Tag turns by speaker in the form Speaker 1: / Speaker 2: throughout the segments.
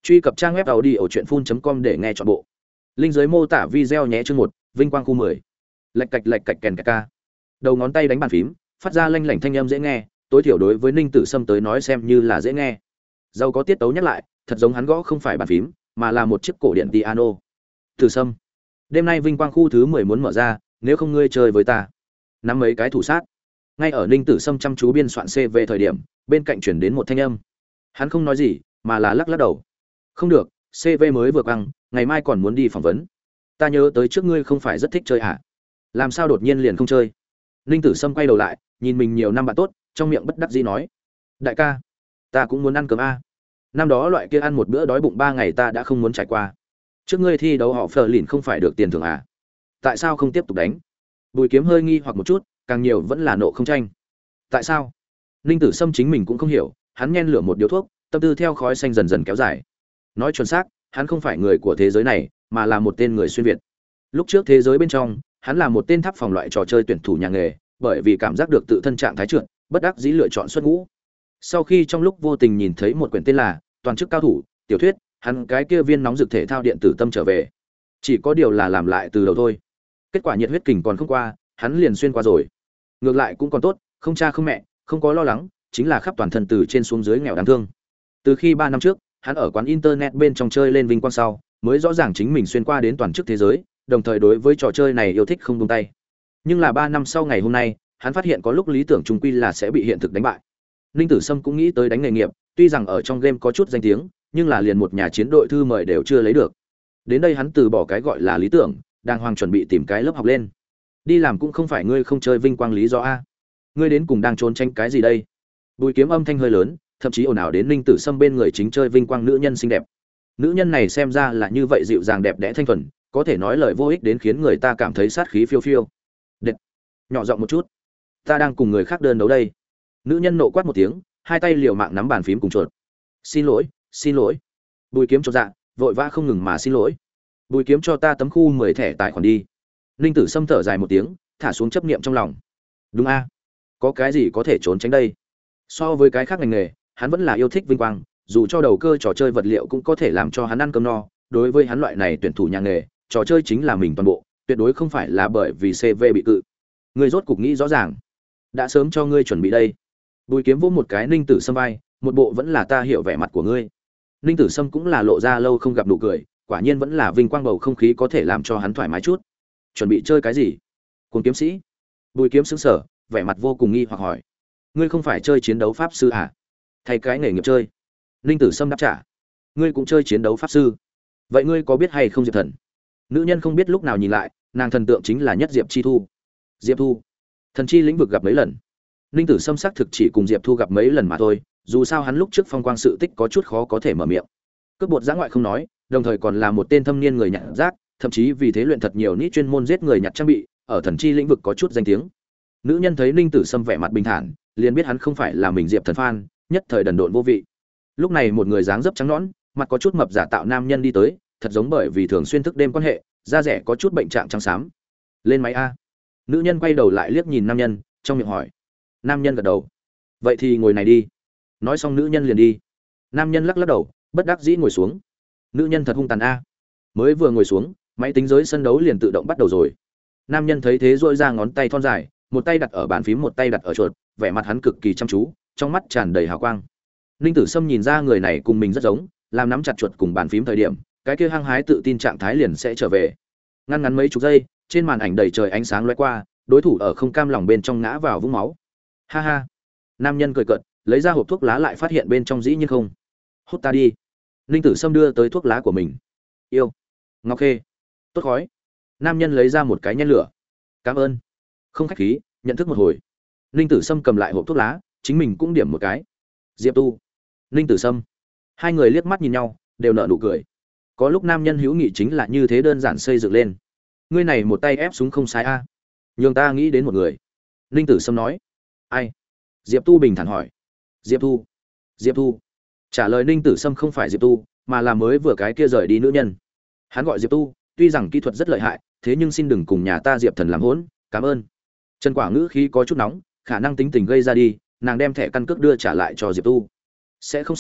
Speaker 1: Truy cập trang web audiochuyenphun.com để nghe trọn bộ. Link dưới mô tả video nhé. Chương 1, Vinh quang khu 10. Lạch cạch kèn cạch ca. Đầu ngón tay đánh bàn phím, phát ra lanh lảnh thanh âm dễ nghe, tối thiểu đối với Ninh Tử Sâm tới nói xem như là dễ nghe. Dâu có tiết tấu nhắc lại, thật giống hắn gõ không phải bàn phím, mà là một chiếc cổ điện piano. Tử Sâm, đêm nay Vinh quang khu thứ 10 muốn mở ra, nếu không ngươi chơi với ta. Nắm mấy cái thủ sát. Ngay ở Ninh Tử Sâm chăm chú biên soạn CV thời điểm, bên cạnh chuyển đến một thanh âm. Hắn không nói gì, mà là lắc đầu. Không được, CV mới vừa căng, ngày mai còn muốn đi phỏng vấn. Ta nhớ tới trước ngươi không phải rất thích chơi hả? Làm sao đột nhiên liền không chơi? Ninh Tử Sâm quay đầu lại, nhìn mình nhiều năm bạn tốt, trong miệng bất đắc dĩ nói: đại ca, ta cũng muốn ăn cơm a. Năm đó loại kia ăn một bữa đói bụng 3 ngày ta đã không muốn trải qua. Trước ngươi thi đấu họ phờ lìn không phải được tiền thưởng à? Tại sao không tiếp tục đánh? Bùi Kiếm hơi nghi hoặc một chút, càng nhiều vẫn là nộ không tranh. Tại sao? Ninh Tử Sâm chính mình cũng không hiểu, hắn nhen lửa một điếu thuốc, tâm tư theo khói xanh dần dần kéo dài. Nói chuẩn xác, hắn không phải người của thế giới này, mà là một tên người xuyên việt. Lúc trước thế giới bên trong, hắn là một tên tháp phòng loại trò chơi tuyển thủ nhà nghề, bởi vì cảm giác được tự thân trạng thái trượt, bất đắc dĩ lựa chọn xuất ngũ. Sau khi trong lúc vô tình nhìn thấy một quyển tên là Toàn chức cao thủ tiểu thuyết, hắn cái kia viên nóng rực thể thao điện tử tâm trở về. Chỉ có điều là làm lại từ đầu thôi. Kết quả nhiệt huyết kình còn không qua, hắn liền xuyên qua rồi. Ngược lại cũng còn tốt, không cha không mẹ, không có lo lắng, chính là khắp toàn thân từ trên xuống dưới nghèo đáng thương. Từ khi 3 năm trước, hắn ở quán internet bên trong chơi lên vinh quang sau, mới rõ ràng chính mình xuyên qua đến toàn chức thế giới, đồng thời đối với trò chơi này yêu thích không buông tay. Nhưng là 3 năm sau ngày hôm nay, hắn phát hiện có lúc lý tưởng chung quy là sẽ bị hiện thực đánh bại. Ninh Tử Sâm cũng nghĩ tới đánh nghề nghiệp, tuy rằng ở trong game có chút danh tiếng, nhưng là liền một nhà chiến đội thư mời đều chưa lấy được. Đến đây hắn từ bỏ cái gọi là lý tưởng, đang hoàng chuẩn bị tìm cái lớp học lên. Đi làm cũng không phải ngươi không chơi vinh quang lý do a. Ngươi đến cùng đang trốn tránh cái gì đây? Bùi Kiếm âm thanh hơi lớn, thậm chí ồn ào đến Ninh Tử Sâm bên người chính chơi vinh quang nữ nhân xinh đẹp. Nữ nhân này xem ra là như vậy dịu dàng đẹp đẽ thanh thuần, có thể nói lời vô ích đến khiến người ta cảm thấy sát khí phiêu phiêu. Đệt, nhỏ giọng một chút, ta đang cùng người khác đơn đấu đây. Nữ nhân nộ quát một tiếng, hai tay liều mạng nắm bàn phím cùng chuột. Xin lỗi, xin lỗi. Bùi Kiếm chột dạ, vội vã không ngừng mà xin lỗi. Bùi Kiếm cho ta tấm khu 10 thẻ tài khoản đi. Ninh Tử Sâm thở dài một tiếng, thả xuống chấp niệm trong lòng. Đúng a, có cái gì có thể trốn tránh đây? So với cái khác ngành nghề, hắn vẫn là yêu thích vinh quang, dù cho đầu cơ trò chơi vật liệu cũng có thể làm cho hắn ăn cơm no. Đối với hắn loại này tuyển thủ nhà nghề, trò chơi chính là mình toàn bộ, tuyệt đối không phải là bởi vì CV bị cự. Ngươi rốt cục nghĩ rõ ràng, đã sớm cho ngươi chuẩn bị đây. Bùi Kiếm vỗ một cái Ninh Tử Sâm vai, một bộ vẫn là ta hiểu vẻ mặt của ngươi. Ninh Tử Sâm cũng là lộ ra lâu không gặp nụ cười, quả nhiên vẫn là vinh quang bầu không khí có thể làm cho hắn thoải mái chút. Chuẩn bị chơi cái gì? Cuồng kiếm sĩ? Bùi Kiếm sững sờ, vẻ mặt vô cùng nghi hoặc hỏi. Ngươi không phải chơi chiến đấu pháp sư à? Thay cái nghề nghiệp chơi. Ninh Tử Sâm đáp trả. Ngươi cũng chơi chiến đấu pháp sư? Vậy ngươi có biết hay không Diệp Thần? Nữ nhân không biết lúc nào nhìn lại, nàng thần tượng chính là Nhất Diệp Chi Thu. Diệp Thu, thần chi lĩnh vực gặp mấy lần. Ninh Tử Sâm xác thực chỉ cùng Diệp Thu gặp mấy lần mà thôi, dù sao hắn lúc trước phong quang sự tích có chút khó có thể mở miệng. Cướp bột giã ngoại không nói, đồng thời còn là một tên thâm niên người nhặt rác, thậm chí vì thế luyện thật nhiều nít chuyên môn giết người nhặt trang bị, ở thần chi lĩnh vực có chút danh tiếng. Nữ nhân thấy Ninh Tử Sâm vẻ mặt bình thản, liền biết hắn không phải là mình Diệp Thần fan, nhất thời đần độn vô vị. Lúc này một người dáng dấp trắng nõn, mặt có chút mập giả tạo nam nhân đi tới, thật giống bởi vì thường xuyên thức đêm quan hệ, da rẻ có chút bệnh trạng trắng xám. Lên máy a. Nữ nhân quay đầu lại liếc nhìn nam nhân, trong miệng hỏi. Nam nhân gật đầu. Vậy thì ngồi này đi. Nói xong nữ nhân liền đi. Nam nhân lắc lắc đầu, bất đắc dĩ ngồi xuống. Nữ nhân thật hung tàn a. Mới vừa ngồi xuống, máy tính giới sân đấu liền tự động bắt đầu rồi. Nam nhân thấy thế duỗi ra ngón tay thon dài, một tay đặt ở bàn phím một tay đặt ở chuột, vẻ mặt hắn cực kỳ chăm chú, trong mắt tràn đầy hào quang. Ninh Tử Sâm nhìn ra người này cùng mình rất giống, làm nắm chặt chuột cùng bàn phím thời điểm, cái kia hăng hái tự tin trạng thái liền sẽ trở về. Ngăn ngắn mấy chục giây, trên màn ảnh đầy trời ánh sáng lóe qua, đối thủ ở không cam lòng bên trong ngã vào vũng máu. Ha ha. Nam nhân cười cợt, lấy ra hộp thuốc lá lại phát hiện bên trong dĩ nhiên không. Hút ta đi. Ninh Tử Sâm đưa tới thuốc lá của mình. Yêu. Ngọc Khê. Tốt khói. Nam nhân lấy ra một cái nhen lửa. Cảm ơn. Không khách khí, nhận thức một hồi. Ninh Tử Sâm cầm lại hộp thuốc lá, chính mình cũng điểm một cái. Diệp Tu. Ninh Tử Sâm. Hai người liếc mắt nhìn nhau, đều nở nụ cười. Có lúc nam nhân hữu nghị chính là như thế đơn giản xây dựng lên. Ngươi này một tay ép súng không sai a. Nhường ta nghĩ đến một người. Ninh Tử Sâm nói. Ai? Diệp Tu bình thản hỏi. Diệp Tu. Diệp Tu. Trả lời Ninh Tử Sâm không phải Diệp Tu, mà là mới vừa cái kia rời đi nữ nhân. Hắn gọi Diệp Tu, tuy rằng kỹ thuật rất lợi hại, thế nhưng xin đừng cùng nhà ta Diệp Thần làm hỗn, cảm ơn. Trần Quả ngữ khí có chút nóng, khả năng tính tình gây ra đi, nàng đem thẻ căn cước đưa trả lại cho Diệp Tu. Sẽ không sai,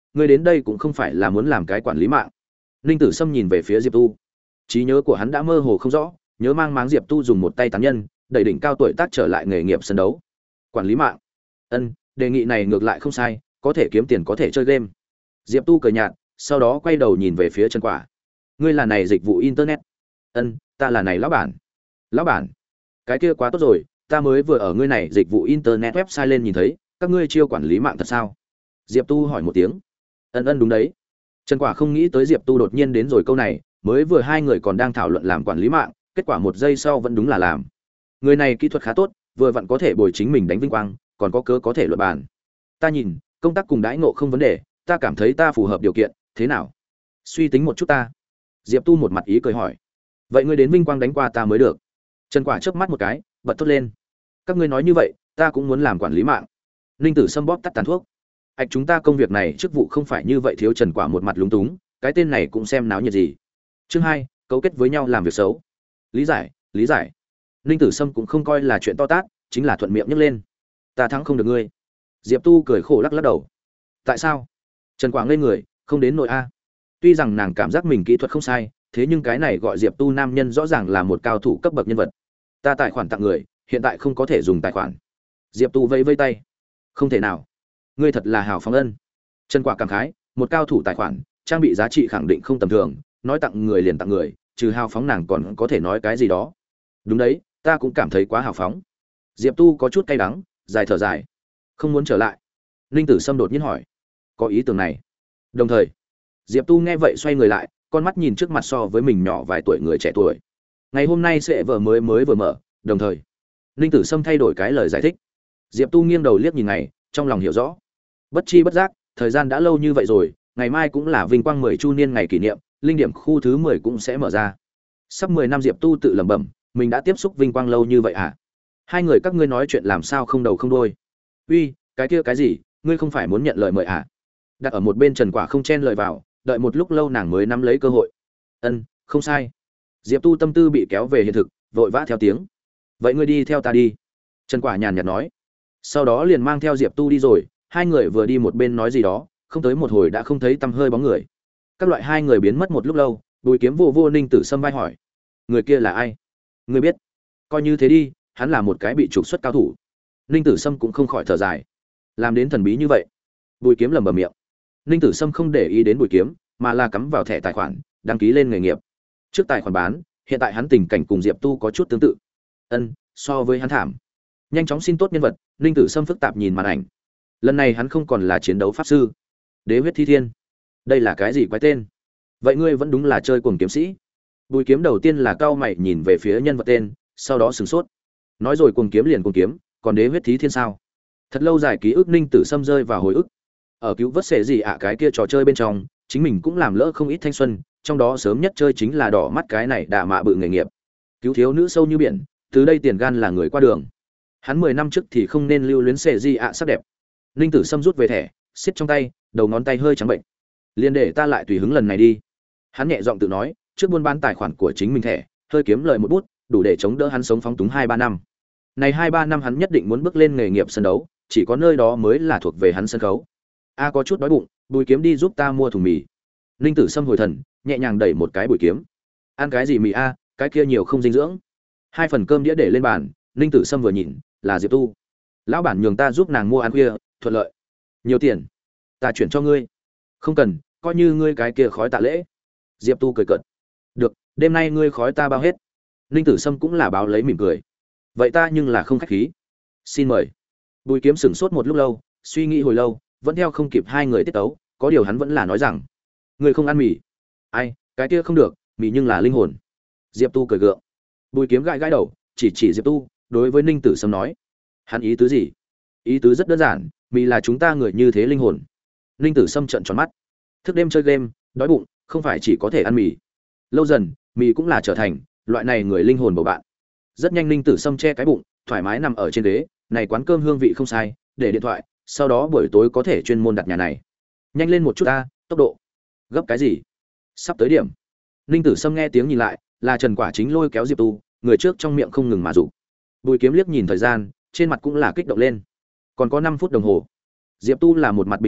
Speaker 1: ngươi đến đây cũng không phải là muốn làm cái quản lý mạng. Ninh Tử Sâm nhìn về phía Diệp Tu, trí nhớ của hắn đã mơ hồ không rõ, nhớ mang máng Diệp Tu dùng một tay tán nhân đẩy đỉnh cao tuổi tác trở lại nghề nghiệp sân đấu. Quản lý mạng? Ân, đề nghị này ngược lại không sai, có thể kiếm tiền có thể chơi game. Diệp Tu cười nhạt, sau đó quay đầu nhìn về phía Trần Quả. Ngươi là này dịch vụ internet? Ân, ta là này lão bản. Lão bản? Cái kia quá tốt rồi, ta mới vừa ở ngươi này dịch vụ internet website lên nhìn thấy, các ngươi chiêu quản lý mạng thật sao? Diệp Tu hỏi một tiếng. Ân đúng đấy. Trần Quả không nghĩ tới Diệp Tu đột nhiên đến rồi câu này, mới vừa hai người còn đang thảo luận làm quản lý mạng, kết quả một giây sau vẫn đúng là làm. Người này kỹ thuật khá tốt, vừa vặn có thể bồi chính mình đánh vinh quang, còn có cớ có thể luận bàn. Ta nhìn, công tác cùng đãi ngộ không vấn đề, ta cảm thấy ta phù hợp điều kiện, thế nào? Suy tính một chút ta. Diệp Tu một mặt ý cười hỏi. Vậy ngươi đến vinh quang đánh qua ta mới được. Trần Quả chớp mắt một cái, bật thốt lên. Các ngươi nói như vậy, ta cũng muốn làm quản lý mạng. Ninh Tử Sâm bóp tắt tàn thuốc. Ảch chúng ta công việc này chức vụ không phải như vậy. Thiếu Trần Quả một mặt lúng túng, cái tên này cũng xem náo nhiệt gì. Chương 2, cấu kết với nhau làm việc xấu. Lý giải, lý giải. Ninh Tử Sâm cũng không coi là chuyện to tát, chính là thuận miệng nhấc lên. Ta thắng không được ngươi. Diệp Tu cười khổ lắc lắc đầu. Tại sao? Trần Quả ngây người, không đến nội a. Tuy rằng nàng cảm giác mình kỹ thuật không sai, thế nhưng cái này gọi Diệp Tu nam nhân rõ ràng là một cao thủ cấp bậc nhân vật. Ta tài khoản tặng người, hiện tại không có thể dùng tài khoản. Diệp Tu vẫy vẫy tay. Không thể nào. Ngươi thật là hào phóng ân. Trần Quả cảm khái, một cao thủ tài khoản, trang bị giá trị khẳng định không tầm thường, nói tặng người liền tặng người, trừ hào phóng nàng còn có thể nói cái gì đó. Đúng đấy, ta cũng cảm thấy quá hào phóng. Diệp Tu có chút cay đắng, dài thở dài. Không muốn trở lại. Ninh Tử Sâm đột nhiên hỏi. Có ý tưởng này. Đồng thời, Diệp Tu nghe vậy xoay người lại, con mắt nhìn trước mặt so với mình nhỏ vài tuổi người trẻ tuổi. Ngày hôm nay sẽ mới vừa mở, đồng thời, Ninh Tử Sâm thay đổi cái lời giải thích. Diệp Tu nghiêng đầu liếc nhìn ngày, trong lòng hiểu rõ. Bất chi bất giác, thời gian đã lâu như vậy rồi, ngày mai cũng là vinh quang 10 chu niên ngày kỷ niệm, linh điểm khu thứ 10 cũng sẽ mở ra. Sắp 10 năm Diệp Tu tự lẩm bẩm, mình đã tiếp xúc vinh quang lâu như vậy à? Hai người các ngươi nói chuyện làm sao không đầu không đuôi? Uy, cái kia cái gì, ngươi không phải muốn nhận lời mời à? Đặt ở một bên Trần Quả không chen lời vào, đợi một lúc lâu nàng mới nắm lấy cơ hội. Ân, không sai. Diệp Tu tâm tư bị kéo về hiện thực, vội vã theo tiếng. Vậy ngươi đi theo ta đi. Trần Quả nhàn nhạt nói. Sau đó liền mang theo Diệp Tu đi rồi, hai người vừa đi một bên nói gì đó, không tới một hồi đã không thấy tăm hơi bóng người. Các loại hai người biến mất một lúc lâu, Bùi Kiếm vô Ninh Tử Sâm vai hỏi. Người kia là ai? Ngươi biết? Coi như thế đi, hắn là một cái bị trục xuất cao thủ. Ninh Tử Sâm cũng không khỏi thở dài. Làm đến thần bí như vậy. Bùi Kiếm lẩm bẩm miệng. Ninh Tử Sâm không để ý đến Bùi Kiếm, mà là cắm vào thẻ tài khoản, đăng ký lên nghề nghiệp. Trước tài khoản bán, hiện tại hắn tình cảnh cùng Diệp Tu có chút tương tự. Ân, so với hắn thảm. Nhanh chóng xin tốt nhân vật, Ninh Tử Sâm phức tạp nhìn màn ảnh. Lần này hắn không còn là chiến đấu pháp sư. Đế huyết thi thiên. Đây là cái gì quái tên? Vậy ngươi vẫn đúng là chơi cuồng kiếm sĩ. Bùi Kiếm đầu tiên là cao mày nhìn về phía nhân vật tên, sau đó sửng sốt. Nói rồi cuồng kiếm liền cuồng kiếm, còn đế huyết thí thiên sao? Thật lâu dài ký ức Ninh Tử Sâm rơi vào hồi ức. Ở cứu vớt sệ gì ạ cái kia trò chơi bên trong, chính mình cũng làm lỡ không ít thanh xuân, trong đó sớm nhất chơi chính là đỏ mắt cái này đả mạ bự nghề nghiệp. Cứu thiếu nữ sâu như biển, từ đây tiền gan là người qua đường. Hắn 10 năm trước thì không nên lưu luyến sệ gì ạ sắc đẹp. Ninh Tử Sâm rút về thẻ, siết trong tay, đầu ngón tay hơi trắng bệnh. Liên để ta lại tùy hứng lần này đi. Hắn nhẹ giọng tự nói, trước buôn bán tài khoản của chính mình thẻ, hơi kiếm lời một bút, đủ để chống đỡ hắn sống phóng túng 2-3 năm. Này 2-3 năm hắn nhất định muốn bước lên nghề nghiệp sân đấu, chỉ có nơi đó mới là thuộc về hắn sân khấu. A có chút đói bụng, Bùi Kiếm đi giúp ta mua thùng mì. Ninh Tử Sâm hồi thần, nhẹ nhàng đẩy một cái Bùi Kiếm. Ăn cái gì mì a, cái kia nhiều không dinh dưỡng. Hai phần cơm đĩa để lên bàn, Ninh Tử Sâm vừa nhìn, là Diệp Tu. Lão bản nhường ta giúp nàng mua ăn khuya, thuận lợi. Nhiều tiền, ta chuyển cho ngươi. Không cần, coi như ngươi cái kia khói tạ lễ. Diệp Tu cười cợt. Được, đêm nay ngươi khói ta bao hết. Ninh Tử Sâm cũng là báo lấy mỉm cười. Vậy ta nhưng là không khách khí. Xin mời. Bùi Kiếm sững sốt một lúc lâu, suy nghĩ hồi lâu, vẫn theo không kịp hai người tiết tấu, có điều hắn vẫn là nói rằng, ngươi không ăn mì. Ai, cái kia không được, mì nhưng là linh hồn. Diệp Tu cười gượng. Bùi Kiếm gãi gãi đầu, chỉ Diệp Tu, đối với Ninh Tử Sâm nói, hắn ý tứ gì? Ý tứ rất đơn giản, mì là chúng ta người như thế linh hồn. Ninh Tử Sâm trợn tròn mắt. Thức đêm chơi game, đói bụng, không phải chỉ có thể ăn mì. Lâu dần, mì cũng là trở thành loại này người linh hồn bầu bạn. Rất nhanh Ninh Tử Sâm che cái bụng, thoải mái nằm ở trên ghế, này quán cơm hương vị không sai, để điện thoại, sau đó buổi tối có thể chuyên môn đặt nhà này. Nhanh lên một chút ta, tốc độ. Gấp cái gì? Sắp tới điểm. Ninh Tử Sâm nghe tiếng nhìn lại, là Trần Quả chính lôi kéo Diệp Tu, người trước trong miệng không ngừng mà rủ. Bùi Kiếm liếc nhìn thời gian, trên mặt cũng là kích động lên. Còn có 5 phút đồng hồ. Diệp Tu là một mặt bình tĩnh,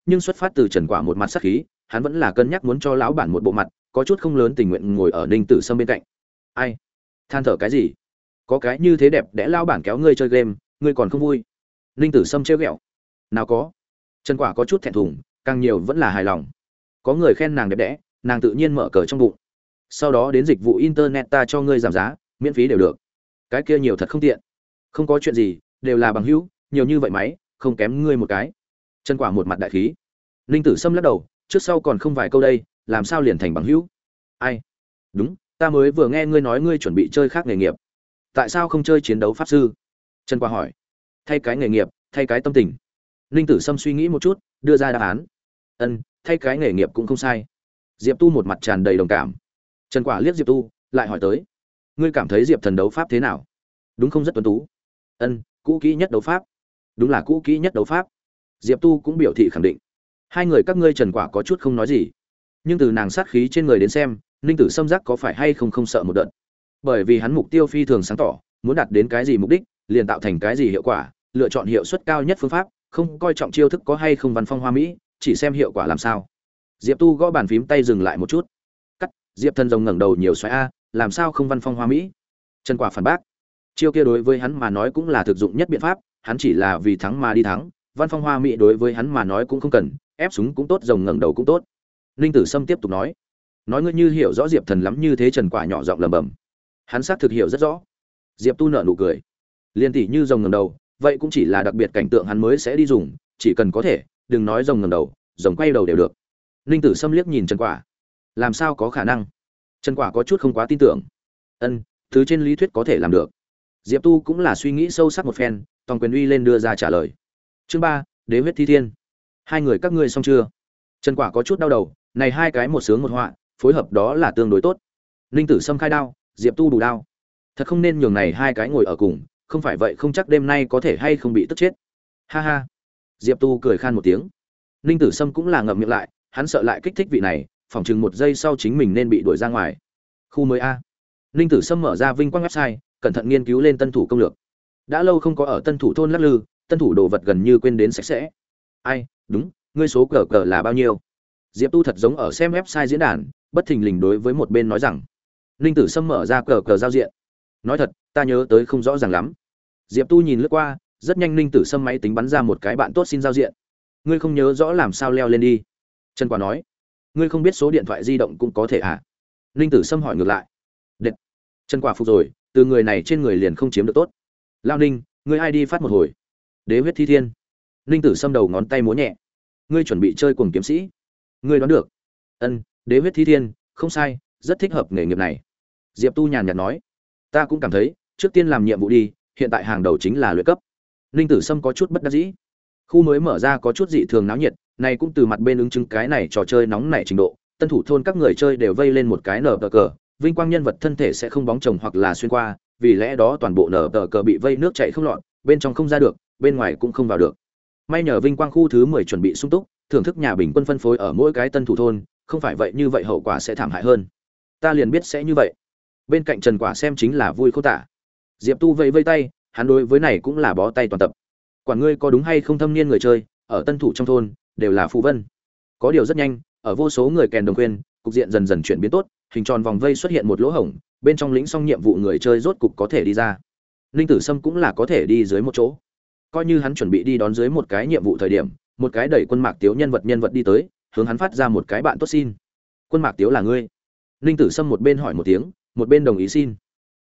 Speaker 1: nhưng xuất phát từ Trần Quả một mặt sắc khí, hắn vẫn là cân nhắc muốn cho lão bản một bộ mặt, có chút không lớn tình nguyện ngồi ở Ninh Tử Sâm bên cạnh. Ai? Than thở cái gì? Có cái như thế đẹp đẽ lão bản kéo ngươi chơi game, ngươi còn không vui? Ninh Tử Sâm trêu ghẹo. Nào có. Trần Quả có chút thẹn thùng, càng nhiều vẫn là hài lòng. Có người khen nàng đẹp đẽ, nàng tự nhiên mở cờ trong bụng. Sau đó đến dịch vụ internet ta cho ngươi giảm giá, miễn phí đều được. Cái kia nhiều thật không tiện. Không có chuyện gì, đều là bằng hữu, nhiều như vậy máy, không kém ngươi một cái. Trần Quả một mặt đại khí. Ninh Tử Sâm lắc đầu, trước sau còn không vài câu đây, làm sao liền thành bằng hữu? Ai? Đúng, ta mới vừa nghe ngươi nói ngươi chuẩn bị chơi khác nghề nghiệp. Tại sao không chơi chiến đấu pháp sư? Trần Quả hỏi. Thay cái nghề nghiệp, thay cái tâm tình. Ninh Tử Sâm suy nghĩ một chút, đưa ra đáp án. Thay cái nghề nghiệp cũng không sai. Diệp Tu một mặt tràn đầy đồng cảm. Trần Quả liếc Diệp Tu, lại hỏi tới: ngươi cảm thấy Diệp Thần đấu pháp thế nào? Đúng không, rất tuấn tú. Cũ kỹ nhất đấu pháp. Đúng là cũ kỹ nhất đấu pháp. Diệp Tu cũng biểu thị khẳng định. Hai người các ngươi Trần Quả có chút không nói gì, nhưng từ nàng sát khí trên người đến xem, Ninh Tử Sâm giác có phải hay không không sợ một đợt. Bởi vì hắn mục tiêu phi thường sáng tỏ, muốn đạt đến cái gì mục đích, liền tạo thành cái gì hiệu quả, lựa chọn hiệu suất cao nhất phương pháp, không coi trọng chiêu thức có hay không văn phong hoa mỹ, chỉ xem hiệu quả làm sao. Diệp Tu gõ bàn phím tay dừng lại một chút. Cắt, Diệp Thần rồng ngẩng đầu nhiều xoáy a, làm sao không văn phong hoa mỹ? Trần Quả phản bác. Chiêu kia đối với hắn mà nói cũng là thực dụng nhất biện pháp, hắn chỉ là vì thắng mà đi thắng, văn phong hoa mỹ đối với hắn mà nói cũng không cần, ép súng cũng tốt, rồng ngẩng đầu cũng tốt. Ninh Tử Sâm tiếp tục nói ngươi như hiểu rõ Diệp Thần lắm như thế. Trần Quả nhỏ giọng lẩm bẩm. Hắn xác thực hiểu rất rõ. Diệp Tu nở nụ cười. Liên tỷ như rồng ngẩng đầu, vậy cũng chỉ là đặc biệt cảnh tượng hắn mới sẽ đi dùng, chỉ cần có thể, đừng nói rồng ngẩng đầu, rồng quay đầu đều được. Ninh Tử Sâm liếc nhìn Trần Quả. Làm sao có khả năng? Trần Quả có chút không quá tin tưởng. Thứ trên lý thuyết có thể làm được. Diệp Tu cũng là suy nghĩ sâu sắc một phen, toàn quyền uy lên đưa ra trả lời. Chương 3, Đế huyết thi thiên. Hai người các ngươi xong chưa? Trần Quả có chút đau đầu, này hai cái một sướng một họa, phối hợp đó là tương đối tốt. Ninh Tử Sâm khai đao, Diệp Tu bù đao. Thật không nên nhường này hai cái ngồi ở cùng, không phải vậy không chắc đêm nay có thể hay không bị tức chết. Ha ha. Diệp Tu cười khan một tiếng. Ninh Tử Sâm cũng là ngậm miệng lại, hắn sợ lại kích thích vị này, phỏng chừng một giây sau chính mình nên bị đuổi ra ngoài. Khu mới a. Ninh Tử Sâm mở ra vinh quang website, cẩn thận nghiên cứu lên tân thủ công lược. Đã lâu không có ở tân thủ thôn lắc lư, tân thủ đồ vật gần như quên đến sạch sẽ. Ai, đúng, ngươi số cờ cờ là bao nhiêu? Diệp Tu thật giống ở xem website diễn đàn, bất thình lình đối với một bên nói rằng. Ninh Tử Sâm mở ra cờ cờ giao diện. Nói thật, ta nhớ tới không rõ ràng lắm. Diệp Tu nhìn lướt qua, rất nhanh Ninh Tử Sâm máy tính bắn ra một cái bạn tốt xin giao diện. Ngươi không nhớ rõ làm sao leo lên đi. Trần Quả nói. Ngươi không biết số điện thoại di động cũng có thể à? Ninh Tử Sâm hỏi ngược lại. Đệt. Trần Quả phục rồi, từ người này trên người liền không chiếm được tốt. Lao Ninh, ngươi ai đi phát một hồi. Đế huyết thi thiên. Ninh Tử Sâm đầu ngón tay múa nhẹ. Ngươi chuẩn bị chơi cuồng kiếm sĩ. Ngươi đoán được. Đế huyết thi thiên, không sai, rất thích hợp nghề nghiệp này. Diệp Tu nhàn nhạt nói. Ta cũng cảm thấy, trước tiên làm nhiệm vụ đi, hiện tại hàng đầu chính là luyện cấp. Ninh Tử Sâm có chút bất đắc dĩ. Khu mới mở ra có chút dị thường náo nhiệt, này cũng từ mặt bên ứng chứng cái này trò chơi nóng nảy trình độ, tân thủ thôn các người chơi đều vây lên một cái nở tờ cờ, vinh quang nhân vật thân thể sẽ không bóng chồng hoặc là xuyên qua, vì lẽ đó toàn bộ nở tờ cờ bị vây nước chảy không lọt, bên trong không ra được, bên ngoài cũng không vào được. May nhờ vinh quang khu thứ 10 chuẩn bị sung túc, thưởng thức nhà bình quân phân phối ở mỗi cái tân thủ thôn, không phải vậy như vậy hậu quả sẽ thảm hại hơn. Ta liền biết sẽ như vậy. Bên cạnh Trần Quả xem chính là vui khô tả. Diệp Tu vẫy vây tay, hắn đối với này cũng là bó tay toàn tập. Quản ngươi có đúng hay không thâm niên người chơi, ở tân thủ trong thôn đều là phù vân. Có điều rất nhanh, ở vô số người kèn đồng khuyên, cục diện dần dần chuyển biến tốt, hình tròn vòng vây xuất hiện một lỗ hổng, bên trong lĩnh xong nhiệm vụ người chơi rốt cục có thể đi ra. Ninh Tử Sâm cũng là có thể đi dưới một chỗ. Coi như hắn chuẩn bị đi đón dưới một cái nhiệm vụ thời điểm, một cái đẩy Quân Mạc Tiếu nhân vật đi tới, hướng hắn phát ra một cái bạn tốt xin. Quân Mạc Tiếu là ngươi? Ninh Tử Sâm một bên hỏi một tiếng, một bên đồng ý xin.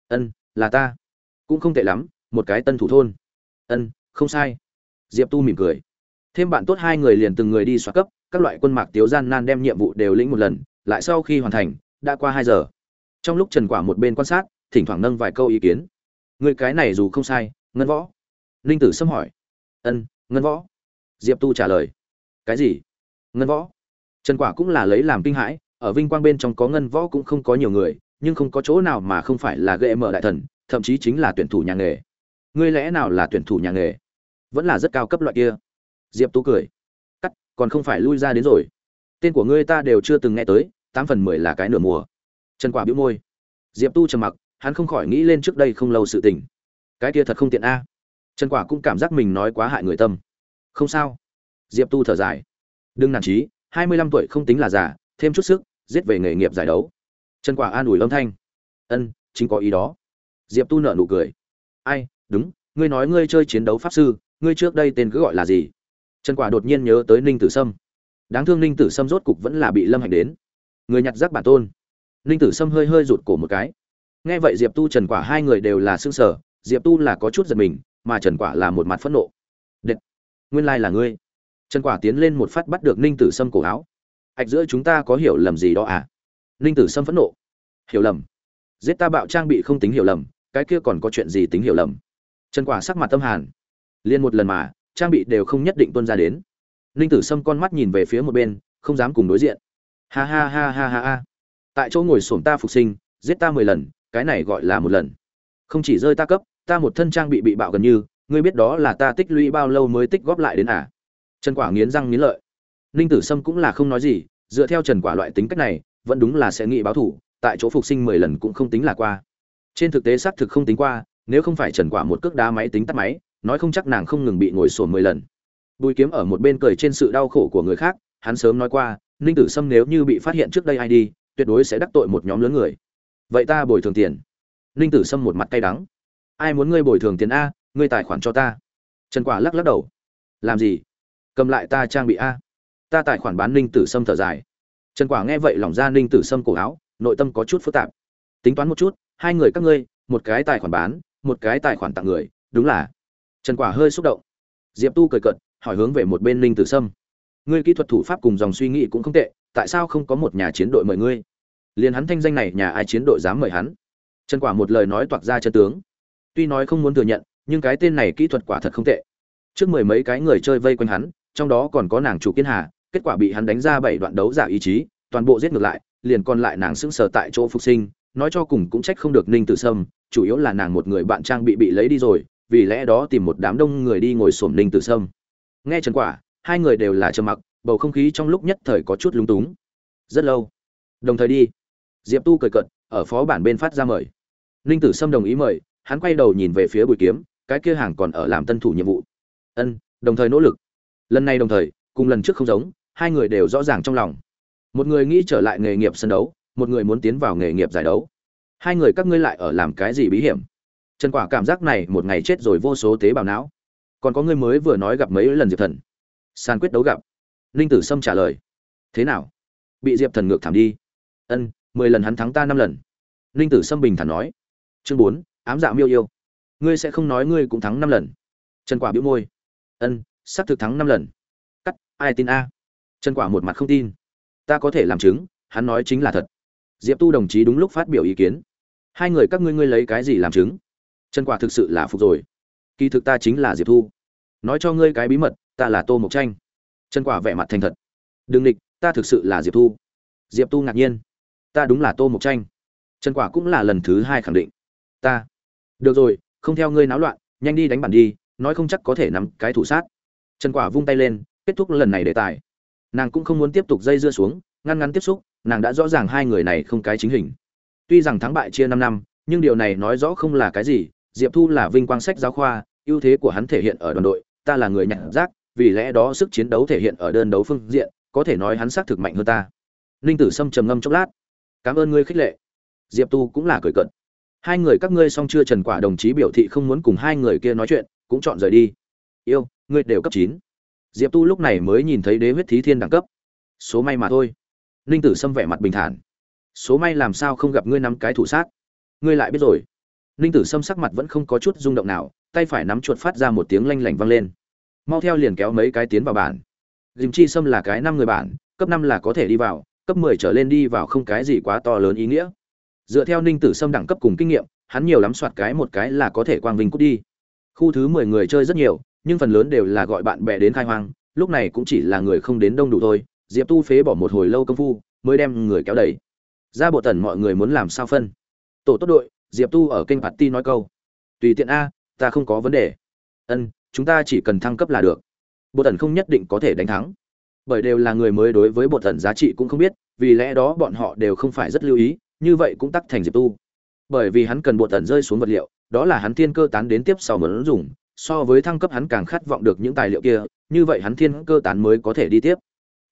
Speaker 1: Là ta. Cũng không tệ lắm, một cái tân thủ thôn. Không sai. Diệp Tu mỉm cười. Thêm bạn tốt hai người liền từng người đi xóa cấp, các loại Quân Mạc Tiếu gian nan đem nhiệm vụ đều lĩnh một lần, lại sau khi hoàn thành, đã qua 2 giờ. Trong lúc Trần Quả một bên quan sát, thỉnh thoảng nâng vài câu ý kiến. Người cái này dù không sai, ngân võ. Ninh Tử Sâm hỏi. Ngân võ. Diệp Tu trả lời. Cái gì? Ngân võ? Trần Quả cũng là lấy làm kinh hãi, ở vinh quang bên trong có ngân võ cũng không có nhiều người, nhưng không có chỗ nào mà không phải là game đại thần, thậm chí chính là tuyển thủ nhà nghề. Ngươi lẽ nào là tuyển thủ nhà nghề? Vẫn là rất cao cấp loại kia. Diệp Tu cười. Cắt, còn không phải lui ra đến rồi. Tên của ngươi ta đều chưa từng nghe tới, 8 phần 10 là cái nửa mùa. Trần Quả bĩu môi. Diệp Tu trầm mặc, hắn không khỏi nghĩ lên trước đây không lâu sự tình. Cái kia thật không tiện a. Trần Quả cũng cảm giác mình nói quá hại người tâm. Không sao. Diệp Tu thở dài. Đừng nản chí, 25 tuổi không tính là già, thêm chút sức, giết về nghề nghiệp giải đấu. Trần Quả an ủi âm thanh. Ân, chính có ý đó. Diệp Tu nở nụ cười. Ai, đúng, ngươi nói ngươi chơi chiến đấu pháp sư, ngươi trước đây tên cứ gọi là gì? Trần Quả đột nhiên nhớ tới Ninh Tử Sâm. Đáng thương Ninh Tử Sâm rốt cục vẫn là bị Lâm Hạnh đến. Người nhặt rác bản tôn. Ninh Tử Sâm hơi hơi rụt cổ một cái. Nghe vậy Diệp Tu Trần Quả hai người đều là sững sờ, Diệp Tu là có chút giật mình, mà Trần Quả là một mặt phẫn nộ. Đệt, nguyên lai là ngươi. Trần Quả tiến lên một phát bắt được Ninh Tử Sâm cổ áo. Ạch giữa chúng ta có hiểu lầm gì đó à? Ninh Tử Sâm phẫn nộ. Hiểu lầm? Giết ta bạo trang bị không tính hiểu lầm, cái kia còn có chuyện gì tính hiểu lầm? Trần Quả sắc mặt tâm hàn. Liên một lần mà, trang bị đều không nhất định tuân ra đến. Ninh Tử Sâm con mắt nhìn về phía một bên, không dám cùng đối diện. Ha ha ha ha ha ha. Tại chỗ ngồi xổm ta phục sinh, giết ta 10 lần, cái này gọi là một lần. Không chỉ rơi ta cấp, ta một thân trang bị bạo gần như, ngươi biết đó là ta tích lũy bao lâu mới tích góp lại đến à? Trần Quả nghiến răng nghiến lợi. Ninh Tử Sâm cũng là không nói gì, dựa theo Trần Quả loại tính cách này, vẫn đúng là sẽ nghĩ báo thủ, tại chỗ phục sinh 10 lần cũng không tính là qua. Trên thực tế xác thực không tính qua, nếu không phải Trần Quả một cước đá máy tính tắt máy, nói không chắc nàng không ngừng bị ngồi xổm 10 lần. Bùi Kiếm ở một bên cười trên sự đau khổ của người khác, hắn sớm nói qua, Ninh Tử Sâm nếu như bị phát hiện trước đây ai đi, tuyệt đối sẽ đắc tội một nhóm lớn người. Vậy ta bồi thường tiền. Ninh Tử Sâm một mặt cay đắng. Ai muốn ngươi bồi thường tiền a, ngươi tài khoản cho ta. Trần Quả lắc lắc đầu. Làm gì? Cầm lại ta trang bị a. Ta tài khoản bán. Ninh Tử Sâm thở dài. Trần Quả nghe vậy lỏng ra Ninh Tử Sâm cổ áo, nội tâm có chút phức tạp. Tính toán một chút, hai người các ngươi, một cái tài khoản bán, một cái tài khoản tặng người, đúng là. Trần Quả hơi xúc động. Diệp Tu cười cợt, hỏi hướng về một bên Ninh Tử Sâm. Ngươi kỹ thuật thủ pháp cùng dòng suy nghĩ cũng không tệ, tại sao không có một nhà chiến đội mời ngươi? Liền hắn thanh danh này, nhà ai chiến đội dám mời hắn? Trần Quả một lời nói toạc ra chân tướng. Tuy nói không muốn thừa nhận, nhưng cái tên này kỹ thuật quả thật không tệ. Trước mười mấy cái người chơi vây quanh hắn, trong đó còn có nàng chủ Kiên Hà, kết quả bị hắn đánh ra 7 đoạn đấu giả ý chí, toàn bộ giết ngược lại, liền còn lại nàng sững sờ tại chỗ phục sinh, nói cho cùng cũng trách không được Ninh Tử Sâm, chủ yếu là nàng một người bạn trang bị lấy đi rồi, vì lẽ đó tìm một đám đông người đi ngồi xổm Ninh Tử Sâm. Nghe Trần Quả, hai người đều là trầm mặc, bầu không khí trong lúc nhất thời có chút lúng túng. Rất lâu. Đồng thời đi. Diệp Tu cười cợt, ở phó bản bên phát ra mời. Ninh Tử Sâm đồng ý mời, hắn quay đầu nhìn về phía Bùi Kiếm, cái kia hàng còn ở làm tân thủ nhiệm vụ. Ân, đồng thời nỗ lực. Lần này đồng thời, cùng lần trước không giống, hai người đều rõ ràng trong lòng. Một người nghĩ trở lại nghề nghiệp sân đấu, một người muốn tiến vào nghề nghiệp giải đấu. Hai người các ngươi lại ở làm cái gì bí hiểm? Trần Quả cảm giác này một ngày chết rồi vô số tế bào não. Còn có người mới vừa nói gặp mấy lần Diệp Thần. Sàn quyết đấu gặp. Ninh Tử Sâm trả lời. Thế nào? Bị Diệp Thần ngược thảm đi. Ân, 10 lần hắn thắng ta 5 lần. Ninh Tử Sâm bình thản nói. Chương 4, ám dạ miêu yêu. Ngươi sẽ không nói ngươi cũng thắng 5 lần. Trần Quả bĩu môi. Ân, xác thực thắng 5 lần. Cắt, ai tin a? Trần Quả một mặt không tin. Ta có thể làm chứng, hắn nói chính là thật. Diệp Tu đồng chí đúng lúc phát biểu ý kiến. Hai người các ngươi lấy cái gì làm chứng? Trần Quả thực sự là phục rồi. Kỳ thực ta chính là Diệp Thu. Nói cho ngươi cái bí mật, ta là Tô Mộc Tranh. Trần Quả vẻ mặt thành thật. Đừng địch, ta thực sự là Diệp Thu. Diệp Tu ngạc nhiên. Ta đúng là Tô Mộc Tranh. Trần Quả cũng là lần thứ 2 khẳng định. Ta. Được rồi, không theo ngươi náo loạn, nhanh đi đánh bản đi, nói không chắc có thể nắm cái thủ sát. Trần Quả vung tay lên, kết thúc lần này đề tài. Nàng cũng không muốn tiếp tục dây dưa xuống, ngăn tiếp xúc, nàng đã rõ ràng hai người này không cái chính hình. Tuy rằng thắng bại chia 5 năm, nhưng điều này nói rõ không là cái gì. Diệp Thu là vinh quang sách giáo khoa, ưu thế của hắn thể hiện ở đoàn đội, ta là người nhặt rác, vì lẽ đó sức chiến đấu thể hiện ở đơn đấu phương diện, có thể nói hắn xác thực mạnh hơn ta. Ninh Tử Sâm trầm ngâm chốc lát. Cảm ơn ngươi khích lệ. Diệp Tu cũng là cười cợt. Hai người các ngươi xong chưa? Trần Quả đồng chí biểu thị không muốn cùng hai người kia nói chuyện, cũng chọn rời đi. Yêu, ngươi đều cấp 9. Diệp Tu lúc này mới nhìn thấy đế huyết thí thiên đẳng cấp. Số may mà thôi. Ninh Tử Sâm vẻ mặt bình thản. Số may làm sao không gặp ngươi nắm cái thủ sát? Ngươi lại biết rồi. Ninh Tử Sâm sắc mặt vẫn không có chút rung động nào, tay phải nắm chuột phát ra một tiếng lanh lảnh vang lên. Mau theo liền kéo mấy cái tiến vào bản. Dìm Chi Sâm là cái 5 người bản, cấp 5 là có thể đi vào, cấp 10 trở lên đi vào không cái gì quá to lớn ý nghĩa. Dựa theo Ninh Tử Sâm đẳng cấp cùng kinh nghiệm, hắn nhiều lắm soạt cái một cái là có thể quang vinh cút đi. Khu thứ 10 người chơi rất nhiều, nhưng phần lớn đều là gọi bạn bè đến khai hoang, lúc này cũng chỉ là người không đến đông đủ thôi. Diệp Tu phế bỏ một hồi lâu công phu, mới đem người kéo đẩy. Ra bộ tần mọi người muốn làm sao phân? Tổ tốt đội, Diệp Tu ở kênh Party nói câu. Tùy tiện a, ta không có vấn đề. Ân, chúng ta chỉ cần thăng cấp là được. Bộ tần không nhất định có thể đánh thắng. Bởi đều là người mới, đối với bộ tần giá trị cũng không biết, vì lẽ đó bọn họ đều không phải rất lưu ý, như vậy cũng tắc thành Diệp Tu. Bởi vì hắn cần bộ tần rơi xuống vật liệu, đó là hắn thiên cơ tán đến tiếp sau muốn dùng, so với thăng cấp hắn càng khát vọng được những tài liệu kia, như vậy hắn thiên cơ tán mới có thể đi tiếp.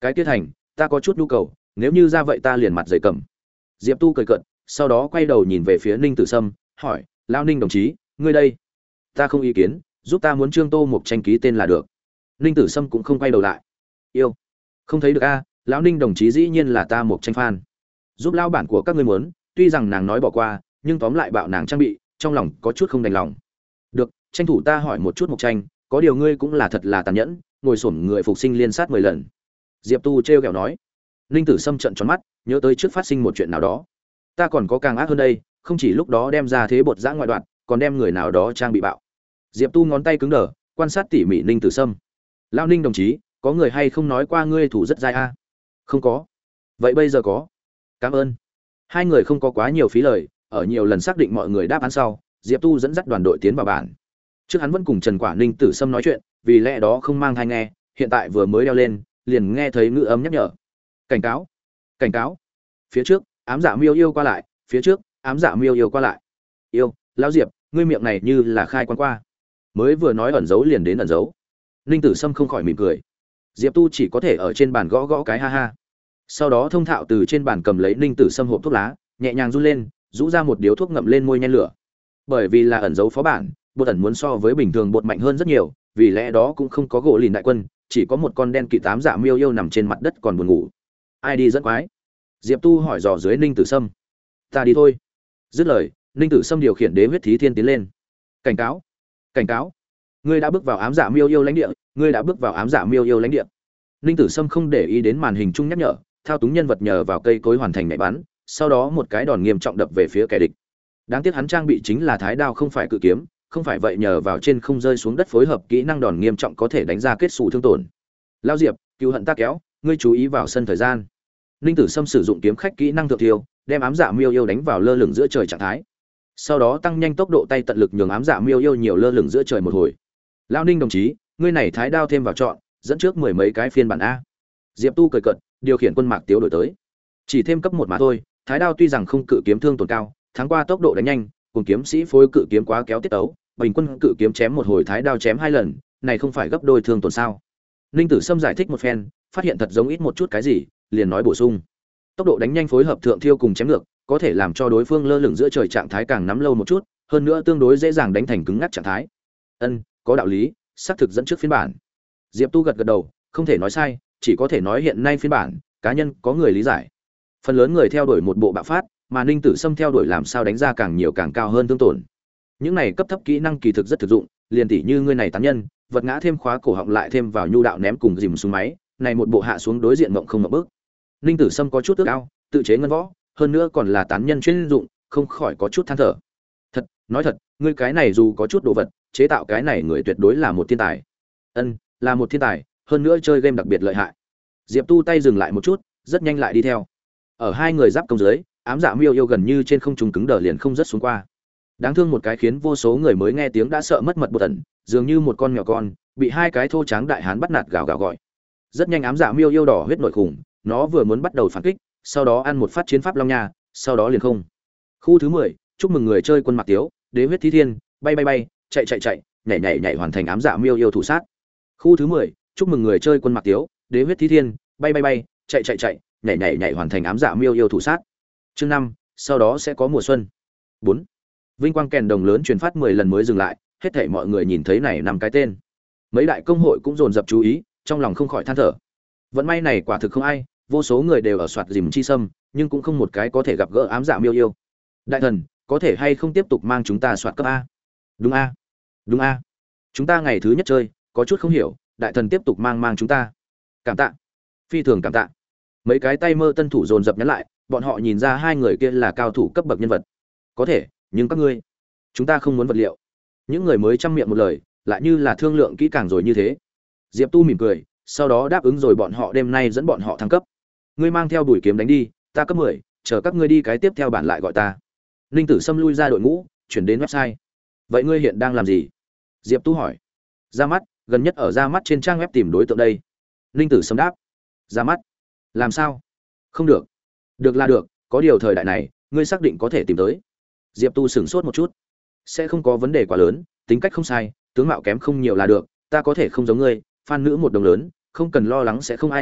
Speaker 1: Cái tiết thành, ta có chút nhu cầu, nếu như ra vậy ta liền mặt dày cầm. Diệp Tu cười cợt, sau đó quay đầu nhìn về phía Ninh Tử Sâm, hỏi, lão Ninh đồng chí, ngươi đây? Ta không ý kiến, giúp ta muốn Trương Tô Mục tranh ký tên là được. Ninh Tử Sâm cũng không quay đầu lại. Yêu, không thấy được a, lão Ninh đồng chí dĩ nhiên là ta Mục tranh fan. Giúp lão bản của các ngươi muốn, tuy rằng nàng nói bỏ qua, nhưng tóm lại bạo nàng trang bị, trong lòng có chút không đành lòng. Được, tranh thủ ta hỏi một chút Mục tranh, có điều ngươi cũng là thật là tàn nhẫn, ngồi xổm người phục sinh liên sát 10 lần. Diệp Tu trêu ghẹo nói. Ninh Tử Sâm trợn tròn mắt, nhớ tới trước phát sinh một chuyện nào đó. Ta còn có càng ác hơn đây, không chỉ lúc đó đem ra thế bột giã ngoại đoạn, còn đem người nào đó trang bị bạo. Diệp Tu ngón tay cứng đờ, quan sát tỉ mỉ Ninh Tử Sâm. Lão Ninh đồng chí, có người hay không nói qua ngươi thủ rất dai a? Không có. Vậy bây giờ có. Cảm ơn. Hai người không có quá nhiều phí lời, ở nhiều lần xác định mọi người đáp án sau, Diệp Tu dẫn dắt đoàn đội tiến vào bản. Trước hắn vẫn cùng Trần Quả Ninh Tử Sâm nói chuyện, vì lẽ đó không mang tai nghe, hiện tại vừa mới đeo lên, liền nghe thấy ngữ âm nhắc nhở. Cảnh cáo, cảnh cáo. Phía trước, ám dạ miêu yêu qua lại, phía trước, ám dạ miêu yêu qua lại. Yêu, lão Diệp, ngươi miệng này như là khai quan qua. Mới vừa nói ẩn giấu liền đến ẩn giấu. Ninh Tử Sâm không khỏi mỉm cười. Diệp Tu chỉ có thể ở trên bàn gõ gõ cái ha ha. Sau đó thông thạo từ trên bàn cầm lấy Ninh Tử Sâm hộp thuốc lá, nhẹ nhàng run lên, rũ ra một điếu thuốc ngậm lên môi nhen lửa. Bởi vì là ẩn giấu phó bản, bột ẩn muốn so với bình thường bột mạnh hơn rất nhiều, vì lẽ đó cũng không có gỗ lìn đại quân, chỉ có một con đen kịt tám dạ miêu yêu nằm trên mặt đất còn buồn ngủ. Ai đi dẫn quái? Diệp Tu hỏi dò dưới Ninh Tử Sâm. Ta đi thôi. Dứt lời, Ninh Tử Sâm điều khiển đế huyết thí thiên tiến lên. Cảnh cáo, cảnh cáo, ngươi đã bước vào ám dạ miêu yêu lãnh địa, ngươi đã bước vào ám dạ miêu yêu lãnh địa. Ninh Tử Sâm không để ý đến màn hình chung nhắc nhở, thao túng nhân vật nhờ vào cây cối hoàn thành nhảy bắn, sau đó một cái đòn nghiêm trọng đập về phía kẻ địch. Đáng tiếc hắn trang bị chính là thái đao không phải cự kiếm, không phải vậy nhờ vào trên không rơi xuống đất phối hợp kỹ năng đòn nghiêm trọng có thể đánh ra kết xù thương tổn. Lao Diệp, cứu hận ta kéo, ngươi chú ý vào sân thời gian. Ninh Tử Sâm sử dụng kiếm khách kỹ năng thượng tiêu, đem ám dạ miêu yêu đánh vào lơ lửng giữa trời trạng thái. Sau đó tăng nhanh tốc độ tay tận lực nhường ám dạ miêu yêu nhiều lơ lửng giữa trời một hồi. Lao Ninh đồng chí, ngươi này thái đao thêm vào chọn, dẫn trước mười mấy cái phiên bản a. Diệp Tu cười cợt, điều khiển quân mạc tiếu đổi tới. Chỉ thêm cấp 1 mà thôi, thái đao tuy rằng không cự kiếm thương tổn cao, thắng qua tốc độ đánh nhanh, cùng kiếm sĩ phối cự kiếm quá kéo tiết tấu, bình quân cự kiếm chém một hồi thái đao chém 2 lần, này không phải gấp đôi thương tổn sao? Ninh Tử Sâm giải thích một phen, phát hiện thật giống ít một chút cái gì, liền nói bổ sung. Tốc độ đánh nhanh phối hợp thượng thiêu cùng chém ngược, có thể làm cho đối phương lơ lửng giữa trời trạng thái càng nắm lâu một chút, hơn nữa tương đối dễ dàng đánh thành cứng ngắc trạng thái. Ân, có đạo lý, xác thực dẫn trước phiên bản. Diệp Tu gật gật đầu, không thể nói sai, chỉ có thể nói hiện nay phiên bản, cá nhân có người lý giải. Phần lớn người theo đuổi một bộ bạo phát, mà Ninh Tử Sâm theo đuổi làm sao đánh ra càng nhiều càng cao hơn thương tổn. Những này cấp thấp kỹ năng kỳ thực rất thực dụng, liền tỉ như ngươi này tán nhân, vật ngã thêm khóa cổ họng lại thêm vào nhu đạo ném cùng dìm xuống máy, này một bộ hạ xuống đối diện mộng không mộng bước. Ninh Tử Sâm có chút ước ao, tự chế ngân võ, hơn nữa còn là tán nhân chuyên dụng, không khỏi có chút than thở. Thật, nói thật, ngươi cái này dù có chút đồ vật, chế tạo cái này người tuyệt đối là một thiên tài. Ân, là một thiên tài, hơn nữa chơi game đặc biệt lợi hại. Diệp Tu tay dừng lại một chút, rất nhanh lại đi theo. Ở hai người giáp công dưới, ám dạ miêu yêu gần như trên không trung cứng đờ liền không rất xuống qua. Đáng thương một cái khiến vô số người mới nghe tiếng đã sợ mất mật bột ẩn, dường như một con mèo con, bị hai cái thô tráng đại hán bắt nạt gào gào gọi. Rất nhanh ám dạ miêu yêu đỏ huyết nội khủng, nó vừa muốn bắt đầu phản kích, sau đó ăn một phát chiến pháp long nha, sau đó liền không. Khu thứ 10, chúc mừng người chơi quân mặc tiếu, đế huyết thí thiên, bay bay bay, chạy chạy chạy, nhảy nhảy nhảy hoàn thành ám dạ miêu yêu thủ sát. Khu thứ 10, chúc mừng người chơi quân mặc tiếu, đế huyết thí thiên, bay bay bay, chạy chạy chạy, nhảy nhảy nhảy hoàn thành ám dạ miêu yêu thủ sát. Chương 5, sau đó sẽ có mùa xuân. 4. Vinh quang kèn đồng lớn truyền phát 10 lần mới dừng lại, hết thảy mọi người nhìn thấy này năm cái tên. Mấy đại công hội cũng dồn dập chú ý, trong lòng không khỏi than thở. Vận may này quả thực không ai, vô số người đều ở soạt dìm chi sâm, nhưng cũng không một cái có thể gặp gỡ ám dạ miêu yêu. Đại thần, có thể hay không tiếp tục mang chúng ta soạt cấp a? Đúng a? Đúng a? Chúng ta ngày thứ nhất chơi, có chút không hiểu, đại thần tiếp tục mang chúng ta. Cảm tạ. Phi thường cảm tạ. Mấy cái tay mơ tân thủ dồn dập nhắn lại, bọn họ nhìn ra hai người kia là cao thủ cấp bậc nhân vật. Có thể, nhưng các ngươi, chúng ta không muốn vật liệu. Những người mới chăm miệng một lời, lại như là thương lượng kỹ càng rồi như thế. Diệp Tu mỉm cười, sau đó đáp ứng rồi bọn họ đêm nay dẫn bọn họ thăng cấp. Ngươi mang theo đuổi kiếm đánh đi, ta cấp 10, chờ các ngươi đi cái tiếp theo bản lại gọi ta. Ninh Tử Sâm lui ra đội ngũ, chuyển đến website. Vậy ngươi hiện đang làm gì? Diệp Tu hỏi. Ra mắt, gần nhất ở ra mắt trên trang web tìm đối tượng đây. Ninh Tử Sâm đáp. Ra mắt? Làm sao? Không được. Được là được, có điều thời đại này, ngươi xác định có thể tìm tới. Diệp Tu sửng sốt một chút. Sẽ không có vấn đề quá lớn, tính cách không sai, tướng mạo kém không nhiều là được, ta có thể không giống ngươi, fan nữ một đồng lớn, không cần lo lắng sẽ không ai yêu thích,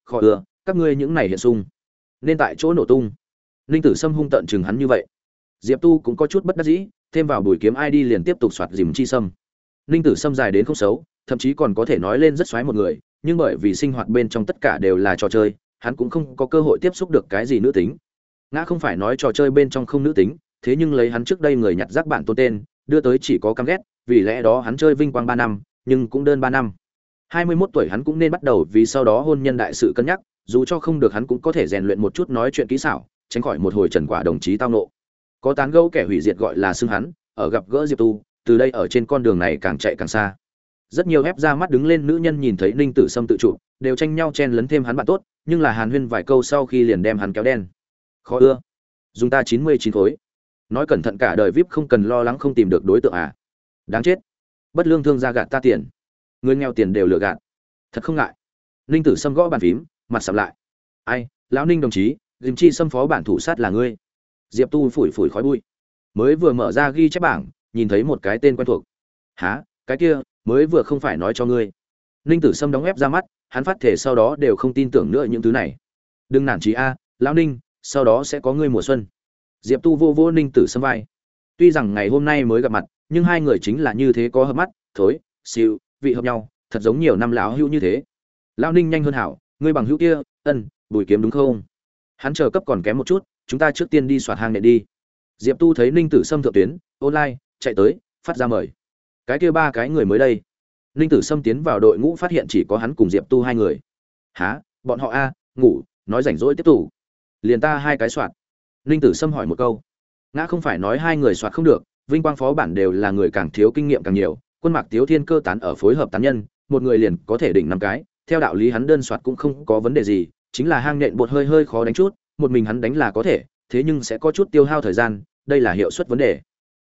Speaker 1: khó ưa các ngươi những này hiện sung nên tại chỗ nổ tung. Ninh Tử Sâm hung tợn chừng hắn như vậy. Diệp Tu cũng có chút bất đắc dĩ, thêm vào Bùi Kiếm ID liền tiếp tục soạt dìm chi sâm. Ninh Tử Sâm dài đến không xấu, thậm chí còn có thể nói lên rất xoáy một người, nhưng bởi vì sinh hoạt bên trong tất cả đều là trò chơi, hắn cũng không có cơ hội tiếp xúc được cái gì nữ tính. Ngã không phải nói trò chơi bên trong không nữ tính, thế nhưng lấy hắn trước đây người nhặt rác bản tôn tên, đưa tới chỉ có căm ghét, vì lẽ đó hắn chơi vinh quang 3 năm, nhưng cũng đơn 3 năm. 21 tuổi hắn cũng nên bắt đầu vì sau đó hôn nhân đại sự cân nhắc, dù cho không được hắn cũng có thể rèn luyện một chút nói chuyện kỹ xảo, tránh khỏi một hồi trần quả đồng chí tao nộ. Có tán gẫu kẻ hủy diệt gọi là xưng hắn, ở gặp gỡ Diệp Tu, từ đây ở trên con đường này càng chạy càng xa. Rất nhiều ép ra mắt đứng lên nữ nhân nhìn thấy Ninh Tử Sâm tự chủ, đều tranh nhau chen lấn thêm hắn bạn tốt, nhưng là Hàn Huyên vài câu sau khi liền đem hắn kéo đen. Khó ưa. Dùng ta 99 khối. Nói cẩn thận cả đời VIP không cần lo lắng không tìm được đối tượng à? Đáng chết. Bất lương thương gia gạt ta tiền. Người nghèo tiền đều lừa gạt. Thật không ngại. Ninh Tử Sâm gõ bàn phím, mặt sầm lại. Ai, lão Ninh đồng chí, Dìm Chi Sâm phó bản thủ sát là ngươi. Diệp Tu phủi phủi khói bụi. Mới vừa mở ra ghi chép bảng, nhìn thấy một cái tên quen thuộc. Hả, cái kia, mới vừa không phải nói cho ngươi. Ninh Tử Sâm đóng ép ra mắt, hắn phát thể sau đó đều không tin tưởng nữa những thứ này. Đừng nản chí a, lão Ninh, sau đó sẽ có ngươi mùa xuân. Diệp Tu vô vô Ninh Tử Sâm vai. Tuy rằng ngày hôm nay mới gặp mặt, nhưng hai người chính là như thế có hợp mắt, thối, siêu, vị hợp nhau, thật giống nhiều năm lão hữu như thế. Lão Ninh nhanh hơn hảo, ngươi bằng hữu kia, Bùi Kiếm đúng không? Hắn chờ cấp còn kém một chút, chúng ta trước tiên đi soạt hang nện đi. Diệp Tu thấy Ninh Tử Sâm thượng tuyến, online, chạy tới, phát ra mời. Cái kia ba cái người mới đây. Ninh Tử Sâm tiến vào đội ngũ phát hiện chỉ có hắn cùng Diệp Tu hai người. Hả, bọn họ a, ngủ, nói rảnh rỗi tiếp tục. Liền ta hai cái soạt. Ninh Tử Sâm hỏi một câu. Ngã không phải nói hai người soạt không được, vinh quang phó bản đều là người càng thiếu kinh nghiệm càng nhiều, Quân Mạc Tiếu Thiên cơ tán ở phối hợp tán nhân, một người liền có thể đỉnh 5 cái, theo đạo lý hắn đơn soạt cũng không có vấn đề gì, chính là hang nện bột hơi hơi khó đánh chút, một mình hắn đánh là có thể, thế nhưng sẽ có chút tiêu hao thời gian, đây là hiệu suất vấn đề.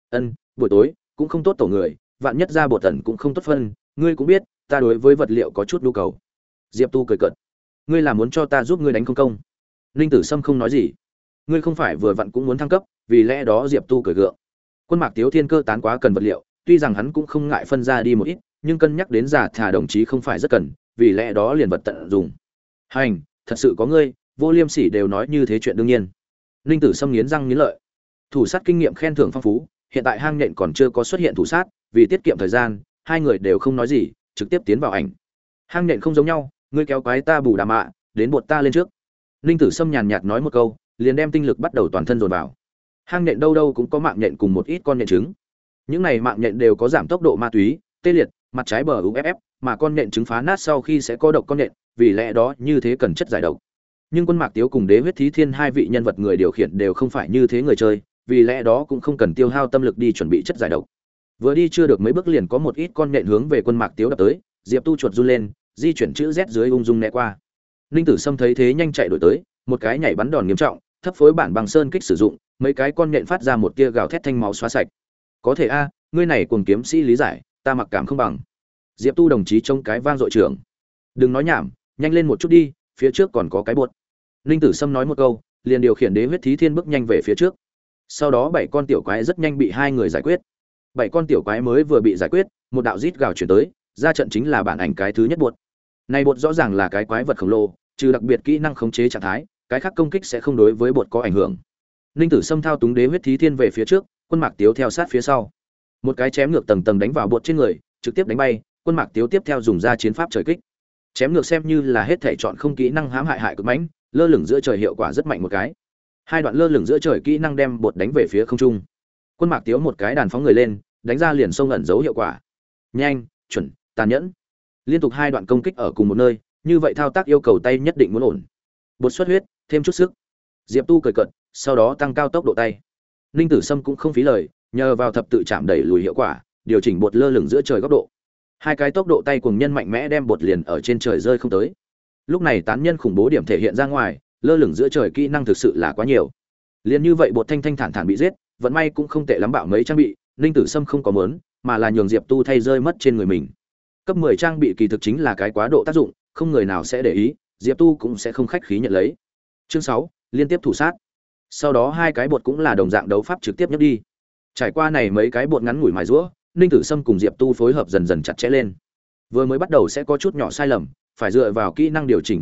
Speaker 1: Buổi tối cũng không tốt tổ người, vạn nhất ra bột tẩn cũng không tốt phân, ngươi cũng biết, ta đối với vật liệu có chút nhu cầu. Diệp Tu cười cợt. Ngươi là muốn cho ta giúp ngươi đánh không công? Ninh Tử Sâm không nói gì. Ngươi không phải vừa vặn cũng muốn thăng cấp, vì lẽ đó Diệp Tu cười gượng. Quân Mạc Tiếu Thiên cơ tán quá cần vật liệu, tuy rằng hắn cũng không ngại phân ra đi một ít, nhưng cân nhắc đến giả thà đồng chí không phải rất cần, vì lẽ đó liền vật tận dụng. Hành, thật sự có ngươi, Vô Liêm Sỉ đều nói như thế chuyện đương nhiên. Ninh Tử Sâm nghiến răng nghiến lợi. Thủ sát kinh nghiệm khen thưởng phong phú, hiện tại hang nhện còn chưa có xuất hiện thủ sát, vì tiết kiệm thời gian, hai người đều không nói gì, trực tiếp tiến vào ảnh. Hang nhện không giống nhau, ngươi kéo quái ta bù đà mạ, đến bột ta lên trước. Ninh Tử Sâm nhàn nhạt nói một câu, liền đem tinh lực bắt đầu toàn thân dồn vào. Hang nhện đâu đâu cũng có mạng nhện cùng một ít con nhện trứng. Những này mạng nhện đều có giảm tốc độ ma túy, tê liệt, mặt trái bờ UFF, mà con nhện trứng phá nát sau khi sẽ có độc con nhện, vì lẽ đó như thế cần chất giải độc. Nhưng Quân Mạc Tiếu cùng Đế Huyết Thí Thiên hai vị nhân vật người điều khiển đều không phải như thế người chơi, vì lẽ đó cũng không cần tiêu hao tâm lực đi chuẩn bị chất giải độc. Vừa đi chưa được mấy bước liền có một ít con nhện hướng về Quân Mạc Tiếu đập tới, Diệp Tu chuột run lên, di chuyển chữ Z dưới ung dung né qua. Ninh Tử Sâm thấy thế nhanh chạy đuổi tới, một cái nhảy bắn đòn nghiêm trọng, thấp phối bản bằng sơn kích sử dụng, mấy cái con nhện phát ra một tia gào thét thanh máu xóa sạch. Có thể a, ngươi này cuồng kiếm sĩ lý giải, ta mặc cảm không bằng. Diệp Tu đồng chí trông cái vang dội trưởng. Đừng nói nhảm, nhanh lên một chút đi, phía trước còn có cái buột. Ninh Tử Sâm nói một câu, liền điều khiển Đế Huyết Thí Thiên bước nhanh về phía trước. Sau đó 7 con tiểu quái rất nhanh bị hai người giải quyết. 7 con tiểu quái mới vừa bị giải quyết, một đạo rít gào chuyển tới, ra trận chính là bản ảnh cái thứ nhất buột. Này buột rõ ràng là cái quái vật khổng lồ, trừ đặc biệt kỹ năng khống chế trạng thái, cái khác công kích sẽ không đối với buột có ảnh hưởng. Ninh Tử Sâm thao túng Đế Huyết Thí Thiên về phía trước, Quân Mạc Tiếu theo sát phía sau. Một cái chém ngược tầng tầng đánh vào buột trên người, trực tiếp đánh bay, Quân Mạc Tiếu tiếp theo dùng ra chiến pháp trời kích. Chém ngược xem như là hết thể chọn không kỹ năng hãm hại cực mãnh, lơ lửng giữa trời hiệu quả rất mạnh một cái. Hai đoạn lơ lửng giữa trời kỹ năng đem bột đánh về phía không trung. Quân Mạc Tiếu một cái đàn phóng người lên, đánh ra liền xông ẩn dấu hiệu quả. Nhanh, chuẩn, tàn nhẫn. Liên tục hai đoạn công kích ở cùng một nơi, như vậy thao tác yêu cầu tay nhất định muốn ổn. Bột xuất huyết, thêm chút sức. Diệp Tu cười cợt, sau đó tăng cao tốc độ tay. Ninh Tử Sâm cũng không phí lời, nhờ vào thập tự chạm đẩy lùi hiệu quả, điều chỉnh bột lơ lửng giữa trời góc độ. Hai cái tốc độ tay cùng nhân mạnh mẽ đem bột liền ở trên trời rơi không tới. Lúc này tán nhân khủng bố điểm thể hiện ra ngoài, lơ lửng giữa trời kỹ năng thực sự là quá nhiều. Liền như vậy bột thanh thanh thản thản bị giết, vận may cũng không tệ lắm bạo mấy trang bị, Ninh Tử Sâm không có muốn, mà là nhường Diệp Tu thay rơi mất trên người mình. Cấp 10 trang bị kỳ thực chính là cái quá độ tác dụng, không người nào sẽ để ý, Diệp Tu cũng sẽ không khách khí nhận lấy. Chương 6, liên tiếp thủ sát. Sau đó hai cái bột cũng là đồng dạng đấu pháp trực tiếp nhấc đi. Trải qua này mấy cái bột ngắn ngủi mài giũa, Ninh Tử Sâm cùng Diệp Tu phối hợp dần dần chặt chẽ lên. Vừa mới bắt đầu sẽ có chút nhỏ sai lầm, phải dựa vào kỹ năng điều chỉnh góc độ,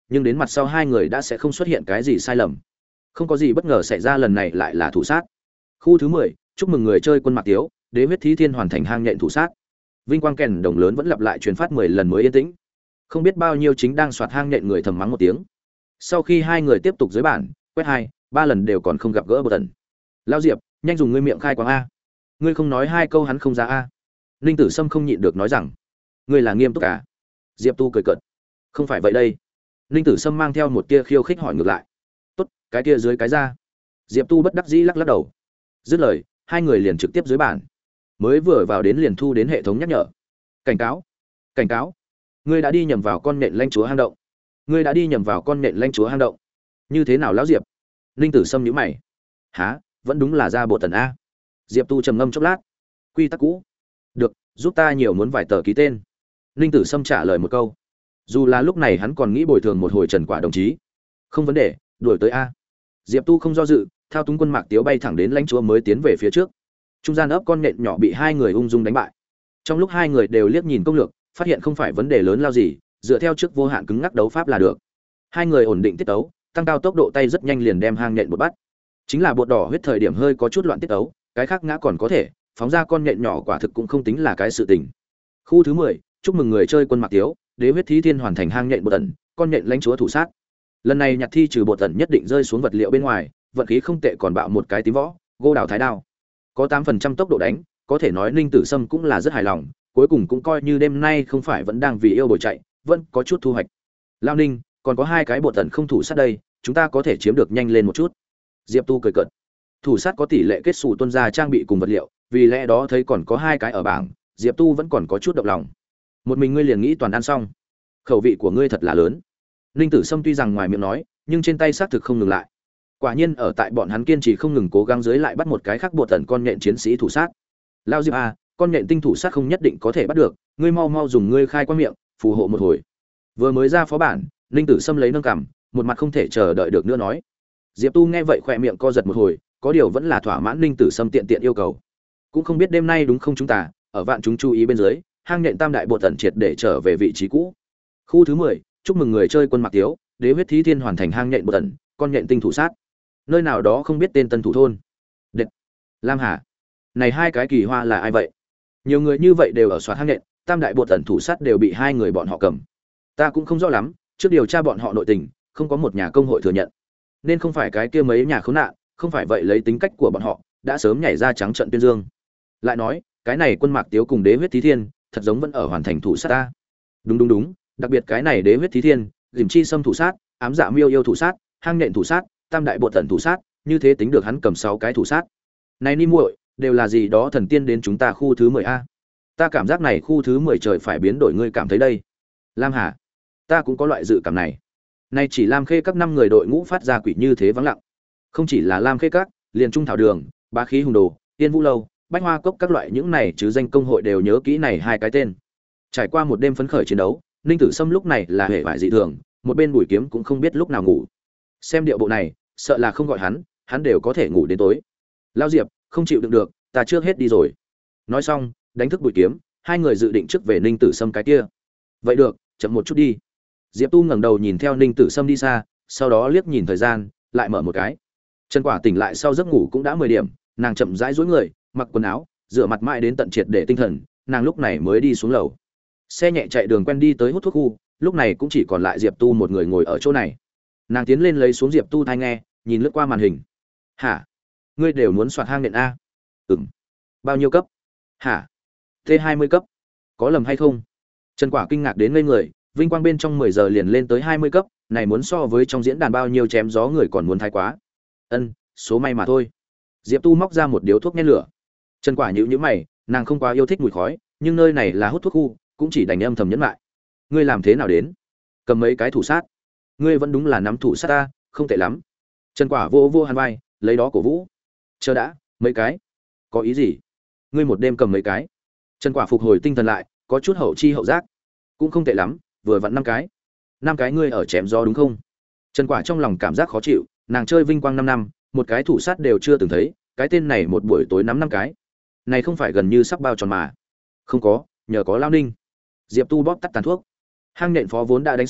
Speaker 1: nhưng đến mặt sau hai người đã sẽ không xuất hiện cái gì sai lầm. Không có gì bất ngờ xảy ra, lần này lại là thủ sát. Khu thứ 10, chúc mừng người chơi quân Mạc Tiếu, đế huyết thí thiên hoàn thành hang nhện thủ sát. Vinh quang kèn đồng lớn vẫn lặp lại truyền phát 10 lần mới yên tĩnh. Không biết bao nhiêu chính đang soạt hang nhện người thầm mắng một tiếng. Sau khi hai người tiếp tục dưới bản, quét 2, 3 lần đều còn không gặp gỡ bột tần. Lao Diệp, nhanh dùng ngươi miệng khai quang a. Ngươi không nói 2 câu hắn không ra a. Ninh Tử Sâm không nhịn được nói rằng, ngươi là nghiêm túc à? Diệp Tu cười cợt. Không phải vậy đây. Ninh Tử Sâm mang theo một tia khiêu khích hỏi ngược lại. Tốt, cái kia dưới cái ra. Diệp Tu bất đắc dĩ lắc lắc đầu. Dứt lời, hai người liền trực tiếp dưới bản. Mới vừa vào đến liền thu đến hệ thống nhắc nhở. Cảnh cáo, cảnh cáo. Ngươi đã đi nhầm vào con nện lanh chúa hang động. Ngươi đã đi nhầm vào con nện lanh chúa hang động. Như thế nào lão Diệp? Ninh Tử Sâm nhíu mày. Hả, vẫn đúng là ra bộ tần a. Diệp Tu trầm ngâm chốc lát. Quy tắc cũ. Được, giúp ta nhiều muốn vài tờ ký tên. Ninh Tử Sâm trả lời một câu. Dù là lúc này hắn còn nghĩ bồi thường một hồi Trần Quả đồng chí. Không vấn đề, đuổi tới a. Diệp Tu không do dự, thao túng quân Mạc Tiếu bay thẳng đến lãnh chúa mới tiến về phía trước. Trung gian ấp con nhện nhỏ bị hai người ung dung đánh bại. Trong lúc hai người đều liếc nhìn công lược, phát hiện không phải vấn đề lớn lao gì, dựa theo trước vô hạn cứng ngắc đấu pháp là được. Hai người ổn định tiết tấu, tăng cao tốc độ tay rất nhanh liền đem hang nhện một bắt. Chính là bột đỏ huyết thời điểm hơi có chút loạn tiết tấu, cái khác ngã còn có thể, phóng ra con nhện nhỏ quả thực cũng không tính là cái sự tình. Khu thứ 10, chúc mừng người chơi quân Mạc Tiếu, đế huyết thí thiên hoàn thành hang nhện bột tẩn, con nhện lãnh chúa thủ sát. Lần này nhặt thi trừ bột tẩn nhất định rơi xuống vật liệu bên ngoài, vận khí không tệ còn bạo một cái tím võ, gô đào thái đao. Có 8% tốc độ đánh, có thể nói Ninh Tử Sâm cũng là rất hài lòng, cuối cùng cũng coi như đêm nay không phải vẫn đang vì yêu bồi chạy, vẫn có chút thu hoạch. Lao Ninh, còn có 2 cái bột tẩn không thủ sát đây, chúng ta có thể chiếm được nhanh lên một chút. Diệp Tu cười cợt. Thủ sát có tỷ lệ kết xù tuân ra trang bị cùng vật liệu, vì lẽ đó thấy còn có 2 cái ở bảng, Diệp Tu vẫn còn có chút động lòng. Một mình ngươi liền nghĩ toàn ăn xong, khẩu vị của ngươi thật là lớn. Ninh Tử Sâm tuy rằng ngoài miệng nói, nhưng trên tay xác thực không ngừng lại. Quả nhiên ở tại bọn hắn kiên trì không ngừng cố gắng dưới lại bắt một cái khác bột tẩn con nhện chiến sĩ thủ sát. Lao Diệp a, con nhện tinh thủ sát không nhất định có thể bắt được, ngươi mau mau dùng ngươi khai qua miệng, phù hộ một hồi. Vừa mới ra phó bản, Ninh Tử Sâm lấy nâng cằm, một mặt không thể chờ đợi được nữa nói. Diệp Tu nghe vậy khỏe miệng co giật một hồi, có điều vẫn là thỏa mãn Ninh Tử Sâm tiện tiện yêu cầu. Cũng không biết đêm nay đúng không chúng ta, ở vạn chúng chú ý bên dưới, hang nhện tam đại bột tẩn triệt để trở về vị trí cũ. Khu thứ 10, chúc mừng người chơi quân Mạc Tiếu, đế huyết thí thiên hoàn thành hang nhện bột tẩn, con nhện tinh thủ sát. Nơi nào đó không biết tên tân thủ thôn. Đệt. Lam Hà. Này 2 cái kỳ hoa là ai vậy? Nhiều người như vậy đều ở soát hang nhện, tam đại bột tẩn thủ sát đều bị 2 người bọn họ cầm. Ta cũng không rõ lắm, trước điều tra bọn họ nội tình, không có một nhà công hội thừa nhận. Nên không phải cái kia mấy nhà khốn nạn, không phải vậy lấy tính cách của bọn họ, đã sớm nhảy ra trắng trận tuyên dương. Lại nói, cái này quân Mạc Tiếu cùng đế huyết thí thiên, thật giống vẫn ở hoàn thành thủ sát ta. Đúng, đặc biệt cái này đế huyết thí thiên, Dìm Chi Sâm thủ sát, ám dạ miêu yêu thủ sát, hang nhện thủ sát, tam đại bột tẩn thủ sát, như thế tính được hắn cầm 6 cái thủ sát. Này ni muội, đều là gì đó thần tiên đến chúng ta khu thứ 10 a. Ta cảm giác này khu thứ 10 trời phải biến đổi, ngươi cảm thấy đây. Lam Hà, ta cũng có loại dự cảm này. Nay chỉ Lam Khê các 5 người đội ngũ phát ra quỷ như thế vắng lặng. Không chỉ là Lam Khê các, liền Trung Thảo Đường, Bá Khí Hùng Đồ, Tiên Vũ Lâu, Bách Hoa Cốc các loại những này chứ danh công hội đều nhớ kỹ này 2 cái tên. Trải qua một đêm phấn khởi chiến đấu, Ninh Tử Sâm lúc này là hề vải dị thường, một bên bùi kiếm cũng không biết lúc nào ngủ. Xem điệu bộ này, sợ là không gọi hắn đều có thể ngủ đến tối. Lao Diệp, không chịu đựng được, ta trước hết đi rồi. Nói xong, đánh thức bùi kiếm, 2 người dự định trước về Ninh Tử Sâm cái kia. Vậy được, chậm một chút đi. Diệp Tu ngẩng đầu nhìn theo Ninh Tử Sâm đi xa, sau đó liếc nhìn thời gian, lại mở một cái. Trần Quả tỉnh lại sau giấc ngủ cũng đã 10 điểm, nàng chậm rãi duỗi người, mặc quần áo, rửa mặt mãi đến tận triệt để tinh thần, nàng lúc này mới đi xuống lầu. Xe nhẹ chạy đường quen đi tới hút thuốc khu, lúc này cũng chỉ còn lại Diệp Tu một người ngồi ở chỗ này. Nàng tiến lên lấy xuống Diệp Tu tai nghe, nhìn lướt qua màn hình. "Hả? Ngươi đều muốn soạt hang nện a?" "Ừm." "Bao nhiêu cấp?" "Hả? T20 cấp. Có lầm hay không?" Trần Quả kinh ngạc đến ngây người, vinh quang bên trong 10 giờ liền lên tới 20 cấp, này muốn so với trong diễn đàn bao nhiêu chém gió người còn muốn thái quá. "Ân, số may mà thôi." Diệp Tu móc ra một điếu thuốc nhen lửa. Trần Quả nhíu nhíu mày, nàng không quá yêu thích mùi khói, nhưng nơi này là hút thuốc khu, cũng chỉ đành âm thầm nhẫn lại. "Ngươi làm thế nào đến? Cầm mấy cái thủ sát? Ngươi vẫn đúng là nắm thủ sát ta, không tệ lắm." Trần Quả vô vô hắn vai, lấy đó cổ vũ. "Chờ đã, mấy cái? Có ý gì? Ngươi một đêm cầm mấy cái?" Trần Quả phục hồi tinh thần lại, có chút hậu chi hậu giác. "Cũng không tệ lắm, vừa vặn 5 cái." "5 cái ngươi ở chém gió đúng không?" Trần Quả trong lòng cảm giác khó chịu, nàng chơi vinh quang 5 năm, một cái thủ sát đều chưa từng thấy, cái tên này một buổi tối nắm 5 cái. Này không phải gần như sắp bao tròn mà. "Không có, nhờ có Lao Ninh." Diệp Tu bóp tắt tàn thuốc. Hang nện phó vốn đã đánh xong,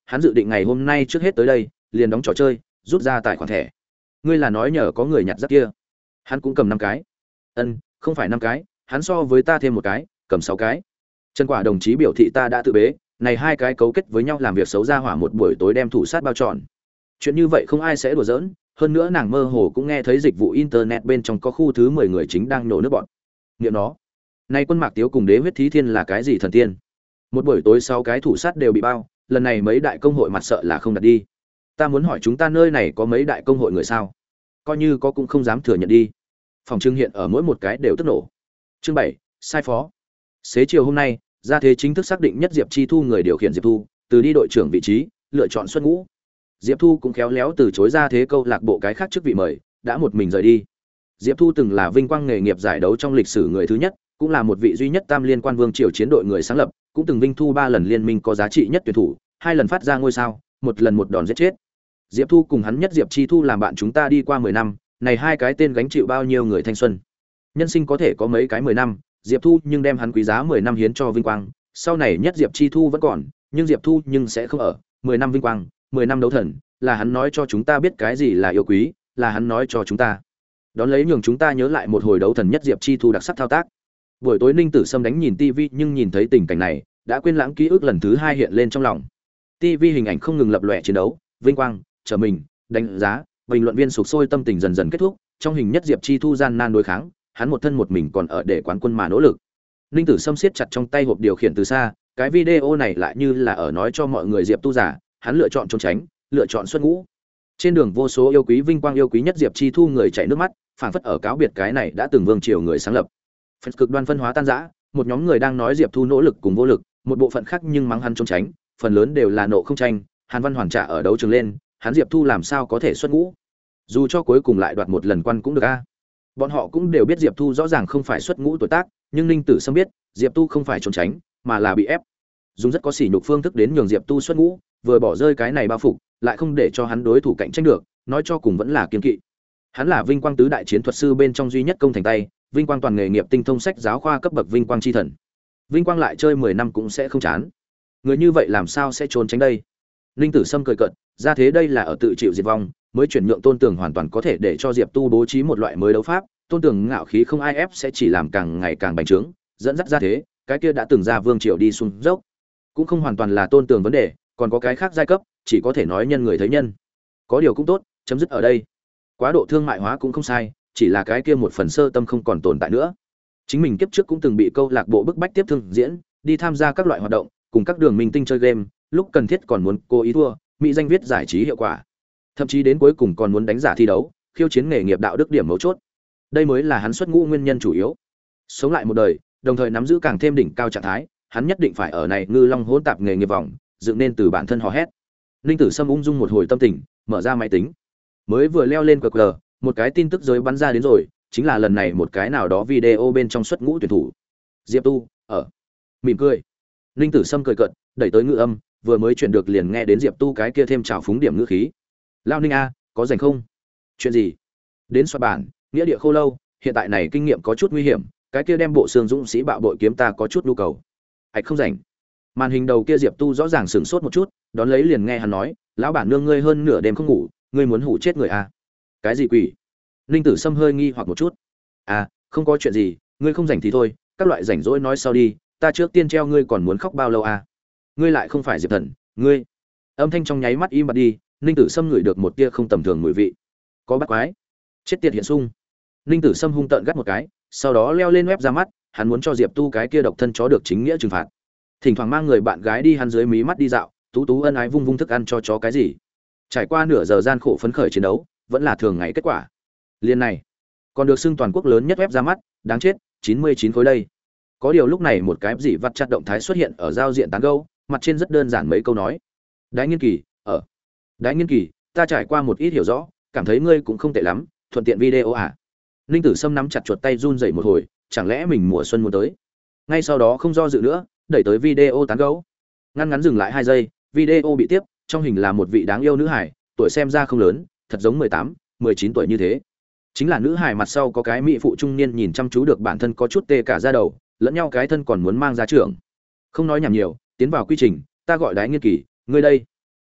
Speaker 1: hắn dự định ngày hôm nay trước hết tới đây liền đóng trò chơi rút ra tài khoản thẻ. Ngươi là nói nhờ có người nhặt rác kia? Hắn cũng cầm 5 cái. Không phải 5 cái, hắn so với ta thêm một cái, cầm 6 cái. Trần Quả đồng chí biểu thị ta đã tự bế, này 2 cái cấu kết với nhau làm việc xấu ra hỏa một buổi tối đem thủ sát bao trọn. Chuyện như vậy không ai sẽ đùa giỡn, hơn nữa nàng mơ hồ cũng nghe thấy dịch vụ internet bên trong có khu thứ 10 người chính đang nổ nước bọn. Niệm nó. Nay Quân Mạc Tiếu cùng Đế Huyết Thí Thiên là cái gì thần tiên? Một buổi tối 6 cái thủ sát đều bị bao, lần này mấy đại công hội mặt sợ là không đặt đi. Ta muốn hỏi chúng ta nơi này có mấy đại công hội người sao? Coi như có cũng không dám thừa nhận đi. Phòng trưng hiện ở mỗi một cái đều tức nổ. Chương 7, sai phó. Xế chiều hôm nay, Gia Thế chính thức xác định nhất Diệp Chi Thu người điều khiển Diệp Thu, từ đi đội trưởng vị trí, lựa chọn xuất ngũ. Diệp Thu cũng khéo léo từ chối Gia Thế câu lạc bộ cái khác chức vị mời, đã một mình rời đi. Diệp Thu từng là vinh quang nghề nghiệp giải đấu trong lịch sử người thứ nhất, cũng là một vị duy nhất tam liên quan vương triều chiến đội người sáng lập, cũng từng vinh thu 3 lần liên minh có giá trị nhất tuyển thủ, 2 lần phát ra ngôi sao, một lần một đòn giết chết. Diệp Thu cùng hắn nhất Diệp Chi Thu làm bạn chúng ta đi qua 10 năm, này 2 cái tên gánh chịu bao nhiêu người thanh xuân. Nhân sinh có thể có mấy cái 10 năm, Diệp Thu nhưng đem hắn quý giá 10 năm hiến cho vinh quang, sau này nhất Diệp Chi Thu vẫn còn, nhưng Diệp Thu nhưng sẽ không ở, 10 năm vinh quang, 10 năm đấu thần, là hắn nói cho chúng ta biết cái gì là yêu quý, là hắn nói cho chúng ta. Đón lấy nhường chúng ta nhớ lại một hồi đấu thần nhất Diệp Chi Thu đặc sắc thao tác. Buổi tối Ninh Tử Sâm đánh nhìn TV nhưng nhìn thấy tình cảnh này, đã quên lãng ký ức lần thứ 2 hiện lên trong lòng. TV hình ảnh không ngừng lập lòe chiến đấu, vinh quang, trở mình, đánh giá, bình luận viên sục sôi tâm tình dần dần kết thúc, trong hình nhất Diệp Chi Thu gian nan đối kháng, hắn một thân một mình còn ở để quán quân mà nỗ lực. Ninh Tử Sâm siết chặt trong tay hộp điều khiển từ xa, cái video này lại như là ở nói cho mọi người Diệp Tu giả, hắn lựa chọn trốn tránh, lựa chọn xuất ngũ. Trên đường vô số yêu quý vinh quang yêu quý nhất Diệp Chi Thu người chảy nước mắt, phảng phất ở cáo biệt cái này đã từng vương triều người sáng lập. Fans cực đoan phân hóa tan rã, một nhóm người đang nói Diệp Thu nỗ lực cùng vô lực, một bộ phận khác nhưng mắng hắn trốn tránh, phần lớn đều là nộ không tranh, Hàn Văn Hoàn trả ở đấu trường lên, hắn Diệp Thu làm sao có thể xuất ngũ? Dù cho cuối cùng lại đoạt một lần quan cũng được a. Bọn họ cũng đều biết Diệp Thu rõ ràng không phải xuất ngũ tuổi tác, nhưng Ninh Tử Sâm biết, Diệp Tu không phải trốn tránh, mà là bị ép. Dùng rất có sỉ nhục phương thức đến nhường Diệp Tu xuất ngũ, vừa bỏ rơi cái này bao phục, lại không để cho hắn đối thủ cạnh tranh được, nói cho cùng vẫn là kiên kỵ. Hắn là vinh quang tứ đại chiến thuật sư bên trong duy nhất công thành tay, vinh quang toàn nghề nghiệp tinh thông sách giáo khoa cấp bậc vinh quang chi thần. Vinh quang lại chơi 10 năm cũng sẽ không chán. Người như vậy làm sao sẽ trốn tránh đây? Ninh Tử Sâm cười cợt, ra thế đây là ở tự chịu diệt vong, mới chuyển nhượng Tôn Tường hoàn toàn có thể để cho Diệp Tu bố trí một loại mới đấu pháp, Tôn Tường ngạo khí không ai ép sẽ chỉ làm càng ngày càng bành trướng, dẫn dắt ra thế, cái kia đã từng ra vương triều đi xuống dốc. Cũng không hoàn toàn là Tôn Tường vấn đề, còn có cái khác giai cấp, chỉ có thể nói nhân người thấy nhân. Có điều cũng tốt, chấm dứt ở đây. Quá độ thương mại hóa cũng không sai, chỉ là cái kia một phần sơ tâm không còn tồn tại nữa. Chính mình kiếp trước cũng từng bị câu lạc bộ bức bách tiếp thương diễn, đi tham gia các loại hoạt động, cùng các đường minh tinh chơi game, lúc cần thiết còn muốn cố ý thua, mỹ danh viết giải trí hiệu quả. Thậm chí đến cuối cùng còn muốn đánh giả thi đấu, khiêu chiến nghề nghiệp đạo đức điểm mấu chốt. Đây mới là hắn xuất ngũ nguyên nhân chủ yếu. Sống lại một đời, đồng thời nắm giữ càng thêm đỉnh cao trạng thái, hắn nhất định phải ở này ngư long hỗn tạp nghề nghiệp vòng, dựng nên từ bản thân hò hét. Ninh Tử Sâm ung dung một hồi tâm tình, mở ra máy tính. Mới vừa leo lên QR, một cái tin tức giới bắn ra đến rồi, chính là lần này một cái nào đó video bên trong xuất ngũ tuyển thủ. Diệp Tu, ở. Mỉm cười. Ninh Tử Sâm cười cợt, đẩy tới ngữ âm, vừa mới chuyển được liền nghe đến Diệp Tu cái kia thêm trào phúng điểm ngữ khí. Lao Ninh a, có rảnh không? Chuyện gì? Đến soạn bản, nghĩa địa khô lâu, hiện tại này kinh nghiệm có chút nguy hiểm, cái kia đem bộ xương dũng sĩ bạo bội kiếm ta có chút nhu cầu. Hạch không rảnh. Màn hình đầu kia Diệp Tu rõ ràng sửng sốt một chút, đón lấy liền nghe hắn nói, lão bản nương ngươi hơn nửa đêm không ngủ, ngươi muốn hủ chết người à? Cái gì quỷ? Ninh Tử Sâm hơi nghi hoặc một chút. À, không có chuyện gì, ngươi không rảnh thì thôi, các loại rảnh rỗi nói sau đi, ta trước tiên treo ngươi còn muốn khóc bao lâu à? Ngươi lại không phải Diệp Thần, ngươi. Âm thanh trong nháy mắt im bặt đi, Ninh Tử Sâm ngửi được một tia không tầm thường mùi vị. Có bắt quái. Chết tiệt hiện sung. Ninh Tử Sâm hung tợn gắt một cái, sau đó leo lên web ra mắt, hắn muốn cho Diệp Tu cái kia độc thân chó được chính nghĩa trừng phạt. Thỉnh thoảng mang người bạn gái đi hắn dưới mí mắt đi dạo, tú tú ân ái vung vung thức ăn cho chó cái gì. Trải qua nửa giờ gian khổ phấn khởi chiến đấu, vẫn là thường ngày kết quả. Liên này, còn được xưng toàn quốc lớn nhất web ra mắt, đáng chết, 99 khối đây. Có điều lúc này một cái gì vặt chặt động thái xuất hiện ở giao diện tán gẫu, mặt trên rất đơn giản mấy câu nói. Đái Nghiên Kỳ, ở. Đái Nghiên Kỳ, ta trải qua một ít hiểu rõ, cảm thấy ngươi cũng không tệ lắm, thuận tiện video à? Ninh Tử Sâm nắm chặt chuột tay run rẩy một hồi, chẳng lẽ mình mùa xuân muốn tới? Ngay sau đó không do dự nữa, đẩy tới video tán gẫu. Ngắn ngắn dừng lại 2 giây, video bị tiếp, trong hình là một vị đáng yêu nữ hải, tuổi xem ra không lớn, thật giống 18, 19 tuổi như thế. Chính là nữ hải mặt sau có cái mỹ phụ trung niên nhìn chăm chú được bản thân có chút tê cả da đầu, lẫn nhau cái thân còn muốn mang ra trường. Không nói nhảm nhiều, tiến vào quy trình, ta gọi Đái Nghiên Kỳ, ngươi đây.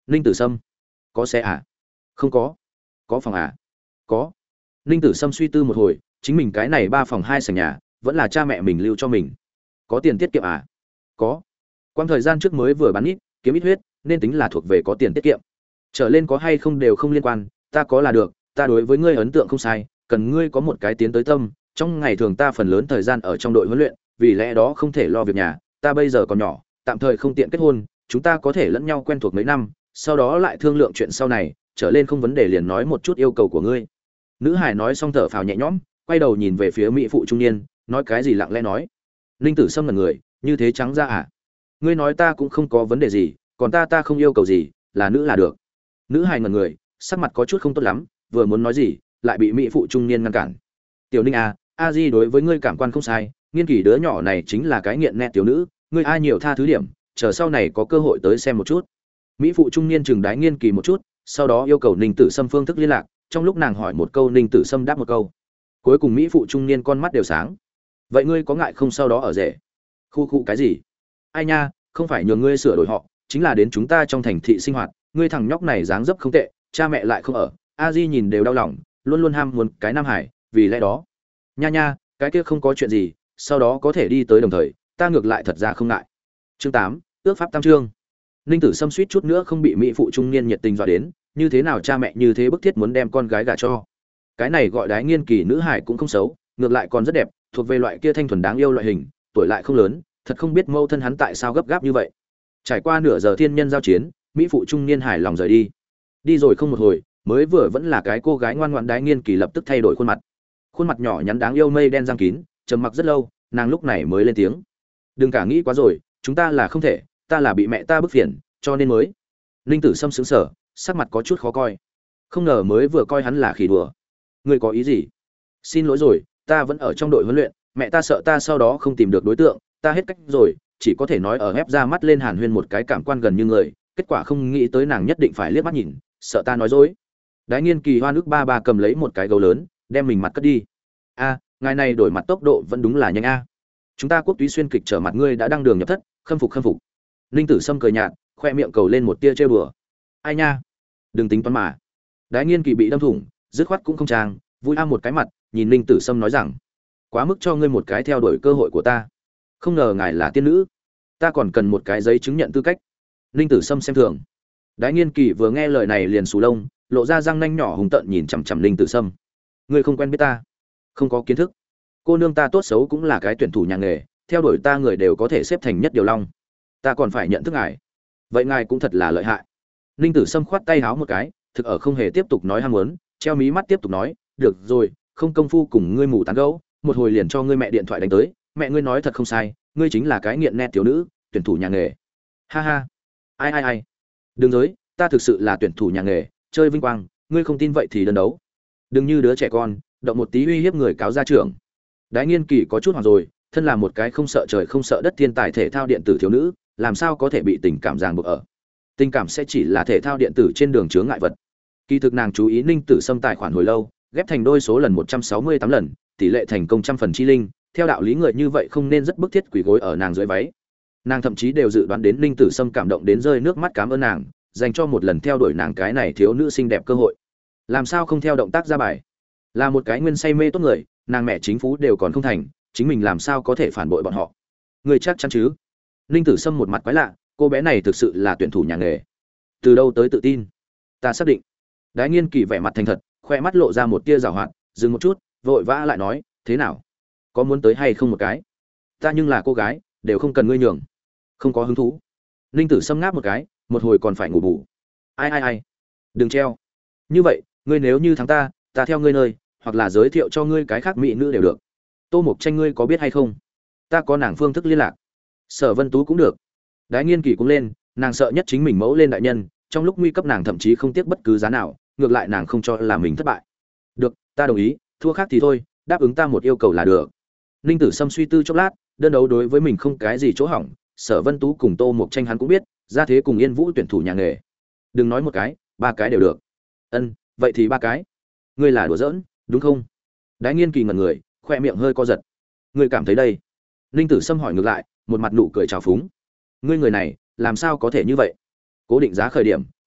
Speaker 1: Ninh Tử Sâm, có xe à? Không có. Có phòng à? Có. Ninh Tử Sâm suy tư một hồi, chính mình cái này 3 phòng 2 sảnh nhà, vẫn là cha mẹ mình lưu cho mình. Có tiền tiết kiệm à? Có. Quang thời gian trước mới vừa bán ít, kiếm ít huyết, nên tính là thuộc về có tiền tiết kiệm. Trở lên có hay không đều không liên quan, ta có là được, ta đối với ngươi ấn tượng không sai, cần ngươi có một cái tiến tới tâm, trong ngày thường ta phần lớn thời gian ở trong đội huấn luyện, vì lẽ đó không thể lo việc nhà, ta bây giờ còn nhỏ, tạm thời không tiện kết hôn, chúng ta có thể lẫn nhau quen thuộc mấy năm, sau đó lại thương lượng chuyện sau này, trở lên không vấn đề liền nói một chút yêu cầu của ngươi. Nữ hải nói xong thở phào nhẹ nhõm, quay đầu nhìn về phía mỹ phụ trung niên, nói cái gì lặng lẽ nói. Ninh Tử Sâm là người, như thế trắng ra à? Ngươi nói ta cũng không có vấn đề gì, còn ta không yêu cầu gì, là nữ là được. Nữ hải ngẩn người, sắc mặt có chút không tốt lắm, vừa muốn nói gì, lại bị mỹ phụ trung niên ngăn cản. Tiểu Ninh à, a di đối với ngươi cảm quan không sai, nghiên kỷ đứa nhỏ này chính là cái nghiện nét tiểu nữ, ngươi ai nhiều tha thứ điểm, chờ sau này có cơ hội tới xem một chút. Mỹ phụ trung niên chừng đái nghiên kỳ một chút, sau đó yêu cầu Ninh Tử Sâm phương thức liên lạc, trong lúc nàng hỏi một câu Ninh Tử Sâm đáp một câu. Cuối cùng mỹ phụ trung niên con mắt đều sáng. Vậy ngươi có ngại không sau đó ở rể? Khu cái gì? Ai nha, không phải nhường ngươi sửa đổi họ, chính là đến chúng ta trong thành thị sinh hoạt, ngươi thằng nhóc này dáng dấp không tệ, cha mẹ lại không ở, a di nhìn đều đau lòng, luôn luôn ham muốn cái Nam Hải, vì lẽ đó. Nha, cái kia không có chuyện gì, sau đó có thể đi tới đồng thời, ta ngược lại thật ra không ngại. Chương 8, ước pháp tam chương. Ninh Tử Sâm suýt chút nữa không bị mỹ phụ trung niên nhiệt tình dọa đến, như thế nào cha mẹ như thế bức thiết muốn đem con gái gả cho. Cái này gọi đái nghiên kỳ nữ hải cũng không xấu, ngược lại còn rất đẹp, thuộc về loại kia thanh thuần đáng yêu loại hình, tuổi lại không lớn, thật không biết mâu thân hắn tại sao gấp gáp như vậy. Trải qua nửa giờ thiên nhân giao chiến, mỹ phụ trung niên hài lòng rời đi. Đi rồi không một hồi, mới vừa vẫn là cái cô gái ngoan ngoãn đái nghiên kỳ lập tức thay đổi khuôn mặt nhỏ nhắn đáng yêu mây đen răng kín, trầm mặc rất lâu, nàng lúc này mới lên tiếng. Đừng cả nghĩ quá rồi, chúng ta là không thể, ta là bị mẹ ta bức phiền, cho nên mới. Ninh Tử Sâm sững sờ, sắc mặt có chút khó coi. Không ngờ mới vừa coi hắn là khỉ đùa. Ngươi có ý gì? Xin lỗi rồi, ta vẫn ở trong đội huấn luyện, mẹ ta sợ ta sau đó không tìm được đối tượng, ta hết cách rồi, chỉ có thể nói ở ép ra mắt lên Hàn Huyên một cái cảm quan gần như người, kết quả không nghĩ tới nàng nhất định phải liếc mắt nhìn, sợ ta nói dối. Đái nghiên kỳ hoa nước ba cầm lấy một cái gấu lớn, đem mình mặt cất đi. A, ngài này đổi mặt tốc độ vẫn đúng là nhanh a. Chúng ta Quốc Túy xuyên kịch trở mặt ngươi đã đăng đường nhập thất, khâm phục. Ninh Tử Sâm cười nhạt, khoe miệng cầu lên một tia trêu đùa. Ai nha, đừng tính toán mà. Đái nghiên kỳ bị đâm thủng, dứt khoát cũng không trang, vui a một cái mặt, nhìn Ninh Tử Sâm nói rằng, quá mức cho ngươi một cái theo đuổi cơ hội của ta. Không ngờ ngài là tiên nữ, ta còn cần một cái giấy chứng nhận tư cách. Ninh Tử Sâm xem thường. Đái nghiên kỳ vừa nghe lời này liền xù lông, lộ ra răng nanh nhỏ hùng tợn nhìn chằm chằm Ninh Tử Sâm. Ngươi không quen biết ta, không có kiến thức. Cô nương ta tốt xấu cũng là cái tuyển thủ nhà nghề, theo đuổi ta người đều có thể xếp thành nhất điều long. Ta còn phải nhận thức ngài. Vậy ngài cũng thật là lợi hại. Ninh Tử Sâm khoát tay háo một cái, thực ở không hề tiếp tục nói ham muốn, treo mí mắt tiếp tục nói, được rồi, không công phu cùng ngươi mù tán gẫu, một hồi liền cho ngươi mẹ điện thoại đánh tới, mẹ ngươi nói thật không sai, ngươi chính là cái nghiện nét thiếu nữ, tuyển thủ nhà nghề. Ha ha. Ai. Đừng dối, ta thực sự là tuyển thủ nhà nghề, chơi vinh quang, ngươi không tin vậy thì đơn đấu. Đừng như đứa trẻ con, động một tí uy hiếp người cáo gia trưởng. Đái nghiên kỳ có chút hoảng rồi, thân là một cái không sợ trời không sợ đất thiên tài thể thao điện tử thiếu nữ, làm sao có thể bị tình cảm ràng buộc ở. Tình cảm sẽ chỉ là thể thao điện tử trên đường chướng ngại vật. Kỳ thực nàng chú ý Ninh Tử Sâm tài khoản hồi lâu, ghép thành đôi số lần 168 lần, tỷ lệ thành công 100% chi linh, theo đạo lý người như vậy không nên rất bức thiết quỳ gối ở nàng dưới váy. Nàng thậm chí đều dự đoán đến Ninh Tử Sâm cảm động đến rơi nước mắt cảm ơn nàng, dành cho một lần theo đuổi nàng cái này thiếu nữ xinh đẹp cơ hội. Làm sao không theo động tác ra bài? Là một cái nguyên say mê tốt người, nàng mẹ chính phú đều còn không thành, chính mình làm sao có thể phản bội bọn họ? Người chắc chắn chứ? Ninh Tử Sâm một mặt quái lạ, cô bé này thực sự là tuyển thủ nhà nghề. Từ đâu tới tự tin? Ta xác định. Đái nghiên kỳ vẻ mặt thành thật, khoe mắt lộ ra một tia giảo hoạt, dừng một chút, vội vã lại nói, thế nào? Có muốn tới hay không một cái? Ta nhưng là cô gái, đều không cần ngươi nhường. Không có hứng thú. Ninh Tử Sâm ngáp một cái, một hồi còn phải ngủ bù. Ai. Đừng treo. Như vậy, ngươi nếu như thắng ta, ta theo ngươi nơi, hoặc là giới thiệu cho ngươi cái khác mỹ nữ đều được. Tô Mộc Tranh ngươi có biết hay không? Ta có nàng phương thức liên lạc. Sở Vân Tú cũng được. Đái nghiên kỳ cũng lên, nàng sợ nhất chính mình mẫu lên đại nhân, trong lúc nguy cấp nàng thậm chí không tiếc bất cứ giá nào, ngược lại nàng không cho là mình thất bại. Được, ta đồng ý, thua khác thì thôi, đáp ứng ta một yêu cầu là được. Ninh Tử Sâm suy tư chốc lát, đơn đấu đối với mình không cái gì chỗ hỏng, Sở Vân Tú cùng Tô Mộc Tranh hắn cũng biết, ra thế cùng Yên Vũ tuyển thủ nhà nghề. Đừng nói một cái, 3 cái đều được. Ân, vậy thì 3 cái. Ngươi là đùa giỡn, đúng không? Đái nghiên kỳ ngẩn người, khoe miệng hơi co giật. Ngươi cảm thấy đây? Ninh Tử Sâm hỏi ngược lại, một mặt nụ cười trào phúng. Ngươi người này, làm sao có thể như vậy? Cố định giá khởi điểm,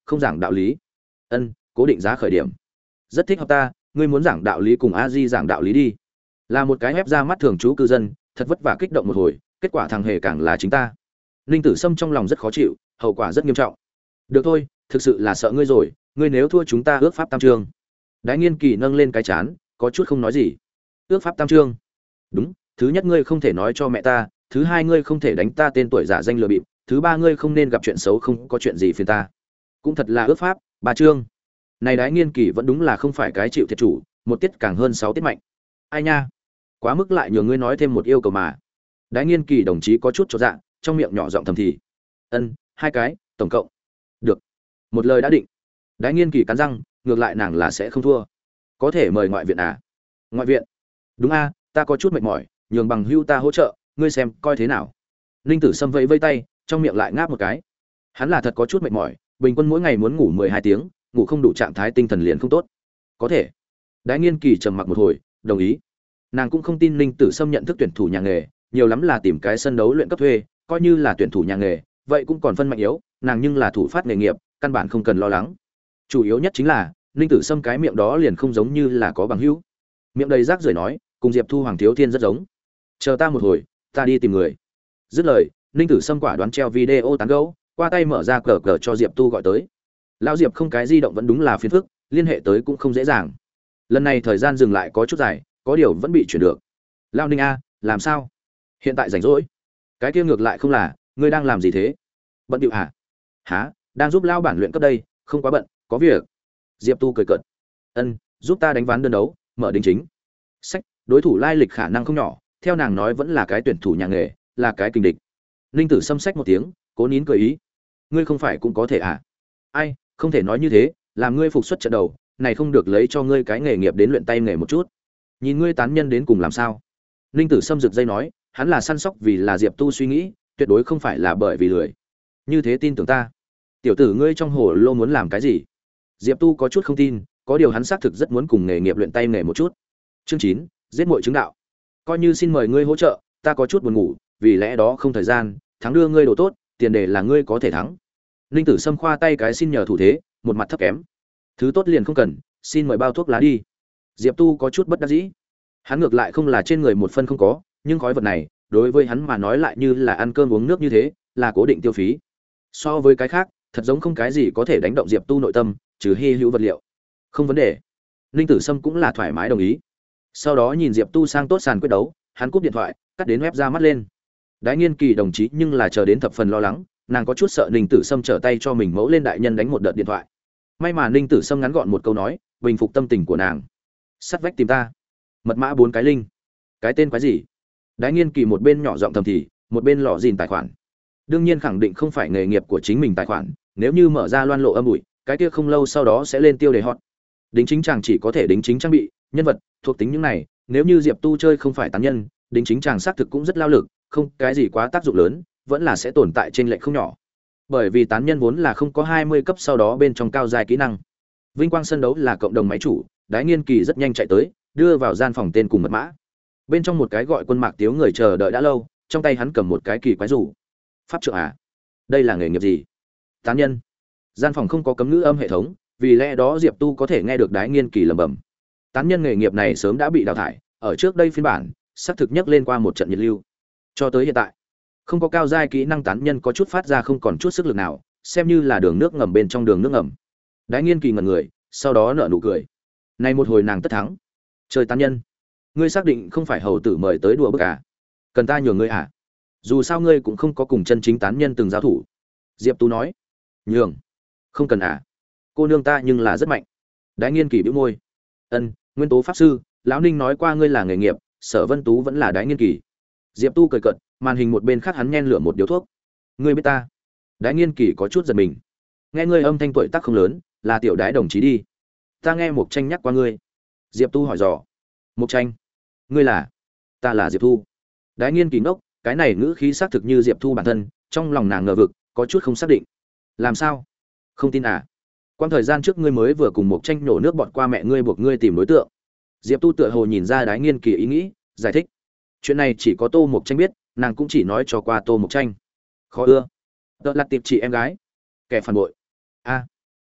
Speaker 1: không giảng đạo lý. Ân, cố định giá khởi điểm. Rất thích hợp ta, ngươi muốn giảng đạo lý cùng a di giảng đạo lý đi. Là một cái ép ra mắt thường trú cư dân, thật vất vả kích động một hồi, kết quả thằng hề càng là chính ta. Ninh Tử Sâm trong lòng rất khó chịu, hậu quả rất nghiêm trọng. Được thôi, thực sự là sợ ngươi rồi, ngươi nếu thua chúng ta ước pháp tam chương. Đái Nghiên Kỳ nâng lên cái chán, có chút không nói gì. Ước pháp tam chương? Đúng, thứ nhất ngươi không thể nói cho mẹ ta, thứ hai ngươi không thể đánh ta tên tuổi giả danh lừa bịp, thứ ba ngươi không nên gặp chuyện xấu không có chuyện gì phiền ta. Cũng thật là ước pháp, ba chương. Này Đái Nghiên Kỳ vẫn đúng là không phải cái chịu thiệt chủ, một tiết càng hơn 6 tiết mạnh. Ai nha, quá mức lại nhường ngươi nói thêm một yêu cầu mà. Đái Nghiên Kỳ đồng chí có chút chột dạ, trong miệng nhỏ giọng thầm thì. Ân, 2 cái, tổng cộng. Được. Một lời đã định. Đái Nghiên Kỳ cắn răng, ngược lại nàng là sẽ không thua. Có thể mời ngoại viện à? Ngoại viện? Đúng a, ta có chút mệt mỏi, nhường bằng hưu ta hỗ trợ, ngươi xem coi thế nào. Ninh Tử Sâm vẫy vẫy tay, trong miệng lại ngáp một cái. Hắn là thật có chút mệt mỏi, bình quân mỗi ngày muốn ngủ 12 tiếng, ngủ không đủ trạng thái tinh thần liền không tốt. Có thể. Đái Nghiên Kỳ trầm mặc một hồi, đồng ý. Nàng cũng không tin Ninh Tử Sâm nhận thức tuyển thủ nhà nghề, nhiều lắm là tìm cái sân đấu luyện cấp thuê, coi như là tuyển thủ nhà nghề, vậy cũng còn phân mạnh yếu, nàng nhưng là thủ phát nghề nghiệp, căn bản không cần lo lắng. Chủ yếu nhất chính là, Ninh Tử Sâm cái miệng đó liền không giống như là có bằng hữu. Miệng đầy rác rưởi nói, cùng Diệp Thu Hoàng Thiếu Thiên rất giống. Chờ ta một hồi, ta đi tìm người. Dứt lời, Ninh Tử Sâm quả đoán treo video tán gẫu, qua tay mở ra cờ cờ cho Diệp Tu gọi tới. Lão Diệp không cái di động vẫn đúng là phiền phức, liên hệ tới cũng không dễ dàng. Lần này thời gian dừng lại có chút dài, có điều vẫn bị chuyển được. Lão Ninh a, làm sao? Hiện tại rảnh rỗi. Cái kia ngược lại không là, ngươi đang làm gì thế? Bận điệu hả? Hả, đang giúp lão bản luyện cấp đây, không quá bận, có việc. Diệp Tu cười cợt. Ân, giúp ta đánh ván đơn đấu, mở đính chính. Sách, đối thủ lai lịch khả năng không nhỏ, theo nàng nói vẫn là cái tuyển thủ nhà nghề, là cái kình địch. Ninh Tử Sâm sách một tiếng, cố nín cười ý. Ngươi không phải cũng có thể à? Ai, không thể nói như thế, làm ngươi phục xuất trận đầu, này không được lấy cho ngươi cái nghề nghiệp đến luyện tay nghề một chút. Nhìn ngươi tán nhân đến cùng làm sao? Ninh Tử Sâm rực dây nói, hắn là săn sóc vì là Diệp Tu suy nghĩ, tuyệt đối không phải là bởi vì lười. Như thế tin tưởng ta. Tiểu tử ngươi trong hồ lô muốn làm cái gì? Diệp Tu có chút không tin, có điều hắn xác thực rất muốn cùng nghề nghiệp luyện tay nghề một chút. Chương 9, giết muội chứng đạo. Coi như xin mời ngươi hỗ trợ, ta có chút buồn ngủ, vì lẽ đó không thời gian, thắng đưa ngươi đồ tốt, tiền đề là ngươi có thể thắng. Ninh Tử Sâm khoa tay cái xin nhờ thủ thế, một mặt thấp kém. Thứ tốt liền không cần, xin mời bao thuốc lá đi. Diệp Tu có chút bất đắc dĩ. Hắn ngược lại không là trên người một phân không có, nhưng khói vật này, đối với hắn mà nói lại như là ăn cơm uống nước như thế, là cố định tiêu phí. So với cái khác, thật giống không cái gì có thể đánh động Diệp Tu nội tâm, trừ hy hữu vật liệu. Không vấn đề. Ninh Tử Sâm cũng là thoải mái đồng ý. Sau đó nhìn Diệp Tu sang tốt sàn quyết đấu, hắn cúp điện thoại, cắt đến web ra mắt lên. Đái Nghiên Kỳ đồng chí nhưng là chờ đến thập phần lo lắng, nàng có chút sợ Ninh Tử Sâm trở tay cho mình mẫu lên đại nhân đánh một đợt điện thoại. May mà Ninh Tử Sâm ngắn gọn một câu nói, bình phục tâm tình của nàng. Sắt vách tìm ta. Mật mã 4 cái linh. Cái tên quái gì? Đái Nghiên Kỳ một bên nhỏ giọng thầm thì, một bên lọ gìn tài khoản. Đương nhiên khẳng định không phải nghề nghiệp của chính mình tài khoản, nếu như mở ra loan lộ âm ủi, cái kia không lâu sau đó sẽ lên tiêu đề hot. Đính chính chàng chỉ có thể đính chính trang bị, nhân vật, thuộc tính những này, nếu như Diệp Tu chơi không phải tán nhân, đính chính chàng xác thực cũng rất lao lực, không cái gì quá tác dụng lớn, vẫn là sẽ tồn tại trên lệch không nhỏ. Bởi vì tán nhân vốn là không có 20 cấp sau đó bên trong cao giai kỹ năng. Vinh quang sân đấu là cộng đồng máy chủ, Đái Nghiên Kỳ rất nhanh chạy tới, đưa vào gian phòng tên cùng mật mã. Bên trong một cái gọi Quân Mạc Tiếu người chờ đợi đã lâu, trong tay hắn cầm một cái kỳ quái rủ. Pháp trượng à? Đây là nghề nghiệp gì? Tán nhân. Gian phòng không có cấm ngữ âm hệ thống, vì lẽ đó Diệp Tu có thể nghe được Đái Nghiên Kỳ lẩm bẩm. Tán nhân nghề nghiệp này sớm đã bị đào thải, ở trước đây phiên bản, xác thực nhắc lên qua một trận nhiệt lưu. Cho tới hiện tại, không có cao giai kỹ năng tán nhân có chút phát ra không còn chút sức lực nào, xem như là đường nước ngầm bên trong đường nước ngầm. Đái Nghiên Kỳ ngẩn người, sau đó nở nụ cười. Này một hồi nàng tất thắng. Chơi tán nhân, ngươi xác định không phải hầu tử mời tới đùa bức à? Cần ta nhường ngươi à? Dù sao ngươi cũng không có cùng chân chính tán nhân từng giao thủ. Diệp Tú nói. Nhường? Không cần à? Cô nương ta nhưng là rất mạnh. Đái Nghiên Kỳ bĩu môi. Ân, Nguyên Tố pháp sư, lão Ninh nói qua ngươi là nghề nghiệp, Sở Vân Tú vẫn là Đái Nghiên Kỳ. Diệp Tu cười cợt, màn hình một bên khác hắn nhen lửa một điếu thuốc. Ngươi biết ta? Đái Nghiên Kỳ có chút giật mình. Nghe ngươi âm thanh tuổi tác không lớn, là tiểu Đái đồng chí đi. Ta nghe Mục Tranh nhắc qua ngươi. Diệp Tu hỏi dò. Mục Tranh? Ngươi là? Ta là Diệp Thu. Đái Nghiên Kỳ ngốc, cái này ngữ khí xác thực như Diệp Thu bản thân, trong lòng nàng ngờ vực, có chút không xác định. Làm sao? Không tin à? Quang thời gian trước ngươi mới vừa cùng Mục Tranh nổ nước bọt qua mẹ ngươi buộc ngươi tìm đối tượng. Diệp Tu tựa hồ nhìn ra Đái Nghiên Kỳ ý nghĩ, giải thích. Chuyện này chỉ có Tô Mục Tranh biết, nàng cũng chỉ nói cho qua Tô Mục Tranh. Khó ưa. Tớ là tiệp chị em gái. Kẻ phản bội. A.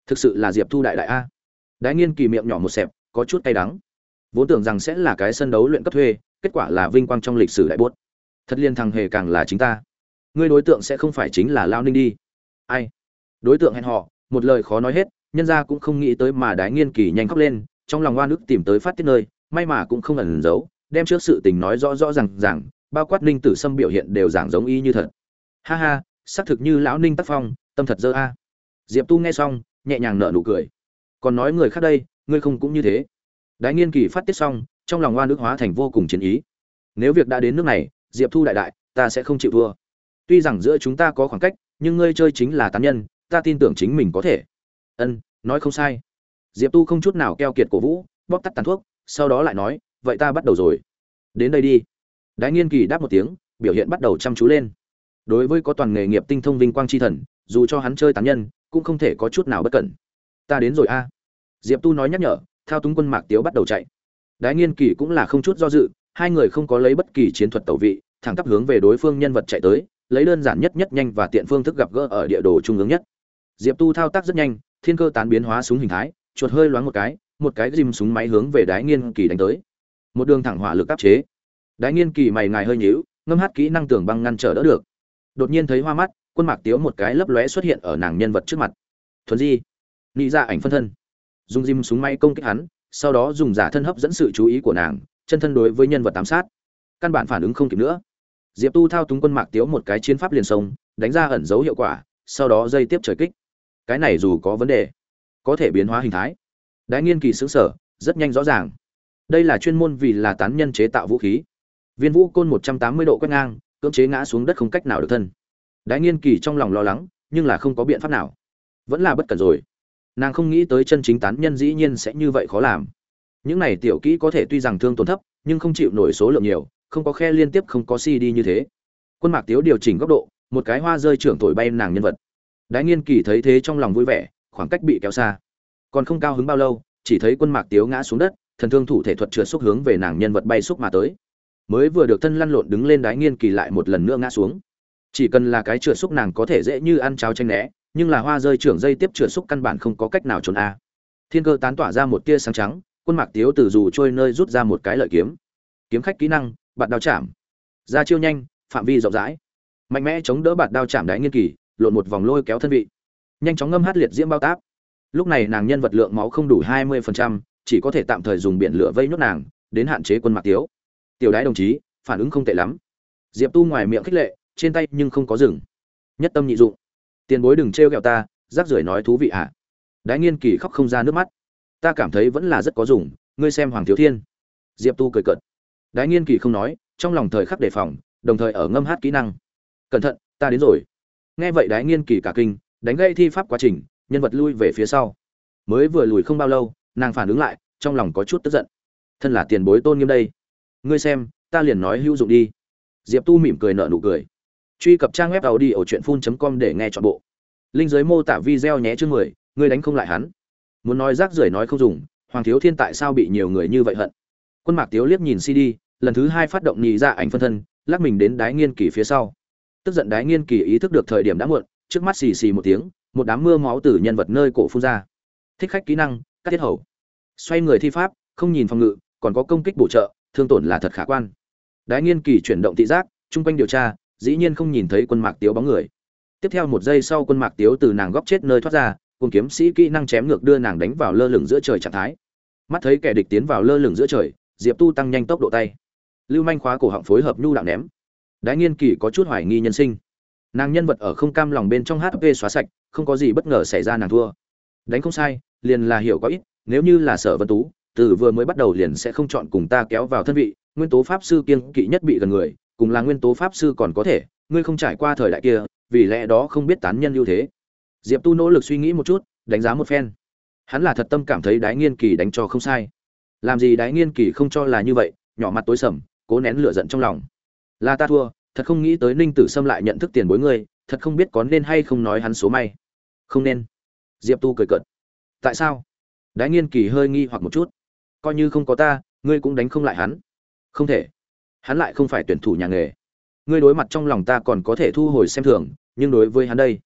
Speaker 1: thực sự là Diệp Thu đại đại a. Đái Nghiên Kỳ miệng nhỏ một xẹp, có chút cay đắng. Vốn tưởng rằng sẽ là cái sân đấu luyện cấp thuê, kết quả là vinh quang trong lịch sử đại bốt. Thật liên thằng hề càng là chính ta. Ngươi đối tượng sẽ không phải chính là Lao Ninh đi. Ai? Đối tượng hẹn họ, một lời khó nói hết, nhân ra cũng không nghĩ tới mà Đái Nghiên Kỳ nhanh khóc lên, trong lòng oan ức tìm tới phát tiết nơi, may mà cũng không ẩn giấu, đem trước sự tình nói rõ rõ ràng, bao quát Ninh Tử Sâm biểu hiện đều giảng giống y như thật. Ha ha, xác thực như lão Ninh tác phong, tâm thật dơ a. Diệp Tu nghe xong, nhẹ nhàng nở nụ cười. Còn nói người khác đây, ngươi không cũng như thế. Đái Nghiên Kỳ phát tiết xong, trong lòng oan ức hóa thành vô cùng chiến ý. Nếu việc đã đến nước này, Diệp Thu đại đại, ta sẽ không chịu thua. Tuy rằng giữa chúng ta có khoảng cách, nhưng ngươi chơi chính là tán nhân, ta tin tưởng chính mình có thể. Ân, nói không sai. Diệp Tu không chút nào keo kiệt cổ vũ, bóp tắt tàn thuốc, sau đó lại nói, vậy ta bắt đầu rồi. Đến đây đi. Đái Nghiên Kỳ đáp một tiếng, biểu hiện bắt đầu chăm chú lên. Đối với có toàn nghề nghiệp tinh thông vinh quang chi thần, dù cho hắn chơi tán nhân, cũng không thể có chút nào bất cẩn. Ta đến rồi a. Diệp Tu nói nhắc nhở, thao túng quân Mạc Tiếu bắt đầu chạy. Đái Nghiên Kỳ cũng là không chút do dự, hai người không có lấy bất kỳ chiến thuật tẩu vị, thẳng tắp hướng về đối phương nhân vật chạy tới, lấy đơn giản nhất nhanh và tiện phương thức gặp gỡ ở địa đồ trung ương nhất. Diệp Tu thao tác rất nhanh, thiên cơ tán biến hóa súng hình thái, chuột hơi loáng một cái rim súng máy hướng về Đái Nghiên Kỳ đánh tới. Một đường thẳng hỏa lực áp chế. Đái Nghiên Kỳ mày ngài hơi nhíu, ngâm hát kỹ năng tường băng ngăn trở đỡ được. Đột nhiên thấy hoa mắt, quân Mạc Tiếu một cái lấp lóe xuất hiện ở nàng nhân vật trước mặt. Thuần di, nị ra ảnh phân thân, dùng rim súng máy công kích hắn, sau đó dùng giả thân hấp dẫn sự chú ý của nàng, chân thân đối với nhân vật ám sát. Căn bản phản ứng không kịp nữa. Diệp Tu thao túng quân Mạc Tiếu một cái chiến pháp liền sông, đánh ra ẩn dấu hiệu quả, sau đó dây tiếp trời kích. Cái này dù có vấn đề, có thể biến hóa hình thái. Đái Nghiên Kỳ sững sở, rất nhanh rõ ràng. Đây là chuyên môn vì là tán nhân chế tạo vũ khí. Viên vũ côn 180 độ quét ngang, cưỡng chế ngã xuống đất không cách nào được thân. Đái Nghiên Kỳ trong lòng lo lắng, nhưng là không có biện pháp nào. Vẫn là bất cẩn rồi. Nàng không nghĩ tới chân chính tán nhân dĩ nhiên sẽ như vậy khó làm. Những này tiểu kỹ có thể tuy rằng thương tổn thấp, nhưng không chịu nổi số lượng nhiều, không có khe liên tiếp không có CD như thế. Quân Mạc Tiếu điều chỉnh góc độ, một cái hoa rơi trưởng thổi bay nàng nhân vật. Đái Nghiên Kỳ thấy thế trong lòng vui vẻ, khoảng cách bị kéo xa. Còn không cao hứng bao lâu, chỉ thấy quân Mạc Tiếu ngã xuống đất, thần thương thủ thể thuật trượt xúc hướng về nàng nhân vật bay xúc mà tới. Mới vừa được thân lăn lộn đứng lên, Đái Nghiên Kỳ lại một lần nữa ngã xuống. Chỉ cần là cái trượt xúc nàng có thể dễ như ăn cháo tranh né, nhưng là hoa rơi trưởng dây tiếp trượt xúc căn bản không có cách nào trốn a. Thiên cơ tán tỏa ra một tia sáng trắng, quân Mạc Tiếu từ dù trôi nơi rút ra một cái lợi kiếm. Kiếm khách kỹ năng, bạt đao chạm. Ra chiêu nhanh, phạm vi rộng rãi. Mạnh mẽ chống đỡ bạt đao chạm Đái Nghiên Kỳ, lộn một vòng lôi kéo thân vị. Nhanh chóng ngâm hát liệt diễm bao táp. Lúc này nàng nhân vật lượng máu không đủ 20%, chỉ có thể tạm thời dùng biển lửa vây nhốt nàng, đến hạn chế quân Mạc Tiếu. Tiểu Đái đồng chí, phản ứng không tệ lắm. Diệp Tu ngoài miệng khích lệ, trên tay nhưng không có dừng. Nhất tâm nhị dụng. Tiền bối đừng trêu ghẹo ta, rác rưởi nói thú vị hả? Đái Nghiên Kỳ khóc không ra nước mắt. Ta cảm thấy vẫn là rất có dùng, ngươi xem Hoàng Thiếu Thiên. Diệp Tu cười cợt. Đái Nghiên Kỳ không nói, trong lòng thời khắc đề phòng, đồng thời ở ngâm hát kỹ năng. Cẩn thận, ta đến rồi. Nghe vậy Đái Nghiên Kỳ cả kinh, đánh gây thi pháp quá trình, nhân vật lui về phía sau. Mới vừa lùi không bao lâu, nàng phản ứng lại, trong lòng có chút tức giận. Thân là tiền bối tôn nghiêm đây, ngươi xem, ta liền nói hữu dụng đi. Diệp Tu mỉm cười nở nụ cười. Truy cập trang web audiochuyenphun.com để nghe trọn bộ. Link dưới mô tả video nhé. Chương 10, ngươi đánh không lại hắn. Muốn nói rác rưởi nói không dùng, Hoàng Thiếu Thiên tại sao bị nhiều người như vậy hận? Quân Mạc Tiếu liếc nhìn CD, lần thứ 2 phát động nhị ra ảnh phân thân, lắc mình đến Đái Nghiên Kỳ phía sau. Tức giận Đái Nghiên Kỳ ý thức được thời điểm đã muộn, trước mắt xì xì một tiếng, một đám mưa máu từ nhân vật nơi cổ phun ra. Thích khách kỹ năng, cắt tiết hầu. Xoay người thi pháp, không nhìn phòng ngự, còn có công kích bổ trợ, thương tổn là thật khả quan. Đái Nghiên Kỳ chuyển động thị giác, trung quanh điều tra, dĩ nhiên không nhìn thấy quân Mạc Tiếu bóng người. Tiếp theo một giây sau, quân Mạc Tiếu từ nàng góc chết nơi thoát ra, cùng kiếm sĩ kỹ năng chém ngược đưa nàng đánh vào lơ lửng giữa trời trạng thái. Mắt thấy kẻ địch tiến vào lơ lửng giữa trời, Diệp Tu tăng nhanh tốc độ tay. Lưu manh khóa cổ họng phối hợp nhu đạo ném. Đái Nghiên Kỳ có chút hoài nghi nhân sinh. Nàng nhân vật ở không cam lòng bên trong HP xóa sạch, không có gì bất ngờ xảy ra nàng thua. Đánh không sai, liền là hiểu có ít, nếu như là Sở Vân Tú, từ vừa mới bắt đầu liền sẽ không chọn cùng ta kéo vào thân vị, nguyên tố pháp sư kiêng kỵ nhất bị gần người, cùng là nguyên tố pháp sư còn có thể, ngươi không trải qua thời đại kia, vì lẽ đó không biết tán nhân ưu thế. Diệp Tu nỗ lực suy nghĩ một chút, đánh giá một phen. Hắn là thật tâm cảm thấy Đái Nghiên Kỳ đánh cho không sai. Làm gì Đái Nghiên Kỳ không cho là như vậy, nhỏ mặt tối sầm, cố nén lửa giận trong lòng. Là ta thua, thật không nghĩ tới Ninh Tử Sâm lại nhận thức tiền bối ngươi, thật không biết có nên hay không nói hắn số may. Không nên. Diệp Tu cười cợt. Tại sao? Đái Nghiên Kỳ hơi nghi hoặc một chút. Coi như không có ta, ngươi cũng đánh không lại hắn. Không thể. Hắn lại không phải tuyển thủ nhà nghề. Ngươi đối mặt trong lòng ta còn có thể thu hồi xem thường, nhưng đối với hắn đây,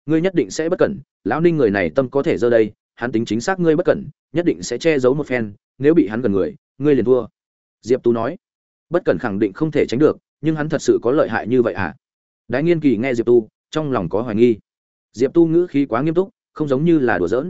Speaker 1: ngươi nhất định sẽ bất cẩn, lão Ninh người này tâm có thể dơ đây, hắn tính chính xác ngươi bất cẩn, nhất định sẽ che giấu một phen, nếu bị hắn gần người, ngươi liền thua." Diệp Tu nói. Bất cẩn khẳng định không thể tránh được, nhưng hắn thật sự có lợi hại như vậy à? Đái Nghiên Kỳ nghe Diệp Tu, trong lòng có hoài nghi. Diệp Tu ngữ khí quá nghiêm túc, không giống như là đùa giỡn.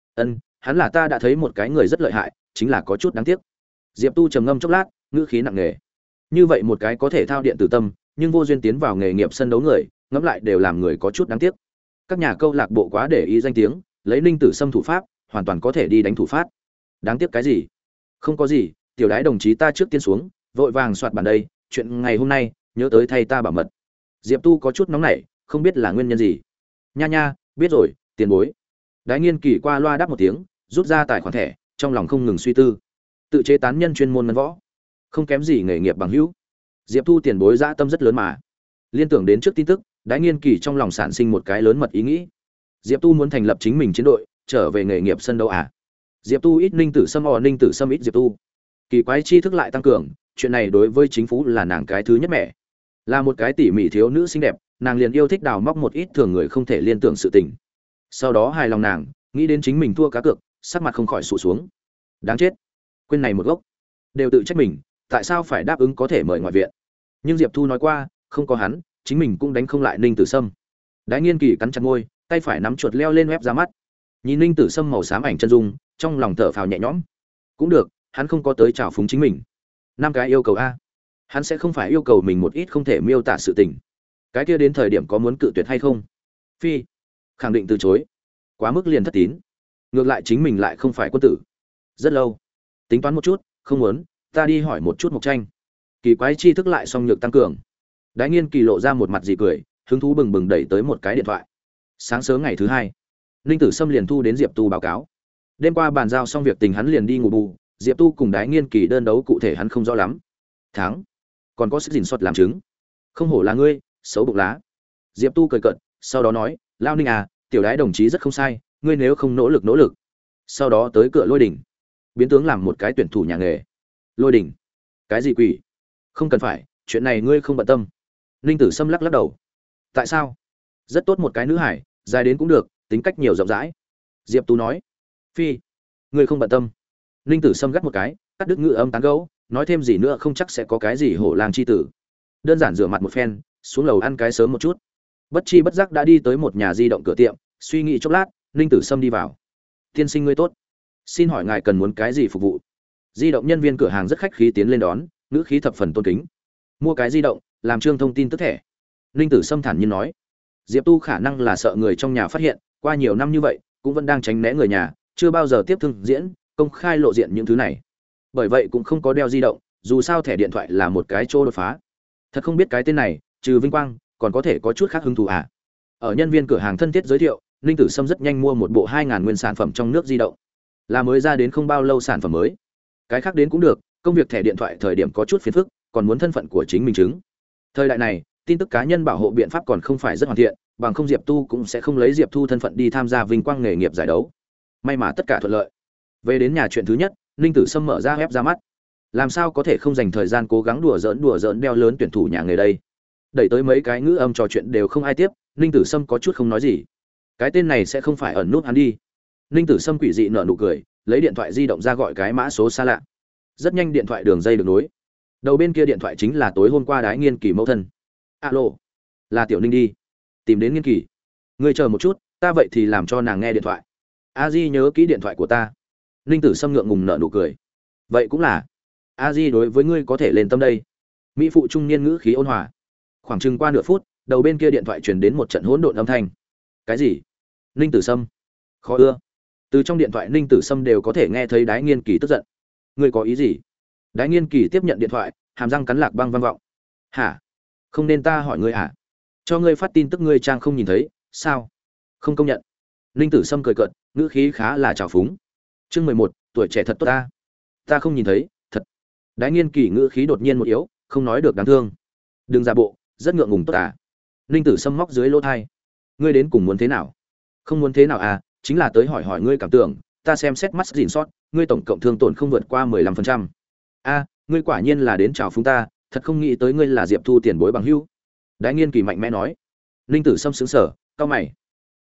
Speaker 1: Hắn là ta đã thấy một cái người rất lợi hại, chính là có chút đáng tiếc. Diệp Tu trầm ngâm chốc lát, ngữ khí nặng nề. Như vậy một cái có thể thao điện tử tâm, nhưng vô duyên tiến vào nghề nghiệp sân đấu người, ngẫm lại đều làm người có chút đáng tiếc. Các nhà câu lạc bộ quá để ý danh tiếng, lấy Ninh Tử Sâm thủ pháp, hoàn toàn có thể đi đánh thủ phát. Đáng tiếc cái gì? Không có gì, tiểu đái đồng chí ta trước tiên xuống, vội vàng soạt bản đây, chuyện ngày hôm nay, nhớ tới thay ta bảo mật. Diệp Tu có chút nóng nảy, không biết là nguyên nhân gì. Nha nha, biết rồi, tiền bối. Đái Nghiên Kỳ qua loa đáp một tiếng, rút ra tài khoản thẻ, trong lòng không ngừng suy tư. Tự chế tán nhân chuyên môn ngân võ, không kém gì nghề nghiệp bằng hữu. Diệp Tu tiền bối dã tâm rất lớn mà. Liên tưởng đến trước tin tức, Đái Nghiên Kỳ trong lòng sản sinh một cái lớn mật ý nghĩ. Diệp Tu muốn thành lập chính mình chiến đội, trở về nghề nghiệp sân đấu à? Diệp Tu ít Ninh Tử Sâm Ninh Tử Sâm ít Diệp Tu. Kỳ quái tri thức lại tăng cường, chuyện này đối với chính phủ là nàng cái thứ nhất mẹ. Là một cái tỉ mỉ thiếu nữ xinh đẹp, nàng liền yêu thích đào móc một ít thường người không thể liên tưởng sự tình. Sau đó hài lòng nàng, nghĩ đến chính mình thua cá cược, sắc mặt không khỏi sụ xuống. Đáng chết, quên này một gốc, đều tự trách mình, tại sao phải đáp ứng có thể mời ngoại viện? Nhưng Diệp Thu nói qua, không có hắn, chính mình cũng đánh không lại Ninh Tử Sâm. Đái Nghiên Kỳ cắn chặt môi, tay phải nắm chuột leo lên web ra mắt. Nhìn Ninh Tử Sâm màu xám ảnh chân dung, trong lòng thở phào nhẹ nhõm. Cũng được, hắn không có tới chào phúng chính mình. 5 cái yêu cầu a. Hắn sẽ không phải yêu cầu mình một ít không thể miêu tả sự tình. Cái kia đến thời điểm có muốn cự tuyệt hay không? Phi, khẳng định từ chối. Quá mức liền thất tín. Ngược lại chính mình lại không phải quân tử. Rất lâu. Tính toán một chút, không muốn, ta đi hỏi một chút Mộc Tranh. Kỳ quái chi thức lại song nhược tăng cường. Đái Nghiên Kỳ lộ ra một mặt dị cười, hứng thú bừng bừng đẩy tới một cái điện thoại. Sáng sớm ngày thứ 2, Ninh Tử Sâm liền thu đến Diệp Tu báo cáo. Đêm qua bàn giao xong việc tình hắn liền đi ngủ bù, Diệp Tu cùng Đái Nghiên Kỳ đơn đấu cụ thể hắn không rõ lắm. Thắng, còn có sức gìn sót làm chứng. Không hổ là ngươi, xấu bụng lá. Diệp Tu cười cợt, sau đó nói, Lao Ninh à, tiểu Đái đồng chí rất không sai, ngươi nếu không nỗ lực. Sau đó tới cửa Lôi Đỉnh, biến tướng làm một cái tuyển thủ nhà nghề. Lôi Đỉnh, cái gì quỷ? Không cần phải, chuyện này ngươi không bận tâm. Ninh Tử Sâm lắc lắc đầu. Tại sao? Rất tốt một cái nữ hải, dài đến cũng được, tính cách nhiều rộng rãi. Diệp Tú nói. Phi, ngươi không bận tâm. Ninh Tử Sâm gắt một cái, cắt đứt ngữ âm tán gẫu, nói thêm gì nữa không chắc sẽ có cái gì hổ lang chi tử. Đơn giản rửa mặt một phen, xuống lầu ăn cái sớm một chút. Bất chi bất giác đã đi tới một nhà di động cửa tiệm, suy nghĩ chốc lát, Ninh Tử Sâm đi vào. Tiên sinh ngươi tốt, xin hỏi ngài cần muốn cái gì phục vụ? Di động nhân viên cửa hàng rất khách khí tiến lên đón, ngữ khí thập phần tôn kính. Mua cái di động, làm trương thông tin tức thẻ. Ninh Tử Sâm thản nhiên nói. Diệp Tu khả năng là sợ người trong nhà phát hiện, qua nhiều năm như vậy, cũng vẫn đang tránh né người nhà, chưa bao giờ tiếp thương diễn, công khai lộ diện những thứ này. Bởi vậy cũng không có đeo di động, dù sao thẻ điện thoại là một cái chỗ đột phá. Thật không biết cái tên này, trừ vinh quang, còn có thể có chút khác hứng thú à? Ở nhân viên cửa hàng thân thiết giới thiệu, Ninh Tử Sâm rất nhanh mua một bộ 2000 nguyên sản phẩm trong nước di động. Là mới ra đến không bao lâu sản phẩm mới. Cái khác đến cũng được, công việc thẻ điện thoại thời điểm có chút phiền phức, còn muốn thân phận của chính mình chứng. Thời đại này, tin tức cá nhân bảo hộ biện pháp còn không phải rất hoàn thiện, bằng không Diệp Tu cũng sẽ không lấy Diệp Thu thân phận đi tham gia vinh quang nghề nghiệp giải đấu. May mà tất cả thuận lợi. Về đến nhà chuyện thứ nhất, Ninh Tử Sâm mở ra web ra mắt. Làm sao có thể không dành thời gian cố gắng đùa giỡn đeo lớn tuyển thủ nhà nghề đây. Đẩy tới mấy cái ngữ âm trò chuyện đều không ai tiếp, Ninh Tử Sâm có chút không nói gì. Cái tên này sẽ không phải ẩn nút hắn đi. Ninh Tử Sâm quỷ dị nở nụ cười, lấy điện thoại di động ra gọi cái mã số xa lạ. Rất nhanh điện thoại đường dây được nối. Đầu bên kia điện thoại chính là tối hôm qua Đái Nghiên Kỳ mẫu thân. Alo, là Tiểu Ninh đi. Tìm đến Nghiên Kỳ. Ngươi chờ một chút, ta vậy thì làm cho nàng nghe điện thoại. A Di nhớ kỹ điện thoại của ta. Ninh Tử Sâm ngượng ngùng nở nụ cười. Vậy cũng là. A Di đối với ngươi có thể lên tâm đây. Mỹ phụ trung niên ngữ khí ôn hòa. Khoảng chừng qua nửa phút, đầu bên kia điện thoại truyền đến một trận hỗn độn âm thanh. Cái gì? Ninh Tử Sâm. Khó ưa. Từ trong điện thoại Ninh Tử Sâm đều có thể nghe thấy Đái Nghiên Kỳ tức giận. Ngươi có ý gì? Đái Nghiên Kỳ tiếp nhận điện thoại, hàm răng cắn lạc băng vang vọng. Hả? Không nên ta hỏi ngươi hả? Cho ngươi phát tin tức ngươi trang không nhìn thấy, sao? Không công nhận. Ninh Tử Sâm cười cợt, ngữ khí khá là trào phúng. Chương 11, tuổi trẻ thật tốt ta. Ta không nhìn thấy, thật. Đái Nghiên Kỳ ngữ khí đột nhiên một yếu, không nói được đáng thương. Đừng giả bộ, rất ngượng ngùng tốt à. Ninh Tử Sâm móc dưới lỗ tai. Ngươi đến cùng muốn thế nào? Không muốn thế nào à, chính là tới hỏi hỏi ngươi cảm tưởng, ta xem xét mắt gìn sót, ngươi tổng cộng thương tổn không vượt qua 15%. A, ngươi quả nhiên là đến chào phúng ta, thật không nghĩ tới ngươi là Diệp Thu tiền bối bằng hữu. Đái Nghiên Kỳ mạnh mẽ nói. Ninh Tử Sâm sững sờ, cau mày.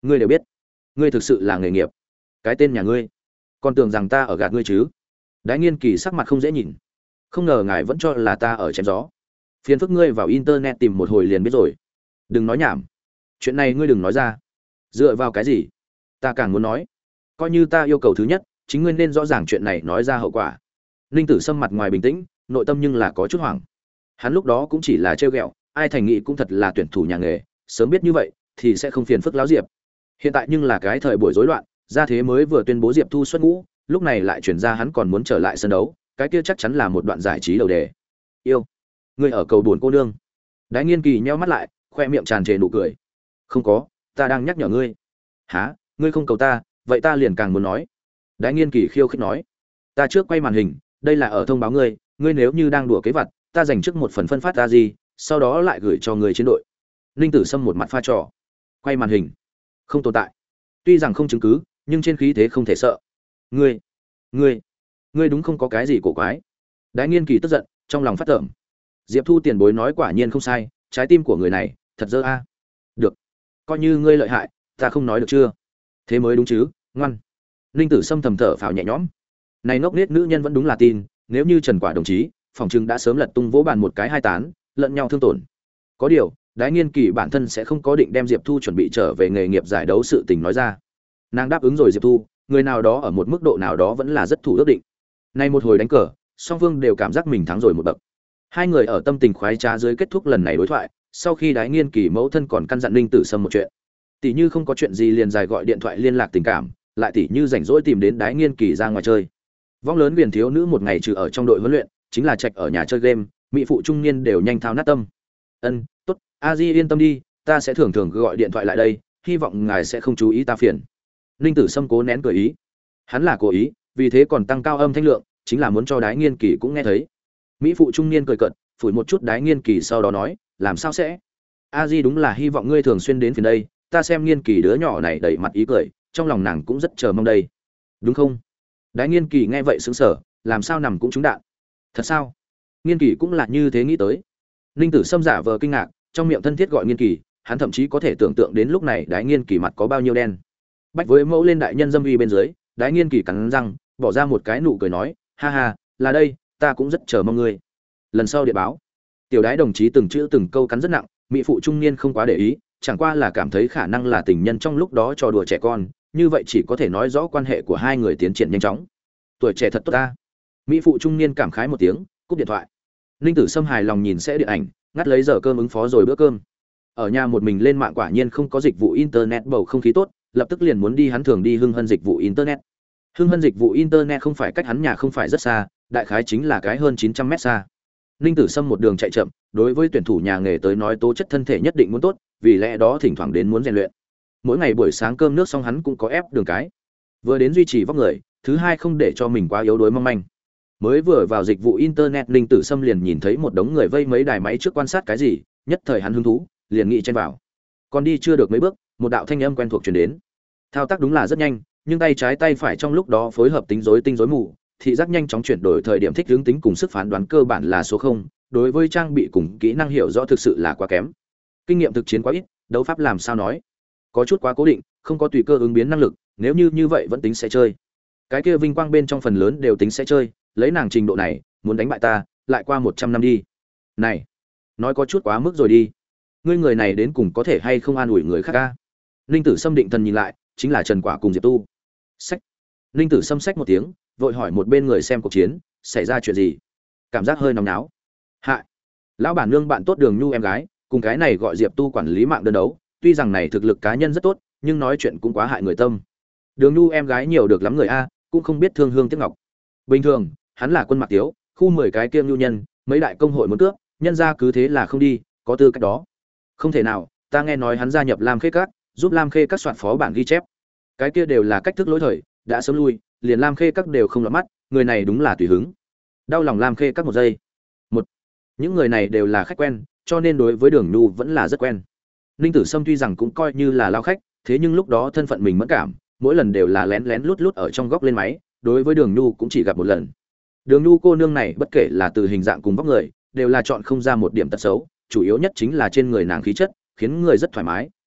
Speaker 1: Ngươi đều biết, ngươi thực sự là nghề nghiệp. Cái tên nhà ngươi, còn tưởng rằng ta ở gạt ngươi chứ? Đái Nghiên Kỳ sắc mặt không dễ nhìn. Không ngờ ngài vẫn cho là ta ở chém gió. Phiền phức ngươi vào internet tìm một hồi liền biết rồi. Đừng nói nhảm. Chuyện này ngươi đừng nói ra. Dựa vào cái gì? Ta càng muốn nói. Coi như ta yêu cầu thứ nhất, chính ngươi nên rõ ràng chuyện này nói ra hậu quả. Ninh Tử Sâm mặt ngoài bình tĩnh, nội tâm nhưng là có chút hoảng. Hắn lúc đó cũng chỉ là trêu ghẹo, ai thành nghị cũng thật là tuyển thủ nhà nghề, sớm biết như vậy thì sẽ không phiền phức lão Diệp. Hiện tại nhưng là cái thời buổi rối loạn, gia thế mới vừa tuyên bố Diệp Thu xuất ngũ, lúc này lại chuyển ra hắn còn muốn trở lại sân đấu, cái kia chắc chắn là một đoạn giải trí đầu đề. Yêu, ngươi ở cầu buồn cô nương. Đái Nghiên Kỳ nheo mắt lại, khoe miệng tràn trề nụ cười. Không có, ta đang nhắc nhở ngươi. Hả? Ngươi không cầu ta, vậy ta liền càng muốn nói. Đái Nghiên Kỳ khiêu khích nói. Ta trước quay màn hình, đây là ở thông báo ngươi, ngươi nếu như đang đùa kế vặt, ta dành trước một phần phân phát ra gì, sau đó lại gửi cho người chiến đội. Ninh Tử Sâm một mặt pha trò. Quay màn hình, không tồn tại. Tuy rằng không chứng cứ, nhưng trên khí thế không thể sợ. Ngươi, ngươi đúng không có cái gì cổ quái. Đái Nghiên Kỳ tức giận, trong lòng phát tởm. Diệp Thu tiền bối nói quả nhiên không sai, trái tim của người này thật dơ a. Được, coi như ngươi lợi hại, ta không nói được chưa? Thế mới đúng chứ, ngoan. Ninh Tử Sâm thầm thở phào nhẹ nhõm. Này ngốc nghếch nữ nhân vẫn đúng là tin, nếu như Trần Quả đồng chí, phòng trừng đã sớm lật tung vỗ bàn một cái hai tán, lẫn nhau thương tổn. Có điều, Đái Nghiên Kỳ bản thân sẽ không có định đem Diệp Thu chuẩn bị trở về nghề nghiệp giải đấu sự tình nói ra. Nàng đáp ứng rồi Diệp Thu, người nào đó ở một mức độ nào đó vẫn là rất thủ ước định. Nay một hồi đánh cờ, song phương đều cảm giác mình thắng rồi một bậc. Hai người ở tâm tình khoái trá dưới kết thúc lần này đối thoại, sau khi Đái Nghiên Kỳ mẫu thân còn căn dặn Ninh Tử Sâm một chuyện. Tỷ như không có chuyện gì liền dài gọi điện thoại liên lạc tình cảm, lại tỷ như rảnh rỗi tìm đến Đái Nghiên Kỳ ra ngoài chơi. Vong lớn viền thiếu nữ một ngày trừ ở trong đội huấn luyện, chính là trạch ở nhà chơi game, mỹ phụ trung niên đều nhanh thao nát tâm. Ân, tốt, A Di yên tâm đi, ta sẽ thường thường gọi điện thoại lại đây, hy vọng ngài sẽ không chú ý ta phiền. Ninh Tử Sâm cố nén cười ý. Hắn là cố ý, vì thế còn tăng cao âm thanh lượng, chính là muốn cho Đái Nghiên Kỳ cũng nghe thấy. Mỹ phụ trung niên cười cợt, phủi một chút Đái Nghiên Kỳ sau đó nói, làm sao sẽ? A Di đúng là hy vọng ngươi thường xuyên đến phiền đây, ta xem Nghiên Kỳ đứa nhỏ này đầy mặt ý cười, trong lòng nàng cũng rất chờ mong đây. Đúng không? Đái Nghiên Kỳ nghe vậy sững sờ, làm sao nằm cũng trúng đạn. Thật sao? Nghiên Kỳ cũng là như thế nghĩ tới. Ninh Tử Sâm giả vờ kinh ngạc, trong miệng thân thiết gọi Nghiên Kỳ, hắn thậm chí có thể tưởng tượng đến lúc này Đái Nghiên Kỳ mặt có bao nhiêu đen. Bách với mẫu lên đại nhân dâm uy bên dưới, Đái Nghiên Kỳ cắn răng, bỏ ra một cái nụ cười nói, ha ha, là đây, ta cũng rất chờ mong ngươi. Lần sau điện báo. Tiểu Đái đồng chí từng chữ từng câu cắn rất nặng, mỹ phụ trung niên không quá để ý, chẳng qua là cảm thấy khả năng là tình nhân trong lúc đó trò đùa trẻ con, như vậy chỉ có thể nói rõ quan hệ của hai người tiến triển nhanh chóng. Tuổi trẻ thật tốt ta. Mỹ phụ trung niên cảm khái một tiếng, cúp điện thoại. Ninh Tử Sâm hài lòng nhìn sẽ điện ảnh, ngắt lấy giờ cơm ứng phó rồi bữa cơm. Ở nhà một mình lên mạng quả nhiên không có dịch vụ internet bầu không khí tốt, lập tức liền muốn đi hắn thường đi Hưng Hân dịch vụ internet. Hưng Hân dịch vụ internet không phải cách hắn nhà không phải rất xa, đại khái chính là cái hơn 900 mét xa. Ninh Tử Sâm một đường chạy chậm, đối với tuyển thủ nhà nghề tới nói tố chất thân thể nhất định muốn tốt, vì lẽ đó thỉnh thoảng đến muốn rèn luyện. Mỗi ngày buổi sáng cơm nước xong hắn cũng có ép đường cái. Vừa đến duy trì vóc người, thứ hai không để cho mình quá yếu đuối mong manh. Mới vừa vào dịch vụ internet, Ninh Tử Sâm liền nhìn thấy một đống người vây mấy đài máy trước quan sát cái gì, nhất thời hắn hứng thú, liền nghĩ chen vào. Còn đi chưa được mấy bước, một đạo thanh âm quen thuộc truyền đến. Thao tác đúng là rất nhanh, nhưng tay trái tay phải trong lúc đó phối hợp tính rối tinh rối mù, thị giác nhanh chóng chuyển đổi thời điểm thích hướng tính cùng sức phán đoán cơ bản là số 0, đối với trang bị cùng kỹ năng hiểu rõ thực sự là quá kém. Kinh nghiệm thực chiến quá ít, đấu pháp làm sao nói, có chút quá cố định, không có tùy cơ ứng biến năng lực, nếu như vậy vẫn tính sẽ chơi. Cái kia vinh quang bên trong phần lớn đều tính sẽ chơi, lấy nàng trình độ này, muốn đánh bại ta, lại qua 100 năm đi. Này, nói có chút quá mức rồi đi. Ngươi người này đến cùng có thể hay không an ủi người khác a? Ninh Tử Sâm định thần nhìn lại, chính là Trần Quả cùng Diệp Tu. Sách. Ninh Tử Sâm xách một tiếng, vội hỏi một bên người xem cuộc chiến, xảy ra chuyện gì? Cảm giác hơi nóng náo. Hạ, lão bản nương bạn tốt Đường Nhu em gái, cùng cái này gọi Diệp Tu quản lý mạng đơn đấu, tuy rằng này thực lực cá nhân rất tốt, nhưng nói chuyện cũng quá hại người tâm. Đường Nhu em gái nhiều được lắm người a, cũng không biết thương hương tiếc ngọc. Bình thường, hắn là quân Mạc Tiếu, khu 10 cái kiêm nhu nhân, mấy đại công hội muốn cướp, nhân ra cứ thế là không đi, có tư cách đó. Không thể nào, ta nghe nói hắn gia nhập Lam Khê Các, giúp Lam Khê Các soạn phó bản ghi chép. Cái kia đều là cách thức lỗi thời, đã sớm lui, liền Lam Khê Các đều không lọt mắt, người này đúng là tùy hứng. Đau lòng Lam Khê Các một giây. Những người này đều là khách quen, cho nên đối với Đường Nhu vẫn là rất quen. Ninh Tử Sâm tuy rằng cũng coi như là lao khách, thế nhưng lúc đó thân phận mình mẫn cảm, mỗi lần đều là lén lén lút lút ở trong góc lên máy, đối với Đường Nhu cũng chỉ gặp một lần. Đường Nhu cô nương này bất kể là từ hình dạng cùng vóc người, đều là chọn không ra một điểm tật xấu, chủ yếu nhất chính là trên người nàng khí chất, khiến người rất thoải mái,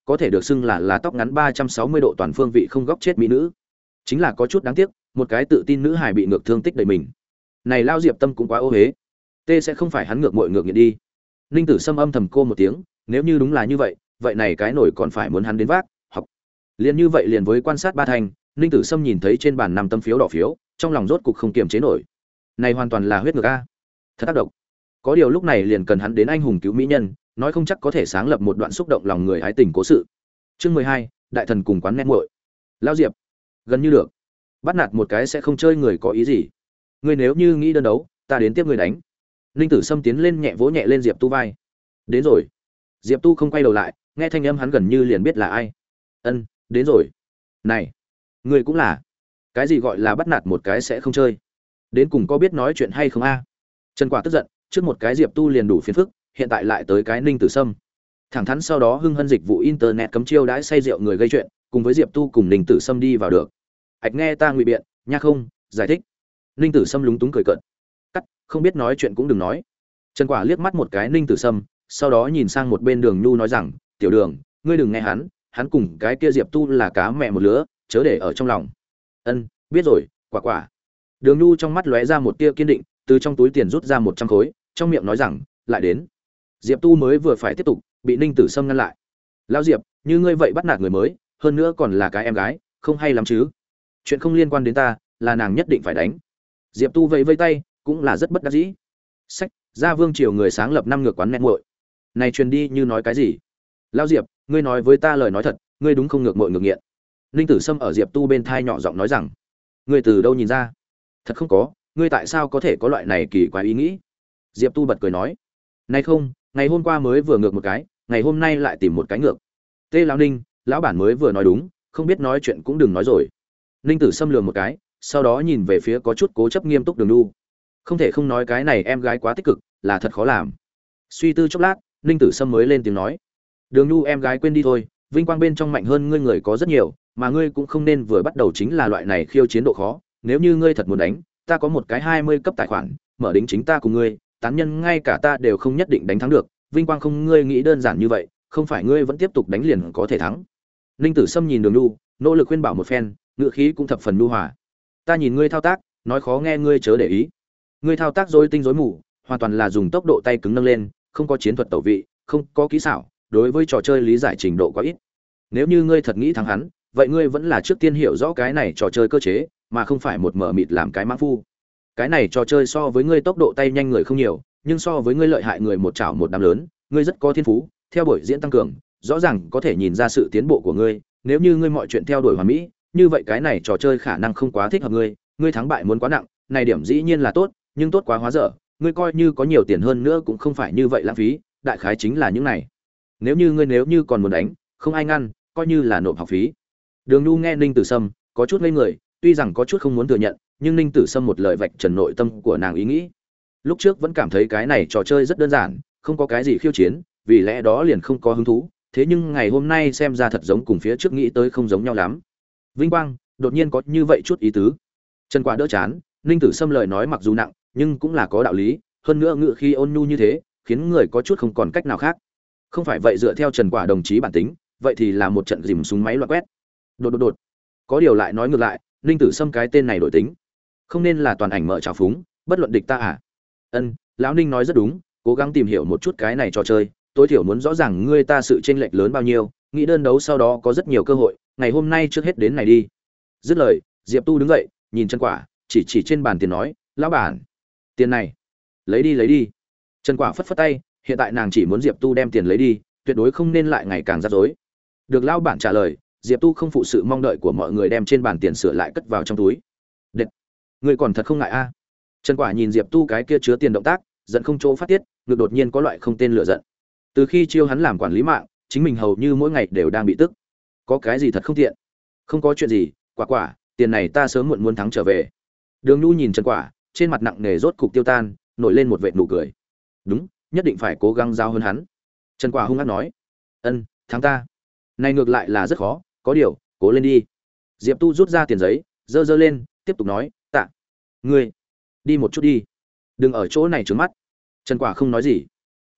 Speaker 1: có thể được xưng là tóc ngắn 360 độ toàn phương vị không góc chết mỹ nữ. Chính là có chút đáng tiếc, một cái tự tin nữ hài bị ngược thương tích đầy mình. Này lao Diệp Tâm cũng quá ô hế. Tê sẽ không phải hắn ngược muội ngược nghiện đi. Ninh Tử Sâm âm thầm cô một tiếng, nếu như đúng là như vậy, vậy này cái nổi còn phải muốn hắn đến vác, học. Liền như vậy liền với quan sát ba thành, Ninh Tử Sâm nhìn thấy trên bàn 5 tấm phiếu đỏ phiếu, trong lòng rốt cục không kiềm chế nổi. Này hoàn toàn là huyết ngược a. Thật tác động. Có điều lúc này liền cần hắn đến anh hùng cứu mỹ nhân, nói không chắc có thể sáng lập một đoạn xúc động lòng người hái tình cố sự. Chương 12, đại thần cùng quán nét muội. Lão Diệp, gần như được. Bắt nạt một cái sẽ không chơi người có ý gì. Ngươi nếu như nghĩ đơn đấu, ta đến tiếp ngươi đánh. Ninh Tử Sâm tiến lên nhẹ vỗ nhẹ lên Diệp Tu vai. Đến rồi. Diệp Tu không quay đầu lại, nghe thanh âm hắn gần như liền biết là ai. Ân, đến rồi. Này, ngươi cũng là. Cái gì gọi là bắt nạt một cái sẽ không chơi? Đến cùng có biết nói chuyện hay không a? Trần Quả tức giận, trước một cái Diệp Tu liền đủ phiền phức, hiện tại lại tới cái Ninh Tử Sâm. Thẳng thắn sau đó hưng hân dịch vụ internet cấm chiêu đãi say rượu người gây chuyện, cùng với Diệp Tu cùng Ninh Tử Sâm đi vào được. Ảch nghe ta ngụy biện, nha không, giải thích. Ninh Tử Sâm lúng túng cười cợt. Cắt, không biết nói chuyện cũng đừng nói. Trần Quả liếc mắt một cái Ninh Tử Sâm, sau đó nhìn sang một bên Đường Nhu nói rằng, "Tiểu Đường, ngươi đừng nghe hắn cùng cái kia Diệp Tu là cá mẹ một lứa, chớ để ở trong lòng." "Ân, biết rồi, Quả Quả." Đường Nhu trong mắt lóe ra một tia kiên định, từ trong túi tiền rút ra 100 khối, trong miệng nói rằng, "Lại đến." Diệp Tu mới vừa phải tiếp tục, bị Ninh Tử Sâm ngăn lại. "Lão Diệp, như ngươi vậy bắt nạt người mới, hơn nữa còn là cái em gái, không hay lắm chứ? Chuyện không liên quan đến ta, là nàng nhất định phải đánh." Diệp Tu vẫy vẫy tay, cũng là rất bất đắc dĩ. Sách, Gia Vương triều người sáng lập năm ngược quán nét muội. Này truyền đi như nói cái gì? Lão Diệp, ngươi nói với ta lời nói thật, ngươi đúng không ngược muội ngược nghiện? Ninh Tử Sâm ở Diệp Tu bên thai nhỏ giọng nói rằng, ngươi từ đâu nhìn ra? Thật không có, ngươi tại sao có thể có loại này kỳ quái ý nghĩ? Diệp Tu bật cười nói, này không, ngày hôm qua mới vừa ngược một cái, ngày hôm nay lại tìm một cái ngược. Tê lão Ninh, lão bản mới vừa nói đúng, không biết nói chuyện cũng đừng nói rồi. Ninh Tử Sâm lườm một cái, sau đó nhìn về phía có chút cố chấp nghiêm túc Đường Nhu. Không thể không nói cái này em gái quá tích cực, là thật khó làm. Suy tư chốc lát, Ninh Tử Sâm mới lên tiếng nói, Đường Nhu em gái quên đi thôi, vinh quang bên trong mạnh hơn ngươi người có rất nhiều, mà ngươi cũng không nên vừa bắt đầu chính là loại này khiêu chiến độ khó. Nếu như ngươi thật muốn đánh, ta có một cái 20 cấp tài khoản, mở đính chính ta cùng ngươi, tán nhân ngay cả ta đều không nhất định đánh thắng được, vinh quang không ngươi nghĩ đơn giản như vậy, không phải ngươi vẫn tiếp tục đánh liền có thể thắng. Ninh Tử Sâm nhìn Đường Nhu, nỗ lực khuyên bảo một phen, ngựa khí cũng thập phần nhu hòa. Ta nhìn ngươi thao tác, nói khó nghe ngươi chớ để ý. Ngươi thao tác rối tinh rối mù, hoàn toàn là dùng tốc độ tay cứng nâng lên, không có chiến thuật tẩu vị, không có kỹ xảo, đối với trò chơi lý giải trình độ quá ít. Nếu như ngươi thật nghĩ thắng hắn, vậy ngươi vẫn là trước tiên hiểu rõ cái này trò chơi cơ chế, mà không phải một mở mịt làm cái mãng phu. Cái này trò chơi so với ngươi tốc độ tay nhanh người không nhiều, nhưng so với ngươi lợi hại người một chảo một đám lớn, ngươi rất có thiên phú, theo buổi diễn tăng cường, rõ ràng có thể nhìn ra sự tiến bộ của ngươi, nếu như ngươi mọi chuyện theo đuổi hoàn mỹ, như vậy cái này trò chơi khả năng không quá thích hợp ngươi, ngươi thắng bại muốn quá nặng, này điểm dĩ nhiên là tốt, nhưng tốt quá hóa dở, ngươi coi như có nhiều tiền hơn nữa cũng không phải như vậy lãng phí, đại khái chính là những này. Nếu như còn muốn đánh, không ai ngăn, coi như là nộp học phí. Đường Nhu nghe Ninh Tử Sâm, có chút ngây người, tuy rằng có chút không muốn thừa nhận, nhưng Ninh Tử Sâm một lời vạch trần nội tâm của nàng ý nghĩ. Lúc trước vẫn cảm thấy cái này trò chơi rất đơn giản, không có cái gì khiêu chiến, vì lẽ đó liền không có hứng thú, thế nhưng ngày hôm nay xem ra thật giống cùng phía trước nghĩ tới không giống nhau lắm. Vinh quang, đột nhiên có như vậy chút ý tứ. Trần Quả đỡ chán, Ninh Tử Sâm lời nói mặc dù nặng, nhưng cũng là có đạo lý, hơn nữa ngữ khí ôn nhu như thế, khiến người có chút không còn cách nào khác. Không phải vậy dựa theo Trần Quả đồng chí bản tính, vậy thì là một trận dìm súng máy loạn quét. Đột. Có điều lại nói ngược lại, Ninh Tử Sâm cái tên này đổi tính, không nên là toàn ảnh mở trào phúng, bất luận địch ta à? Ân, lão Ninh nói rất đúng, cố gắng tìm hiểu một chút cái này trò chơi, tối thiểu muốn rõ ràng ngươi ta sự chênh lệch lớn bao nhiêu, nghĩ đơn đấu sau đó có rất nhiều cơ hội, ngày hôm nay trước hết đến này đi. Dứt lời, Diệp Tu đứng dậy, nhìn Trần Quả, chỉ trên bàn tiền nói, lão bản, tiền này, lấy đi. Trần Quả phất phất tay, hiện tại nàng chỉ muốn Diệp Tu đem tiền lấy đi, tuyệt đối không nên lại ngày càng rắc rối. Được lão bản trả lời, Diệp Tu không phụ sự mong đợi của mọi người đem trên bàn tiền sửa lại cất vào trong túi. Đệt, ngươi còn thật không ngại a? Trần Quả nhìn Diệp Tu cái kia chứa tiền động tác, giận không chỗ phát tiết, ngực đột nhiên có loại không tên lửa giận. Từ khi chiêu hắn làm quản lý mạng, chính mình hầu như mỗi ngày đều đang bị tức. Có cái gì thật không tiện? Không có chuyện gì, Quả, tiền này ta sớm muộn muốn thắng trở về. Đường Nhu nhìn Trần Quả, trên mặt nặng nề rốt cục tiêu tan, nổi lên một vệt nụ cười. Đúng, nhất định phải cố gắng giao hơn hắn. Trần Quả hung hăng nói. Ân, thắng ta. Này ngược lại là rất khó, có điều, cố lên đi. Diệp Tu rút ra tiền giấy, giơ lên, tiếp tục nói, tạ. Ngươi, đi một chút đi. Đừng ở chỗ này trướng mắt. Trần Quả không nói gì.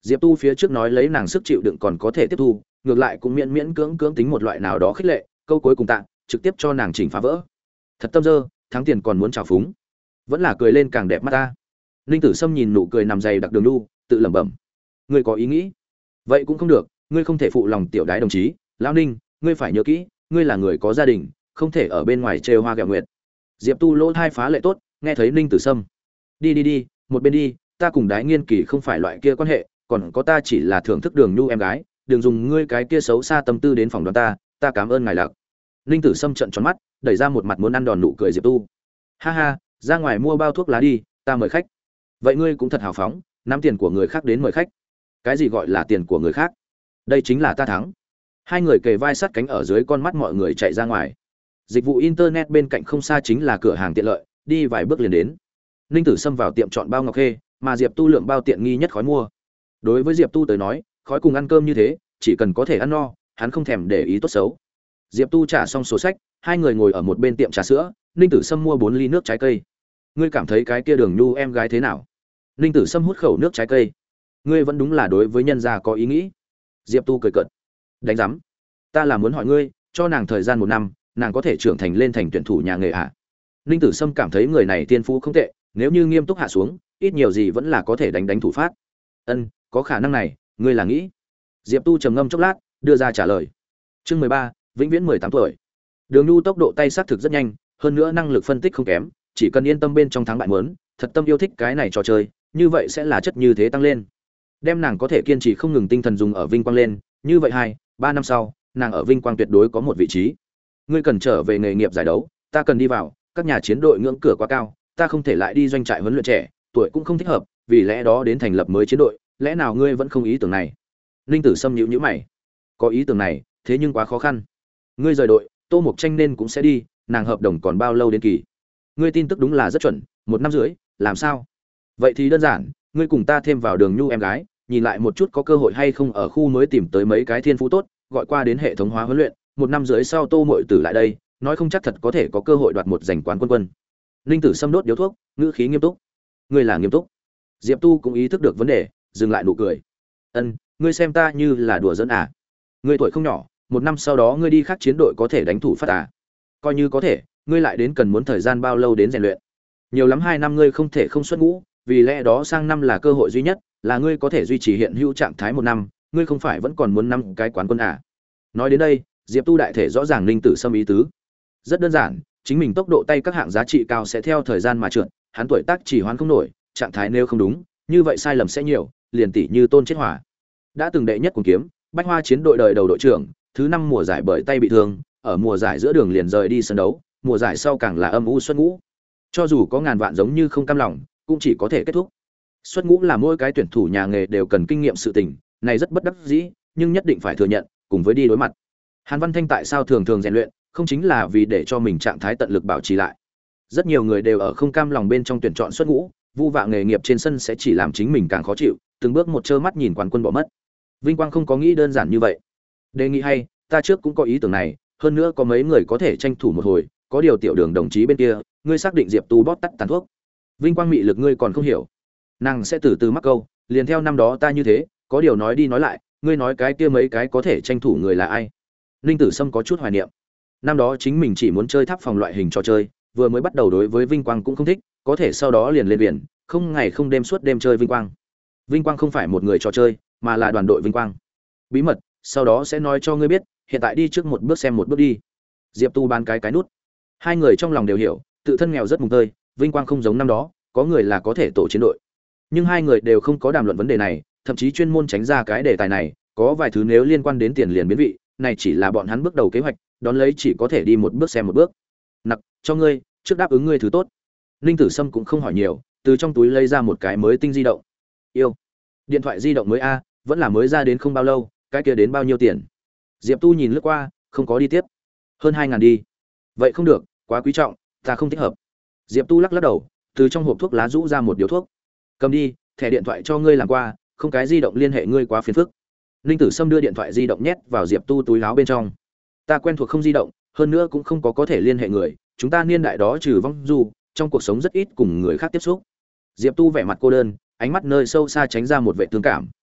Speaker 1: Diệp Tu phía trước nói lấy nàng sức chịu đựng còn có thể tiếp thu, ngược lại cũng miễn miễn cưỡng cưỡng tính một loại nào đó khích lệ, câu cuối cùng tặng, trực tiếp cho nàng chỉnh phá vỡ. Thật tâm dơ, thắng tiền còn muốn trào phúng, vẫn là cười lên càng đẹp mắt ta. Ninh Tử Sâm nhìn nụ cười nằm dày đặc đường nu, tự lẩm bẩm, ngươi có ý nghĩ, vậy cũng không được, ngươi không thể phụ lòng tiểu đái đồng chí, lão Ninh, ngươi phải nhớ kỹ, ngươi là người có gia đình, không thể ở bên ngoài trêu hoa ghẹo nguyệt. Diệp Tu lỗ thai phá lệ tốt, nghe thấy Ninh Tử Sâm, đi, một bên đi, ta cùng Đái Nghiên Kỳ không phải loại kia quan hệ, còn có ta chỉ là thưởng thức Đường Nhu em gái, đừng dùng ngươi cái kia xấu xa tâm tư đến phòng đoán ta cảm ơn ngài lạc. Ninh Tử Sâm trợn tròn mắt, đẩy ra một mặt muốn ăn đòn nụ cười Diệp Tu. Ha ha, ra ngoài mua bao thuốc lá đi, ta mời khách. Vậy ngươi cũng thật hào phóng, nắm tiền của người khác đến mời khách. Cái gì gọi là tiền của người khác? Đây chính là ta thắng. Hai người kề vai sát cánh ở dưới con mắt mọi người chạy ra ngoài. Dịch vụ internet bên cạnh không xa chính là cửa hàng tiện lợi, đi vài bước liền đến. Ninh Tử Sâm vào tiệm chọn bao ngọc khê, mà Diệp Tu lượng bao tiện nghi nhất khói mua. Đối với Diệp Tu tới nói, khói cùng ăn cơm như thế, chỉ cần có thể ăn no, hắn không thèm để ý tốt xấu. Diệp Tu trả xong sổ sách, hai người ngồi ở một bên tiệm trà sữa, Ninh Tử Sâm mua 4 ly nước trái cây. Ngươi cảm thấy cái kia Đường Nhu em gái thế nào? Ninh Tử Sâm hút khẩu nước trái cây. Ngươi vẫn đúng là đối với nhân gia có ý nghĩ. Diệp Tu cười cợt. Đánh rắm. Ta là muốn hỏi ngươi, cho nàng thời gian 1 năm, nàng có thể trưởng thành lên thành tuyển thủ nhà nghề à? Ninh Tử Sâm cảm thấy người này tiên phú không tệ, nếu như nghiêm túc hạ xuống, ít nhiều gì vẫn là có thể đánh thủ phát. Ân, có khả năng này, ngươi là nghĩ? Diệp Tu trầm ngâm chốc lát, đưa ra trả lời. Chương 13, vĩnh viễn 18 tuổi. Đường Nhu tốc độ tay xác thực rất nhanh, hơn nữa năng lực phân tích không kém, chỉ cần yên tâm bên trong thắng bại muốn, thật tâm yêu thích cái này trò chơi, như vậy sẽ là chất như thế tăng lên. Đem nàng có thể kiên trì không ngừng tinh thần dùng ở vinh quang lên, như vậy 2-3 năm sau, nàng ở vinh quang tuyệt đối có một vị trí. Ngươi cần trở về nghề nghiệp giải đấu, ta cần đi vào, các nhà chiến đội ngưỡng cửa quá cao, ta không thể lại đi doanh trại huấn luyện trẻ, tuổi cũng không thích hợp, vì lẽ đó đến thành lập mới chiến đội, lẽ nào ngươi vẫn không ý tưởng này? Ninh Tử Sâm nhíu mày. Có ý tưởng này, thế nhưng quá khó khăn. Ngươi rời đội, Tô Mộc Tranh nên cũng sẽ đi, nàng hợp đồng còn bao lâu đến kỳ? Ngươi tin tức đúng là rất chuẩn, 1 năm rưỡi, làm sao? Vậy thì đơn giản, ngươi cùng ta thêm vào Đường Nhu em gái, nhìn lại một chút có cơ hội hay không ở khu mới tìm tới mấy cái thiên phú tốt, gọi qua đến hệ thống hóa huấn luyện, 1 năm rưỡi sau Tô Mội Tử lại đây, nói không chắc thật có thể có cơ hội đoạt một giành quán quân. Ninh Tử Sâm đốt điếu thuốc, ngữ khí nghiêm túc. Ngươi là nghiêm túc? Diệp Tu cũng ý thức được vấn đề, dừng lại nụ cười. Ân, ngươi xem ta như là đùa giỡn à? Ngươi tuổi không nhỏ, 1 năm sau đó ngươi đi khác chiến đội có thể đánh thủ phát à? Coi như có thể, ngươi lại đến cần muốn thời gian bao lâu đến rèn luyện? Nhiều lắm 2 năm ngươi không thể không xuất ngũ, vì lẽ đó sang năm là cơ hội duy nhất, là ngươi có thể duy trì hiện hữu trạng thái 1 năm, ngươi không phải vẫn còn muốn 5 cái quán quân à? Nói đến đây, Diệp Tu đại thể rõ ràng Ninh Tử Sâm ý tứ. Rất đơn giản, chính mình tốc độ tay các hạng giá trị cao sẽ theo thời gian mà trượt, hắn tuổi tác chỉ hoán không nổi, trạng thái nếu không đúng, như vậy sai lầm sẽ nhiều, liền tỷ như Tôn Chết Hỏa. Đã từng đệ nhất cuồng kiếm, Bách Hoa chiến đội đời đầu đội trưởng, thứ 5 mùa giải bởi tay bị thương, ở mùa giải giữa đường liền rời đi sân đấu, mùa giải sau càng là âm u xuất ngũ. Cho dù có ngàn vạn giống như không cam lòng, cũng chỉ có thể kết thúc. Xuất ngũ là mỗi cái tuyển thủ nhà nghề đều cần kinh nghiệm sự tình, này rất bất đắc dĩ, nhưng nhất định phải thừa nhận, cùng với đi đối mặt. Hàn Văn Thanh tại sao thường thường rèn luyện, không chính là vì để cho mình trạng thái tận lực bảo trì lại. Rất nhiều người đều ở không cam lòng bên trong tuyển chọn xuất ngũ, vu vạ nghề nghiệp trên sân sẽ chỉ làm chính mình càng khó chịu, từng bước một trơ mắt nhìn quán quân bỏ mất. Vinh Quang không có nghĩ đơn giản như vậy. Đề nghị hay, ta trước cũng có ý tưởng này, hơn nữa có mấy người có thể tranh thủ một hồi, có điều tiểu Đường đồng chí bên kia, ngươi xác định Diệp Tu bóp tắt tàn thuốc. Vinh Quang mị lực ngươi còn không hiểu. Nàng sẽ từ từ mắc câu, liền theo năm đó ta như thế, có điều nói đi nói lại, ngươi nói cái kia mấy cái có thể tranh thủ người là ai? Ninh Tử Sâm có chút hoài niệm. Năm đó chính mình chỉ muốn chơi tháp phòng loại hình trò chơi, vừa mới bắt đầu đối với Vinh Quang cũng không thích, có thể sau đó liền lên biển, không ngày không đêm suốt đêm chơi Vinh Quang. Vinh Quang không phải một người trò chơi, mà là đoàn đội Vinh Quang. Bí mật, sau đó sẽ nói cho ngươi biết, hiện tại đi trước một bước xem một bước đi. Diệp Tu bán cái nút. Hai người trong lòng đều hiểu, tự thân nghèo rất mùng tơi, Vinh Quang không giống năm đó, có người là có thể tổ chiến đội. Nhưng hai người đều không có đàm luận vấn đề này, thậm chí chuyên môn tránh ra cái đề tài này, có vài thứ nếu liên quan đến tiền liền biến vị, này chỉ là bọn hắn bước đầu kế hoạch, đón lấy chỉ có thể đi một bước xem một bước. Nặc, cho ngươi, trước đáp ứng ngươi thứ tốt. Ninh Tử Sâm cũng không hỏi nhiều, từ trong túi lấy ra một cái mới tinh di động. Yêu, điện thoại di động mới a, vẫn là mới ra đến không bao lâu, cái kia đến bao nhiêu tiền? Diệp Tu nhìn lướt qua, không có đi tiếp. Hơn 2.000 đi. Vậy không được, quá quý trọng, ta không thích hợp. Diệp Tu lắc lắc đầu, từ trong hộp thuốc lá rũ ra một điếu thuốc. Cầm đi, thẻ điện thoại cho ngươi làm qua, không cái di động liên hệ ngươi quá phiền phức. Ninh Tử Sâm đưa điện thoại di động nhét vào Diệp Tu túi áo bên trong. Ta quen thuộc không di động, hơn nữa cũng không có thể liên hệ người, chúng ta niên đại đó trừ vong du, trong cuộc sống rất ít cùng người khác tiếp xúc. Diệp Tu vẻ mặt cô đơn, ánh mắt nơi sâu xa tránh ra một vẻ thương cảm.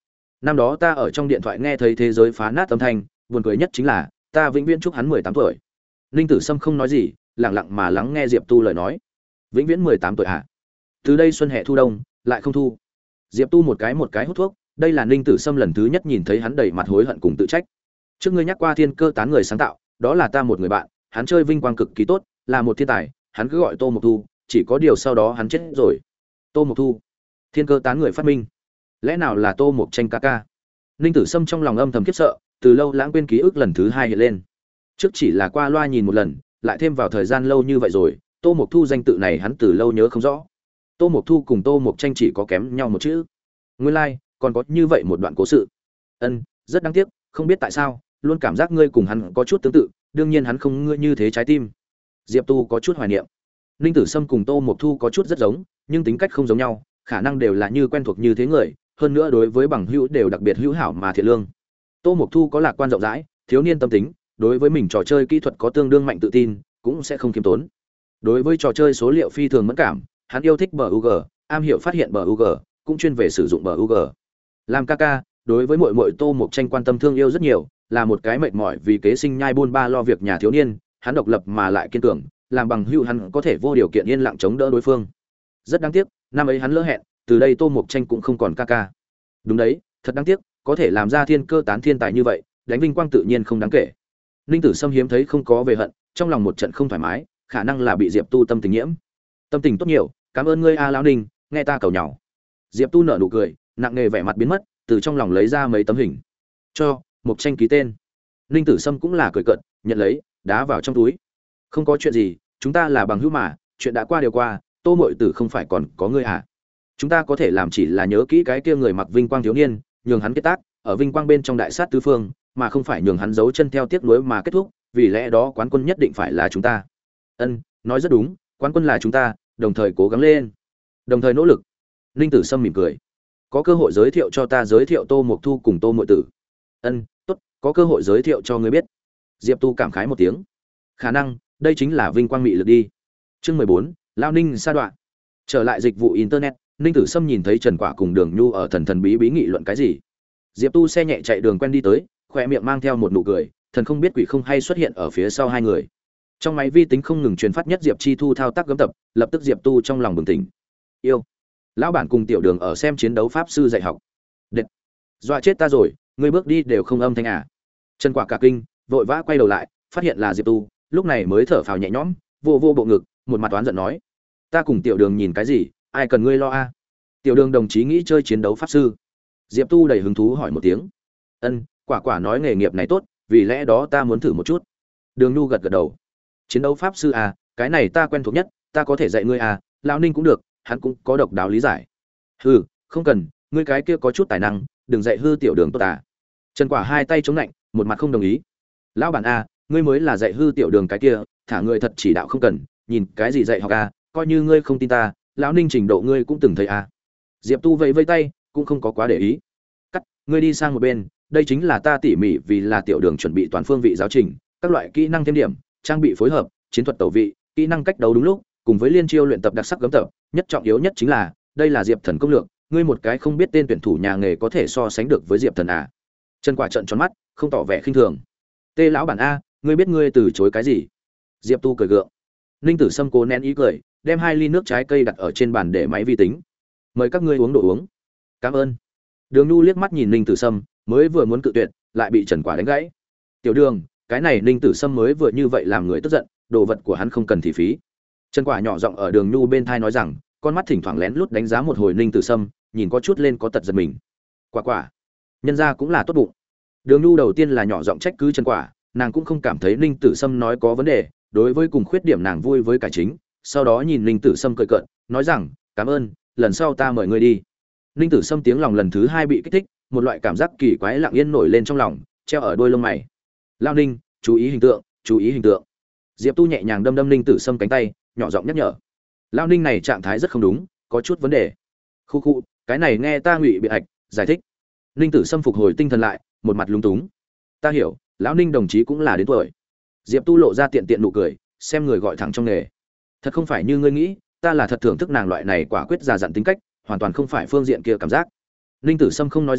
Speaker 1: Năm đó ta ở trong điện thoại nghe thấy thế giới phá nát âm thanh, buồn cười nhất chính là ta vĩnh viễn chúc hắn 18 tuổi. Ninh Tử Sâm không nói gì, lặng lặng mà lắng nghe Diệp Tu lời nói. Vĩnh viễn 18 tuổi hả? Từ đây xuân hè thu đông, lại không thu. Diệp Tu một cái hút thuốc, đây là Ninh Tử Sâm lần thứ nhất nhìn thấy hắn đầy mặt hối hận cùng tự trách. Trước ngươi nhắc qua thiên cơ tán người sáng tạo, đó là ta một người bạn, hắn chơi vinh quang cực kỳ tốt, là một thiên tài, hắn cứ gọi Tô Mộc Thu, chỉ có điều sau đó hắn chết rồi. Tô Mộc Thu, thiên cơ tán người phát minh, lẽ nào là Tô Mộc Tranh ca ca? Ninh Tử Sâm trong lòng âm thầm khiếp sợ, từ lâu lãng quên ký ức lần thứ hai hiện lên. Trước chỉ là qua loa nhìn một lần, lại thêm vào thời gian lâu như vậy rồi, Tô Mộc Thu danh tự này hắn từ lâu nhớ không rõ. Tô Mộc Thu cùng Tô Mộc Tranh chỉ có kém nhau một chữ. Nguyên lai, còn có như vậy một đoạn cố sự. Ân, rất đáng tiếc, không biết tại sao, luôn cảm giác ngươi cùng hắn có chút tương tự, đương nhiên hắn không ngươi như thế trái tim. Diệp Tu có chút hoài niệm. Ninh Tử Sâm cùng Tô Mộc Thu có chút rất giống, nhưng tính cách không giống nhau, khả năng đều là như quen thuộc như thế người, hơn nữa đối với bằng hữu đều đặc biệt hữu hảo mà thiện lương. Tô Mộc Thu có lạc quan rộng rãi, thiếu niên tâm tính, đối với mình trò chơi kỹ thuật có tương đương mạnh tự tin, cũng sẽ không kiêm tốn. Đối với trò chơi số liệu phi thường mẫn cảm, hắn yêu thích BUG, am hiểu phát hiện BUG, cũng chuyên về sử dụng BUG. Làm ca, đối với muội muội Tô Mộc Tranh quan tâm thương yêu rất nhiều, là một cái mệt mỏi vì kế sinh nhai buôn ba lo việc nhà thiếu niên, hắn độc lập mà lại kiên cường, làm bằng hữu hắn có thể vô điều kiện yên lặng chống đỡ đối phương. Rất đáng tiếc, năm ấy hắn lỡ hẹn, từ đây Tô Mộc Tranh cũng không còn ca. Đúng đấy, thật đáng tiếc, có thể làm ra thiên cơ tán thiên tài như vậy, đánh vinh quang tự nhiên không đáng kể. Ninh Tử Sâm hiếm thấy không có về hận, trong lòng một trận không thoải mái, khả năng là bị Diệp Tu tâm tình nhiễm. Tâm tình tốt nhiều, cảm ơn ngươi a lão Ninh, nghe ta cầu nhau. Diệp Tu nở nụ cười, nặng nề vẻ mặt biến mất, từ trong lòng lấy ra mấy tấm hình. Cho Mộc Tranh ký tên. Ninh Tử Sâm cũng là cười cợt, nhận lấy, đá vào trong túi. Không có chuyện gì, chúng ta là bằng hữu mà, chuyện đã qua đều qua, Tô muội tử không phải còn có ngươi à? Chúng ta có thể làm chỉ là nhớ kỹ cái kia người mặc vinh quang thiếu niên, nhường hắn kết tác, ở vinh quang bên trong đại sát tứ phương, mà không phải nhường hắn giấu chân theo tiếc nuối mà kết thúc, vì lẽ đó quán quân nhất định phải là chúng ta. Ân, nói rất đúng, quán quân là chúng ta, đồng thời cố gắng lên, đồng thời nỗ lực. Ninh Tử Sâm mỉm cười. Có cơ hội giới thiệu cho ta giới thiệu Tô Mộc Thu cùng Tô muội tử. Ân, tốt, có cơ hội giới thiệu cho ngươi biết. Diệp Tu cảm khái một tiếng. Khả năng, đây chính là vinh quang mị lực đi. Chương 14, Lao Ninh sa đoạn. Trở lại dịch vụ internet, Ninh Tử Sâm nhìn thấy Trần Quả cùng Đường Nhu ở thần thần bí bí nghị luận cái gì. Diệp Tu xe nhẹ chạy đường quen đi tới, khoe miệng mang theo một nụ cười, thần không biết quỷ không hay xuất hiện ở phía sau hai người. Trong máy vi tính không ngừng truyền phát nhất Diệp Chi Thu thao tác gấm tập, lập tức Diệp Tu trong lòng bừng tỉnh. Yêu, lão bản cùng Tiểu Đường ở xem chiến đấu pháp sư dạy học. Đệt, dọa chết ta rồi, người bước đi đều không âm thanh à? Trần Quả cả kinh, vội vã quay đầu lại, phát hiện là Diệp Tu, lúc này mới thở phào nhẹ nhõm, vô vô bộ ngực, một mặt oán giận nói: ta cùng Tiểu Đường nhìn cái gì, ai cần ngươi lo a? Tiểu Đường đồng chí nghĩ chơi chiến đấu pháp sư. Diệp Tu đầy hứng thú hỏi một tiếng. Ân, Quả nói nghề nghiệp này tốt, vì lẽ đó ta muốn thử một chút. Đường Nhu gật gật đầu. Chiến đấu pháp sư à, cái này ta quen thuộc nhất, ta có thể dạy ngươi à, lão Ninh cũng được, hắn cũng có độc đáo lý giải. Hừ, không cần, ngươi cái kia có chút tài năng, đừng dạy hư Tiểu Đường tốt à. Trần Quả hai tay chống lạnh, một mặt không đồng ý. Lão bản à, ngươi mới là dạy hư Tiểu Đường cái kia, thả ngươi thật chỉ đạo không cần, nhìn cái gì dạy học à, coi như ngươi không tin ta, lão Ninh trình độ ngươi cũng từng thấy à. Diệp Tu vẫy vẫy tay, cũng không có quá để ý. Cắt, ngươi đi sang một bên, đây chính là ta tỉ mỉ vì là Tiểu Đường chuẩn bị toàn phương vị giáo trình, các loại kỹ năng thêm điểm, trang bị phối hợp, chiến thuật tẩu vị, kỹ năng cách đấu đúng lúc, cùng với liên chiêu luyện tập đặc sắc gấm tập, nhất trọng yếu nhất chính là, đây là Diệp Thần công lược, ngươi một cái không biết tên tuyển thủ nhà nghề có thể so sánh được với Diệp Thần à? Trần Quả trợn tròn mắt, không tỏ vẻ khinh thường. Tê lão bản a, ngươi biết ngươi từ chối cái gì? Diệp Tu cười gượng. Ninh Tử Sâm cố nén ý cười, đem 2 ly nước trái cây đặt ở trên bàn để máy vi tính. Mời các ngươi uống đồ uống. Cảm ơn. Đường Nhu liếc mắt nhìn Ninh Tử Sâm, mới vừa muốn cự tuyệt, lại bị Trần Quả đánh gãy. Tiểu Đường, cái này Ninh Tử Sâm mới vừa như vậy làm người tức giận, đồ vật của hắn không cần thì phí. Trần Quả nhỏ giọng ở Đường Nhu bên thai nói rằng, con mắt thỉnh thoảng lén lút đánh giá một hồi Ninh Tử Sâm, nhìn có chút lên có tật giật mình. Quả, nhân gia cũng là tốt bụng. Đường Nhu đầu tiên là nhỏ giọng trách cứ Trần Quả, nàng cũng không cảm thấy Ninh Tử Sâm nói có vấn đề, đối với cùng khuyết điểm nàng vui với cải chính, sau đó nhìn Ninh Tử Sâm cười cợt, nói rằng, cảm ơn, lần sau ta mời ngươi đi. Ninh Tử Sâm tiếng lòng lần thứ 2 bị kích thích, một loại cảm giác kỳ quái lặng yên nổi lên trong lòng, treo ở đôi lông mày. Lao Ninh, chú ý hình tượng, chú ý hình tượng. Diệp Tu nhẹ nhàng đâm đâm Ninh Tử Sâm cánh tay, nhỏ giọng nhắc nhở. Lao Ninh này trạng thái rất không đúng, có chút vấn đề. Khu, cái này nghe ta Ngụy Biện Hạch giải thích. Ninh Tử Sâm phục hồi tinh thần lại, một mặt lúng túng. Ta hiểu, lão Ninh đồng chí cũng là đến tuổi. Diệp Tu lộ ra tiện tiện nụ cười, xem người gọi thẳng trong nghề. Thật không phải như ngươi nghĩ, ta là thật thưởng thức nàng loại này quả quyết già dặn tính cách, hoàn toàn không phải phương diện kia cảm giác. Ninh Tử Sâm không nói gì,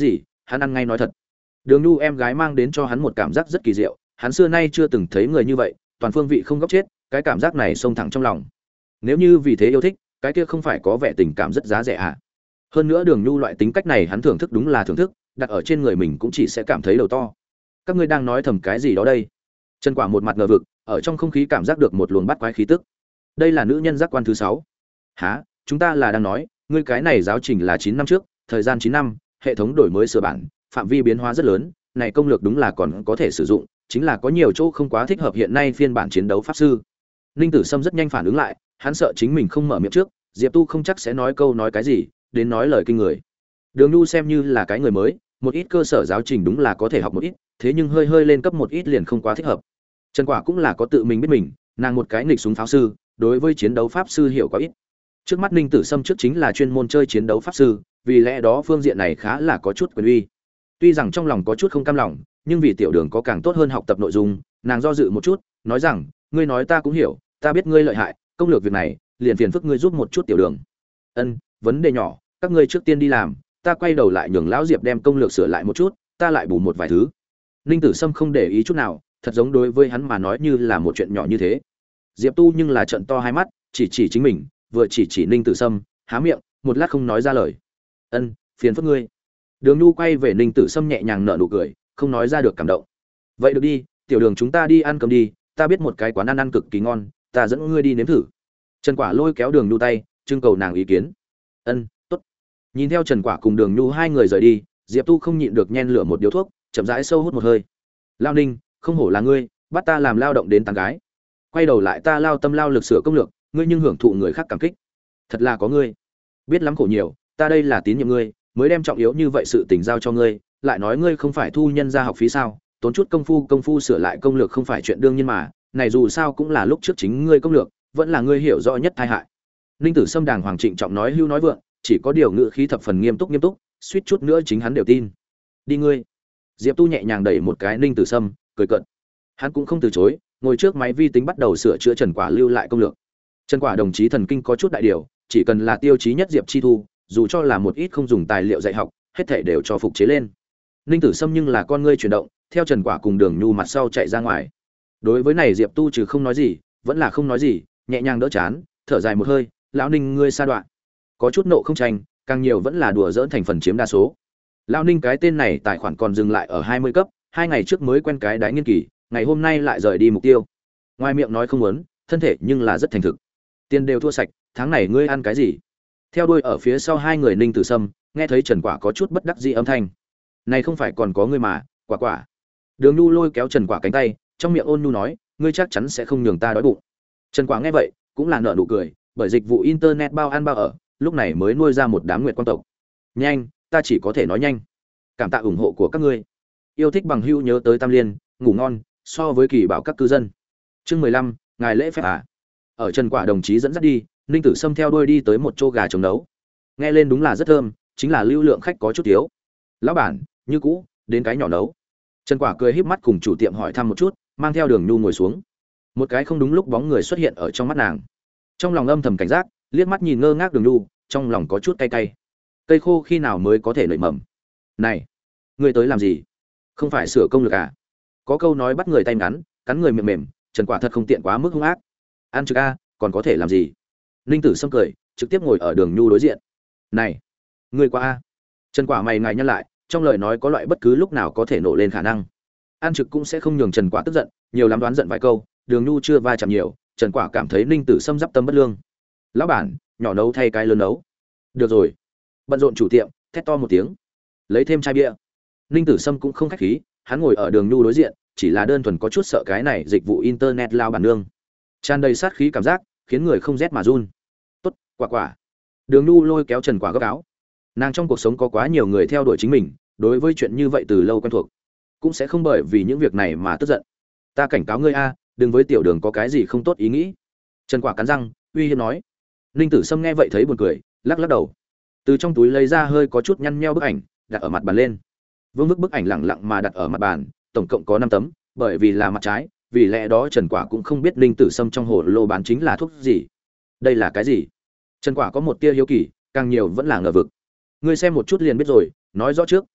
Speaker 1: hắn ăn ngay nói thật. Đường Nhu em gái mang đến cho hắn một cảm giác rất kỳ diệu, hắn xưa nay chưa từng thấy người như vậy, toàn phương vị không góc chết, cái cảm giác này xông thẳng trong lòng. Nếu như vì thế yêu thích, cái kia không phải có vẻ tình cảm rất giá rẻ à? Hơn nữa Đường Nhu loại tính cách này hắn thưởng thức đúng là thưởng thức, đặt ở trên người mình cũng chỉ sẽ cảm thấy đầu to. Các ngươi đang nói thầm cái gì đó đây? Trần Quả một mặt ngờ vực, ở trong không khí cảm giác được một luồng bắt quái khí tức. Đây là nữ nhân giác quan thứ 6. Hả? Chúng ta là đang nói, ngươi cái này giáo trình là 9 năm trước, thời gian 9 năm, hệ thống đổi mới sửa bản, phạm vi biến hóa rất lớn, này công lược đúng là còn có thể sử dụng, chính là có nhiều chỗ không quá thích hợp hiện nay phiên bản chiến đấu pháp sư. Ninh Tử Sâm rất nhanh phản ứng lại, hắn sợ chính mình không mở miệng trước, Diệp Tu không chắc sẽ nói câu nói cái gì, đến nói lời kinh người. Đường Nhu xem như là cái người mới, một ít cơ sở giáo trình đúng là có thể học một ít, thế nhưng hơi hơi lên cấp một ít liền không quá thích hợp. Trần Quả cũng là có tự mình biết mình, nàng một cái nghịch súng pháo sư, đối với chiến đấu pháp sư hiểu quá ít. Trước mắt Ninh Tử Sâm trước chính là chuyên môn chơi chiến đấu pháp sư, vì lẽ đó phương diện này khá là có chút quyền uy. Tuy rằng trong lòng có chút không cam lòng, nhưng vì tiểu đường có càng tốt hơn học tập nội dung, nàng do dự một chút, nói rằng, ngươi nói ta cũng hiểu, ta biết ngươi lợi hại, công lược việc này, liền phiền phức ngươi giúp một chút tiểu đường. Ân, vấn đề nhỏ, các ngươi trước tiên đi làm, ta quay đầu lại nhường lão Diệp đem công lược sửa lại một chút, ta lại bù một vài thứ. Ninh Tử Sâm không để ý chút nào, thật giống đối với hắn mà nói như là một chuyện nhỏ như thế. Diệp Tu nhưng là trợn to hai mắt, chỉ chính mình, vừa chỉ Ninh Tử Sâm, há miệng, một lát không nói ra lời. Ân, phiền phức ngươi. Đường Nhu quay về Ninh Tử Sâm nhẹ nhàng nở nụ cười, không nói ra được cảm động. Vậy được đi, tiểu đường chúng ta đi ăn cơm đi, ta biết một cái quán ăn cực kỳ ngon, ta dẫn ngươi đi nếm thử. Trần Quả lôi kéo Đường Nhu tay, trưng cầu nàng ý kiến. Ân, tốt. Nhìn theo Trần Quả cùng Đường Nhu hai người rời đi, Diệp Tu không nhịn được nhen lửa một điếu thuốc, chậm rãi sâu hút một hơi. Lao Ninh, không hổ là ngươi, bắt ta làm lao động đến tán gái. Quay đầu lại ta lao tâm lao lực sửa công lược, ngươi nhưng hưởng thụ người khác cảm kích. Thật là có ngươi. Biết lắm khổ nhiều, ta đây là tín nhiệm ngươi, mới đem trọng yếu như vậy sự tình giao cho ngươi, lại nói ngươi không phải thu nhân ra học phí sao, tốn chút công phu sửa lại công lược không phải chuyện đương nhiên mà, này dù sao cũng là lúc trước chính ngươi công lược, vẫn là ngươi hiểu rõ nhất tai hại. Ninh Tử Sâm đàng hoàng trịnh trọng nói hưu nói vượng, chỉ có điều ngữ khí thập phần nghiêm túc, suýt chút nữa chính hắn đều tin. Đi ngươi. Diệp Tu nhẹ nhàng đẩy một cái Ninh Tử Sâm, cười cợt. Hắn cũng không từ chối, ngồi trước máy vi tính bắt đầu sửa chữa Trần Quả lưu lại công lược. Trần Quả đồng chí thần kinh có chút đại điều, chỉ cần là tiêu chí nhất Diệp Chi Thu, dù cho là một ít không dùng tài liệu dạy học, hết thảy đều cho phục chế lên. Ninh Tử Sâm nhưng là con ngươi chuyển động, theo Trần Quả cùng Đường Nhu mặt sau chạy ra ngoài. Đối với này Diệp Tu trừ không nói gì, vẫn là không nói gì, nhẹ nhàng đỡ chán, thở dài một hơi, lão Ninh ngươi sa đoạn. Có chút nộ không tranh, càng nhiều vẫn là đùa giỡn thành phần chiếm đa số. Lão Ninh cái tên này tài khoản còn dừng lại ở 20 cấp, 2 ngày trước mới quen cái đái nghiên kỳ, ngày hôm nay lại rời đi mục tiêu. Ngoài miệng nói không muốn, thân thể nhưng là rất thành thực. Tiền đều thua sạch, tháng này ngươi ăn cái gì? Theo đuôi ở phía sau hai người Ninh Tử Sâm, nghe thấy Trần Quả có chút bất đắc dĩ âm thanh. Này không phải còn có ngươi mà, Quả Quả. Đường Nhu lôi kéo Trần Quả cánh tay, trong miệng ôn nhu nói, ngươi chắc chắn sẽ không nhường ta đói bụng. Trần Quả nghe vậy, cũng là nở nụ cười, bởi dịch vụ internet bao ăn bao ở, lúc này mới nuôi ra một đám nguyệt quan tộc. Nhanh, ta chỉ có thể nói nhanh. Cảm tạ ủng hộ của các ngươi. Yêu thích bằng hữu nhớ tới Tam Liên, ngủ ngon, so với kỳ bảo các cư dân. Chương 15, ngài lễ phép à? Ở Trần Quả đồng chí dẫn dắt đi, Ninh Tử Sâm theo đuôi đi tới một chỗ gà trống nấu. Nghe lên đúng là rất thơm, chính là lưu lượng khách có chút thiếu. Lão bản, như cũ, đến cái nhỏ nấu. Trần Quả cười híp mắt cùng chủ tiệm hỏi thăm một chút, mang theo Đường Nhu ngồi xuống. Một cái không đúng lúc bóng người xuất hiện ở trong mắt nàng. Trong lòng âm thầm cảnh giác, liếc mắt nhìn ngơ ngác Đường Nhu, trong lòng có chút cay cay. Cây khô khi nào mới có thể nảy mầm? Này, ngươi tới làm gì? Không phải sửa công lược à? Có câu nói bắt người tay ngắn, cắn người mềm mềm, Trần Quả thật không tiện quá mức hung ác. Ăn trực a, còn có thể làm gì? Ninh Tử Sâm cười, trực tiếp ngồi ở Đường Nhu đối diện. Này, ngươi qua a. Trần Quả mày ngài nhăn lại, trong lời nói có loại bất cứ lúc nào có thể nổ lên khả năng. An Trực cũng sẽ không nhường Trần Quả tức giận, nhiều lắm đoán giận vài câu, Đường Nhu chưa va chạm nhiều, Trần Quả cảm thấy Ninh Tử Sâm giáp tâm bất lương. Lão bản, nhỏ nấu thay cái lớn nấu. Được rồi. Bận rộn chủ tiệm, thét to một tiếng. Lấy thêm chai bia. Ninh Tử Sâm cũng không khách khí, hắn ngồi ở Đường Nhu đối diện, chỉ là đơn thuần có chút sợ cái này dịch vụ internet lao bản nương. Tràn đầy sát khí cảm giác, khiến người không rét mà run. Tốt, Quả Quả. Đường Nhu lôi kéo Trần Quả gấp áo. Nàng trong cuộc sống có quá nhiều người theo đuổi chính mình, đối với chuyện như vậy từ lâu quen thuộc, cũng sẽ không bởi vì những việc này mà tức giận. Ta cảnh cáo ngươi a, đừng với tiểu đường có cái gì không tốt ý nghĩ. Trần Quả cắn răng, uy hiếp nói. Ninh Tử Sâm nghe vậy thấy buồn cười, lắc lắc đầu. Từ trong túi lấy ra hơi có chút nhăn nheo bức ảnh, đặt ở mặt bàn lên. Vương Vức bức ảnh lẳng lặng mà đặt ở mặt bàn, tổng cộng có 5 tấm, bởi vì là mặt trái, vì lẽ đó Trần Quả cũng không biết Ninh Tử Sâm trong hồ lô bán chính là thuốc gì. Đây là cái gì? Trần Quả có một tia hiếu kỳ, càng nhiều vẫn là ngờ vực. Ngươi xem một chút liền biết rồi, nói rõ trước,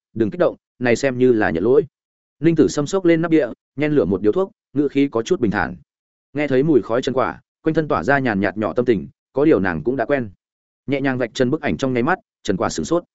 Speaker 1: đừng kích động, này xem như là nhận lỗi. Ninh Tử Sâm xốc lên nắp bia, nhen lửa một điếu thuốc, ngữ khí có chút bình thản. Nghe thấy mùi khói chân quả, quanh thân tỏa ra nhàn nhạt nhỏ tâm tình, có điều nàng cũng đã quen. Nhẹ nhàng vạch chân bức ảnh trong nháy mắt, Trần Quả sửng sốt.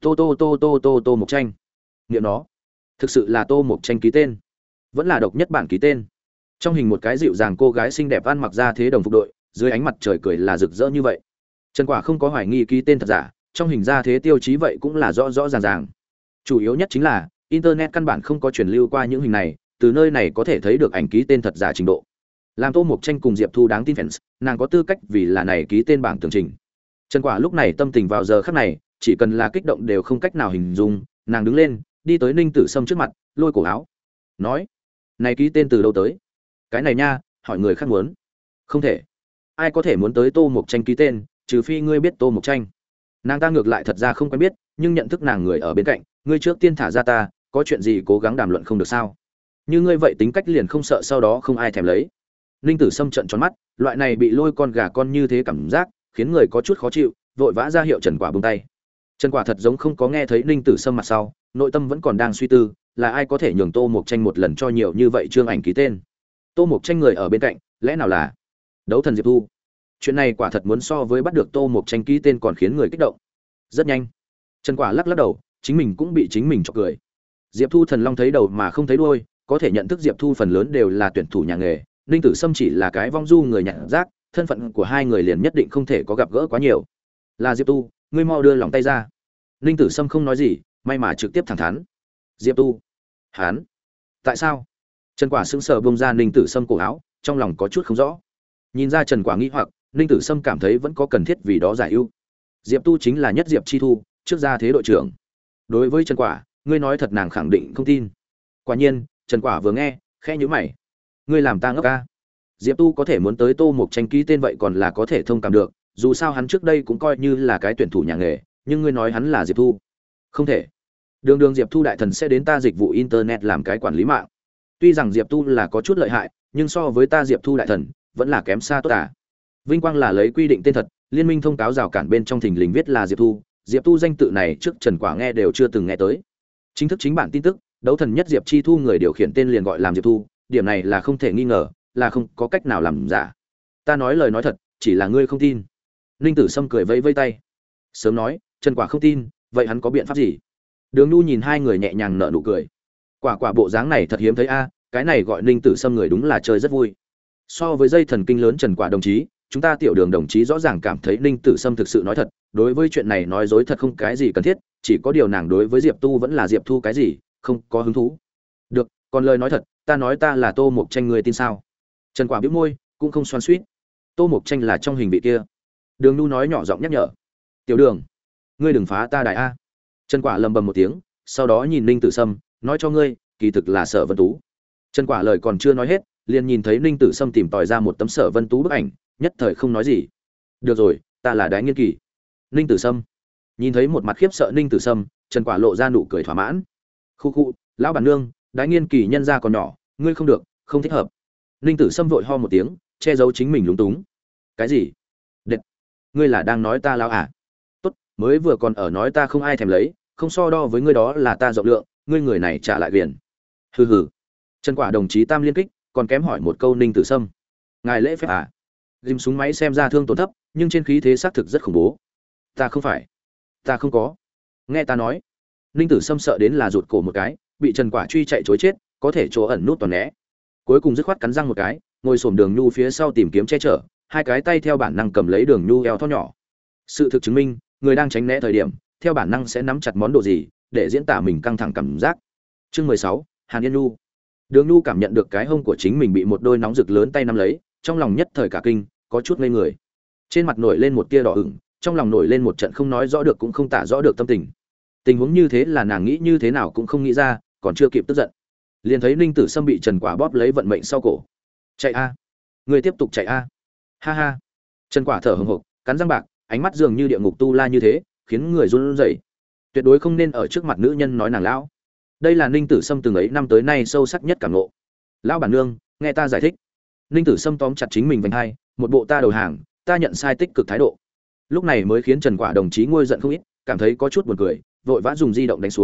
Speaker 1: Tô Mộc Tranh. Niệm nó, thực sự là Tô Mộc Tranh ký tên, vẫn là độc nhất bản ký tên. Trong hình một cái dịu dàng cô gái xinh đẹp ăn mặc ra thế đồng phục đội, dưới ánh mặt trời cười là rực rỡ như vậy. Trần Quả không có hoài nghi ký tên thật giả, trong hình ra thế tiêu chí vậy cũng là rõ rõ ràng ràng. Chủ yếu nhất chính là internet căn bản không có truyền lưu qua những hình này, từ nơi này có thể thấy được ảnh ký tên thật giả trình độ. Làm Tô Mộc Tranh cùng Diệp Thu đáng tin fans, nàng có tư cách vì là này ký tên bảng tường trình. Trần Quả lúc này tâm tình vào giờ khắc này, chỉ cần là kích động đều không cách nào hình dung, nàng đứng lên, đi tới Ninh Tử Sâm trước mặt, lôi cổ áo, nói: "Này ký tên từ đâu tới?" "Cái này nha, hỏi người khác muốn." "Không thể. Ai có thể muốn tới Tô Mộc Tranh ký tên, trừ phi ngươi biết Tô Mộc Tranh." Nàng ta ngược lại thật ra không quen biết, nhưng nhận thức nàng người ở bên cạnh, ngươi trước tiên thả ra ta, có chuyện gì cố gắng đàm luận không được sao? Như ngươi vậy tính cách liền không sợ sau đó không ai thèm lấy. Ninh Tử Sâm trợn tròn mắt, loại này bị lôi con gà con như thế cảm giác, khiến người có chút khó chịu, vội vã ra hiệu Trần Quả buông tay. Trần Quả thật giống không có nghe thấy Ninh Tử Sâm mặt sau, nội tâm vẫn còn đang suy tư, là ai có thể nhường Tô Mộc Tranh một lần cho nhiều như vậy chương ảnh ký tên. Tô Mộc Tranh người ở bên cạnh, lẽ nào là đấu thần Diệp Thu? Chuyện này quả thật muốn so với bắt được Tô Mộc Tranh ký tên còn khiến người kích động. Rất nhanh, Trần Quả lắc lắc đầu, chính mình cũng bị chính mình chọc cười. Diệp Thu thần long thấy đầu mà không thấy đuôi, có thể nhận thức Diệp Thu phần lớn đều là tuyển thủ nhà nghề, Ninh Tử Sâm chỉ là cái vong du người nhặt rác, thân phận của hai người liền nhất định không thể có gặp gỡ quá nhiều. Là Diệp Tu, ngươi mau đưa lòng tay ra. Ninh Tử Sâm không nói gì, may mà trực tiếp thẳng thắn. Diệp Tu, hắn, tại sao? Trần Quả sững sờ bông ra Ninh Tử Sâm cổ áo, trong lòng có chút không rõ. Nhìn ra Trần Quả nghi hoặc, Ninh Tử Sâm cảm thấy vẫn có cần thiết vì đó giải ưu. Diệp Tu chính là nhất Diệp Chi Thu, trước ra thế đội trưởng. Đối với Trần Quả, ngươi nói thật nàng khẳng định không tin. Quả nhiên, Trần Quả vừa nghe, khẽ nhíu mày. Ngươi làm ta ngốc a? Diệp Tu có thể muốn tới Tô Mộc Tranh ký tên vậy còn là có thể thông cảm được, dù sao hắn trước đây cũng coi như là cái tuyển thủ nhà nghề, nhưng ngươi nói hắn là Diệp Thu. Không thể. Đường Diệp Thu đại thần sẽ đến ta dịch vụ internet làm cái quản lý mạng. Tuy rằng Diệp Tu là có chút lợi hại, nhưng so với ta Diệp Thu đại thần, vẫn là kém xa tốt à. Vinh quang là lấy quy định tên thật, liên minh thông cáo rào cản bên trong thình lình viết là Diệp Thu, Diệp Tu danh tự này trước Trần Quả nghe đều chưa từng nghe tới. Chính thức chính bản tin tức, đấu thần nhất Diệp Chi Thu người điều khiển tên liền gọi làm Diệp Thu, điểm này là không thể nghi ngờ, là không có cách nào làm giả. Ta nói lời nói thật, chỉ là ngươi không tin. Ninh Tử Sâm cười vẫy vẫy tay. Sớm nói, Trần Quả không tin, vậy hắn có biện pháp gì? Đường Nhu nhìn hai người nhẹ nhàng nở nụ cười. Quả bộ dáng này thật hiếm thấy a, cái này gọi Ninh Tử Sâm người đúng là chơi rất vui. So với dây thần kinh lớn Trần Quả đồng chí, chúng ta tiểu Đường đồng chí rõ ràng cảm thấy Ninh Tử Sâm thực sự nói thật, đối với chuyện này nói dối thật không cái gì cần thiết, chỉ có điều nàng đối với Diệp Tu vẫn là Diệp Thu cái gì, không có hứng thú. Được, còn lời nói thật, ta nói ta là Tô Mộc Tranh, người tin sao? Trần Quả bĩu môi, cũng không xoan xuýt. Tô Mộc Tranh là trong hình vị kia. Đường Nhu nói nhỏ giọng nhắc nhở. Tiểu Đường, ngươi đừng phá ta đại a. Trần Quả lầm bầm một tiếng, sau đó nhìn Ninh Tử Sâm, nói cho ngươi, kỳ thực là Sở Vân Tú. Trần Quả lời còn chưa nói hết, liền nhìn thấy Ninh Tử Sâm tìm tòi ra một tấm Sở Vân Tú bức ảnh, nhất thời không nói gì. Được rồi, ta là Đái Nghiên Kỳ. Ninh Tử Sâm nhìn thấy một mặt khiếp sợ Ninh Tử Sâm, Trần Quả lộ ra nụ cười thỏa mãn. Khu khu, lão bản nương, Đái Nghiên Kỳ nhân gia còn nhỏ, ngươi không được, không thích hợp. Ninh Tử Sâm vội ho một tiếng, che giấu chính mình lúng túng. Cái gì? Đệt, ngươi là đang nói ta lão à? Tốt, mới vừa còn ở nói ta không ai thèm lấy, không so đo với ngươi đó là ta rộng lượng, ngươi người này trả lại viền. Hừ hừ. Trần Quả đồng chí tam liên kích, còn kém hỏi một câu Ninh Tử Sâm. Ngài lễ phép à? Ghim súng máy xem ra thương tổn thấp, nhưng trên khí thế xác thực rất khủng bố. Ta không phải, ta không có. Nghe ta nói. Ninh Tử Sâm sợ đến là rụt cổ một cái, bị Trần Quả truy chạy trối chết, có thể chỗ ẩn nút toàn né. Cuối cùng dứt khoát cắn răng một cái, ngồi xổm Đường Nhu phía sau tìm kiếm che chở, hai cái tay theo bản năng cầm lấy Đường Nhu eo thon nhỏ. Sự thực chứng minh, người đang tránh né thời điểm, theo bản năng sẽ nắm chặt món đồ gì, để diễn tả mình căng thẳng cảm giác. Chương 16, Hàn Yên Nhu. Đường Nhu cảm nhận được cái hông của chính mình bị một đôi nóng rực lớn tay nắm lấy, trong lòng nhất thời cả kinh, có chút ngây người. Trên mặt nổi lên một tia đỏ ửng, trong lòng nổi lên một trận không nói rõ được cũng không tả rõ được tâm tình. Tình huống như thế là nàng nghĩ như thế nào cũng không nghĩ ra, còn chưa kịp tức giận, liền thấy Ninh Tử Sâm bị Trần Quả bóp lấy vận mệnh sau cổ. Chạy a, người tiếp tục chạy a. Ha ha. Trần Quả thở hổn hộc, cắn răng bạc, ánh mắt dường như địa ngục tu la như thế, khiến người run rẩy. Tuyệt đối không nên ở trước mặt nữ nhân nói nàng lão. Đây là Ninh Tử Sâm từng ấy năm tới nay sâu sắc nhất cảm ngộ. Lão bản nương, nghe ta giải thích. Ninh Tử Sâm tóm chặt chính mình vành hai, một bộ ta đầu hàng, ta nhận sai tích cực thái độ. Lúc này mới khiến Trần Quả đồng chí nguôi giận không ít, cảm thấy có chút buồn cười, vội vã dùng di động đánh xuống,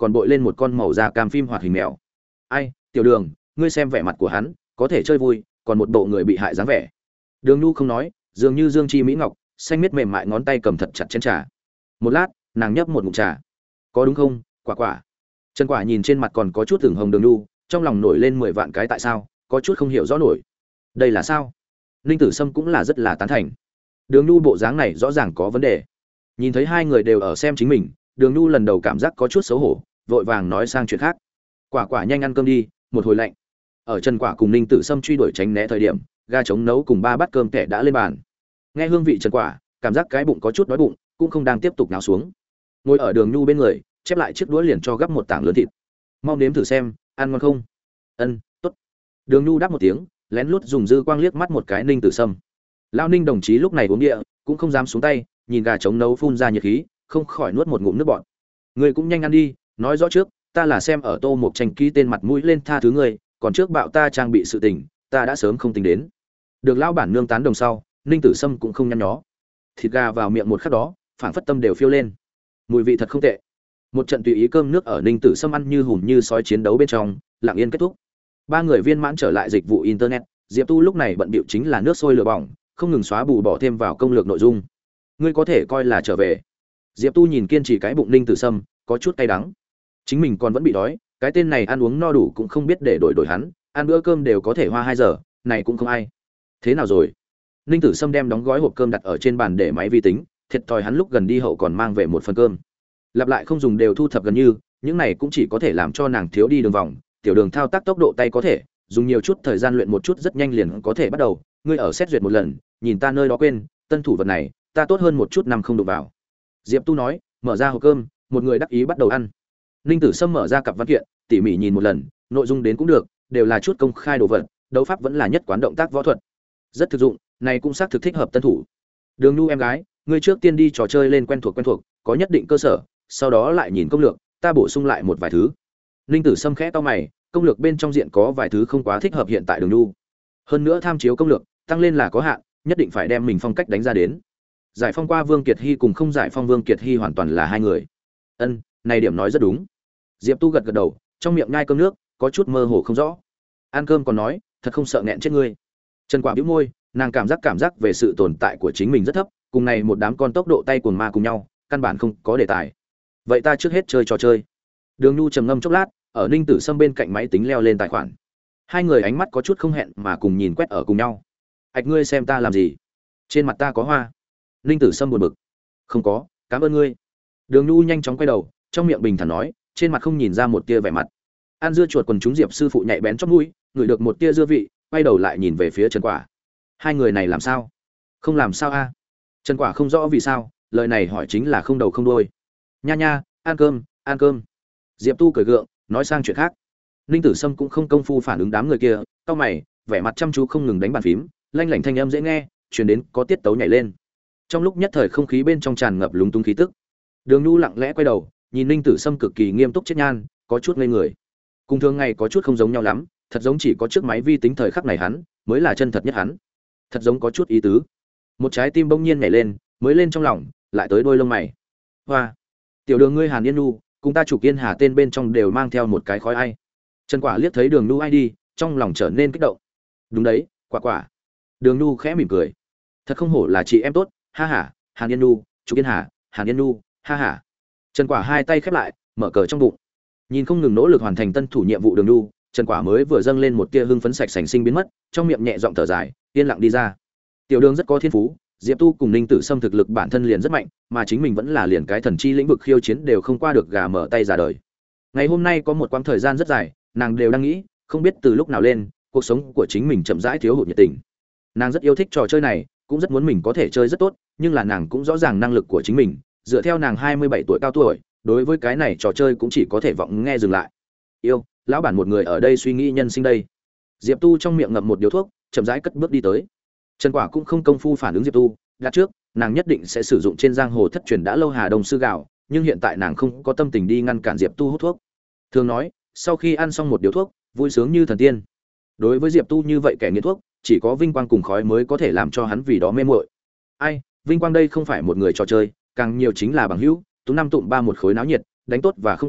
Speaker 1: còn bội lên một con màu da cam phim hoạt hình mèo. Ai, Tiểu Đường, ngươi xem vẻ mặt của hắn, có thể chơi vui, còn một bộ người bị hại dáng vẻ. Đường Nhu không nói, dường như dương chi mỹ ngọc, xanh miết mềm mại ngón tay cầm thật chặt chén trà. Một lát, nàng nhấp một ngụm trà. Có đúng không, Quả Quả? Trần Quả nhìn trên mặt còn có chút ửng hồng Đường Nhu, trong lòng nổi lên 10 vạn cái tại sao, có chút không hiểu rõ nổi. Đây là sao? Ninh Tử Sâm cũng là rất là tán thành. Đường Nhu bộ dáng này rõ ràng có vấn đề. Nhìn thấy hai người đều ở xem chính mình, Đường Nhu lần đầu cảm giác có chút xấu hổ, vội vàng nói sang chuyện khác. Quả Quả nhanh ăn cơm đi, một hồi lạnh. Ở Trần Quả cùng Ninh Tử Sâm truy đuổi tránh né thời điểm, gà trống nấu cùng 3 bát cơm kẻ đã lên bàn. Nghe hương vị Trần Quả, cảm giác cái bụng có chút đói bụng, cũng không đang tiếp tục nào xuống. Ngồi ở Đường Nhu bên người, chép lại chiếc đũa liền cho gắp một tảng lớn thịt. Mau nếm thử xem, ăn ngon không? Ân, tốt. Đường Nhu đáp một tiếng, lén lút dùng dư quang liếc mắt một cái Ninh Tử Sâm. Lão Ninh đồng chí lúc này uống địa, cũng không dám xuống tay, nhìn gà trống nấu phun ra nhiệt khí, không khỏi nuốt một ngụm nước bọt. Ngươi cũng nhanh ăn đi, nói rõ trước, ta là xem ở Tô Mộc Tranh ký tên mặt mũi lên tha thứ ngươi, còn trước bạo ta trang bị sự tình, ta đã sớm không tính đến. Được lão bản nương tán đồng sau, Ninh Tử Sâm cũng không nhăn nhó. Thịt gà vào miệng một khắc đó, phảng phất tâm đều phiêu lên. Mùi vị thật không tệ. Một trận tùy ý cơm nước ở Ninh Tử Sâm ăn như hùm như sói chiến đấu bên trong, lặng yên kết thúc. Ba người viên mãn trở lại dịch vụ internet, Diệp Tu lúc này bận bịu chính là nước sôi lửa bỏng, không ngừng xóa bù bỏ thêm vào công lược nội dung. Ngươi có thể coi là trở về. Diệp Tu nhìn kiên trì cái bụng Ninh Tử Sâm, có chút cay đắng. Chính mình còn vẫn bị đói, cái tên này ăn uống no đủ cũng không biết để đổi hắn, ăn bữa cơm đều có thể hoa 2 giờ, này cũng không ai. Thế nào rồi? Ninh Tử Sâm đem đóng gói hộp cơm đặt ở trên bàn để máy vi tính, thiệt thòi hắn lúc gần đi hậu còn mang về một phần cơm. Lặp lại không dùng đều thu thập gần như, những này cũng chỉ có thể làm cho nàng thiếu đi đường vòng, tiểu đường thao tác tốc độ tay có thể, dùng nhiều chút thời gian luyện một chút rất nhanh liền có thể bắt đầu, ngươi ở xét duyệt một lần, nhìn ta nơi đó quên, tân thủ vật này, ta tốt hơn một chút năm không đụng vào. Diệp Tu nói, mở ra hộp cơm, một người đắc ý bắt đầu ăn. Ninh Tử Sâm mở ra cặp văn kiện, tỉ mỉ nhìn một lần, nội dung đến cũng được, đều là chút công khai đồ vật, đấu pháp vẫn là nhất quán động tác võ thuật. Rất thực dụng, này cũng xác thực thích hợp tân thủ. Đường Nhu em gái, ngươi trước tiên đi trò chơi lên quen thuộc, có nhất định cơ sở, sau đó lại nhìn công lược, ta bổ sung lại một vài thứ. Ninh Tử Sâm khẽ cau mày, công lược bên trong diện có vài thứ không quá thích hợp hiện tại Đường Nhu. Hơn nữa tham chiếu công lược, tăng lên là có hạn, nhất định phải đem mình phong cách đánh ra đến. Giải phong qua Vương Kiệt Hy cùng không giải phong Vương Kiệt Hy hoàn toàn là hai người. Ân, này điểm nói rất đúng. Diệp Tu gật gật đầu, trong miệng nhai cơm nước, có chút mơ hồ không rõ. Ăn cơm còn nói, thật không sợ nghẹn chết ngươi. Trần Quả bĩu môi, nàng cảm giác về sự tồn tại của chính mình rất thấp, cùng này một đám con tốc độ tay cuồng ma cùng nhau, căn bản không có đề tài. Vậy ta trước hết chơi trò chơi. Đường Nhu trầm ngâm chốc lát, ở Ninh Tử Sâm bên cạnh máy tính leo lên tài khoản. Hai người ánh mắt có chút không hẹn mà cùng nhìn quét ở cùng nhau. Ảch, ngươi xem ta làm gì? Trên mặt ta có hoa. Ninh Tử Sâm buồn bực. Không có, cảm ơn ngươi. Đường Nhu nhanh chóng quay đầu, trong miệng bình thản nói, trên mặt không nhìn ra một tia vẻ mặt. Ăn dưa chuột quần chúng Diệp sư phụ nhạy bén chóp mũi, ngửi được một tia dưa vị, quay đầu lại nhìn về phía Trần Quả. Hai người này làm sao? Không làm sao a? Trần Quả không rõ vì sao, lời này hỏi chính là không đầu không đuôi. Nha nha, ăn cơm, ăn cơm. Diệp Tu cười gượng, nói sang chuyện khác. Ninh Tử Sâm cũng không công phu phản ứng đám người kia, cau mày, vẻ mặt chăm chú không ngừng đánh bàn phím, lanh lảnh thanh âm dễ nghe, truyền đến có tiết tấu nhảy lên. Trong lúc nhất thời không khí bên trong tràn ngập lúng túng khí tức. Đường Nhu lặng lẽ quay đầu, nhìn Ninh Tử Sâm cực kỳ nghiêm túc chết nhan, có chút ngây người. Cùng thường ngày có chút không giống nhau lắm, thật giống chỉ có chiếc máy vi tính thời khắc này hắn mới là chân thật nhất hắn. Thật giống có chút ý tứ. Một trái tim bỗng nhiên nhảy lên, mới lên trong lòng, lại tới đôi lông mày. Hoa, tiểu Đường ngươi Hàn Yên Nhu, cùng ta chủ Yên Hà tên bên trong đều mang theo một cái khói ai. Trần Quả liếc thấy Đường Nhu ai đi, trong lòng trở nên kích động. Đúng đấy, Quả Quả. Đường Nhu khẽ mỉm cười. Thật không hổ là chị em tốt, ha ha, Hàn Yên Nhu, chủ Yên Hà, Hàn Yên Nhu, ha ha. Trần Quả hai tay khép lại, mở cờ trong bụng. Nhìn không ngừng nỗ lực hoàn thành tân thủ nhiệm vụ Đường Nhu, Trần Quả mới vừa dâng lên một tia hưng phấn sạch sành sinh biến mất, trong miệng nhẹ giọng thở dài, yên lặng đi ra. Tiểu Đường rất có thiên phú, Diệp Tu cùng Ninh Tử Sâm thực lực bản thân liền rất mạnh, mà chính mình vẫn là liền cái thần chi lĩnh vực khiêu chiến đều không qua được gà mở tay ra đời. Ngày hôm nay có một quãng thời gian rất dài, nàng đều đang nghĩ, không biết từ lúc nào lên, cuộc sống của chính mình chậm rãi thiếu hụt nhiệt tình. Nàng rất yêu thích trò chơi này, cũng rất muốn mình có thể chơi rất tốt, nhưng là nàng cũng rõ ràng năng lực của chính mình, dựa theo nàng 27 tuổi cao tuổi, đối với cái này trò chơi cũng chỉ có thể vọng nghe dừng lại. Yêu, lão bản một người ở đây suy nghĩ nhân sinh đây. Diệp Tu trong miệng ngậm một điếu thuốc, chậm rãi cất bước đi tới. Trần Quả cũng không công phu phản ứng Diệp Tu, đặt trước, nàng nhất định sẽ sử dụng trên giang hồ thất truyền đã lâu Hà Đông sư gạo, nhưng hiện tại nàng không có tâm tình đi ngăn cản Diệp Tu hút thuốc. Thường nói, sau khi ăn xong một điếu thuốc, vui sướng như thần tiên. Đối với Diệp Tu như vậy kẻ nghiện thuốc, chỉ có vinh quang cùng khói mới có thể làm cho hắn vì đó mê muội. Ai, vinh quang đây không phải một người trò chơi, càng nhiều chính là bằng hữu, tú năm tụm ba một khối náo nhiệt, đánh tốt và không tốt,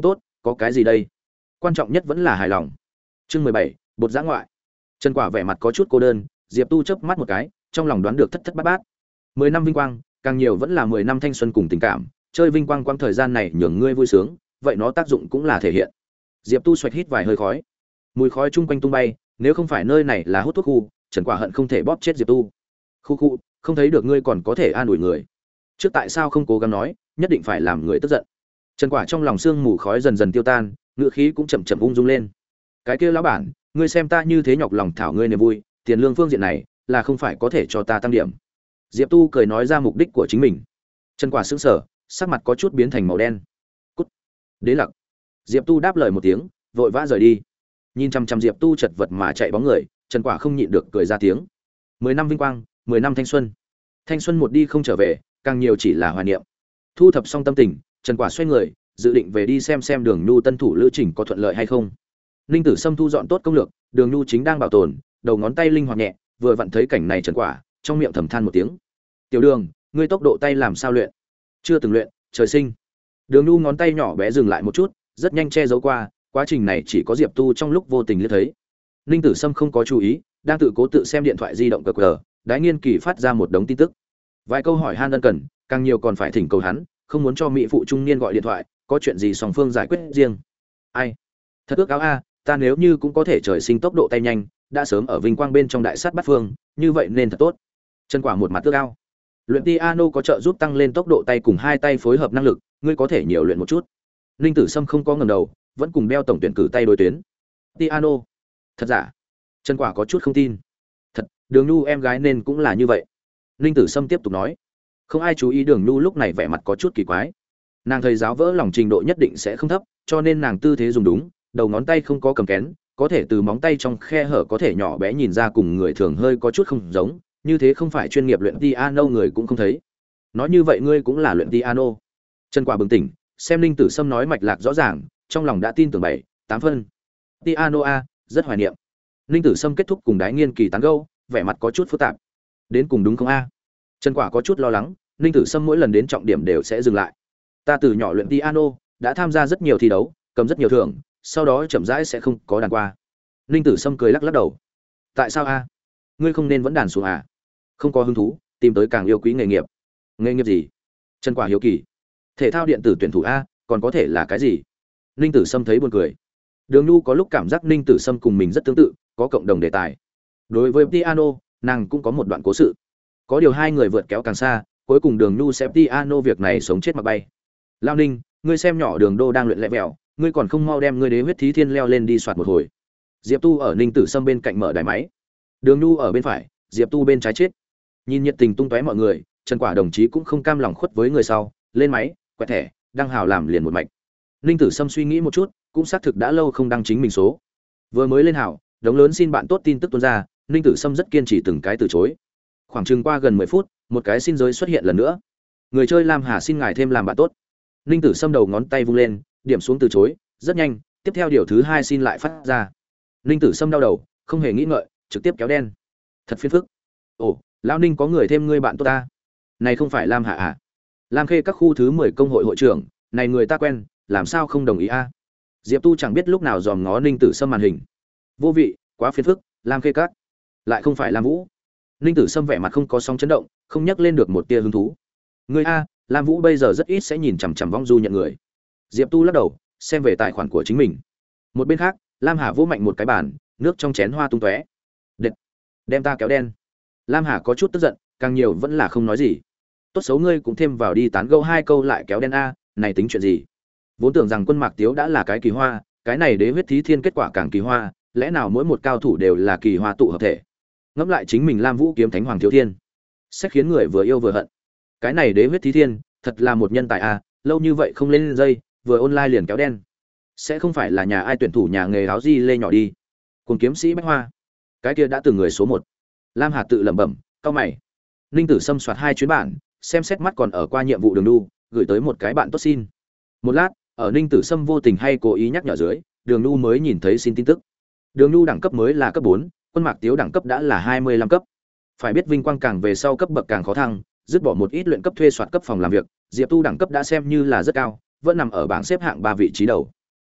Speaker 1: có cái gì đây? Quan trọng nhất vẫn là hài lòng. Chương 17, bột giã ngoại. Trần Quả vẻ mặt có chút cô đơn, Diệp Tu chớp mắt một cái, trong lòng đoán được thất thất bát bát. 10 năm vinh quang, càng nhiều vẫn là 10 năm thanh xuân cùng tình cảm, chơi vinh quang quang thời gian này nhường ngươi vui sướng, vậy nó tác dụng cũng là thể hiện. Diệp Tu xoạch hít vài hơi khói. Mùi khói chung quanh tung bay, nếu không phải nơi này là hút thuốc khu, Trần Quả hận không thể bóp chết Diệp Tu. Khu, không thấy được ngươi còn có thể an ủi người. Trước tại sao không cố gắng nói, nhất định phải làm người tức giận. Trần Quả trong lòng sương mù khói dần dần tiêu tan, ngựa khí cũng chậm chậm ung dung lên. Cái kia lão bản, ngươi xem ta như thế nhọc lòng thảo ngươi niềm vui, tiền lương phương diện này là không phải có thể cho ta tăng điểm. Diệp Tu cười nói ra mục đích của chính mình. Trần Quả sững sờ, sắc mặt có chút biến thành màu đen. Cút. Đế lặc. Diệp Tu đáp lời một tiếng, vội vã rời đi. Nhìn chăm chăm Diệp Tu chật vật mà chạy bóng người, Trần Quả không nhịn được cười ra tiếng. 10 năm vinh quang, 10 năm thanh xuân. Thanh xuân một đi không trở về, càng nhiều chỉ là hoài niệm. Thu thập xong tâm tình, Trần Quả xoay người, dự định về đi xem Đường Nhu tân thủ lữ trình có thuận lợi hay không. Ninh Tử Sâm thu dọn tốt công lược, Đường Nhu chính đang bảo tồn, đầu ngón tay linh hoạt nhẹ, vừa vặn thấy cảnh này Trần Quả, trong miệng thầm than một tiếng. "Tiểu Đường, ngươi tốc độ tay làm sao luyện?" "Chưa từng luyện, trời sinh." Đường Nhu ngón tay nhỏ bé dừng lại một chút, rất nhanh che giấu qua, quá trình này chỉ có Diệp Tu trong lúc vô tình liếc thấy. Ninh Tử Sâm không có chú ý, đang tự cố tự xem điện thoại di động cờ, Đái Nghiên Kỳ phát ra một đống tin tức. Vài câu hỏi han ân cần, càng nhiều còn phải thỉnh cầu hắn, không muốn cho mỹ phụ trung niên gọi điện thoại, có chuyện gì song phương giải quyết riêng. Ai? Thật ước áo a, ta nếu như cũng có thể trời sinh tốc độ tay nhanh, đã sớm ở vinh quang bên trong đại sát bắt phương, như vậy nên thật tốt. Trần Quả một mặt ước ao. Luyện piano có trợ giúp tăng lên tốc độ tay cùng hai tay phối hợp năng lực, ngươi có thể nhiều luyện một chút. Ninh Tử Sâm không có ngẩng đầu, vẫn cùng đeo tổng tuyển cử tay đối tuyến. Piano? Thật giả? Trần Quả có chút không tin. Thật, Đường Nhu em gái nên cũng là như vậy. Ninh Tử Sâm tiếp tục nói. Không ai chú ý Đường Nhu lúc này vẻ mặt có chút kỳ quái. Nàng thầy giáo vỡ lòng trình độ nhất định sẽ không thấp, cho nên nàng tư thế dùng đúng, đầu ngón tay không có cầm kén, có thể từ móng tay trong khe hở có thể nhỏ bé nhìn ra cùng người thường hơi có chút không giống, như thế không phải chuyên nghiệp luyện piano người cũng không thấy. Nói như vậy ngươi cũng là luyện piano? Trần Quả bừng tỉnh, xem Ninh Tử Sâm nói mạch lạc rõ ràng, trong lòng đã tin tưởng 7, 8 phân. Piano a, rất hoài niệm. Ninh Tử Sâm kết thúc cùng Đái Nghiên Kỳ tán gẫu, vẻ mặt có chút phức tạp. Đến cùng đúng không a? Trần Quả có chút lo lắng, Ninh Tử Sâm mỗi lần đến trọng điểm đều sẽ dừng lại. Ta từ nhỏ luyện piano, đã tham gia rất nhiều thi đấu, cầm rất nhiều thưởng, sau đó chậm rãi sẽ không có đàn qua. Ninh Tử Sâm cười lắc lắc đầu. Tại sao a? Ngươi không nên vẫn đàn xuống à? Không có hứng thú, tìm tới càng yêu quý nghề nghiệp. Nghề nghiệp gì? Trần Quả hiếu kỳ. Thể thao điện tử tuyển thủ a, còn có thể là cái gì? Ninh Tử Sâm thấy buồn cười. Đường Nhu có lúc cảm giác Ninh Tử Sâm cùng mình rất tương tự, có cộng đồng đề tài. Đối với piano, nàng cũng có một đoạn cố sự. Có điều hai người vượt kéo càng xa, cuối cùng Đường Nhu sẽ piano việc này sống chết mặc bay. Lao Ninh, ngươi xem nhỏ Đường Đô đang luyện lẹ vẹo, ngươi còn không mau đem ngươi đế huyết thí thiên leo lên đi soạt một hồi. Diệp Tu ở Ninh Tử Sâm bên cạnh mở đài máy. Đường Nhu ở bên phải, Diệp Tu bên trái chết. Nhìn nhiệt tình tung tóe mọi người, Trần Quả đồng chí cũng không cam lòng khuất với người sau, lên máy, quẹt thẻ, đăng hào làm liền một mạch. Ninh Tử Sâm suy nghĩ một chút, cũng xác thực đã lâu không đăng chính mình số. Vừa mới lên hào, đống lớn xin bạn tốt tin tức tuôn ra, Ninh Tử Sâm rất kiên trì từng cái từ chối. Khoảng chừng qua gần 10 phút, một cái xin giới xuất hiện lần nữa. Người chơi Lam Hà xin ngài thêm làm bạn tốt. Ninh Tử Sâm đầu ngón tay vung lên, điểm xuống từ chối, rất nhanh, tiếp theo điều thứ hai xin lại phát ra. Ninh Tử Sâm đau đầu, không hề nghĩ ngợi, trực tiếp kéo đen. Thật phiền phức. Ồ, lão Ninh có người thêm ngươi bạn tốt ta. Này không phải Lam Hà à? Lam Khê các khu thứ 10 công hội hội trưởng, này người ta quen, làm sao không đồng ý a? Diệp Tu chẳng biết lúc nào dòm ngó Ninh Tử Sâm màn hình. Vô vị, quá phiền phức, Lam Khê các. Lại không phải Lam Vũ. Ninh Tử Sâm vẻ mặt không có sóng chấn động, không nhắc lên được một tia hứng thú. Người a, Lam Vũ bây giờ rất ít sẽ nhìn chằm chằm vong du nhận người. Diệp Tu lắc đầu, xem về tài khoản của chính mình. Một bên khác, Lam Hà vỗ mạnh một cái bàn, nước trong chén hoa tung tóe. Đệt, đem ta kéo đen. Lam Hà có chút tức giận, càng nhiều vẫn là không nói gì. Tốt xấu ngươi cũng thêm vào đi tán gẫu hai câu lại kéo đen a, này tính chuyện gì? Vốn tưởng rằng Quân Mạc Tiếu đã là cái kỳ hoa, cái này đế huyết thí thiên kết quả càng kỳ hoa, lẽ nào mỗi một cao thủ đều là kỳ hoa tụ hợp thể? Ngẫm lại chính mình Lam Vũ kiếm Thánh Hoàng Thiếu Thiên, sẽ khiến người vừa yêu vừa hận. Cái này đế huyết thí thiên, thật là một nhân tài a, lâu như vậy không lên dây, vừa online liền kéo đen. Sẽ không phải là nhà ai tuyển thủ nhà nghề áo di lê nhỏ đi. Cùng kiếm sĩ Bách Hoa, cái kia đã từng người số 1. Lam Hà tự lẩm bẩm, cau mày. Ninh Tử Sâm soạt 2 chuyến bản, xem xét mắt còn ở qua nhiệm vụ Đường Nhu, gửi tới một cái bạn tốt xin. Một lát, ở Ninh Tử Sâm vô tình hay cố ý nhắc nhở dưới, Đường Nhu mới nhìn thấy xin tin tức. Đường Nhu đẳng cấp mới là cấp 4, Quân Mạc Tiếu đẳng cấp đã là 25 cấp. Phải biết vinh quang càng về sau cấp bậc càng khó thăng, dứt bỏ một ít luyện cấp thuê soạt cấp phòng làm việc, Diệp Tu đẳng cấp đã xem như là rất cao, vẫn nằm ở bảng xếp hạng 3 vị trí đầu.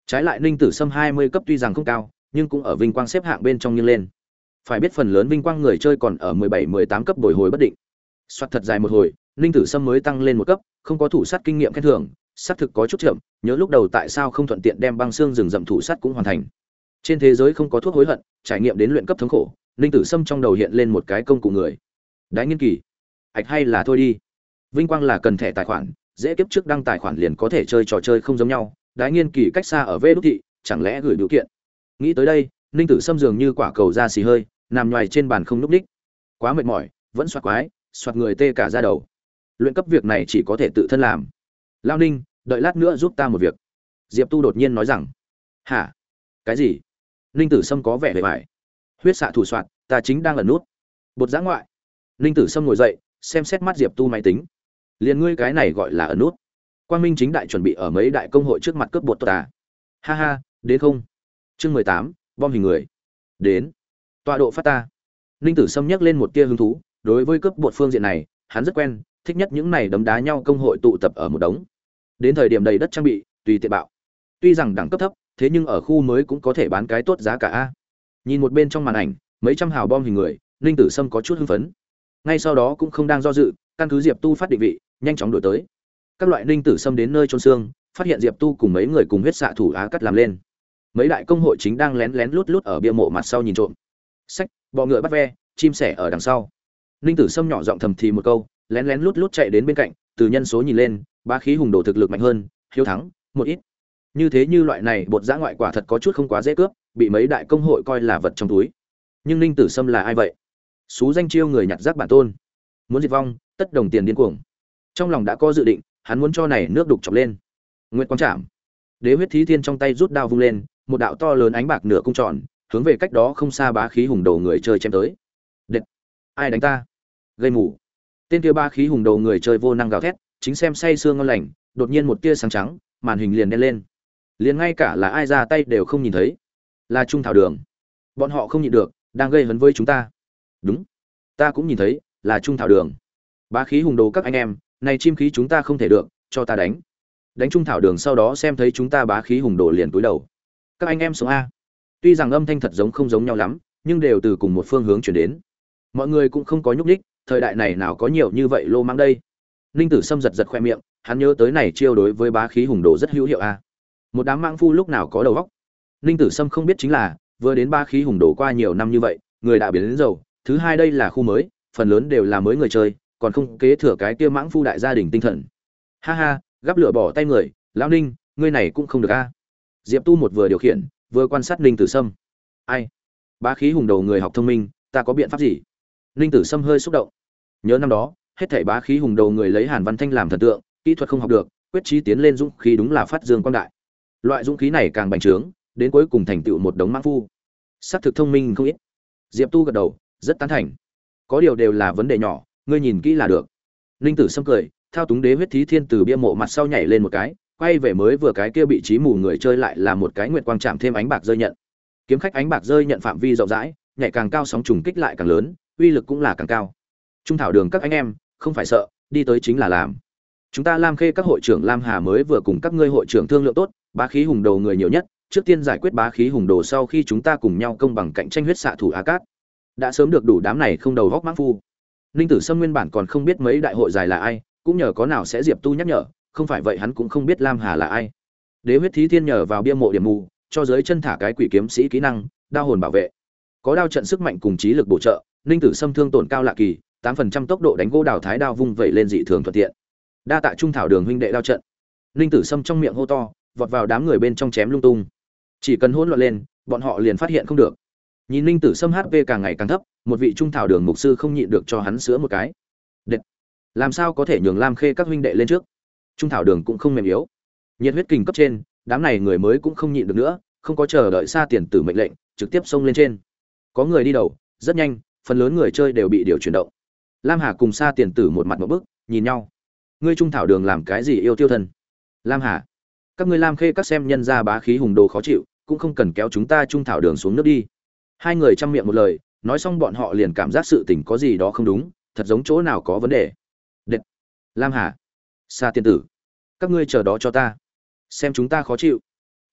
Speaker 1: Trái lại Ninh Tử Sâm 20 cấp tuy rằng không cao, nhưng cũng ở vinh quang xếp hạng bên trong nghiêng lên. Phải biết phần lớn vinh quang người chơi còn ở 17, 18 cấp bồi hồi bất định. Soạt thật dài một hồi, Ninh Tử Sâm mới tăng lên một cấp, không có thủ sát kinh nghiệm khen thưởng, xác thực có chút chậm, nhớ lúc đầu tại sao không thuận tiện đem băng xương rừng rậm thủ sát cũng hoàn thành. Trên thế giới không có thuốc hối hận, trải nghiệm đến luyện cấp thống khổ, Ninh Tử Sâm trong đầu hiện lên một cái công cụ người. Đái nghiên kỳ. Ảch hay là thôi đi. Vinh quang là cần thẻ tài khoản, dễ kiếp trước đăng tài khoản liền có thể chơi trò chơi không giống nhau, đái nghiên kỳ cách xa ở vê đô thị, chẳng lẽ gửi biểu kiện. Nghĩ tới đây, Ninh Tử Sâm dường như quả cầu ra xì hơi, nằm nhoài trên bàn không lúc đích. Quá mệt mỏi, vẫn xoạc quái, xoạc người tê cả da đầu. Luyện cấp việc này chỉ có thể tự thân làm. Lao Ninh, đợi lát nữa giúp ta một việc. Diệp Tu đột nhiên nói rằng. Hả? Cái gì? Ninh Tử Sâm có vẻ bề bại. Huyết xạ thủ soạt, ta chính đang ẩn nút. Bột giã ngoại. Ninh Tử Sâm ngồi dậy, xem xét mắt Diệp Tu máy tính. Liền ngươi cái này gọi là ẩn nút. Quang Minh chính đại chuẩn bị ở mấy đại công hội trước mặt cướp bột tốt à? Ha ha, đến không? Chương 18, bom hình người. Đến. Tọa độ phát ta. Ninh Tử Sâm nhắc lên một tia hứng thú, đối với cướp bột phương diện này, hắn rất quen, thích nhất những này đấm đá nhau công hội tụ tập ở một đống. Đến thời điểm đầy đất trang bị, tùy tiện bạo. Tuy rằng đẳng cấp thấp, thế nhưng ở khu mới cũng có thể bán cái tốt giá cả a. Nhìn một bên trong màn ảnh, mấy trăm hào bom hình người, Ninh Tử Sâm có chút hưng phấn. Ngay sau đó cũng không đang do dự, căn cứ Diệp Tu phát định vị, nhanh chóng đổi tới. Các loại Ninh Tử Sâm đến nơi chôn xương, phát hiện Diệp Tu cùng mấy người cùng huyết xạ thủ á cắt làm lên. Mấy đại công hội chính đang lén lén lút lút ở bia mộ mặt sau nhìn trộm. Sách, bọ ngựa bắt ve, chim sẻ ở đằng sau. Ninh Tử Sâm nhỏ giọng thầm thì một câu, lén lén lút lút chạy đến bên cạnh, từ nhân số nhìn lên, bá khí hùng đồ thực lực mạnh hơn, hiếu thắng một ít. Như thế như loại này bột giã ngoại quả thật có chút không quá dễ cướp, bị mấy đại công hội coi là vật trong túi. Nhưng Ninh Tử Sâm là ai vậy? Xú danh chiêu người nhặt rác bản tôn, muốn diệt vong, tất đồng tiền điên cuồng. Trong lòng đã có dự định, hắn muốn cho này nước đục chọc lên. Nguyệt quang trảm. Đế huyết thí thiên trong tay rút đao vung lên, một đạo to lớn ánh bạc nửa cung tròn, hướng về cách đó không xa bá khí hùng đầu người chơi chém tới. Đệt, ai đánh ta? Gây mù. Tên kia bá khí hùng đầu người chơi vô năng gào thét, chính xem say sương ngon lành, đột nhiên một tia sáng trắng, màn hình liền đen lên. Liền ngay cả là ai ra tay đều không nhìn thấy. Là Trung Thảo Đường. Bọn họ không nhịn được, đang gây hấn với chúng ta. Đúng, ta cũng nhìn thấy, là Trung Thảo Đường. Bá khí hùng đồ các anh em, này chim khí chúng ta không thể được, cho ta đánh. Đánh Trung Thảo Đường sau đó xem thấy chúng ta bá khí hùng đồ liền túi đầu. Các anh em sống a. Tuy rằng âm thanh thật giống không giống nhau lắm, nhưng đều từ cùng một phương hướng chuyển đến. Mọi người cũng không có nhúc nhích, thời đại này nào có nhiều như vậy lô mang đây. Ninh Tử Sâm giật giật khoe miệng, hắn nhớ tới này chiêu đối với bá khí hùng đồ rất hữu hiệu a. Một đám mãng phu lúc nào có đầu óc. Ninh Tử Sâm không biết chính là, vừa đến bá khí hùng đồ qua nhiều năm như vậy, người đã biến đến dầu, thứ hai đây là khu mới, phần lớn đều là mới người chơi, còn không kế thừa cái kia mãng phu đại gia đình tinh thần. Ha ha, gắp lửa bỏ tay người, lão Ninh, ngươi này cũng không được a. Diệp Tu một vừa điều khiển, vừa quan sát Ninh Tử Sâm. Ai? Bá khí hùng đầu người học thông minh, ta có biện pháp gì? Ninh Tử Sâm hơi xúc động. Nhớ năm đó, hết thảy bá khí hùng đầu người lấy Hàn Văn Thanh làm thần tượng, kỹ thuật không học được, quyết chí tiến lên dũng khí đúng là phát dương quang đại. Loại dũng khí này càng bành trướng, đến cuối cùng thành tựu một đống mãng phu. Sắc thực thông minh không ít. Diệp Tu gật đầu, rất tán thành. Có điều đều là vấn đề nhỏ, ngươi nhìn kỹ là được. Ninh Tử Sâm cười, thao túng đế huyết thí thiên từ bia mộ mặt sau nhảy lên một cái, quay về mới vừa cái kia bị trí mù người chơi lại là một cái nguyệt quang chạm thêm ánh bạc rơi nhận. Kiếm khách ánh bạc rơi nhận phạm vi rộng rãi, nhảy càng cao sóng trùng kích lại càng lớn, uy lực cũng là càng cao. Trung Thảo Đường các anh em, không phải sợ, đi tới chính là làm. Chúng ta Lam Khê các hội trưởng Lam Hà mới vừa cùng các ngươi hội trưởng thương lượng tốt, bá khí hùng đồ người nhiều nhất, trước tiên giải quyết bá khí hùng đồ sau khi chúng ta cùng nhau công bằng cạnh tranh huyết xạ thủ Á Cát. Đã sớm được đủ đám này không đầu góc mãng phu. Ninh Tử Sâm nguyên bản còn không biết mấy đại hội dài là ai, cũng nhờ có nào sẽ Diệp Tu nhắc nhở, không phải vậy hắn cũng không biết Lam Hà là ai. Đế huyết thí thiên nhờ vào bia mộ điểm mù, cho dưới chân thả cái quỷ kiếm sĩ kỹ năng, đao hồn bảo vệ. Có đao trận sức mạnh cùng trí lực bổ trợ, Ninh Tử Sâm thương tổn cao lạ kỳ, 8% tốc độ đánh gỗ đào thái đao vung vẩy lên dị thường thuận tiện. Đa tạ Trung Thảo Đường huynh đệ đao trận. Ninh Tử Sâm trong miệng hô to, vọt vào đám người bên trong chém lung tung. Chỉ cần hỗn loạn lên, bọn họ liền phát hiện không được. Nhìn Ninh Tử Sâm HP càng ngày càng thấp, một vị Trung Thảo Đường mục sư không nhịn được cho hắn sữa một cái. Đệt, làm sao có thể nhường Lam Khê các huynh đệ lên trước? Trung Thảo Đường cũng không mềm yếu. Nhiệt huyết kình cấp trên, đám này người mới cũng không nhịn được nữa, không có chờ đợi xa tiền tử mệnh lệnh, trực tiếp xông lên trên. Có người đi đầu, rất nhanh, phần lớn người chơi đều bị điều chuyển động. Lam Hà cùng xa tiền tử một mặt một bức, nhìn nhau. Ngươi Trung Thảo Đường làm cái gì yêu tiêu thần? Lam Hà, các ngươi Lam Khê các xem nhân ra bá khí hùng đồ khó chịu, cũng không cần kéo chúng ta Trung Thảo Đường xuống nước đi. Hai người chăm miệng một lời, nói xong bọn họ liền cảm giác sự tình có gì đó không đúng, thật giống chỗ nào có vấn đề. Đệt, Lam Hà, xa tiền tử, các ngươi chờ đó cho ta, xem chúng ta khó chịu.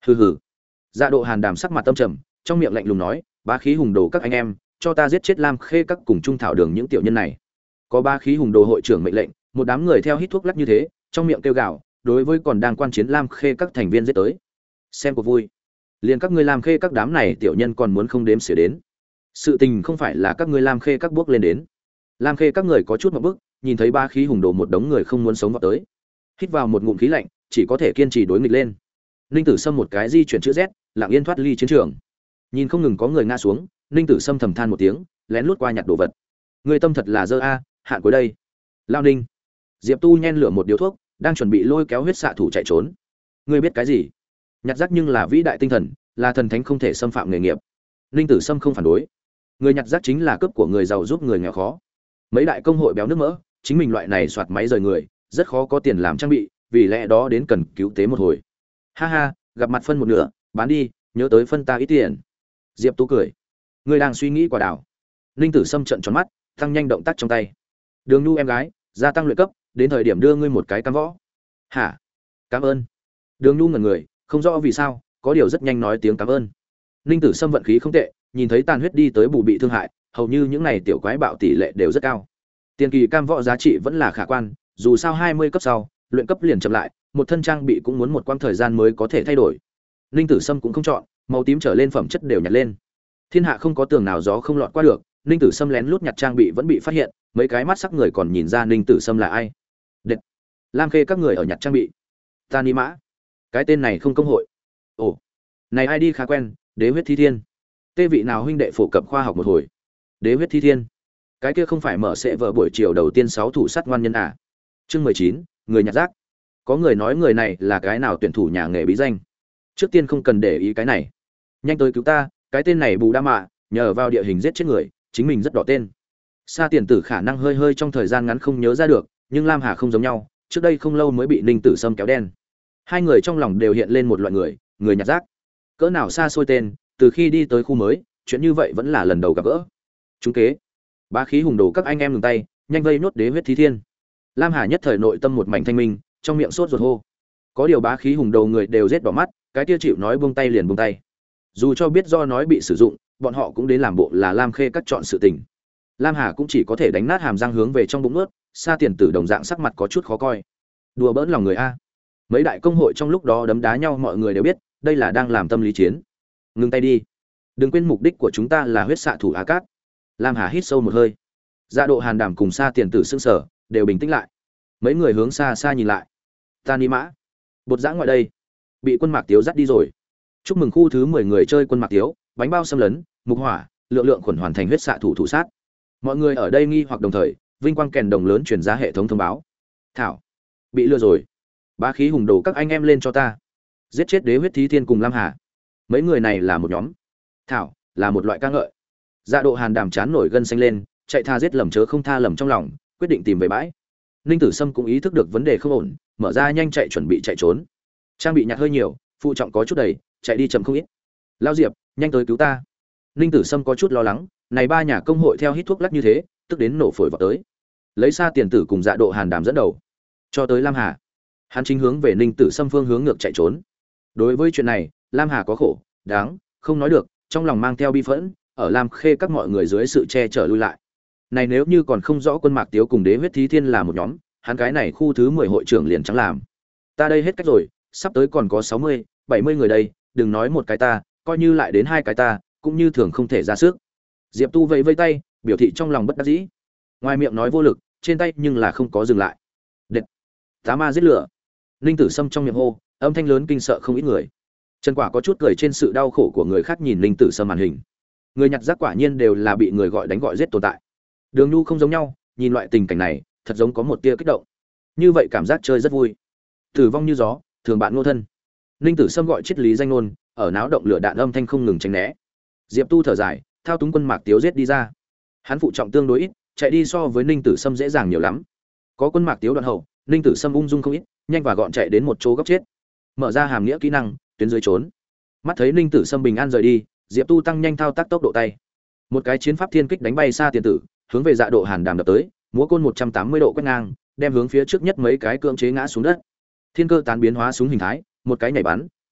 Speaker 1: Hừ hừ. Dạ Độ Hàn Đàm sắc mặt tâm trầm, trong miệng lạnh lùng nói, bá khí hùng đồ các anh em, cho ta giết chết Lam Khê các cùng Trung Thảo Đường những tiểu nhân này. Có bá khí hùng đồ hội trưởng mệnh lệnh, một đám người theo hít thuốc lắc như thế, trong miệng kêu gào, đối với còn đang quan chiến Lam Khê các thành viên giết tới. Xem cuộc vui. Liền các ngươi Lam Khê các đám này tiểu nhân còn muốn không đếm xỉa đến. Sự tình không phải là các ngươi Lam Khê các bước lên đến. Lam Khê các người có chút một bước, nhìn thấy bá khí hùng đồ một đống người không muốn sống vào tới. Hít vào một ngụm khí lạnh, chỉ có thể kiên trì đối nghịch lên. Ninh Tử Sâm một cái di chuyển chữ Z, lặng yên thoát ly chiến trường. Nhìn không ngừng có người ngã xuống, Ninh Tử Sâm thầm than một tiếng, lén lút qua nhặt đồ vật. Người tâm thật là dơ a, hạn cuối đây. Lao Ninh. Diệp Tu nhen lửa một điếu thuốc, đang chuẩn bị lôi kéo huyết xạ thủ chạy trốn. Ngươi biết cái gì? Nhặt rác nhưng là vĩ đại tinh thần, là thần thánh không thể xâm phạm nghề nghiệp. Ninh Tử Sâm không phản đối. Người nhặt rác chính là cướp của người giàu giúp người nghèo khó. Mấy đại công hội béo nước mỡ, chính mình loại này soạt máy rời người, rất khó có tiền làm trang bị, vì lẽ đó đến cần cứu tế một hồi. Ha ha, gặp mặt phân một nửa, bán đi, nhớ tới phân ta ít tiền. Diệp Tú cười. Ngươi đang suy nghĩ quả đảo. Ninh Tử Sâm trợn tròn mắt, tăng nhanh động tác trong tay. Đường Nhu em gái, gia tăng luyện cấp, đến thời điểm đưa ngươi một cái cam võ. Hả? Cảm ơn. Đường Nhu ngẩn người, không rõ vì sao, có điều rất nhanh nói tiếng cảm ơn. Ninh Tử Sâm vận khí không tệ, nhìn thấy tàn huyết đi tới bù bị thương hại, hầu như những này tiểu quái bạo tỷ lệ đều rất cao. Tiền kỳ cam võ giá trị vẫn là khả quan, dù sao 20 cấp sau, luyện cấp liền chậm lại, một thân trang bị cũng muốn một quãng thời gian mới có thể thay đổi. Ninh Tử Sâm cũng không chọn, màu tím trở lên phẩm chất đều nhặt lên. Thiên hạ không có tường nào gió không lọt qua được, Ninh Tử Sâm lén lút nhặt trang bị vẫn bị phát hiện, mấy cái mắt sắc người còn nhìn ra Ninh Tử Sâm là ai. Đệt. Lam Khê các người ở nhặt trang bị. Ta Ni Mã. Cái tên này không công hội. Ồ. Này ai đi khá quen, Đế huyết thi thiên. Tê vị nào huynh đệ phổ cập khoa học một hồi. Đế huyết thi thiên. Cái kia không phải mở sẽ vợ buổi chiều đầu tiên 6 thủ sát ngoan nhân à? Chương 19, người nhặt rác. Có người nói người này là cái nào tuyển thủ nhà nghề bí danh. Trước tiên không cần để ý cái này. Nhanh tới cứu ta, cái tên này bù đa mạ, nhờ vào địa hình giết chết người, chính mình rất đỏ tên. Sa Tiền Tử khả năng hơi hơi trong thời gian ngắn không nhớ ra được, nhưng Lam Hà không giống nhau, trước đây không lâu mới bị Ninh Tử Sâm kéo đen. Hai người trong lòng đều hiện lên một loại người nhặt rác. Cỡ nào xa xôi tên, từ khi đi tới khu mới, chuyện như vậy vẫn là lần đầu gặp gỡ. Chúng kế. Bá khí hùng đồ các anh em ngừng tay, nhanh vây nốt Đế huyết thí thiên. Lam Hà nhất thời nội tâm một mảnh thanh minh, trong miệng sốt ruột hô. Có điều bá khí hùng đầu người đều rết đỏ mắt, cái kia chịu nói buông tay liền buông tay. Dù cho biết do nói bị sử dụng, bọn họ cũng đến làm bộ là Lam Khê cắt chọn sự tình. Lam Hà cũng chỉ có thể đánh nát hàm răng hướng về trong bụng ướt, Sa Tiền Tử đồng dạng sắc mặt có chút khó coi. Đùa bỡn lòng người a. Mấy đại công hội trong lúc đó đấm đá nhau mọi người đều biết, đây là đang làm tâm lý chiến. Ngừng tay đi. Đừng quên mục đích của chúng ta là huyết xạ thủ Á Cát. Lam Hà hít sâu một hơi. Dạ Độ Hàn Đàm cùng Sa Tiền Tử sững sờ, đều bình tĩnh lại. Mấy người hướng xa xa nhìn lại. Ta Ni Mã, bột giã ngoài đây, bị quân Mạc Tiếu dắt đi rồi. Chúc mừng khu thứ 10 người chơi quân Mạc Tiếu, bánh bao xâm lấn, mục hỏa, lượng lượng khuẩn hoàn thành huyết xạ thủ thủ sát. Mọi người ở đây nghi hoặc đồng thời, vinh quang kèn đồng lớn truyền ra hệ thống thông báo. Thảo, bị lừa rồi. Bá khí hùng đồ các anh em lên cho ta. Giết chết Đế huyết thí thiên cùng Lam Hà. Mấy người này là một nhóm. Thảo, là một loại ca ngợi. Dạ Độ Hàn Đàm chán nổi gân xanh lên, chạy tha giết lầm chớ không tha lầm trong lòng, quyết định tìm về bãi. Ninh Tử Sâm cũng ý thức được vấn đề không ổn, mở ra nhanh chạy chuẩn bị chạy trốn. Trang bị nhặt hơi nhiều, phụ trọng có chút đầy, chạy đi chậm không ít. Lao Diệp, nhanh tới cứu ta. Ninh Tử Sâm có chút lo lắng, này ba nhà công hội theo hít thuốc lắc như thế, tức đến nổ phổi vào tới. Lấy Sa Tiền Tử cùng Dạ Độ Hàn Đàm dẫn đầu, cho tới Lam Hà. Hắn chính hướng về Ninh Tử Sâm phương hướng ngược chạy trốn. Đối với chuyện này, Lam Hà có khổ, đáng, không nói được, trong lòng mang theo bi phẫn, ở Lam Khê các mọi người dưới sự che chở lui lại. Này nếu như còn không rõ quân Mạc Tiếu cùng Đế huyết thí thiên là một nhóm, hắn cái này khu thứ 10 hội trưởng liền chẳng làm. Ta đây hết cách rồi, sắp tới còn có 60, 70 người đây, đừng nói một cái ta, coi như lại đến hai cái ta, cũng như thường không thể ra sức. Diệp Tu vẫy vẫy tay, biểu thị trong lòng bất đắc dĩ. Ngoài miệng nói vô lực, trên tay nhưng là không có dừng lại. Đệt, tá ma giết lửa. Ninh Tử Sâm trong miệng hô, âm thanh lớn kinh sợ không ít người. Trần Quả có chút cười trên sự đau khổ của người khác nhìn Ninh Tử Sâm màn hình. Người nhặt rác quả nhiên đều là bị người gọi đánh gọi giết tồn tại. Đường Nhu không giống nhau, nhìn loại tình cảnh này, thật giống có một tia kích động. Như vậy cảm giác chơi rất vui. Tử vong như gió, thường bạn nô thân. Ninh Tử Sâm gọi triết lý danh ngôn, ở náo động lửa đạn âm thanh không ngừng tránh né. Diệp Tu thở dài, thao túng quân Mạc Tiếu giết đi ra. Hắn phụ trọng tương đối ít, chạy đi so với Ninh Tử Sâm dễ dàng nhiều lắm. Có quân Mạc Tiếu đoạn hậu, Ninh Tử Sâm ung dung không ít, nhanh và gọn chạy đến một chỗ góc chết. Mở ra hàm nghĩa kỹ năng, tuyến dưới trốn. Mắt thấy Ninh Tử Sâm bình an rời đi, Diệp Tu tăng nhanh thao tác tốc độ tay. Một cái chiến pháp thiên kích đánh bay Sa Tiền Tử, hướng về Dạ Độ Hàn Đàm đập tới, múa côn 180 độ quét ngang, đem hướng phía trước nhất mấy cái cưỡng chế ngã xuống đất. Thiên cơ tán biến hóa súng hình thái, một cái nhảy bắn,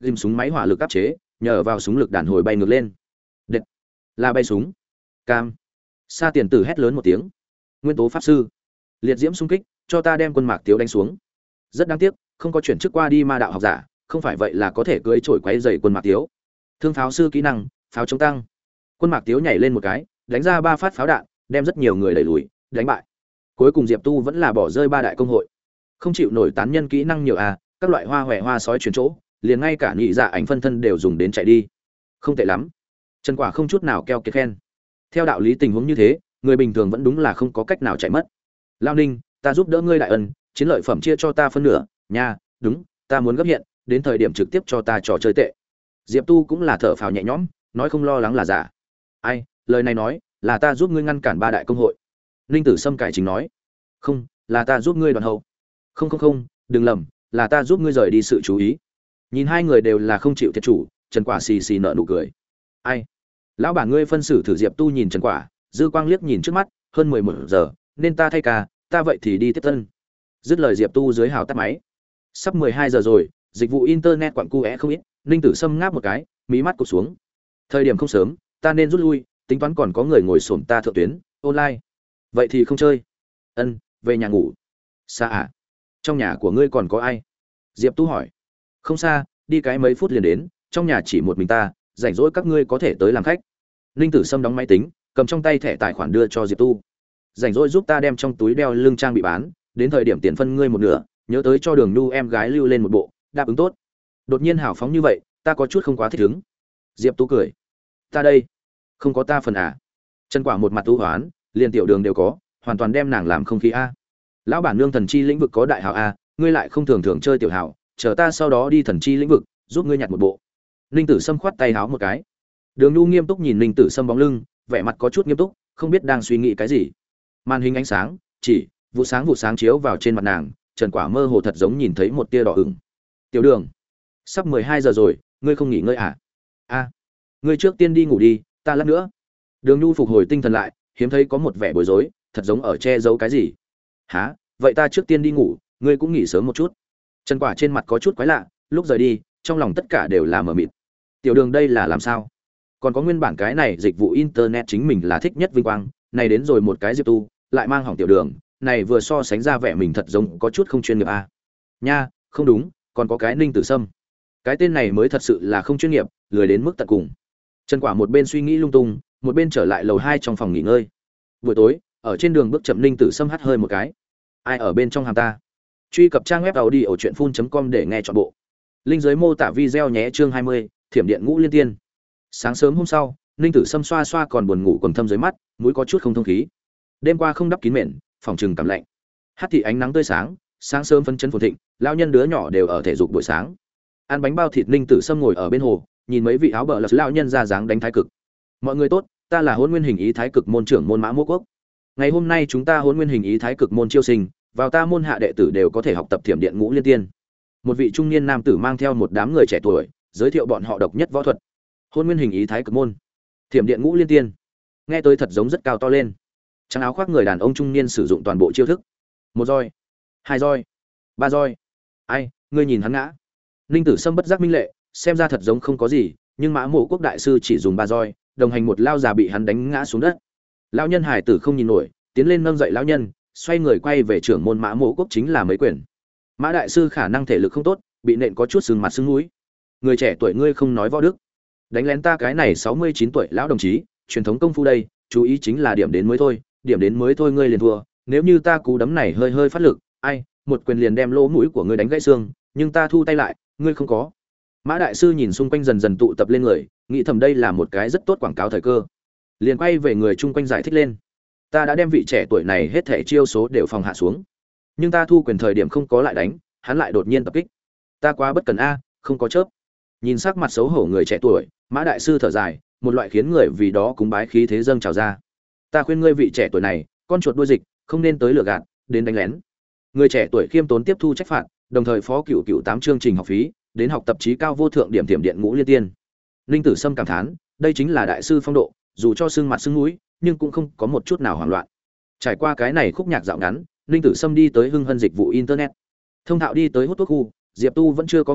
Speaker 1: ghim súng máy hỏa lực áp chế, nhờ vào súng lực đàn hồi bay ngược lên. Đệt, là bay súng. Cam. Sa tiền tử hét lớn một tiếng. Nguyên tố pháp sư, liệt diễm xung kích, cho ta đem quân Mạc Tiếu đánh xuống. Rất đáng tiếc, không có chuyển chức qua đi ma đạo học giả, không phải vậy là có thể cưỡi trổi quấy dày quân Mạc Tiếu. Thương pháo sư kỹ năng, pháo chống tăng. Quân Mạc Tiếu nhảy lên một cái, đánh ra 3 phát pháo đạn, đem rất nhiều người đẩy lùi, đánh bại. Cuối cùng Diệp Tu vẫn là bỏ rơi 3 đại công hội. Không chịu nổi tán nhân kỹ năng nhiều à, các loại hoa hoè hoa sói chuyển chỗ, liền ngay cả nhị dạ ảnh phân thân đều dùng đến chạy đi. Không tệ lắm. Trần Quả không chút nào keo kiệt khen. Theo đạo lý tình huống như thế, người bình thường vẫn đúng là không có cách nào chạy mất. Lao Ninh, ta giúp đỡ ngươi đại ân, chiến lợi phẩm chia cho ta phân nửa, nha, đúng, ta muốn gấp hiện, đến thời điểm trực tiếp cho ta trò chơi tệ. Diệp Tu cũng là thở phào nhẹ nhõm, nói không lo lắng là giả. Ai, lời này nói, là ta giúp ngươi ngăn cản 3 đại công hội. Ninh Tử Sâm cải chính nói. Không, là ta giúp ngươi đoàn hậu. Không, đừng lầm, là ta giúp ngươi rời đi sự chú ý. Nhìn hai người đều là không chịu thiệt chủ, Trần Quả xì xì nở nụ cười. Ai? Lão bản ngươi phân xử thử. Diệp Tu nhìn Trần Quả, dư quang liếc nhìn trước mắt, hơn 11 giờ, nên ta thay ca, ta vậy thì đi tiếp tân. Dứt lời Diệp Tu dưới hào tắt máy. Sắp 12 giờ rồi, dịch vụ internet quặng cu é không ít, Ninh Tử Sâm ngáp một cái, mí mắt cụp xuống. Thời điểm không sớm, ta nên rút lui, tính toán còn có người ngồi xổm ta thượng tuyến, online. Vậy thì không chơi. Ân, về nhà ngủ. Xa à? Trong nhà của ngươi còn có ai? Diệp Tu hỏi. Không xa, đi cái mấy phút liền đến, trong nhà chỉ một mình ta, rảnh rỗi các ngươi có thể tới làm khách. Ninh Tử Sâm đóng máy tính, cầm trong tay thẻ tài khoản đưa cho Diệp Tu. Rảnh rỗi giúp ta đem trong túi đeo lưng trang bị bán, đến thời điểm tiền phân ngươi một nửa, nhớ tới cho Đường Nhu em gái lưu lên một bộ, đáp ứng tốt. Đột nhiên hào phóng như vậy, ta có chút không quá thích ứng. Diệp Tu cười. Ta đây, không có ta phần à? Trần Quả một mặt u hoán, liền tiểu Đường đều có, hoàn toàn đem nàng làm không khí a. Lão bản nương thần chi lĩnh vực có đại hào a, ngươi lại không thường thường chơi tiểu hào, chờ ta sau đó đi thần chi lĩnh vực, giúp ngươi nhặt một bộ. Ninh Tử Sâm khoát tay háo một cái. Đường Nhu nghiêm túc nhìn Ninh Tử Sâm bóng lưng, vẻ mặt có chút nghiêm túc, không biết đang suy nghĩ cái gì. Màn hình ánh sáng, chỉ vụ sáng chiếu vào trên mặt nàng, Trần Quả mơ hồ thật giống nhìn thấy một tia đỏ ửng. Tiểu Đường, sắp 12 giờ rồi, ngươi không nghỉ ngơi à? A, ngươi trước tiên đi ngủ đi, ta lát nữa. Đường Nhu phục hồi tinh thần lại, hiếm thấy có một vẻ bối rối, thật giống ở che giấu cái gì. Hả? Vậy ta trước tiên đi ngủ, ngươi cũng nghỉ sớm một chút. Trần Quả trên mặt có chút quái lạ, lúc rời đi, trong lòng tất cả đều là mờ mịt. Tiểu Đường đây là làm sao? Còn có nguyên bản cái này dịch vụ internet chính mình là thích nhất vinh quang, này đến rồi một cái Diệp Tu, lại mang hỏng Tiểu Đường, này vừa so sánh ra vẻ mình thật giống có chút không chuyên nghiệp a. Nha, không đúng, còn có cái Ninh Tử Sâm. Cái tên này mới thật sự là không chuyên nghiệp, lười đến mức tận cùng. Trần Quả một bên suy nghĩ lung tung, một bên trở lại lầu 2 trong phòng nghỉ ngơi. Buổi tối, ở trên đường bước chậm Ninh Tử Sâm hắt hơi một cái. Ai ở bên trong hàm ta? Truy cập trang web audiochuyenphun.com để nghe trọn bộ. Link dưới mô tả video nhé. Chương 20, Thiểm điện ngũ liên tiên. Sáng sớm hôm sau, Ninh Tử Sâm xoa xoa còn buồn ngủ quầng thâm dưới mắt, mũi có chút không thông khí. Đêm qua không đắp kín mền, phòng trừng cảm lạnh. Hát thị ánh nắng tươi sáng, sáng sớm phấn chấn phồn thịnh, lão nhân đứa nhỏ đều ở thể dục buổi sáng. Ăn bánh bao thịt, Ninh Tử Sâm ngồi ở bên hồ, nhìn mấy vị áo bờ lật lão nhân ra dáng đánh thái cực. Mọi người tốt, ta là Hỗn Nguyên Hình Ý Thái Cực môn trưởng môn Mã Mỗ Quốc. Ngày hôm nay chúng ta Hỗn Nguyên Hình Ý Thái Cực môn chiêu sinh, vào ta môn hạ đệ tử đều có thể học tập Thiểm điện ngũ liên tiên. Một vị trung niên nam tử mang theo một đám người trẻ tuổi, giới thiệu bọn họ độc nhất võ thuật. Hôn Nguyên Hình Ý Thái Cực môn, Thiểm điện ngũ liên tiên. Nghe tới thật giống rất cao to lên. Trắng áo khoác người đàn ông trung niên sử dụng toàn bộ chiêu thức. Một roi, hai roi, ba roi. Ai, ngươi nhìn hắn ngã. Ninh Tử Sâm bất giác minh lệ, xem ra thật giống không có gì, nhưng Mã Mộ Quốc đại sư chỉ dùng 3 roi, đồng hành một lao già bị hắn đánh ngã xuống đất. Lão nhân hải tử không nhìn nổi, tiến lên nâng dậy lão nhân, xoay người quay về trưởng môn Mã Mộ Quốc chính là mấy quyền. Mã đại sư khả năng thể lực không tốt, bị nện có chút sưng mặt sưng mũi. Người trẻ tuổi ngươi không nói võ đức, đánh lén ta cái này 69 tuổi lão đồng chí, truyền thống công phu đây, chú ý chính là điểm đến mới thôi, điểm đến mới thôi ngươi liền thua, nếu như ta cú đấm này hơi hơi phát lực, ai, một quyền liền đem lỗ mũi của ngươi đánh gãy xương, nhưng ta thu tay lại, ngươi không có. Mã đại sư nhìn xung quanh dần dần tụ tập lên người, nghĩ thầm đây là một cái rất tốt quảng cáo thời cơ. Liền quay về người chung quanh giải thích lên. Ta đã đem vị trẻ tuổi này hết thảy chiêu số đều phòng hạ xuống, nhưng ta thu quyền thời điểm không có lại đánh, hắn lại đột nhiên tập kích. Ta quá bất cần a, không có chớp. Nhìn sắc mặt xấu hổ người trẻ tuổi, Mã đại sư thở dài, một loại khiến người vì đó cúng bái khí thế dâng trào ra. Ta khuyên ngươi vị trẻ tuổi này, con chuột đuôi dịch, không nên tới lừa gạt, đến đánh lén. Người trẻ tuổi khiêm tốn tiếp thu trách phạt, đồng thời phó cửu 8 chương trình học phí, đến học tập trí cao vô thượng điểm Thiểm điện ngũ liên tiên. Linh Tử Sâm cảm thán, đây chính là đại sư phong độ, dù cho sưng mặt sưng mũi, nhưng cũng không có một chút nào hoảng loạn. Trải qua cái này khúc nhạc dạo ngắn, Linh Tử Sâm đi tới Hưng Hân dịch vụ internet. Thông thạo đi tới hút thuốc khu, Diệp Tu vẫn chưa có ngủ,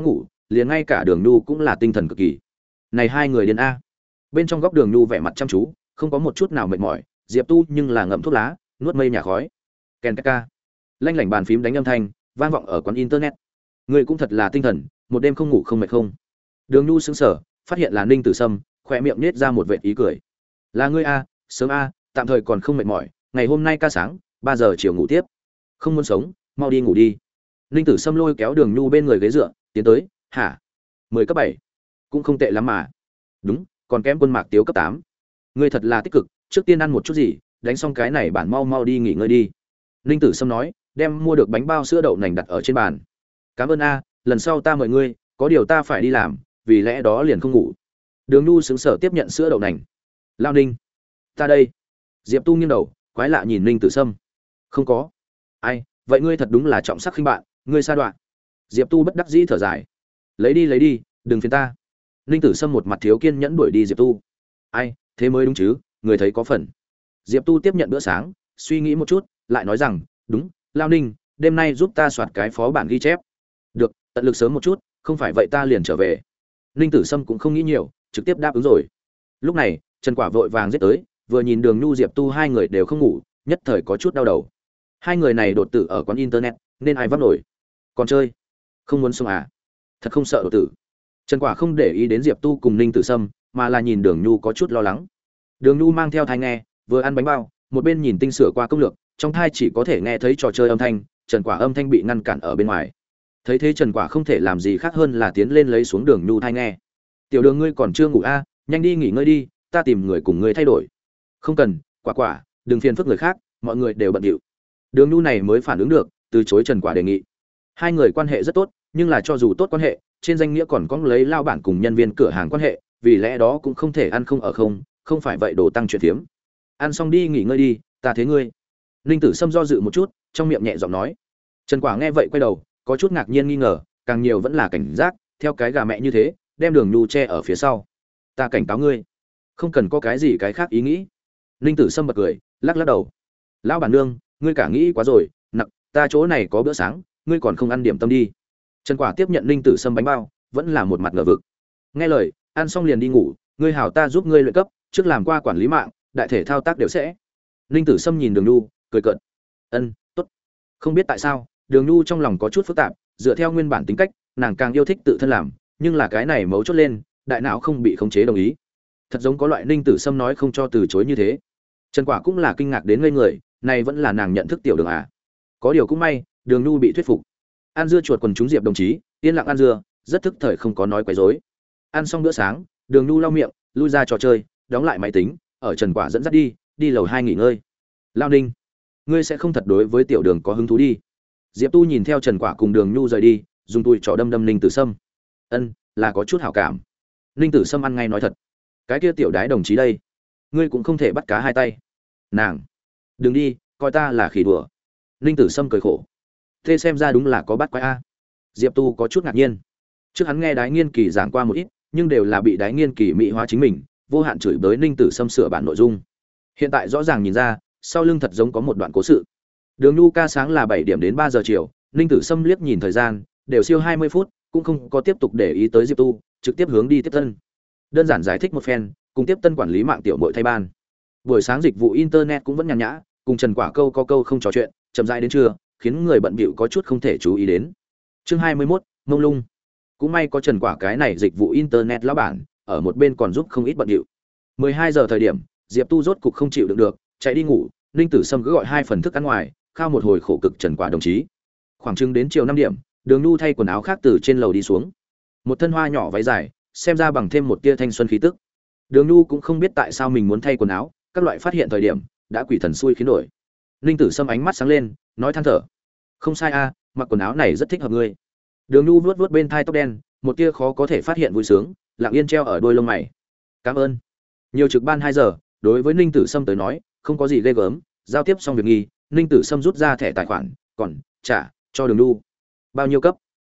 Speaker 1: liền ngay cả Đường Nhu cũng là tinh thần cực kỳ. Này hai người điên a. Bên trong góc Đường Nhu vẻ mặt chăm chú, không có một chút nào mệt mỏi, Diệp Tu nhưng là ngậm thuốc lá, nuốt mây nhà khói. Ken ca. Lanh lảnh bàn phím đánh âm thanh, vang vọng ở quán internet. Người cũng thật là tinh thần, một đêm không ngủ không mệt không? Đường Nhu sững sờ, phát hiện là Ninh Tử Sâm, khóe miệng nhếch ra một vệt ý cười. Là ngươi a, sớm a, tạm thời còn không mệt mỏi, ngày hôm nay ca sáng, 3 giờ chiều ngủ tiếp. Không muốn sống, mau đi ngủ đi. Ninh Tử Sâm lôi kéo Đường Nhu bên người ghế dựa, tiến tới, "Hả? 10 cấp 7. Cũng không tệ lắm mà." "Đúng, còn kém Quân Mạc Tiếu cấp 8. Ngươi thật là tích cực, trước tiên ăn một chút gì, đánh xong cái này bản mau mau đi nghỉ ngơi đi." Ninh Tử Sâm nói, đem mua được bánh bao sữa đậu nành đặt ở trên bàn. "Cảm ơn a, lần sau ta mời ngươi, có điều ta phải đi làm, vì lẽ đó liền không ngủ." Đường Nhu sững sờ tiếp nhận sữa đậu nành. "Lao Ninh, ta đây." Diệp Tu nghiêng đầu, quái lạ nhìn Ninh Tử Sâm. "Không có." "Ai, vậy ngươi thật đúng là trọng sắc khinh bạn, ngươi sa đoạn." Diệp Tu bất đắc dĩ thở dài. Lấy đi, đừng phiền ta." Ninh Tử Sâm một mặt thiếu kiên nhẫn đuổi đi Diệp Tu. "Ai, thế mới đúng chứ, người thấy có phần." Diệp Tu tiếp nhận bữa sáng, suy nghĩ một chút, lại nói rằng, "Đúng, Lao Ninh, đêm nay giúp ta soạt cái phó bản ghi chép." "Được, tận lực sớm một chút, không phải vậy ta liền trở về." Ninh Tử Sâm cũng không nghĩ nhiều, trực tiếp đáp ứng rồi. Lúc này, Trần Quả vội vàng giết tới, vừa nhìn Đường Nhu Diệp Tu hai người đều không ngủ, nhất thời có chút đau đầu. Hai người này đột tử ở quán internet, nên ai vấp nổi? Còn chơi? Không muốn sống à? Thật không sợ đột tử. Trần Quả không để ý đến Diệp Tu cùng Ninh Tử Sâm, mà là nhìn Đường Nhu có chút lo lắng. Đường Nhu mang theo thai nghe, vừa ăn bánh bao, một bên nhìn tinh sửa qua công lược, trong thai chỉ có thể nghe thấy trò chơi âm thanh, Trần Quả âm thanh bị ngăn cản ở bên ngoài. Thấy thế Trần Quả không thể làm gì khác hơn là tiến lên lấy xuống Đường Nhu thai nghe. "Tiểu Đường ngươi còn chưa ngủ a, nhanh đi nghỉ ngơi đi, ta tìm người cùng ngươi thay đổi." "Không cần, Quả, đừng phiền phức người khác, mọi người đều bận rộn." Đường Nhu này mới phản ứng được, từ chối Trần Quả đề nghị. Hai người quan hệ rất tốt, nhưng là cho dù tốt quan hệ, trên danh nghĩa còn có lấy lao bản cùng nhân viên cửa hàng quan hệ, vì lẽ đó cũng không thể ăn không ở không, không phải vậy đồ tăng chuyện phiếm. "Ăn xong đi nghỉ ngơi đi, ta thế ngươi." Ninh Tử Sâm do dự một chút, trong miệng nhẹ giọng nói. Trần Quả nghe vậy quay đầu, có chút ngạc nhiên nghi ngờ, càng nhiều vẫn là cảnh giác, theo cái gà mẹ như thế, đem Đường Nhu che ở phía sau. "Ta cảnh cáo ngươi, không cần có cái gì cái khác ý nghĩ." Ninh Tử Sâm bật cười, lắc lắc đầu. "Lão bản nương, ngươi cả nghĩ quá rồi, nặng, ta chỗ này có bữa sáng, ngươi còn không ăn điểm tâm đi." Trần Quả tiếp nhận Ninh Tử Sâm bánh bao, vẫn là một mặt ngờ vực. "Nghe lời, ăn xong liền đi ngủ, ngươi hảo ta giúp ngươi luyện cấp, trước làm qua quản lý mạng, đại thể thao tác đều sẽ." Ninh Tử Sâm nhìn Đường Nhu, cười cợt. "Ân, tốt." Không biết tại sao, Đường Nhu trong lòng có chút phức tạp, dựa theo nguyên bản tính cách, nàng càng yêu thích tự thân làm, nhưng là cái này mấu chốt lên, đại não không bị khống chế đồng ý. Thật giống có loại Ninh Tử Sâm nói không cho từ chối như thế. Trần Quả cũng là kinh ngạc đến ngây người, này vẫn là nàng nhận thức Tiểu Đường à? Có điều cũng may, Đường Nhu bị thuyết phục. Ăn dưa chuột quần chúng Diệp đồng chí, yên lặng ăn dưa, rất thức thời không có nói quấy rối. Ăn xong bữa sáng, Đường Nhu lau miệng, lui ra trò chơi, đóng lại máy tính, ở Trần Quả dẫn dắt đi lầu 2 nghỉ ngơi. "Lao Ninh, ngươi sẽ không thật đối với Tiểu Đường có hứng thú đi?" Diệp Tu nhìn theo Trần Quả cùng Đường Nhu rời đi, dùng tùi trỏ đâm Ninh Tử Sâm. "Ân, là có chút hảo cảm." Ninh Tử Sâm ăn ngay nói thật. "Cái kia Tiểu Đái đồng chí đây, ngươi cũng không thể bắt cá hai tay." "Nàng, đừng đi, coi ta là khỉ đùa." Ninh Tử Sâm cười khổ. "Thế xem ra đúng là có bắt quái a." Diệp Tu có chút ngạc nhiên. Trước hắn nghe Đái Nghiên Kỳ giảng qua một ít, nhưng đều là bị Đái Nghiên Kỳ mỹ hóa chính mình, vô hạn chửi bới Ninh Tử Sâm sửa bản nội dung. Hiện tại rõ ràng nhìn ra, sau lưng thật giống có một đoạn cố sự. Đường Nhu ca sáng là 7 điểm đến 3 giờ chiều, Ninh Tử Sâm liếc nhìn thời gian, đều siêu 20 phút, cũng không có tiếp tục để ý tới Diệp Tu, trực tiếp hướng đi tiếp tân. Đơn giản giải thích một phen, cùng tiếp tân quản lý mạng tiểu muội thay ban. Buổi sáng dịch vụ internet cũng vẫn nhàn nhã, cùng Trần Quả câu có câu không trò chuyện, chậm rãi đến trưa, khiến người bận bịu có chút không thể chú ý đến. Chương 21, mông lung. Cũng may có Trần Quả cái này dịch vụ internet lão bản, ở một bên còn giúp không ít bận bịu. 12 giờ thời điểm, Diệp Tu rốt cục không chịu đựng được, chạy đi ngủ, Ninh Tử Sâm cứ gọi 2 phần thức ăn ngoài, khao một hồi khổ cực Trần Quả đồng chí. Khoảng chừng đến chiều 5 điểm, Đường Nhu thay quần áo khác từ trên lầu đi xuống. Một thân hoa nhỏ váy dài, xem ra bằng thêm một tia thanh xuân khí tức. Đường Nhu cũng không biết tại sao mình muốn thay quần áo, các loại phát hiện thời điểm, đã quỷ thần xui khiến đổi. Ninh Tử Sâm ánh mắt sáng lên, nói than thở. "Không sai a, mặc quần áo này rất thích hợp ngươi." Đường Nhu vuốt vuốt bên thai tóc đen, một tia khó có thể phát hiện vui sướng, lặng yên treo ở đôi lông mày. "Cảm ơn." Nhiều trực ban 2 giờ, đối với Ninh Tử Sâm tới nói, không có gì ghê gớm, giao tiếp xong việc nghi, Ninh Tử Sâm rút ra thẻ tài khoản, còn trả cho Đường Nhu. "Bao nhiêu cấp?"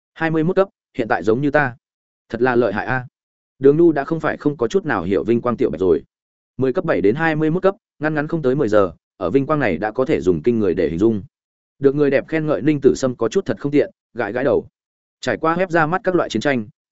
Speaker 1: 21 cấp, hiện tại giống như ta. Thật là lợi hại a. Đường Nhu đã không phải không có chút nào hiểu vinh quang tiểu bạch rồi. 10 cấp 7 đến 21 cấp, ngắn ngắn không tới 10 giờ, ở vinh quang này đã có thể dùng kinh người để hình dung. Được người đẹp khen ngợi Ninh Tử Sâm có chút thật không tiện, gãi gãi đầu. Trải qua hép ra mắt các loại chiến tranh,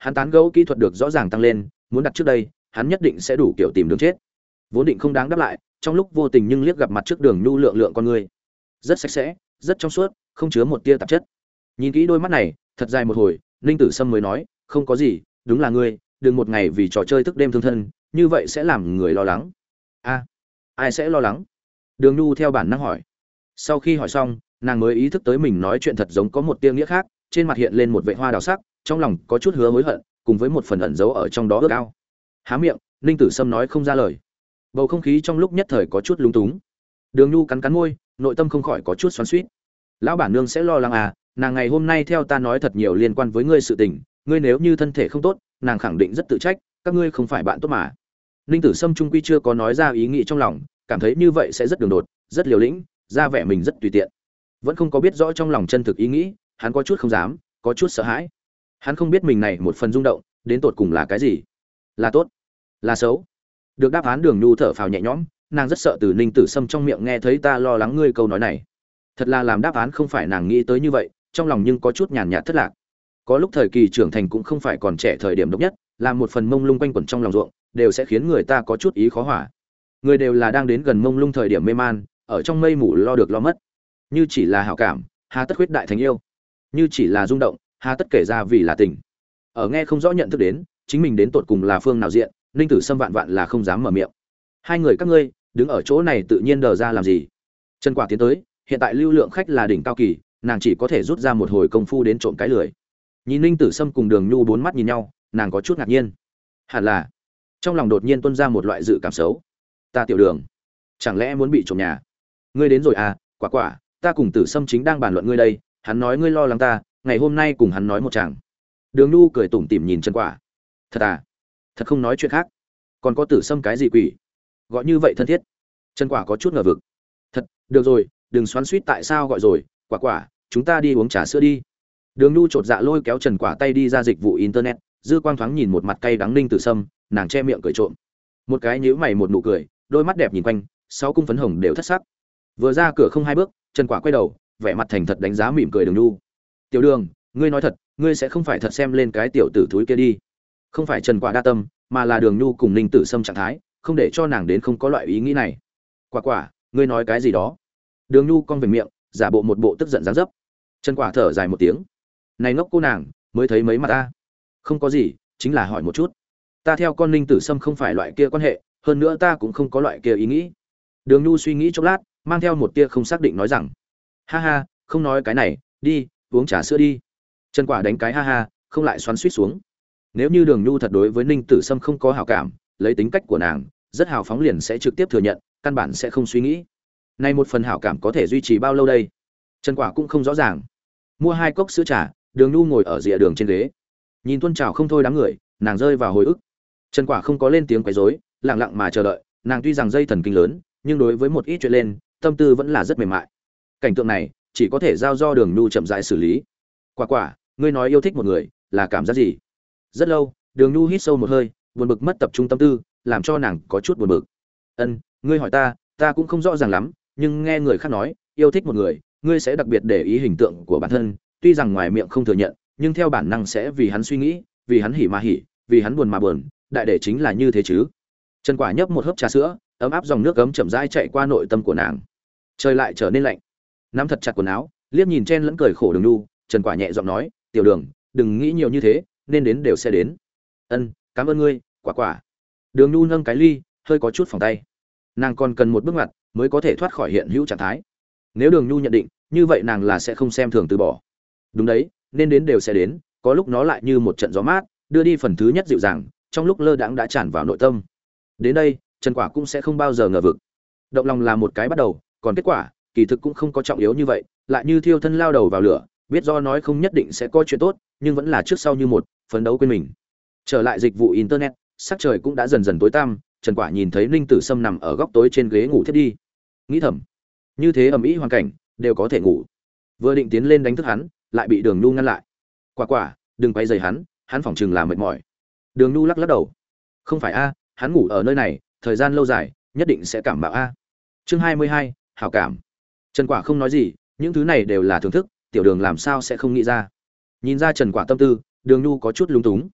Speaker 1: hắn tán gẫu kỹ thuật được rõ ràng tăng lên, muốn đặt trước đây, hắn nhất định sẽ đủ kiểu tìm đường chết. Vốn định không đáng đáp lại, trong lúc vô tình nhưng liếc gặp mặt trước Đường Nhu lượng lượng con người. Rất sạch sẽ, rất trong suốt, không chứa một tia tạp chất. Nhìn kỹ đôi mắt này, thật dài một hồi, Ninh Tử Sâm mới nói, "Không có gì, đúng là ngươi, đừng một ngày vì trò chơi thức đêm thương thân, như vậy sẽ làm người lo lắng." "A, ai sẽ lo lắng?" Đường Nhu theo bản năng hỏi. Sau khi hỏi xong, nàng mới ý thức tới mình nói chuyện thật giống có một tia nghĩa khác, trên mặt hiện lên một vệt hoa đào sắc, trong lòng có chút hứa hối hận, cùng với một phần ẩn giấu ở trong đó ước ao. Há miệng, Ninh Tử Sâm nói không ra lời. Bầu không khí trong lúc nhất thời có chút lúng túng. Đường Nhu cắn cắn môi, nội tâm không khỏi có chút xoắn xuýt. Lão bản nương sẽ lo lắng à? Nàng ngày hôm nay theo ta nói thật nhiều liên quan với ngươi sự tình, ngươi nếu như thân thể không tốt, nàng khẳng định rất tự trách, các ngươi không phải bạn tốt mà. Ninh Tử Sâm trung quy chưa có nói ra ý nghĩ trong lòng, cảm thấy như vậy sẽ rất đường đột, rất liều lĩnh, ra vẻ mình rất tùy tiện. Vẫn không có biết rõ trong lòng chân thực ý nghĩ, hắn có chút không dám, có chút sợ hãi. Hắn không biết mình này một phần rung động, đến tột cùng là cái gì? Là tốt, là xấu? Được đáp án Đường Nhu thở phào nhẹ nhõm, nàng rất sợ từ Ninh Tử Sâm trong miệng nghe thấy ta lo lắng ngươi câu nói này. Thật là làm đáp án không phải nàng nghĩ tới như vậy, trong lòng nhưng có chút nhàn nhạt thất lạc. Có lúc thời kỳ trưởng thành cũng không phải còn trẻ thời điểm độc nhất, làm một phần mông lung quanh quẩn trong lòng ruộng, đều sẽ khiến người ta có chút ý khó hòa. Người đều là đang đến gần mông lung thời điểm mê man, ở trong mây mù lo được lo mất. Như chỉ là hảo cảm, hà tất khuyết đại thành yêu? Như chỉ là rung động, hà tất kể ra vì là tình? Ở nghe không rõ nhận thức đến, chính mình đến tột cùng là phương nào diện, Ninh Tử Sâm vạn vạn là không dám mở miệng. Hai người các ngươi đứng ở chỗ này tự nhiên đờ ra làm gì? Trần Quả tiến tới, hiện tại lưu lượng khách là đỉnh cao kỳ, nàng chỉ có thể rút ra một hồi công phu đến trộm cái lười. Nhìn Ninh Tử Sâm cùng Đường Nhu bốn mắt nhìn nhau, nàng có chút ngạc nhiên. Hẳn là trong lòng đột nhiên tuôn ra một loại dự cảm xấu. Ta Tiểu Đường, chẳng lẽ muốn bị trộm nhà? Ngươi đến rồi à? Quả quả, ta cùng Tử Sâm chính đang bàn luận ngươi đây, hắn nói ngươi lo lắng ta, ngày hôm nay cùng hắn nói một chàng. Đường Nhu cười tủm tỉm nhìn Trần Quả. Thật à? Thật không nói chuyện khác? Còn có Tử Sâm cái gì quỷ? Gọi như vậy thân thiết. Trần Quả có chút ngờ vực. Thật, được rồi, đừng xoắn xuýt tại sao gọi rồi, Quả quả, chúng ta đi uống trà sữa đi. Đường Nhu chột dạ lôi kéo Trần Quả tay đi ra dịch vụ internet, dư quang thoáng nhìn một mặt cay đắng Ninh Tử Sâm, nàng che miệng cười trộm. Một cái nhíu mày một nụ cười, đôi mắt đẹp nhìn quanh, sáu cung phấn hồng đều thất sắc. Vừa ra cửa không hai bước, Trần Quả quay đầu, vẻ mặt thành thật đánh giá mỉm cười Đường Nhu. Tiểu Đường, ngươi nói thật, ngươi sẽ không phải thật xem lên cái tiểu tử thúi kia đi? Không phải Trần Quả đa tâm, mà là Đường Nhu cùng Ninh Tử Sâm trạng thái, không để cho nàng đến không có loại ý nghĩ này. Quả quả, ngươi nói cái gì đó? Đường Nhu cong về miệng, giả bộ một bộ tức giận dáng dấp. Trần Quả thở dài một tiếng. Này ngốc cô nàng, mới thấy mấy mặt ta. Không có gì, chính là hỏi một chút. Ta theo con Ninh Tử Sâm không phải loại kia quan hệ, hơn nữa ta cũng không có loại kia ý nghĩ. Đường Nhu suy nghĩ chốc lát, mang theo một tia không xác định nói rằng: ha ha, không nói cái này, đi uống trà sữa đi. Trần Quả đánh cái ha ha, không lại xoắn suýt xuống. Nếu như Đường Nhu thật đối với Ninh Tử Sâm không có hảo cảm, lấy tính cách của nàng, rất hào phóng liền sẽ trực tiếp thừa nhận, căn bản sẽ không suy nghĩ. Nay một phần hảo cảm có thể duy trì bao lâu đây? Trần Quả cũng không rõ ràng. Mua hai cốc sữa trà, Đường Nhu ngồi ở rìa đường trên ghế, nhìn tuôn trào không thôi đám người, nàng rơi vào hồi ức. Trần Quả không có lên tiếng quấy rối, lặng lặng mà chờ đợi. Nàng tuy rằng dây thần kinh lớn, nhưng đối với một ít chuyện lên, tâm tư vẫn là rất mềm mại. Cảnh tượng này chỉ có thể giao do Đường Nhu chậm rãi xử lý. Quả quả, ngươi nói yêu thích một người là cảm giác gì? Rất lâu, Đường Nhu hít sâu một hơi, buồn bực mất tập trung tâm tư, làm cho nàng có chút buồn bực. Ngươi hỏi ta, ta cũng không rõ ràng lắm, nhưng nghe người khác nói, yêu thích một người, ngươi sẽ đặc biệt để ý hình tượng của bản thân, tuy rằng ngoài miệng không thừa nhận, nhưng theo bản năng sẽ vì hắn suy nghĩ, vì hắn hỉ mà hỉ, vì hắn buồn mà buồn, đại để chính là như thế chứ. Trần Quả nhấp một hớp trà sữa, ấm áp dòng nước ấm chậm rãi chạy qua nội tâm của nàng. Trời lại trở nên lạnh. Nắm thật chặt quần áo, liếc nhìn chen lẫn cười khổ Đường Nhu, Trần Quả nhẹ giọng nói, "Tiểu Đường, đừng nghĩ nhiều như thế, nên đến đều sẽ đến." Cảm ơn ngươi, Quả quả. Đường Nhu nâng cái ly, hơi có chút phòng tay. Nàng còn cần một bước ngoặt mới có thể thoát khỏi hiện hữu trạng thái. Nếu Đường Nhu nhận định, như vậy nàng là sẽ không xem thường từ bỏ. Đúng đấy, nên đến đều sẽ đến, có lúc nó lại như một trận gió mát, đưa đi phần thứ nhất dịu dàng, trong lúc lơ đãng đã tràn vào nội tâm. Đến đây, Trần Quả cũng sẽ không bao giờ ngờ vực. Động lòng là một cái bắt đầu, còn kết quả, kỳ thực cũng không có trọng yếu như vậy, lại như thiêu thân lao đầu vào lửa, biết do nói không nhất định sẽ có chuyện tốt, nhưng vẫn là trước sau như một, phấn đấu quên mình. Trở lại dịch vụ internet, sắc trời cũng đã dần dần tối tăm, Trần Quả nhìn thấy Ninh Tử Sâm nằm ở góc tối trên ghế ngủ thiếp đi. Nghĩ thầm, như thế ầm ĩ hoàn cảnh, đều có thể ngủ. Vừa định tiến lên đánh thức hắn, lại bị Đường Nhu ngăn lại. Quả quả, đừng quay rầy hắn phỏng chừng là mệt mỏi. Đường Nhu lắc lắc đầu. Không phải a, hắn ngủ ở nơi này, thời gian lâu dài, nhất định sẽ cảm mạo a. Chương 22, hảo cảm. Trần Quả không nói gì, những thứ này đều là thưởng thức, Tiểu Đường làm sao sẽ không nghĩ ra. Nhìn ra Trần Quả tâm tư, Đường Nhu có chút lúng túng.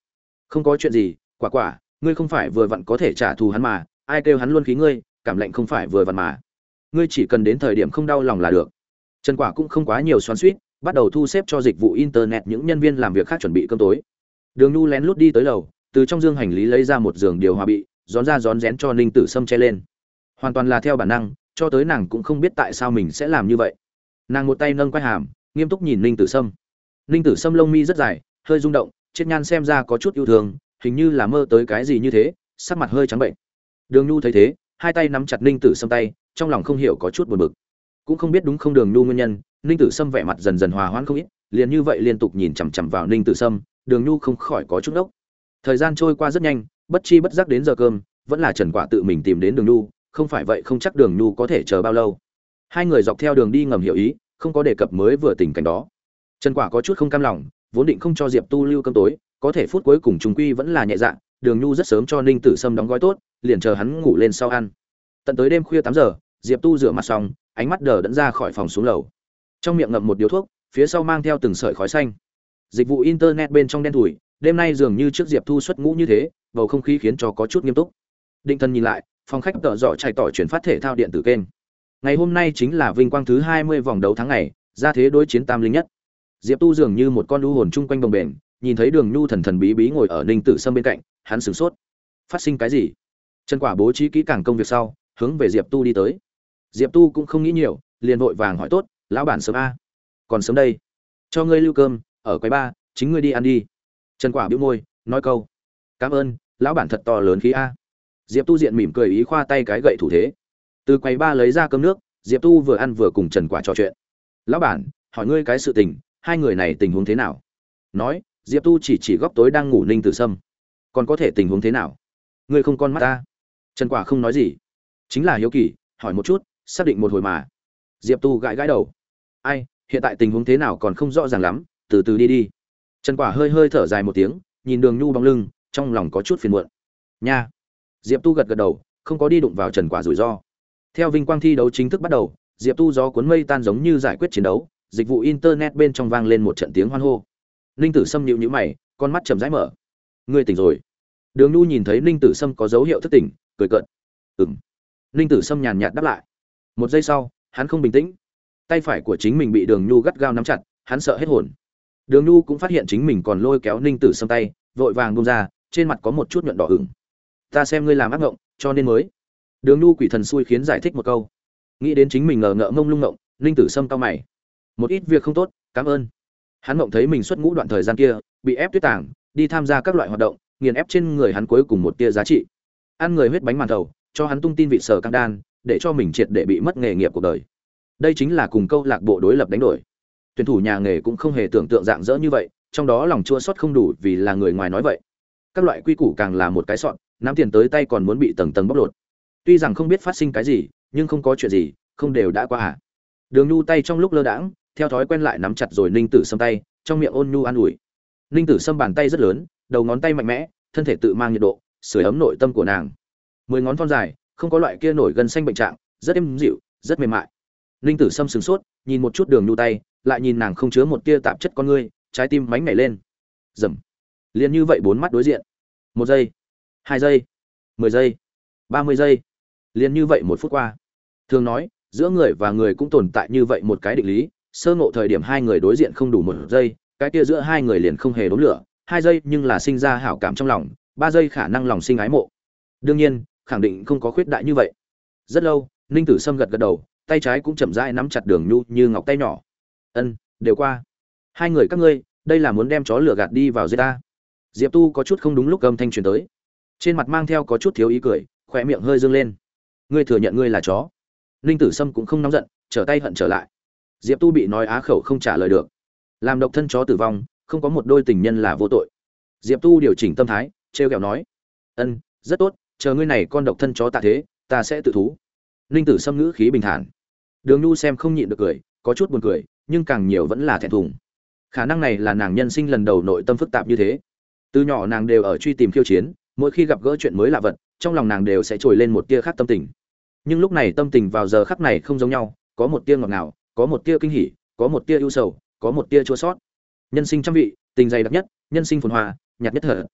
Speaker 1: Không có chuyện gì, quả quả, ngươi không phải vừa vặn có thể trả thù hắn mà, ai kêu hắn luôn khí ngươi, cảm lạnh không phải vừa vặn mà. Ngươi chỉ cần đến thời điểm không đau lòng là được. Trần Quả cũng không quá nhiều xoắn xuýt, bắt đầu thu xếp cho dịch vụ internet những nhân viên làm việc khác chuẩn bị cơm tối. Đường Nhu lén lút đi tới lầu, từ trong dương hành lý lấy ra một giường điều hòa bị, rón ra rón rén cho Ninh Tử Sâm che lên. Hoàn toàn là theo bản năng, cho tới nàng cũng không biết tại sao mình sẽ làm như vậy. Nàng một tay nâng quai hàm, nghiêm túc nhìn Ninh Tử Sâm. Ninh Tử Sâm lông mi rất dài, hơi rung động, trên nhan xem ra có chút yêu thương, hình như là mơ tới cái gì như thế, sắc mặt hơi trắng bệnh. Đường Nhu thấy thế, hai tay nắm chặt Ninh Tử Sâm tay, trong lòng không hiểu có chút buồn bực. Cũng không biết đúng không Đường Nhu nguyên nhân, Ninh Tử Sâm vẻ mặt dần dần hòa hoãn không ít, liền như vậy liên tục nhìn chằm chằm vào Ninh Tử Sâm, Đường Nhu không khỏi có chút đốc. Thời gian trôi qua rất nhanh, bất chi bất giác đến giờ cơm, vẫn là Trần Quả tự mình tìm đến Đường Nhu, không phải vậy không chắc Đường Nhu có thể chờ bao lâu. Hai người dọc theo đường đi ngầm hiểu ý, không có đề cập mới vừa tình cảnh đó. Trần Quả có chút không cam lòng, vốn định không cho Diệp Tu lưu cơm tối, có thể phút cuối cùng trùng quy vẫn là nhẹ dạ, Đường Nhu rất sớm cho Ninh Tử Sâm đóng gói tốt, liền chờ hắn ngủ lên sau ăn. Tận tới đêm khuya 8 giờ, Diệp Tu rửa mặt xong, ánh mắt đờ đẫn ra khỏi phòng xuống lầu. Trong miệng ngậm một điếu thuốc, phía sau mang theo từng sợi khói xanh. Dịch vụ internet bên trong đen thui, đêm nay dường như trước Diệp Thu xuất ngũ như thế, bầu không khí khiến cho có chút nghiêm túc. Định Thần nhìn lại, phòng khách tợ dọ chạy tỏi chuyển phát thể thao điện tử kênh. Ngày hôm nay chính là vinh quang thứ 20 vòng đấu tháng ngày, ra thế đối chiến tam linh nhất. Diệp Tu dường như một con đu hồn chung quanh bồng bềnh, nhìn thấy Đường Nhu thần thần bí bí ngồi ở Ninh Tử Sâm bên cạnh, hắn sửng sốt. Phát sinh cái gì? Trần Quả bố trí kỹ càng công việc sau, hướng về Diệp Tu đi tới. Diệp Tu cũng không nghĩ nhiều, liền vội vàng hỏi tốt, lão bản sớm a? Còn sớm đây. Cho ngươi lưu cơm, ở quầy ba, chính ngươi đi ăn đi. Trần Quả bĩu môi, nói câu, cảm ơn, lão bản thật to lớn khí a. Diệp Tu diện mỉm cười ý khoa tay cái gậy thủ thế. Từ quầy ba lấy ra cơm nước, Diệp Tu vừa ăn vừa cùng Trần Quả trò chuyện. Lão bản, hỏi ngươi cái sự tình, hai người này tình huống thế nào? Nói, Diệp Tu chỉ góc tối đang ngủ Ninh Tử Sâm. Còn có thể tình huống thế nào? Ngươi không con mắt ta? Trần Quả không nói gì, chính là hiếu kỳ, hỏi một chút, xác định một hồi mà. Diệp Tu gãi gãi đầu. Ai, hiện tại tình huống thế nào còn không rõ ràng lắm, từ từ đi đi. Trần Quả hơi hơi thở dài một tiếng, nhìn Đường Nhu bóng lưng, trong lòng có chút phiền muộn. Nha. Diệp Tu gật gật đầu, không có đi đụng vào Trần Quả rủi ro. Theo vinh quang thi đấu chính thức bắt đầu, Diệp Tu gió cuốn mây tan giống như giải quyết chiến đấu, dịch vụ internet bên trong vang lên một trận tiếng hoan hô. Ninh Tử Sâm nhíu nhíu mày, con mắt chậm rãi mở. Ngươi tỉnh rồi? Đường Nhu nhìn thấy Ninh Tử Sâm có dấu hiệu thức tỉnh, cười cợt. Ừm. Ninh Tử Sâm nhàn nhạt đáp lại. Một giây sau, hắn không bình tĩnh. Tay phải của chính mình bị Đường Nhu gắt gao nắm chặt, hắn sợ hết hồn. Đường Nhu cũng phát hiện chính mình còn lôi kéo Ninh Tử Sâm tay, vội vàng buông ra, trên mặt có một chút nhuận đỏ ửng. Ta xem ngươi làm ác ngộng, cho nên mới. Đường Nhu quỷ thần xui khiến giải thích một câu. Nghĩ đến chính mình ngờ ngợ mông lung ngộng, Ninh Tử Sâm cau mày. Một ít việc không tốt, cảm ơn. Hắn ngộng thấy mình xuất ngũ đoạn thời gian kia, bị ép tuyết tàng, đi tham gia các loại hoạt động, nghiền ép trên người hắn cuối cùng một tia giá trị. Ăn người huyết bánh màn thầu, cho hắn tung tin vị sở căng đan, để cho mình triệt để bị mất nghề nghiệp cuộc đời. Đây chính là cùng câu lạc bộ đối lập đánh đổi. Tuyển thủ nhà nghề cũng không hề tưởng tượng dạng dỡ như vậy, trong đó lòng chua xót không đủ vì là người ngoài nói vậy. Các loại quy củ càng là một cái sọn, nắm tiền tới tay còn muốn bị tầng tầng bóc lột. Tuy rằng không biết phát sinh cái gì, nhưng không có chuyện gì, không đều đã qua à. Đường Nhu tay trong lúc lơ đãng, theo thói quen lại nắm chặt rồi Ninh Tử Sâm tay, trong miệng ôn nhu an ủi. Ninh Tử Sâm bàn tay rất lớn, đầu ngón tay mạnh mẽ, thân thể tự mang nhiệt độ, sưởi ấm nội tâm của nàng. 10 ngón thon dài, không có loại kia nổi gân xanh bệnh trạng, rất êm dịu, rất mềm mại. Ninh Tử Sâm sửng sốt, nhìn một chút Đường Nhu tay, lại nhìn nàng không chứa một tia tạp chất con ngươi, trái tim mánh nhảy lên. Rầm. Liền như vậy bốn mắt đối diện. 1 giây, 2 giây, 10 giây, 30 giây. Liền như vậy 1 phút qua. Thường nói, giữa người và người cũng tồn tại như vậy một cái định lý, sơ ngộ thời điểm hai người đối diện không đủ 1 giây, cái kia giữa hai người liền không hề đốm lửa, 2 giây nhưng là sinh ra hảo cảm trong lòng, 3 giây khả năng lòng sinh ái mộ. Đương nhiên, khẳng định không có khuyết đại như vậy. Rất lâu, Ninh Tử Sâm gật gật đầu, tay trái cũng chậm rãi nắm chặt Đường Nhu như ngọc tay nhỏ. Ân, đều qua. Hai người các ngươi, đây là muốn đem chó lửa gạt đi vào giết ta. Diệp Tu có chút không đúng lúc âm thanh truyền tới, trên mặt mang theo có chút thiếu ý cười, khóe miệng hơi dương lên. Ngươi thừa nhận ngươi là chó? Ninh Tử Sâm cũng không nóng giận, trở tay hận trở lại. Diệp Tu bị nói á khẩu không trả lời được. Làm độc thân chó tử vong, không có một đôi tình nhân là vô tội. Diệp Tu điều chỉnh tâm thái, trêu ghẹo nói: "Ân, rất tốt, chờ ngươi này con độc thân chó tạ thế, ta sẽ tự thú." Ninh Tử Sâm ngữ khí bình thản. Đường Nhu xem không nhịn được cười, có chút buồn cười, nhưng càng nhiều vẫn là thẹn thùng. Khả năng này là nàng nhân sinh lần đầu nội tâm phức tạp như thế. Từ nhỏ nàng đều ở truy tìm khiêu chiến, mỗi khi gặp gỡ chuyện mới lạ vật, trong lòng nàng đều sẽ trồi lên một tia khác tâm tình. Nhưng lúc này tâm tình vào giờ khắc này không giống nhau, có một tia ngọt ngào, có một tia kinh hỉ, có một tia ưu sầu, có một tia chua xót. Nhân sinh trăm vị, tình dày đặc nhất, nhân sinh phồn hoa, nhạt nhất thở.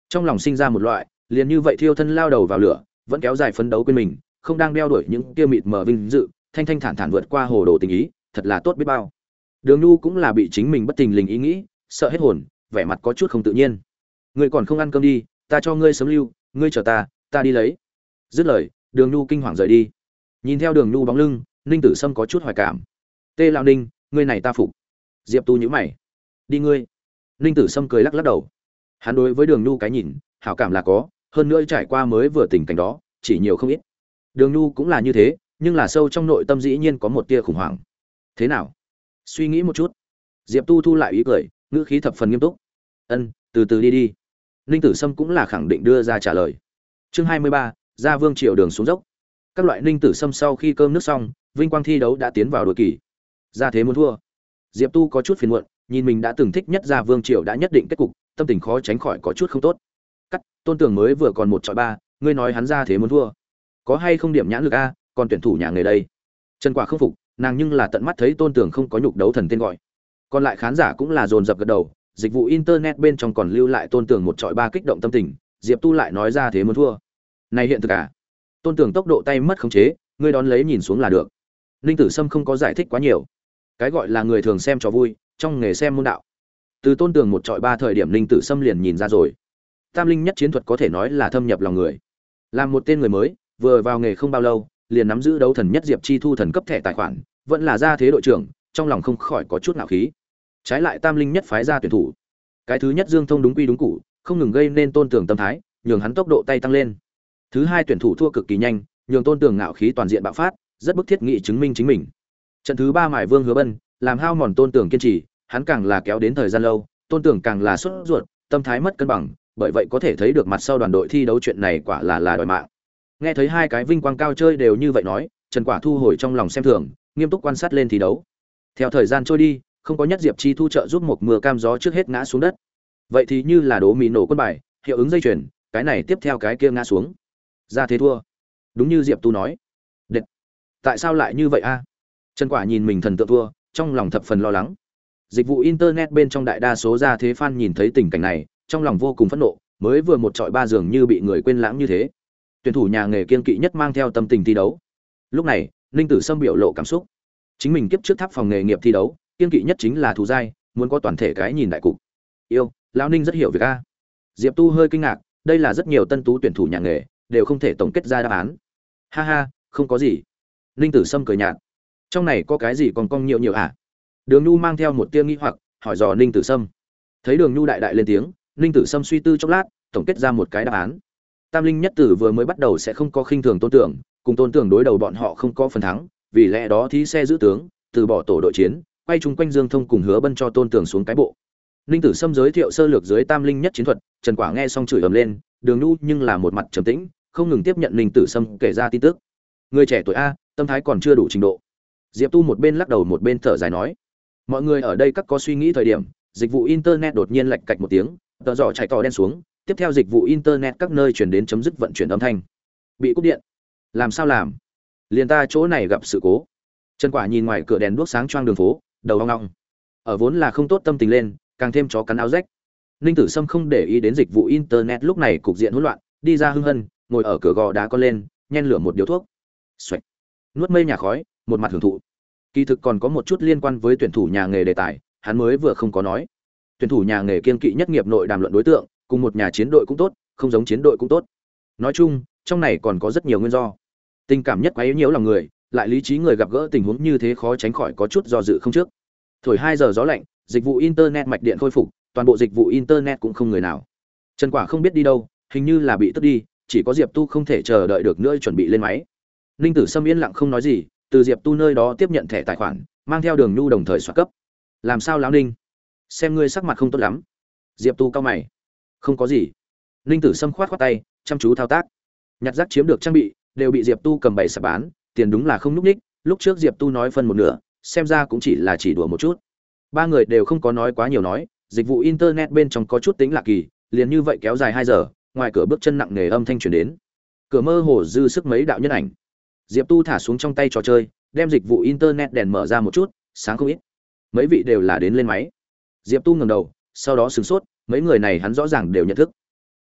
Speaker 1: Trong lòng sinh ra một loại liền như vậy thiêu thân lao đầu vào lửa, vẫn kéo dài phấn đấu quên mình, không đang đeo đuổi những kia mịt mờ vinh dự, thanh thanh thản thản vượt qua hồ đồ tình ý, thật là tốt biết bao. Đường Nhu cũng là bị chính mình bất tình lình ý nghĩ sợ hết hồn, vẻ mặt có chút không tự nhiên. Ngươi còn không ăn cơm đi, ta cho ngươi sớm lưu, ngươi chờ ta đi lấy. Dứt lời, Đường Nhu kinh hoàng rời đi. Nhìn theo Đường Nhu bóng lưng, Ninh Tử Sâm có chút hoài cảm. Tê lão Ninh, ngươi này ta phục. Diệp Tu nhíu mày. Đi ngươi. Ninh Tử Sâm cười lắc lắc đầu. Hắn đối với Đường Nhu cái nhìn, hảo cảm là có, hơn nữa trải qua mới vừa tình cảnh đó, chỉ nhiều không ít. Đường Nhu cũng là như thế, nhưng là sâu trong nội tâm dĩ nhiên có một tia khủng hoảng. Thế nào? Suy nghĩ một chút. Diệp Tu thu lại ý cười, ngữ khí thập phần nghiêm túc. Ân, từ từ đi đi. Ninh Tử Sâm cũng là khẳng định đưa ra trả lời. Chương 23, ra Vương Triều đường xuống dốc. Các loại Ninh Tử Sâm sau khi cơm nước xong, vinh quang thi đấu đã tiến vào đội kỳ. Ra thế muốn thua. Diệp Tu có chút phiền muộn, nhìn mình đã từng thích nhất ra Vương Triều đã nhất định kết cục, tâm tình khó tránh khỏi có chút không tốt. Cắt, Tôn Tưởng mới vừa còn 1-3, ngươi nói hắn ra thế muốn thua. Có hay không điểm nhãn lực a, còn tuyển thủ nhà nghề đây. Trần Quả không phục, nàng nhưng là tận mắt thấy Tôn Tưởng không có nhục đấu thần tên gọi. Còn lại khán giả cũng là dồn dập gật đầu, dịch vụ internet bên trong còn lưu lại Tôn Tưởng 1-3 kích động tâm tình, Diệp Tu lại nói ra thế muốn thua. Này hiện thực à? Tôn Tưởng tốc độ tay mất khống chế, ngươi đón lấy nhìn xuống là được. Ninh Tử Sâm không có giải thích quá nhiều. Cái gọi là người thường xem cho vui, trong nghề xem môn đạo. Từ Tôn Tưởng 1-3 thời điểm Ninh Tử Sâm liền nhìn ra rồi. Tam linh nhất chiến thuật có thể nói là thâm nhập lòng người. Làm một tên người mới, vừa vào nghề không bao lâu, liền nắm giữ đấu thần nhất Diệp Chi Thu thần cấp thẻ tài khoản, vẫn là gia thế đội trưởng, trong lòng không khỏi có chút ngạo khí. Trái lại Tam linh nhất phái ra tuyển thủ. Cái thứ nhất Dương Thông đúng quy đúng củ, không ngừng gây nên Tôn Tưởng tâm thái, nhường hắn tốc độ tay tăng lên. Thứ hai tuyển thủ thua cực kỳ nhanh, nhường Tôn Tưởng ngạo khí toàn diện bạo phát, rất bức thiết nghị chứng minh chính mình. Trận thứ ba Mải Vương Hứa Bân, làm hao mòn Tôn Tưởng kiên trì, hắn càng là kéo đến thời gian lâu, Tôn Tưởng càng là sốt ruột, tâm thái mất cân bằng, bởi vậy có thể thấy được mặt sau đoàn đội thi đấu chuyện này quả là đòi mạng. Nghe thấy hai cái vinh quang cao chơi đều như vậy nói, Trần Quả thu hồi trong lòng xem thường, nghiêm túc quan sát lên thi đấu. Theo thời gian trôi đi, không có nhất Diệp Chi Thu trợ giúp một mưa cam gió trước hết ngã xuống đất. Vậy thì như là đố mì nổ quân bài, hiệu ứng dây chuyền, cái này tiếp theo cái kia ngã xuống. Ra thế thua. Đúng như Diệp Tu nói. Đệt. Tại sao lại như vậy a? Trần Quả nhìn mình thần tượng thua, trong lòng thập phần lo lắng. Dịch vụ internet bên trong đại đa số ra thế fan nhìn thấy tình cảnh này, trong lòng vô cùng phẫn nộ, mới vừa 1-3 dường như bị người quên lãng như thế. Tuyển thủ nhà nghề kiên kỵ nhất mang theo tâm tình thi đấu. Lúc này, Ninh Tử Sâm biểu lộ cảm xúc. Chính mình kiếp trước tháp phòng nghề nghiệp thi đấu, kiên kỵ nhất chính là thù dai, muốn có toàn thể cái nhìn đại cục. Yêu, lão Ninh rất hiểu việc a. Diệp Tu hơi kinh ngạc, đây là rất nhiều tân tú tuyển thủ nhà nghề, đều không thể tổng kết ra đáp án. Ha ha, không có gì. Ninh Tử Sâm cười nhạt. Trong này có cái gì còn cong nhiều à? Đường Nhu mang theo một tia nghi hoặc, hỏi dò Ninh Tử Sâm. Thấy Đường Nhu đại đại lên tiếng, Ninh Tử Sâm suy tư chốc lát, tổng kết ra một cái đáp án. Tam linh nhất tử vừa mới bắt đầu sẽ không có khinh thường Tôn Tưởng, cùng Tôn Tưởng đối đầu bọn họ không có phần thắng, vì lẽ đó thí xe giữ tướng, từ bỏ tổ đội chiến, quay chung quanh Dương Thông cùng Hứa Bân cho Tôn Tưởng xuống cái bộ. Ninh Tử Sâm giới thiệu sơ lược dưới Tam linh nhất chiến thuật, Trần Quả nghe xong chửi ầm lên, Đường Nhu nhưng là một mặt trầm tĩnh, không ngừng tiếp nhận Ninh Tử Sâm kể ra tin tức. Người trẻ tuổi a, tâm thái còn chưa đủ trình độ. Diệp Tu một bên lắc đầu một bên thở dài nói. Mọi người ở đây các có suy nghĩ thời điểm, dịch vụ internet đột nhiên lạch cạch một tiếng, tờ giỏ chạy tỏ đen xuống, tiếp theo dịch vụ internet các nơi chuyển đến chấm dứt vận chuyển âm thanh. Bị cúp điện. Làm sao làm? Liền ta chỗ này gặp sự cố. Trần Quả nhìn ngoài cửa đèn đuốc sáng choang đường phố, đầu ong ong. Ở vốn là không tốt tâm tình lên, càng thêm chó cắn áo rách. Ninh Tử Sâm không để ý đến dịch vụ internet lúc này cục diện hỗn loạn, đi ra hưng hân, ngồi ở cửa gò đá con lên, nhen lửa một điếu thuốc. Xoạch. Nuốt mây nhà khói, một mặt hưởng thụ. Kỳ thực còn có một chút liên quan với tuyển thủ nhà nghề đề tài, hắn mới vừa không có nói. Tuyển thủ nhà nghề kiên kỵ nhất nghiệp nội đàm luận đối tượng, cùng một nhà chiến đội cũng tốt, không giống chiến đội cũng tốt. Nói chung, trong này còn có rất nhiều nguyên do. Tình cảm nhất quấy nhiễu lòng người, lại lý trí người gặp gỡ tình huống như thế khó tránh khỏi có chút do dự không trước. Thổi 2 giờ gió lạnh, dịch vụ internet mạch điện khôi phục, toàn bộ dịch vụ internet cũng không người nào. Trần Quả không biết đi đâu, hình như là bị tức đi, chỉ có Diệp Tu không thể chờ đợi được nữa chuẩn bị lên máy. Ninh Tử Sâm yên lặng không nói gì, từ Diệp Tu nơi đó tiếp nhận thẻ tài khoản, mang theo Đường Nhu đồng thời soạt cấp. Làm sao lão Ninh? Xem ngươi sắc mặt không tốt lắm. Diệp Tu cau mày. Không có gì. Ninh Tử Sâm khoát tay, chăm chú thao tác. Nhặt rác chiếm được trang bị, đều bị Diệp Tu cầm bày sạp bán, tiền đúng là không núc ních, lúc trước Diệp Tu nói phân một nửa, xem ra cũng chỉ là chỉ đùa một chút. Ba người đều không có nói quá nhiều nói, dịch vụ internet bên trong có chút tính lạ kỳ, liền như vậy kéo dài 2 giờ, ngoài cửa bước chân nặng nề âm thanh truyền đến. Cửa mơ hồ dư sức mấy đạo nhân ảnh. Diệp Tu thả xuống trong tay trò chơi, đem dịch vụ internet đèn mở ra một chút, sáng không ít. Mấy vị đều là đến lên máy. Diệp Tu ngẩng đầu, sau đó sửng sốt, mấy người này hắn rõ ràng đều nhận thức.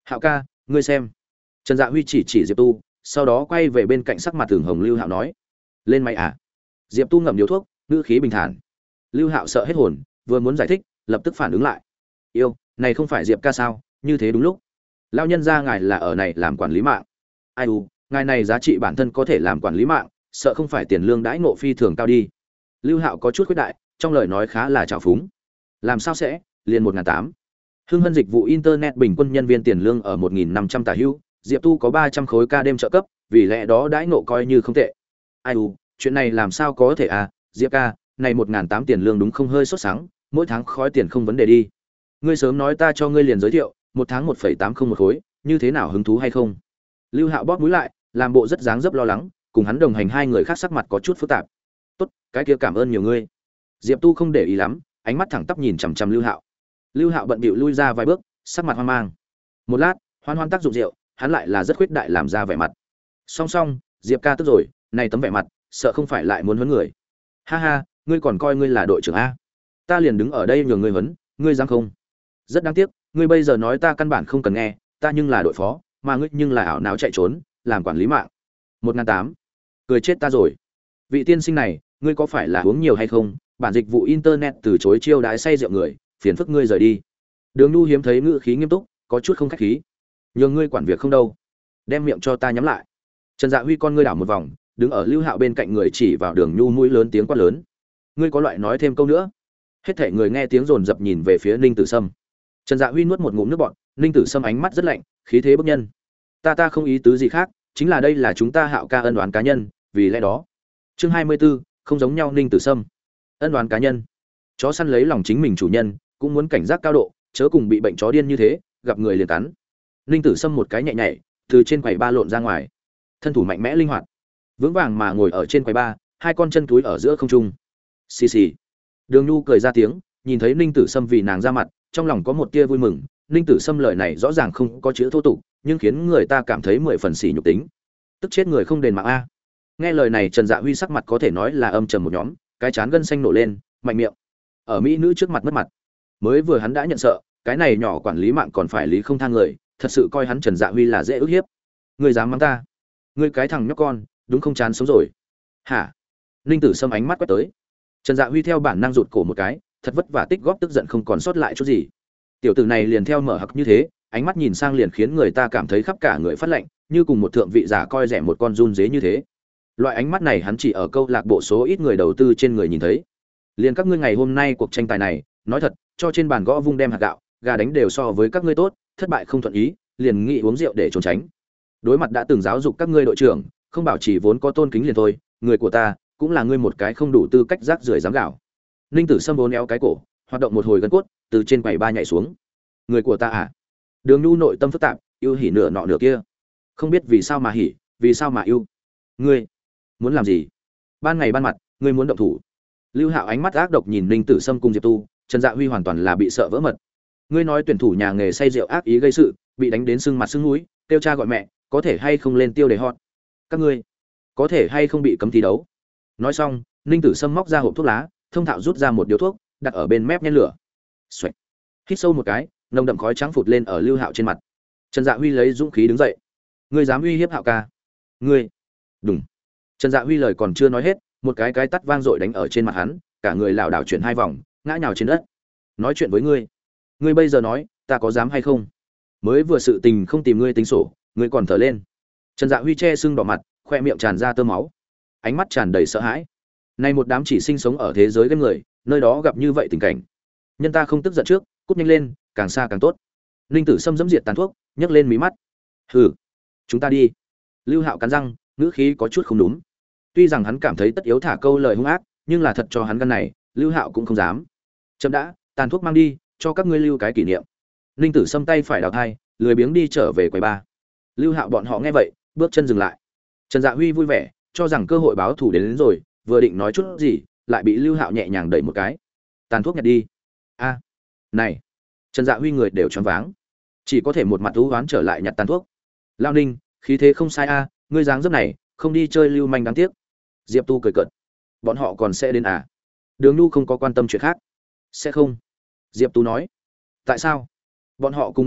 Speaker 1: Hạo ca, ngươi xem. Trần Dạ Huy chỉ Diệp Tu, sau đó quay về bên cạnh sắc mặt thường hồng Lưu Hạo nói: "Lên mày à?" Diệp Tu ngậm điếu thuốc, ngữ khí bình thản. Lưu Hạo sợ hết hồn, vừa muốn giải thích, lập tức phản ứng lại: "Yêu, này không phải Diệp ca sao, như thế đúng lúc. Lão nhân gia ngài là ở này làm quản lý mạng. Ai u, ngài này giá trị bản thân có thể làm quản lý mạng, sợ không phải tiền lương đãi ngộ phi thường cao đi." Lưu Hạo có chút khuyết đại, trong lời nói khá là trào phúng. "Làm sao sẽ, liền 1.800. Hưng Hân dịch vụ internet bình quân nhân viên tiền lương ở 1.500 tả hữu, Diệp Tu có 300 khối ca đêm trợ cấp, vì lẽ đó đãi ngộ coi như không tệ." Ai u, chuyện này làm sao có thể à, Diệp ca, này 1.800 tiền lương đúng không hơi sốt sắng, mỗi tháng khói tiền không vấn đề đi. Ngươi sớm nói ta cho ngươi liền giới thiệu, một tháng 1,801 khối, như thế nào hứng thú hay không? Lưu Hạo bóp mũi lại, làm bộ rất dáng dấp lo lắng, cùng hắn đồng hành hai người khác sắc mặt có chút phức tạp. "Tốt, cái kia cảm ơn nhiều ngươi." Diệp Tu không để ý lắm, ánh mắt thẳng tắp nhìn chằm chằm Lưu Hạo. Lưu Hạo bận bịu lui ra vài bước, sắc mặt hoang mang. Một lát, hoan hoan tác dụng rượu, hắn lại là rất khuyết đại làm ra vẻ mặt. Song song, Diệp ca tức rồi, này tấm vẻ mặt, sợ không phải lại muốn huấn người. Ha ha, ngươi còn coi ngươi là đội trưởng a? Ta liền đứng ở đây nhường ngươi huấn, ngươi dám không? Rất đáng tiếc, ngươi bây giờ nói ta căn bản không cần nghe, ta nhưng là đội phó, mà ngươi nhưng là ảo não chạy trốn, làm quản lý mạng. 1.800. Cười chết ta rồi. Vị tiên sinh này, ngươi có phải là uống nhiều hay không? Bản dịch vụ internet từ chối chiêu đãi say rượu người, phiền phức ngươi rời đi. Đường Nhu hiếm thấy ngữ khí nghiêm túc, có chút không khách khí. Nhường ngươi quản việc không đâu, đem miệng cho ta nhắm lại. Trần Dạ Huy con ngươi đảo một vòng, đứng ở Lưu Hạo bên cạnh người chỉ vào Đường Nhu mũi lớn tiếng quát lớn. Ngươi có loại nói thêm câu nữa. Hết thảy người nghe tiếng dồn dập nhìn về phía Ninh Tử Sâm. Trần Dạ Huy nuốt một ngụm nước bọt, Ninh Tử Sâm ánh mắt rất lạnh, khí thế bức nhân. Ta không ý tứ gì khác, chính là đây là chúng ta Hạo ca ân oán cá nhân, vì lẽ đó. Chương 24, không giống nhau Ninh Tử Sâm. Ân oán cá nhân. Chó săn lấy lòng chính mình chủ nhân, cũng muốn cảnh giác cao độ, chớ cùng bị bệnh chó điên như thế, gặp người liền cắn. Ninh Tử Sâm một cái nhẹ nhảy, từ trên quầy ba lộn ra ngoài. Thân thủ mạnh mẽ linh hoạt, vững vàng mà ngồi ở trên quầy ba, hai con chân túi ở giữa không trung. Xì xì. Đường Nhu cười ra tiếng, nhìn thấy Ninh Tử Sâm vì nàng ra mặt, trong lòng có một tia vui mừng. Ninh Tử Sâm lời này rõ ràng không có chữ thô tục, nhưng khiến người ta cảm thấy 10 phần sỉ nhục tính. Tức chết người không đền mạng a. Nghe lời này Trần Dạ Huy sắc mặt có thể nói là âm trầm một nhóm, cái chán gân xanh nổ lên, mạnh miệng. Ở mỹ nữ trước mặt mất mặt. Mới vừa hắn đã nhận sợ, cái này nhỏ quản lý mạng còn phải lý không thang người, thật sự coi hắn Trần Dạ Huy là dễ ức hiếp. Ngươi dám mắng ta? Ngươi cái thằng nhóc con, đúng không chán sống rồi. Hả? Ninh Tử Sâm ánh mắt quét tới. Trần Dạ Huy theo bản năng rụt cổ một cái, thật vất vả tích góp tức giận không còn sót lại chút gì. Tiểu tử này liền theo mở hặc như thế, ánh mắt nhìn sang liền khiến người ta cảm thấy khắp cả người phát lạnh, như cùng một thượng vị giả coi rẻ một con run dế như thế. Loại ánh mắt này hắn chỉ ở câu lạc bộ số ít người đầu tư trên người nhìn thấy. Liền các ngươi ngày hôm nay cuộc tranh tài này, nói thật, cho trên bàn gõ vung đem hạt gạo, gà đánh đều so với các ngươi tốt, thất bại không thuận ý, liền nghĩ uống rượu để trốn tránh. Đối mặt đã từng giáo dục các ngươi đội trưởng, không bảo chỉ vốn có tôn kính liền thôi, người của ta cũng là ngươi một cái không đủ tư cách rác rưởi dám gạo. Ninh Tử Sâm vốn éo cái cổ, hoạt động một hồi gân cốt, từ trên quầy ba nhảy xuống. Người của ta à? Đường Nhu nội tâm phức tạp, yêu hỉ nửa nọ nửa kia, không biết vì sao mà hỉ, vì sao mà yêu. Ngươi muốn làm gì? Ban ngày ban mặt, ngươi muốn động thủ? Lưu Hạo ánh mắt ác độc nhìn Ninh Tử Sâm cùng Diệp Tu, Trần Dạ Huy hoàn toàn là bị sợ vỡ mật. Ngươi nói tuyển thủ nhà nghề say rượu ác ý gây sự, bị đánh đến sưng mặt sưng mũi, kêu cha gọi mẹ, có thể hay không lên tiêu để hot? Các ngươi có thể hay không bị cấm thi đấu? Nói xong, Ninh Tử Sâm móc ra hộp thuốc lá, thông thạo rút ra một điếu thuốc, đặt ở bên mép nhen lửa. Xoẹt. Hít sâu một cái, nồng đậm khói trắng phụt lên ở Lưu Hạo trên mặt. Trần Dạ Huy lấy dũng khí đứng dậy. Ngươi dám uy hiếp Hạo ca? Ngươi. Đúng. Trần Dạ Huy lời còn chưa nói hết, một cái tát vang dội đánh ở trên mặt hắn, cả người lảo đảo chuyển hai vòng, ngã nhào trên đất. Nói chuyện với ngươi, ngươi bây giờ nói, ta có dám hay không? Mới vừa sự tình không tìm ngươi tính sổ, ngươi còn thở lên. Trần Dạ Huy che sưng đỏ mặt, khoe miệng tràn ra tơ máu, ánh mắt tràn đầy sợ hãi. Nay một đám chỉ sinh sống ở thế giới game người, nơi đó gặp như vậy tình cảnh, nhân ta không tức giận trước, cút nhanh lên, càng xa càng tốt. Ninh Tử Sâm dẫm diệt tàn thuốc, nhấc lên mí mắt. Hừ, chúng ta đi. Lưu Hạo cắn răng, ngữ khí có chút không đúng. Tuy rằng hắn cảm thấy tất yếu thả câu lời hung ác, nhưng là thật cho hắn gan này, Lưu Hạo cũng không dám. Chậm đã, tàn thuốc mang đi, cho các ngươi lưu cái kỷ niệm. Ninh Tử Sâm tay phải đào thai, lười biếng đi trở về quầy ba. Lưu Hạo bọn họ nghe vậy, bước chân dừng lại. Trần Dạ Huy vui vẻ, cho rằng cơ hội báo thù đến rồi, vừa định nói chút gì, lại bị Lưu Hạo nhẹ nhàng đẩy một cái. Tàn thuốc nhặt đi. A, này. Trần Dạ Huy người đều choáng váng, chỉ có thể một mặt u hoán trở lại nhặt tàn thuốc. Lao Ninh, khí thế không sai a, ngươi dáng dấp này, không đi chơi lưu manh đáng tiếc. Diệp Tu cười cợt. Bọn họ còn sẽ đến à? Đường Nhu không có quan tâm chuyện khác. Sẽ không. Diệp Tu nói. Tại sao? Bọn họ cùng ngươi biết,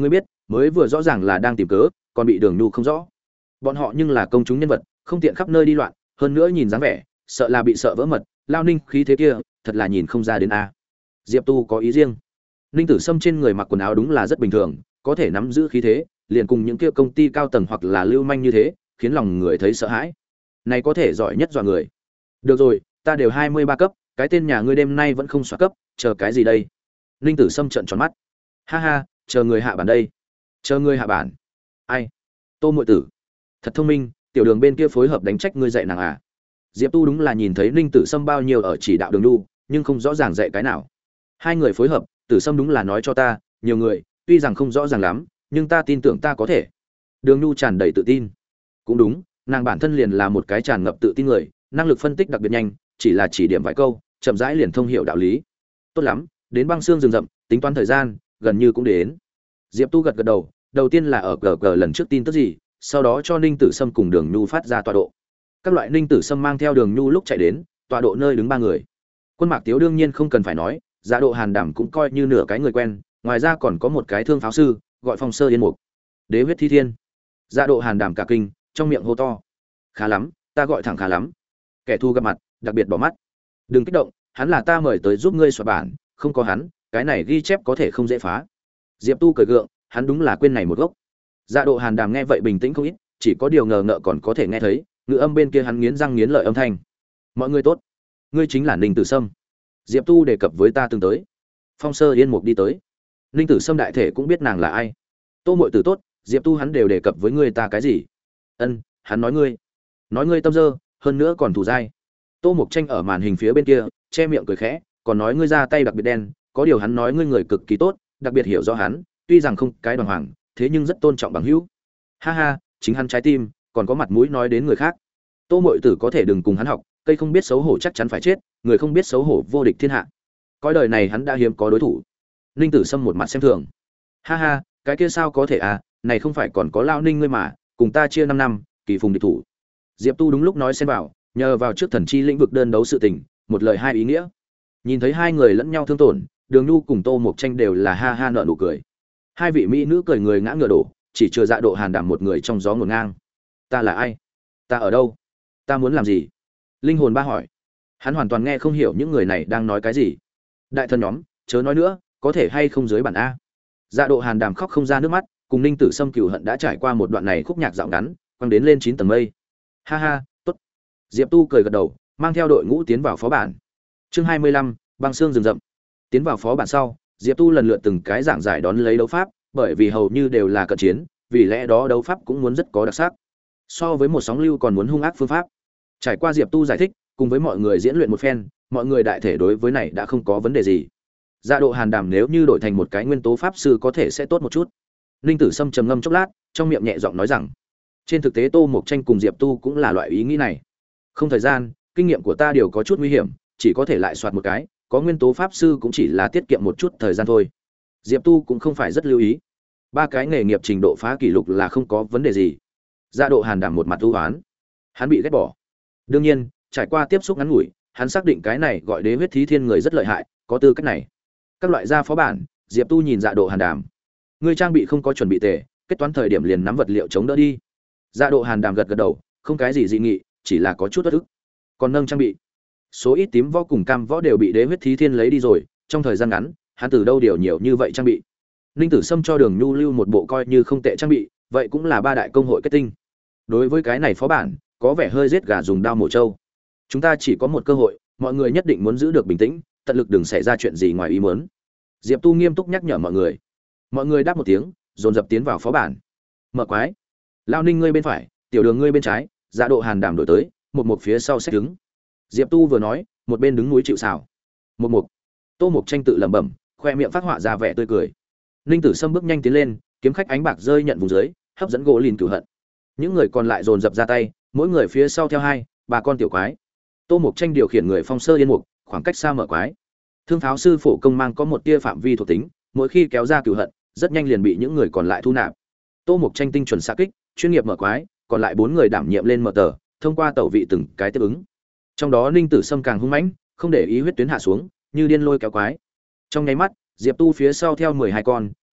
Speaker 1: mới vừa rõ ràng là đang tìm cớ còn bị Đường Nhu không rõ. Bọn họ nhưng là công chúng nhân vật, không tiện khắp nơi đi loạn, hơn nữa nhìn dáng vẻ sợ là bị sợ vỡ mật. Lao Ninh khí thế kia thật là nhìn không ra đến a. Diệp Tu có ý riêng. Ninh Tử Sâm trên người mặc quần áo đúng là rất bình thường, có thể nắm giữ khí thế liền cùng những kia công ty cao tầng hoặc là lưu manh như thế, khiến lòng người thấy sợ hãi. Này có thể giỏi nhất dọa người. Được rồi, ta đều 23 cấp, cái tên nhà ngươi đêm nay vẫn không xóa cấp, chờ cái gì đây? Ninh Tử Sâm trợn tròn mắt. Ha ha, chờ người hạ bản đây. Chờ người hạ bản. Ai? Tô muội tử. Thật thông minh, tiểu Đường bên kia phối hợp đánh trách ngươi dạy nàng à? Diệp Tu đúng là nhìn thấy Ninh Tử Sâm bao nhiêu ở chỉ đạo Đường Nhu, nhưng không rõ ràng dạy cái nào. Hai người phối hợp, Tử Sâm đúng là nói cho ta, nhiều người, tuy rằng không rõ ràng lắm, nhưng ta tin tưởng ta có thể. Đường Nhu tràn đầy tự tin. Cũng đúng, nàng bản thân liền là một cái tràn ngập tự tin người, năng lực phân tích đặc biệt nhanh, chỉ là chỉ điểm vài câu, chậm rãi liền thông hiểu đạo lý. Tốt lắm, đến băng xương rừng rậm, tính toán thời gian, gần như cũng đến. Diệp Tu gật gật đầu, đầu tiên là ở cờ lần trước tin tức gì, sau đó cho Ninh Tử Sâm cùng Đường Nhu phát ra tọa độ. Các loại Ninh Tử Sâm mang theo Đường Nhu lúc chạy đến, tọa độ nơi đứng ba người. Quân Mạc Tiếu đương nhiên không cần phải nói, Dạ Độ Hàn Đảm cũng coi như nửa cái người quen, ngoài ra còn có một cái thương pháo sư, gọi Phong Sơ Yên Mục. Đế huyết thi thiên. Dạ Độ Hàn Đảm cả kinh, trong miệng hô to. Khá lắm, ta gọi thẳng khá lắm. Kẻ thù gặp mặt, đặc biệt bỏ mắt. Đừng kích động, hắn là ta mời tới giúp ngươi soạn bản, không có hắn, cái này ghi chép có thể không dễ phá. Diệp Tu cười gượng, hắn đúng là quên này một gốc. Dạ Độ Hàn Đàm nghe vậy bình tĩnh không ít, chỉ có điều ngờ ngợ còn có thể nghe thấy, ngữ âm bên kia hắn nghiến răng nghiến lợi âm thanh. Mọi người tốt, ngươi chính là Ninh Tử Sâm. Diệp Tu đề cập với ta từng tới. Phong Sơ Yên Mục đi tới. Ninh Tử Sâm đại thể cũng biết nàng là ai. Tô muội tử tốt, Diệp Tu hắn đều đề cập với ngươi ta cái gì? Ân, hắn nói ngươi tâm dơ, hơn nữa còn thù dai. Tô Mục Tranh ở màn hình phía bên kia, che miệng cười khẽ, còn nói ngươi ra tay đặc biệt đen, có điều hắn nói ngươi người cực kỳ tốt, đặc biệt hiểu rõ hắn, tuy rằng không cái đoàn hoàng, thế nhưng rất tôn trọng bằng hữu. Ha ha, chính hắn trái tim, còn có mặt mũi nói đến người khác. Tô muội tử có thể đừng cùng hắn học, cây không biết xấu hổ chắc chắn phải chết, người không biết xấu hổ vô địch thiên hạ. Coi đời này hắn đã hiếm có đối thủ. Ninh Tử Sâm một mặt xem thường. Ha ha, cái kia sao có thể à, này không phải còn có Lao Ninh ngươi mà, cùng ta chia 5 năm, kỳ phùng địch thủ. Diệp Tu đúng lúc nói xen vào, nhờ vào trước thần chi lĩnh vực đơn đấu sự tình, một lời hai ý nghĩa. Nhìn thấy hai người lẫn nhau thương tổn, Đường Nhu cùng Tô Mộc Tranh đều là ha ha nở nụ cười. Hai vị mỹ nữ cười người ngã ngửa đổ, chỉ chừa Dạ Độ Hàn Đảm một người trong gió ngổn ngang. Ta là ai? Ta ở đâu? Ta muốn làm gì? Linh hồn ba hỏi. Hắn hoàn toàn nghe không hiểu những người này đang nói cái gì. Đại thần nhóm, chớ nói nữa, có thể hay không dưới bản a. Dạ Độ Hàn Đảm khóc không ra nước mắt, cùng Ninh Tử Sâm cừu hận đã trải qua một đoạn này khúc nhạc dạo ngắn, quăng đến lên 9 tầng mây. Ha ha, tốt. Diệp Tu cười gật đầu, mang theo đội ngũ tiến vào phó bản. Chương 25, băng xương rừng rậm. Tiến vào phó bản sau, Diệp Tu lần lượt từng cái giảng giải đón lấy đấu pháp, bởi vì hầu như đều là cận chiến, vì lẽ đó đấu pháp cũng muốn rất có đặc sắc. So với một sóng lưu còn muốn hung ác phương pháp. Trải qua Diệp Tu giải thích, cùng với mọi người diễn luyện một phen, mọi người đại thể đối với này đã không có vấn đề gì. Dạ Độ Hàn Đảm nếu như đổi thành một cái nguyên tố pháp sư có thể sẽ tốt một chút. Ninh Tử Sâm trầm ngâm chốc lát, trong miệng nhẹ giọng nói rằng, trên thực tế Tô Mộc Tranh cùng Diệp Tu cũng là loại ý nghĩ này. Không thời gian, kinh nghiệm của ta đều có chút nguy hiểm, chỉ có thể lại soạt một cái, có nguyên tố pháp sư cũng chỉ là tiết kiệm một chút thời gian thôi. Diệp Tu cũng không phải rất lưu ý. Ba cái nghề nghiệp trình độ phá kỷ lục là không có vấn đề gì. Dạ Độ Hàn Đảm một mặt ưu hoán. Hắn bị ghét bỏ. Đương nhiên, trải qua tiếp xúc ngắn ngủi, hắn xác định cái này gọi đế huyết thí thiên người rất lợi hại, có tư cách này. Các loại gia phó bản, Diệp Tu nhìn Dạ Độ Hàn Đảm. Ngươi trang bị không có chuẩn bị tề, kết toán thời điểm liền nắm vật liệu chống đỡ đi. Dạ Độ Hàn Đảm gật gật đầu, không cái gì dị nghị, chỉ là có chút uất ức. Còn nâng trang bị, số ít tím võ cùng cam võ đều bị đế huyết thí thiên lấy đi rồi, trong thời gian ngắn, hắn từ đâu điều nhiều như vậy trang bị. Ninh Tử Sâm cho Đường Nhu lưu một bộ coi như không tệ trang bị, vậy cũng là ba đại công hội kết tinh. Đối với cái này phó bản, có vẻ hơi giết gà dùng đao mổ trâu. Chúng ta chỉ có một cơ hội, mọi người nhất định muốn giữ được bình tĩnh, tận lực đừng xảy ra chuyện gì ngoài ý muốn. Diệp Tu nghiêm túc nhắc nhở mọi người. Mọi người đáp một tiếng, dồn dập tiến vào phó bản. Mở quái. Lao Ninh ngươi bên phải, Tiểu Đường ngươi bên trái, Dạ Độ Hàn Đảm đổi tới, một phía sau xét đứng. Diệp Tu vừa nói, một bên đứng núi chịu sào. Một. Tô Mộc Tranh tự lẩm bẩm, khoe miệng phát họa ra vẻ tươi cười. Ninh Tử Sâm bước nhanh tiến lên, kiếm khách ánh bạc rơi nhận vùng dưới, hấp dẫn gỗ lìn cửu hận. Những người còn lại dồn dập ra tay, mỗi người phía sau theo hai, ba con tiểu quái. Tô Mộc Tranh điều khiển người Phong Sơ Yên Mục, khoảng cách xa mở quái. Thương pháo sư phổ công mang có một tia phạm vi thuộc tính, mỗi khi kéo ra cửu hận, rất nhanh liền bị những người còn lại thu nạp. Tô Mộc Tranh tinh chuẩn xạ kích, chuyên nghiệp mở quái, còn lại 4 người đảm nhiệm lên mở tờ, thông qua tẩu vị từng cái tiếp ứng. Trong đó Ninh Tử Sâm càng hung mãnh, không để ý huyết tuyến hạ xuống, như điên lôi kéo quái. Trong nháy mắt, Diệp Tu phía sau theo 12 con,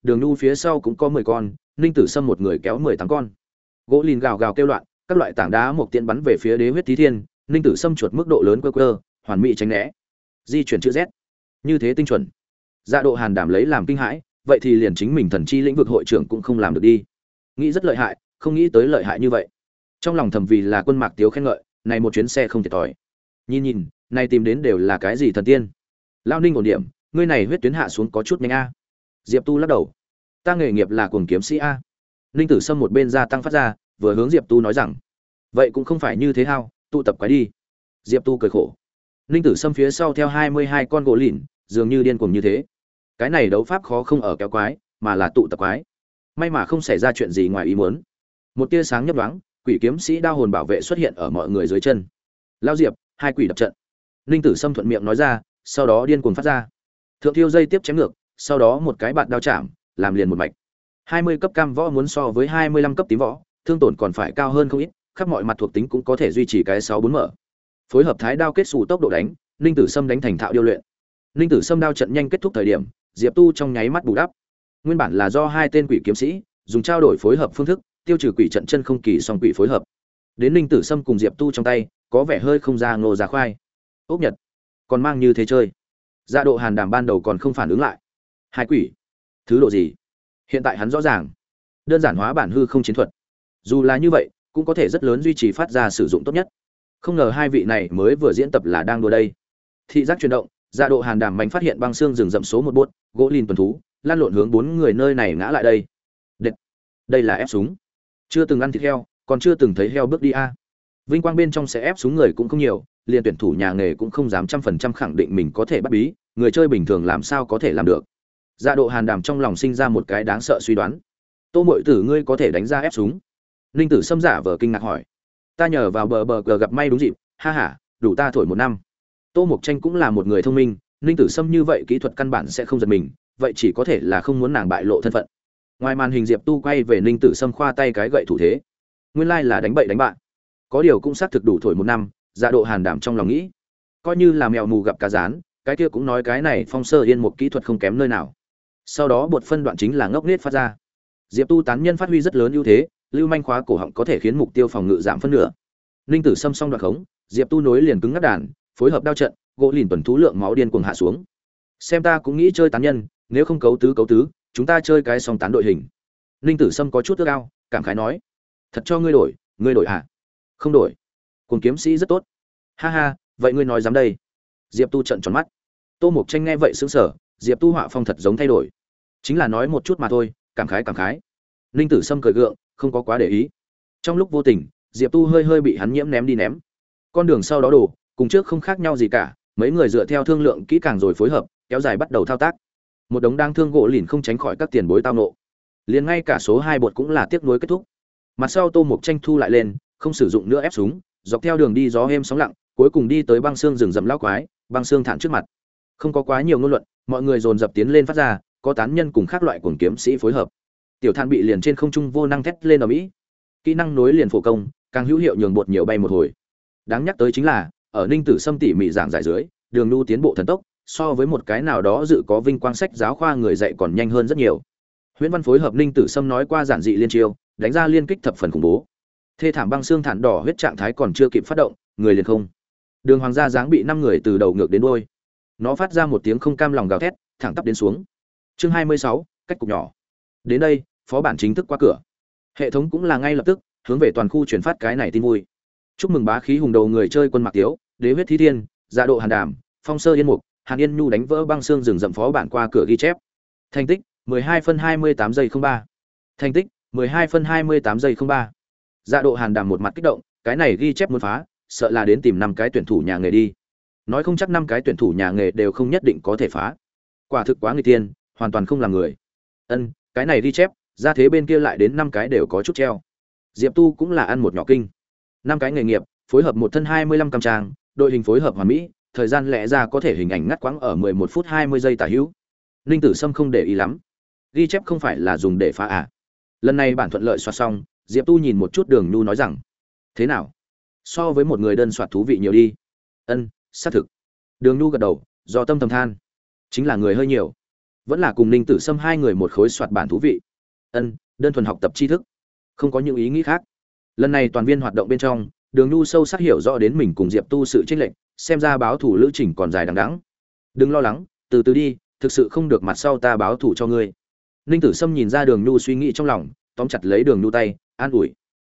Speaker 1: Đường Nhu phía sau cũng có 10 con, Ninh Tử Sâm một người kéo 18 con. Gỗ lìn gào gào kêu loạn, các loại tảng đá một tiện bắn về phía Đế huyết thí thiên, Ninh Tử Sâm chuột mức độ lớn quơ quơ, hoàn mỹ tránh né. Di chuyển chữ Z. Như thế tinh chuẩn. Dạ Độ Hàn Đảm lấy làm kinh hãi, vậy thì liền chính mình thần chi lĩnh vực hội trưởng cũng không làm được đi. Nghĩ rất lợi hại, không nghĩ tới lợi hại như vậy. Trong lòng thầm vì là Quân Mạc Tiếu khen ngợi, này một chuyến xe không thiệt thòi. Nhìn, này tìm đến đều là cái gì thần tiên. Lao Ninh ổn điểm, ngươi này huyết tuyến hạ xuống có chút nhanh a. Diệp Tu lắc đầu. Ta nghề nghiệp là cuồng kiếm sĩ a. Ninh Tử Sâm một bên gia tăng phát ra, vừa hướng Diệp Tu nói rằng, vậy cũng không phải như thế hao, tụ tập quái đi. Diệp Tu cười khổ. Ninh Tử Sâm phía sau theo 22 con gỗ lìn, dường như điên cuồng như thế. Cái này đấu pháp khó không ở kéo quái, mà là tụ tập quái. May mà không xảy ra chuyện gì ngoài ý muốn. Một tia sáng nhấp nhoáng, quỷ kiếm sĩ đao hồn bảo vệ xuất hiện ở mọi người dưới chân. Lao Diệp, hai quỷ đập trận. Ninh Tử Sâm thuận miệng nói ra, sau đó điên cuồng phát ra. Thượng Thiêu dây tiếp chém ngược, sau đó một cái bạt đao chạm, làm liền một mạch. 20 cấp cam võ muốn so với 25 cấp tím võ, thương tổn còn phải cao hơn không ít, khắp mọi mặt thuộc tính cũng có thể duy trì cái 6-4 mở. Phối hợp thái đao kết xù tốc độ đánh, Ninh Tử Sâm đánh thành thạo điêu luyện. Ninh Tử Sâm đao trận nhanh kết thúc thời điểm, Diệp Tu trong nháy mắt bù đắp. Nguyên bản là do hai tên quỷ kiếm sĩ dùng trao đổi phối hợp phương thức, tiêu trừ quỷ trận chân không kỳ song quỷ phối hợp. Đến Ninh Tử Sâm cùng Diệp Tu trong tay, có vẻ hơi không ra ngô ra khoai. Ốc Nhật, còn mang như thế chơi. Dạ Độ Hàn Đàm ban đầu còn không phản ứng lại. Hai quỷ, thứ độ gì? Hiện tại hắn rõ ràng, đơn giản hóa bản hư không chiến thuật. Dù là như vậy, cũng có thể rất lớn duy trì phát ra sử dụng tốt nhất. Không ngờ hai vị này mới vừa diễn tập là đang đùa đây. Thị giác chuyển động, Dạ Độ Hàn Đàm mạnh phát hiện băng xương rừng rậm số 1 bốt, gỗ lìn tuần thú, lan lộn hướng 4 người nơi này ngã lại đây. Đây là ép súng. Chưa từng ăn thịt heo, còn chưa từng thấy heo bước đi a. Vinh quang bên trong sẽ ép súng người cũng không nhiều, liền tuyển thủ nhà nghề cũng không dám 100% khẳng định mình có thể bắt bí, người chơi bình thường làm sao có thể làm được. Dạ Độ Hàn Đàm trong lòng sinh ra một cái đáng sợ suy đoán. Tô Mội Tử ngươi có thể đánh ra ép súng? Ninh Tử Sâm giả vờ kinh ngạc hỏi. Ta nhờ vào bờ gặp may đúng dịp, ha ha, đủ ta thổi 1 năm. Tô Mộc Tranh cũng là một người thông minh, Ninh Tử Sâm như vậy kỹ thuật căn bản sẽ không giật mình, vậy chỉ có thể là không muốn nàng bại lộ thân phận. Ngoài màn hình Diệp Tu quay về Ninh Tử Sâm khoa tay cái gậy thủ thế. Nguyên lai là đánh bậy đánh bạn. Có điều cũng xác thực đủ thổi 1 năm, Dạ Độ Hàn Đảm trong lòng nghĩ, coi như là mèo mù gặp cá rán, cái kia cũng nói cái này Phong Sơ Yên một kỹ thuật không kém nơi nào. Sau đó bột phân đoạn chính là ngốc nết phát ra. Diệp Tu tán nhân phát huy rất lớn ưu thế, lưu manh khóa cổ họng có thể khiến mục tiêu phòng ngự giảm phân nửa. Ninh Tử Sâm xong đoạn khống, Diệp Tu nối liền cứng ngắt đàn, phối hợp đao trận, gỗ lìn tuần thú lượng máu điên cuồng hạ xuống. Xem ta cũng nghĩ chơi tán nhân, nếu không cấu tứ, chúng ta chơi cái song tán đội hình. Ninh Tử Sâm có chút ước ao, cảm khái nói: "Thật cho ngươi đổi à?" "Không đổi. Cuồng kiếm sĩ rất tốt." "Ha ha, vậy ngươi nói dám đây?" Diệp Tu trợn tròn mắt. Tô Mộc Tranh nghe vậy sững sờ, Diệp Tu họa phong thật giống thay đổi. Chính là nói một chút mà thôi, cảm khái. Ninh Tử Sâm cười gượng, không có quá để ý. Trong lúc vô tình, Diệp Tu hơi bị hắn nhiễm ném đi ném. Con đường sau đó đổ, cùng trước không khác nhau gì cả, mấy người dựa theo thương lượng kỹ càng rồi phối hợp, kéo dài bắt đầu thao tác. Một đống đang thương gỗ lìn không tránh khỏi các tiền bối tao nộ. Liền ngay cả số 2 bột cũng là tiếc nuối kết thúc. Mặt sau Tô Mộc Tranh thu lại lên, không sử dụng nữa ép súng, dọc theo đường đi gió êm sóng lặng, cuối cùng đi tới băng xương rừng rậm lão quái, băng xương thản trước mặt. Không có quá nhiều ngôn luận, mọi người dồn dập tiến lên phát ra, có tán nhân cùng các loại cuồng kiếm sĩ phối hợp. Tiểu Than bị liền trên không trung vô năng thét lên ở mỹ. Kỹ năng nối liền phổ công, càng hữu hiệu nhường bột nhiều bay một hồi. Đáng nhắc tới chính là, ở Ninh Tử Sâm tỉ mỉ giảng giải dưới, đường nu tiến bộ thần tốc, so với một cái nào đó dự có vinh quang sách giáo khoa người dạy còn nhanh hơn rất nhiều. Huyễn Văn phối hợp Ninh Tử Sâm nói qua giản dị liên chiêu, đánh ra liên kích thập phần khủng bố. Thê thảm băng xương thản đỏ huyết trạng thái còn chưa kịp phát động, người liền không. Đường Hoàng gia dáng bị 5 người từ đầu ngược đến đuôi. Nó phát ra một tiếng không cam lòng gào thét, thẳng tắp đến xuống. Chương 26, cách cục nhỏ. Đến đây, phó bản chính thức qua cửa. Hệ thống cũng là ngay lập tức hướng về toàn khu truyền phát cái này tin vui. Chúc mừng bá khí hùng đầu người chơi Quân Mạc Tiếu, Đế huyết thí thiên, Dạ Độ Hàn Đàm, Phong Sơ Yên Mục, Hàn Yên Nhu đánh vỡ băng xương rừng rậm phó bản qua cửa ghi chép. Thành tích 12 phân 28 giây 03. Thành tích 12 phân 28 giây 03. Dạ Độ Hàn Đàm một mặt kích động, cái này ghi chép muốn phá, sợ là đến tìm 5 cái tuyển thủ nhà nghề đi. Nói không chắc 5 cái tuyển thủ nhà nghề đều không nhất định có thể phá. Quả thực quá nguy tiên, hoàn toàn không làm người. Cái này ghi chép, ra thế bên kia lại đến 5 cái đều có chút treo. Diệp Tu cũng là ăn một nhỏ kinh. 5 cái nghề nghiệp, phối hợp một thân 25 cam trang, đội hình phối hợp hoàn mỹ, thời gian lẽ ra có thể hình ảnh ngắt quãng ở 11 phút 20 giây tả hữu. Ninh Tử Sâm không để ý lắm. Ghi chép không phải là dùng để phá à? Lần này bản thuận lợi soạt xong, Diệp Tu nhìn một chút Đường Nhu nói rằng: "Thế nào? So với một người đơn soạt thú vị nhiều đi." "Xác thực." Đường Nhu gật đầu, do tâm thầm than. Chính là người hơi nhiều. vẫn là cùng Ninh Tử Sâm hai người một khối soạt bản thú vị. Đơn thuần học tập tri thức, không có những ý nghĩ khác. Lần này toàn viên hoạt động bên trong, Đường Nhu sâu sắc hiểu rõ đến mình cùng Diệp Tu sự chênh lệch, xem ra báo thủ lữ trình còn dài đằng đẵng. Đừng lo lắng, từ từ đi, thực sự không được mặt sau ta báo thủ cho ngươi. Ninh Tử Sâm nhìn ra Đường Nhu suy nghĩ trong lòng, tóm chặt lấy Đường Nhu tay, an ủi.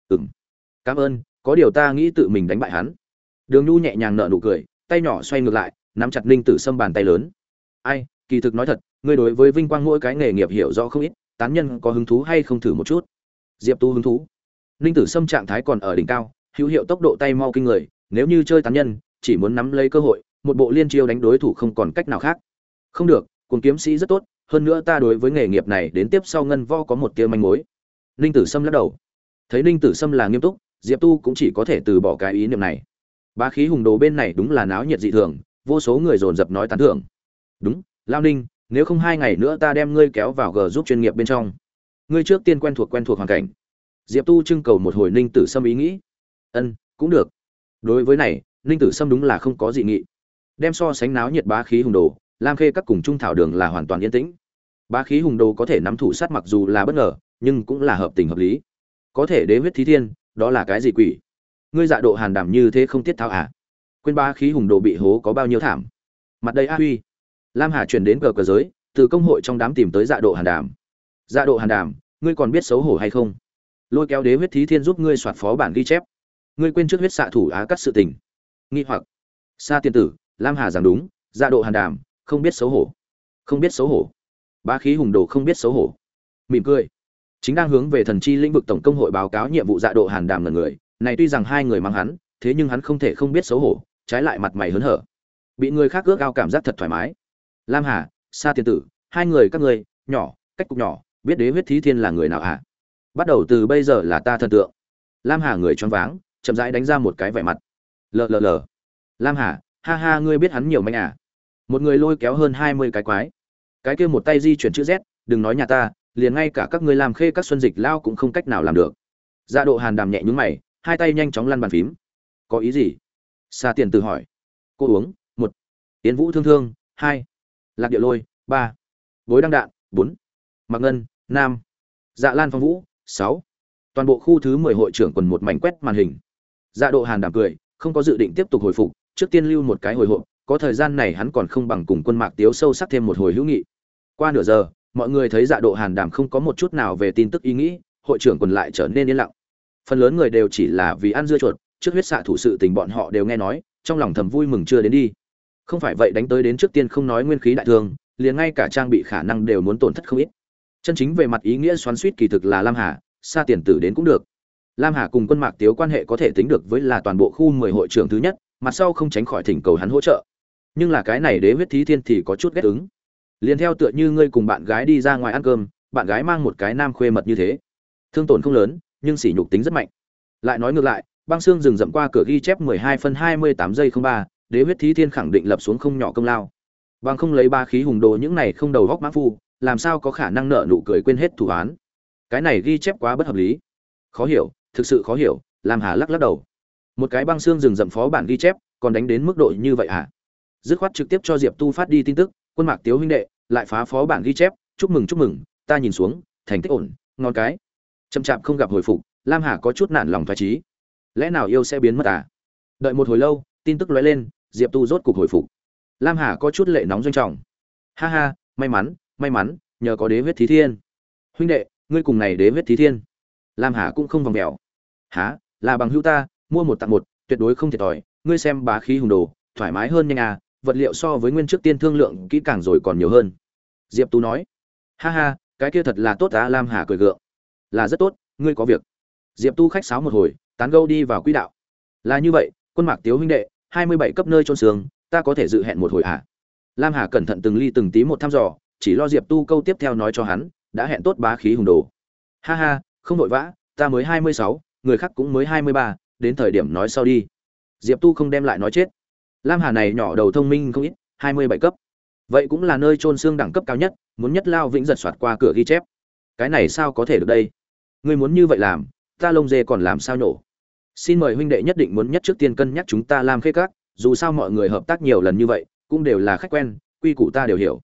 Speaker 1: Cảm ơn, có điều ta nghĩ tự mình đánh bại hắn. Đường Nhu nhẹ nhàng nở nụ cười, tay nhỏ xoay ngược lại, nắm chặt Ninh Tử Sâm bàn tay lớn. Ai, kỳ thực nói thật, ngươi đối với vinh quang mỗi cái nghề nghiệp hiểu rõ không ít, tán nhân có hứng thú hay không thử một chút? Diệp Tu hứng thú. Ninh Tử Sâm trạng thái còn ở đỉnh cao, hữu hiệu tốc độ tay mau kinh người, nếu như chơi tán nhân, chỉ muốn nắm lấy cơ hội, một bộ liên chiêu đánh đối thủ không còn cách nào khác. Không được, cuồng kiếm sĩ rất tốt, hơn nữa ta đối với nghề nghiệp này đến tiếp sau ngân võ có một tia manh mối. Ninh Tử Sâm lắc đầu. Thấy Ninh Tử Sâm là nghiêm túc, Diệp Tu cũng chỉ có thể từ bỏ cái ý niệm này. Bá khí hùng đồ bên này đúng là náo nhiệt dị thường, vô số người dồn dập nói tán thưởng. Đúng, Lao Ninh, nếu không 2 ngày nữa ta đem ngươi kéo vào G giúp chuyên nghiệp bên trong. Ngươi trước tiên quen thuộc hoàn cảnh. Diệp Tu trưng cầu một hồi Ninh Tử Sâm ý nghĩ. Cũng được. Đối với này, Ninh Tử Sâm đúng là không có dị nghị. Đem so sánh náo nhiệt bá khí hùng đồ, Lam Khê các cùng Trung Thảo Đường là hoàn toàn yên tĩnh. Bá khí hùng đồ có thể nắm thủ sát mặc dù là bất ngờ, nhưng cũng là hợp tình hợp lý. Có thể đế huyết thí thiên, đó là cái gì quỷ? Ngươi Dạ Độ Hàn Đảm như thế không tiết tháo à? Quên bá khí hùng đồ bị hố có bao nhiêu thảm. Mặt đây a huy. Lam Hà chuyển đến cờ giới, từ công hội trong đám tìm tới Dạ Độ Hàn Đảm. Dạ Độ Hàn Đảm, ngươi còn biết xấu hổ hay không? Lôi kéo đế huyết thí thiên giúp ngươi soạt phó bản ghi chép. Ngươi quên trước huyết xạ thủ á cắt sự tình. Nghi hoặc. Sa tiên tử, Lam Hà giảng đúng, Dạ Độ Hàn Đảm, không biết xấu hổ. Không biết xấu hổ. Bá khí hùng đồ không biết xấu hổ. Mỉm cười. Chính đang hướng về thần chi lĩnh vực tổng công hội báo cáo nhiệm vụ Dạ Độ Hàn Đảm là người, này tuy rằng hai người mang hắn, thế nhưng hắn không thể không biết xấu hổ, trái lại mặt mày hớn hở. Bị người khác ước ao cảm giác thật thoải mái. Lam Hà, Sa tiên tử, hai người các ngươi, nhỏ, cách cục nhỏ, biết đế huyết thí thiên là người nào hả? Bắt đầu từ bây giờ là ta thần tượng. Lam Hà người choáng váng, chậm rãi đánh ra một cái vẻ mặt. Lờ. Lam Hà, ha ha, ngươi biết hắn nhiều manh à? Một người lôi kéo hơn 20 cái quái. Cái kia một tay di chuyển chữ Z, đừng nói nhà ta, liền ngay cả các ngươi làm khê các xuân dịch lao cũng không cách nào làm được. Dạ Độ Hàn Đàm nhẹ nhướng mày, hai tay nhanh chóng lăn bàn phím. Có ý gì? Sa tiền tử hỏi. Cô uống, 1. Tiến Vũ thương thương, 2. Lạc Địa Lôi, 3. Gối đăng đạn, 4. Mạc Ngân, 5. Dạ Lan Phong Vũ, 6. Toàn bộ khu thứ 10 hội trưởng quần một mảnh quét màn hình. Dạ Độ Hàn Đàm cười, không có dự định tiếp tục hồi phục, trước tiên lưu một cái hồi hộp, có thời gian này hắn còn không bằng cùng Quân Mạc Tiếu sâu sắc thêm một hồi hữu nghị. Qua nửa giờ, mọi người thấy Dạ Độ Hàn Đàm không có một chút nào về tin tức ý nghĩ, hội trưởng quần lại trở nên yên lặng. Phần lớn người đều chỉ là vì ăn dưa chuột, trước huyết xạ thủ sự tình bọn họ đều nghe nói, trong lòng thầm vui mừng chưa đến đi. Không phải vậy đánh tới đến trước tiên không nói nguyên khí đại thương, liền ngay cả trang bị khả năng đều muốn tổn thất không ít. Chân chính về mặt ý nghĩa xoắn xuýt kỳ thực là Lam Hà, Sa tiền tử đến cũng được. Lam Hà cùng Quân Mạc Tiếu quan hệ có thể tính được với là toàn bộ khu 10 hội trưởng thứ nhất, mặt sau không tránh khỏi thỉnh cầu hắn hỗ trợ. Nhưng là cái này đế huyết thí thiên thì có chút ghét ứng. Liền theo tựa như ngươi cùng bạn gái đi ra ngoài ăn cơm, bạn gái mang một cái nam khuê mật như thế. Thương tổn không lớn, nhưng sỉ nhục tính rất mạnh. Lại nói ngược lại, băng xương rừng rậm qua cửa ghi chép 12 phân 28 giây 03, đế huyết thí thiên khẳng định lập xuống không nhỏ công lao. Bằng không lấy ba khí hùng đồ những này không đầu góc mã phu, làm sao có khả năng nợ nụ cười quên hết thủ án. Cái này ghi chép quá bất hợp lý. Khó hiểu, thực sự khó hiểu, Lam Hà lắc lắc đầu. Một cái băng xương rừng rậm phó bản ghi chép, còn đánh đến mức độ như vậy hả? Dứt khoát trực tiếp cho Diệp Tu phát đi tin tức, Quân Mạc Tiếu huynh đệ, lại phá phó bản ghi chép, chúc mừng, ta nhìn xuống, thành tích ổn, ngon cái. Chậm chạp không gặp hồi phục, Lam Hà có chút nản lòng thoái chí. Lẽ nào yêu sẽ biến mất à? Đợi một hồi lâu, tin tức lóe lên, Diệp Tu rốt cục hồi phục. Lam Hà có chút lệ nóng doanh trọng. Ha ha, may mắn, nhờ có đế huyết thí thiên. Huynh đệ, ngươi cùng này đế huyết thí thiên. Lam Hà cũng không vòng vèo. Hả, là bằng hữu ta, mua một tặng một, tuyệt đối không thiệt thòi, ngươi xem bá khí hùng đồ, thoải mái hơn nhanh à, vật liệu so với nguyên trước tiên thương lượng kỹ càng rồi còn nhiều hơn. Diệp Tu nói. Ha ha, cái kia thật là tốt á. Lam Hà cười gượng. Là rất tốt, ngươi có việc. Diệp Tu khách sáo một hồi, tán gẫu đi vào quỹ đạo. Là như vậy, Quân Mạc Tiếu huynh đệ, 27 cấp nơi chôn xương, ta có thể dự hẹn một hồi à? Lam Hà cẩn thận từng ly từng tí một thăm dò, chỉ lo Diệp Tu câu tiếp theo nói cho hắn, đã hẹn tốt bá khí hùng đồ. Ha ha, không vội vã, ta mới 26, người khác cũng mới 23, đến thời điểm nói sau đi. Diệp Tu không đem lại nói chết. Lam Hà này nhỏ đầu thông minh không ít, 27 cấp. Vậy cũng là nơi chôn xương đẳng cấp cao nhất, muốn nhất lao vĩnh giật soạt qua cửa ghi chép. Cái này sao có thể được đây? Ngươi muốn như vậy làm, ta lông dê còn làm sao nhổ? Xin mời huynh đệ nhất định muốn nhất trước tiên cân nhắc chúng ta làm khê các, dù sao mọi người hợp tác nhiều lần như vậy, cũng đều là khách quen, quy củ ta đều hiểu.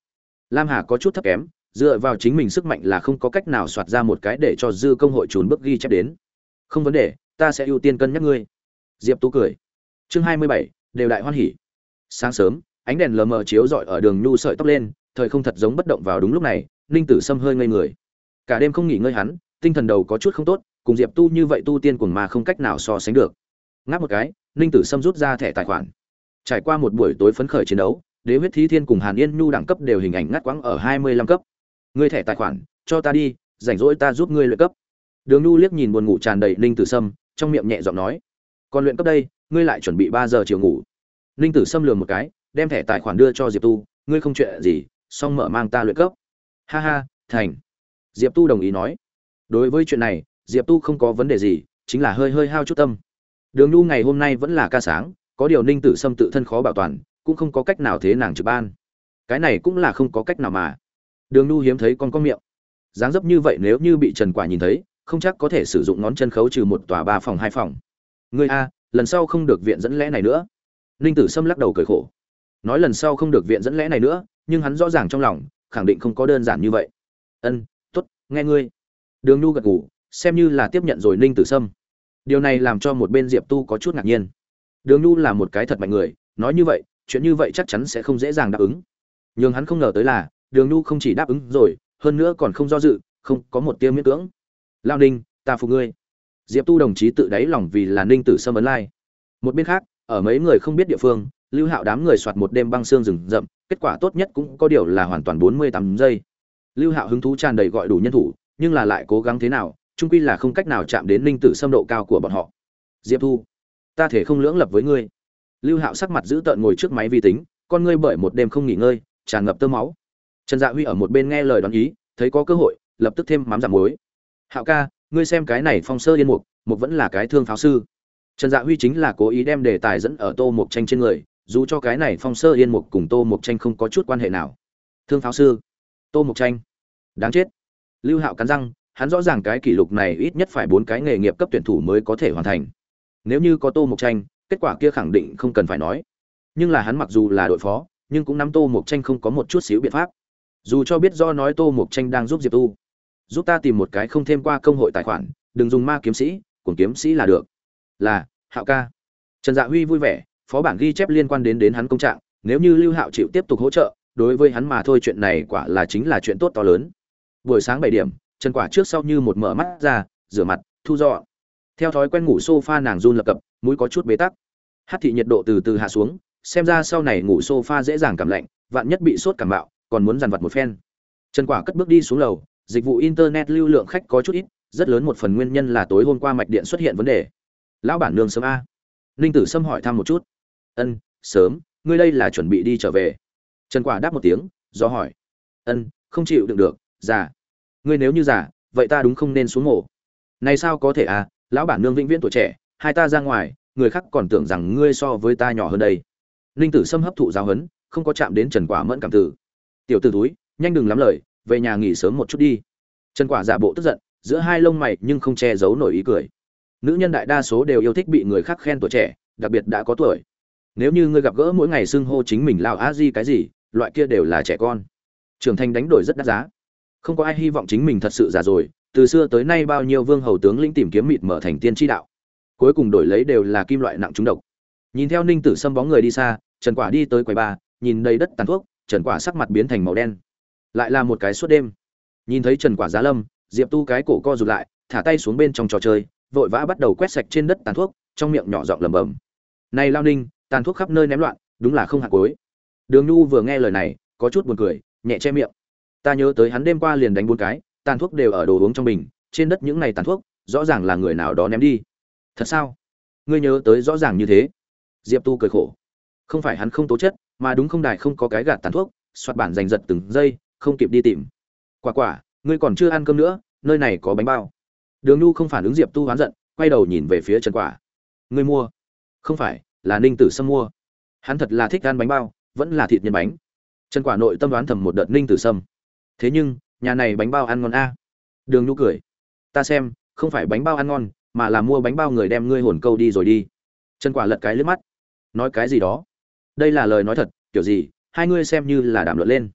Speaker 1: Lam Hà có chút thấp kém, dựa vào chính mình sức mạnh là không có cách nào soạt ra một cái để cho dư công hội trốn bước ghi chép đến. Không vấn đề, ta sẽ ưu tiên cân nhắc ngươi. Diệp Tú cười. Chương 27, đều đại hoan hỉ. Sáng sớm, ánh đèn lờ mờ chiếu rọi ở đường nhu sợi tóc lên, thời không thật giống bất động vào đúng lúc này, Ninh Tử Sâm hơi ngây người. Cả đêm không nghỉ ngơi hắn, tinh thần đầu có chút không tốt, cùng Diệp Tu như vậy tu tiên cuồng mà không cách nào so sánh được. Ngáp một cái, Ninh Tử Sâm rút ra thẻ tài khoản. Trải qua một buổi tối phấn khởi chiến đấu, Đế huyết thí thiên cùng Hàn Yên Nhu đẳng cấp đều hình ảnh ngắt quãng ở 25 cấp. Ngươi thẻ tài khoản, cho ta đi, rảnh rỗi ta giúp ngươi luyện cấp. Đường Nhu liếc nhìn buồn ngủ tràn đầy Ninh Tử Sâm, trong miệng nhẹ giọng nói: "Còn luyện cấp đây, ngươi lại chuẩn bị 3 giờ chiều ngủ." Ninh Tử Sâm lườm một cái, đem thẻ tài khoản đưa cho Diệp Tu, "Ngươi không chuyện gì, xong mở mang ta luyện cấp." "Ha ha, thành." Diệp Tu đồng ý nói. Đối với chuyện này, Diệp Tu không có vấn đề gì, chính là hơi hao chút tâm. Đường Nhu ngày hôm nay vẫn là ca sáng, có điều Ninh Tử Sâm tự thân khó bảo toàn, cũng không có cách nào thế nàng trực ban. Cái này cũng là không có cách nào mà. Đường Nhu hiếm thấy con miệng. Dáng dấp như vậy nếu như bị Trần Quả nhìn thấy, không chắc có thể sử dụng ngón chân khấu trừ một tòa 3 phòng 2 phòng. Ngươi a, lần sau không được viện dẫn lẽ này nữa. Ninh Tử Sâm lắc đầu cười khổ. Nói lần sau không được viện dẫn lẽ này nữa, nhưng hắn rõ ràng trong lòng, khẳng định không có đơn giản như vậy. Ân, tốt, nghe ngươi. Đường Nhu gật gù, xem như là tiếp nhận rồi Ninh Tử Sâm. Điều này làm cho một bên Diệp Tu có chút ngạc nhiên. Đường Nhu là một cái thật mạnh người, nói như vậy, chuyện như vậy chắc chắn sẽ không dễ dàng đáp ứng. Nhưng hắn không ngờ tới là, Đường Nhu không chỉ đáp ứng rồi, hơn nữa còn không do dự, không có một tia miễn cưỡng. Lao Ninh, ta phục ngươi. Diệp Tu đồng chí tự đáy lòng vì là Ninh Tử Sâm ấn lai. Một bên khác, ở mấy người không biết địa phương, Lưu Hạo đám người soạt một đêm băng xương rừng rậm, kết quả tốt nhất cũng có điều là hoàn toàn 48 giây. Lưu Hạo hứng thú tràn đầy gọi đủ nhân thủ, nhưng là lại cố gắng thế nào, chung quy là không cách nào chạm đến Ninh Tử Sâm độ cao của bọn họ. Diệp Thu, ta thể không lưỡng lập với ngươi. Lưu Hạo sắc mặt giữ tợn ngồi trước máy vi tính, con ngươi bởi một đêm không nghỉ ngơi, tràn ngập tơ máu. Trần Dạ Huy ở một bên nghe lời đoán ý, thấy có cơ hội, lập tức thêm mắm giảm muối. Hạo ca, ngươi xem cái này Phong Sơ Yên Mục, Mục vẫn là cái thương pháo sư. Trần Dạ Huy chính là cố ý đem đề tài dẫn ở Tô Mục Tranh trên người, dù cho cái này Phong Sơ Yên Mục cùng Tô Mục Tranh không có chút quan hệ nào. Thương pháo sư, Tô Mục Tranh, đáng chết. Lưu Hạo cắn răng, hắn rõ ràng cái kỷ lục này ít nhất phải 4 cái nghề nghiệp cấp tuyển thủ mới có thể hoàn thành. Nếu như có Tô Mục Tranh, kết quả kia khẳng định không cần phải nói. Nhưng là hắn mặc dù là đội phó, nhưng cũng nắm Tô Mục Tranh không có một chút xíu biện pháp. Dù cho biết do nói Tô Mục Tranh đang giúp Diệp Tu, giúp ta tìm một cái không thêm qua công hội tài khoản, đừng dùng ma kiếm sĩ, cuồng kiếm sĩ là được. Là, Hạo ca. Trần Dạ Huy vui vẻ, phó bản ghi chép liên quan đến hắn công trạng, nếu như Lưu Hạo chịu tiếp tục hỗ trợ, đối với hắn mà thôi chuyện này quả là chính là chuyện tốt to lớn. Buổi sáng 7 điểm, Trần Quả trước sau như một mở mắt ra, rửa mặt, thu dọn. Theo thói quen ngủ sofa nàng run lập cập, mũi có chút bế tắc. Hắc thị nhiệt độ từ từ hạ xuống, xem ra sau này ngủ sofa dễ dàng cảm lạnh, vạn nhất bị sốt cảm bạo, còn muốn dằn vặt một phen. Trần Quả cất bước đi xuống lầu, dịch vụ internet lưu lượng khách có chút ít, rất lớn một phần nguyên nhân là tối hôm qua mạch điện xuất hiện vấn đề. Lão bản nương sớm a? Ninh Tử Sâm hỏi thăm một chút. Ân, sớm, ngươi đây là chuẩn bị đi trở về. Trần Quả đáp một tiếng, do hỏi. Ân, không chịu đựng được, già. Ngươi nếu như già, vậy ta đúng không nên xuống mổ. Này sao có thể à, lão bản nương vĩnh viễn tuổi trẻ, hai ta ra ngoài, người khác còn tưởng rằng ngươi so với ta nhỏ hơn đây. Ninh Tử Sâm hấp thụ giáo huấn, không có chạm đến Trần Quả mẫn cảm tử. Tiểu tử túi, nhanh đừng lắm lời, về nhà nghỉ sớm một chút đi. Trần Quả giả bộ tức giận, giữa hai lông mày nhưng không che giấu nổi ý cười. Nữ nhân đại đa số đều yêu thích bị người khác khen tuổi trẻ, đặc biệt đã có tuổi. Nếu như ngươi gặp gỡ mỗi ngày xưng hô chính mình lao a di cái gì, loại kia đều là trẻ con. Trưởng thành đánh đổi rất đắt giá. Không có ai hy vọng chính mình thật sự già rồi, từ xưa tới nay bao nhiêu vương hầu tướng lĩnh tìm kiếm mịt mở thành tiên tri đạo, cuối cùng đổi lấy đều là kim loại nặng trúng độc. Nhìn theo Ninh Tử Sâm bóng người đi xa, Trần Quả đi tới quầy bar, nhìn đầy đất tàn thuốc, Trần Quả sắc mặt biến thành màu đen. Lại là một cái suốt đêm. Nhìn thấy Trần Quả giá lâm, Diệp Tu cái cổ co rụt lại, thả tay xuống bên trong trò chơi, vội vã bắt đầu quét sạch trên đất tàn thuốc, trong miệng nhỏ giọng lẩm bẩm. Này Lao Ninh, tàn thuốc khắp nơi ném loạn, đúng là không hạt cuối. Đường Nhu vừa nghe lời này, có chút buồn cười, nhẹ che miệng. Ta nhớ tới hắn đêm qua liền đánh 4 cái, tàn thuốc đều ở đồ uống trong bình, trên đất những này tàn thuốc, rõ ràng là người nào đó ném đi. Thật sao? Ngươi nhớ tới rõ ràng như thế? Diệp Tu cười khổ. Không phải hắn không tố chất, mà đúng không đài không có cái gạt tàn thuốc, soạt bản giành giật từng giây, không kịp đi tìm. Quả, ngươi còn chưa ăn cơm nữa, nơi này có bánh bao. Đường Nhu không phản ứng Diệp Tu hoán giận, quay đầu nhìn về phía Trần Quả. Ngươi mua? Không phải, là Ninh Tử Sâm mua. Hắn thật là thích ăn bánh bao, vẫn là thịt nhân bánh. Trần Quả nội tâm đoán thầm một đợt Ninh Tử Sâm. Thế nhưng, nhà này bánh bao ăn ngon a. Đường Nhu cười. Ta xem, không phải bánh bao ăn ngon, mà là mua bánh bao người đem ngươi hồn câu đi rồi đi. Trần Quả lật cái liếc mắt. Nói cái gì đó? Đây là lời nói thật, kiểu gì, hai ngươi xem như là đàm luận lên.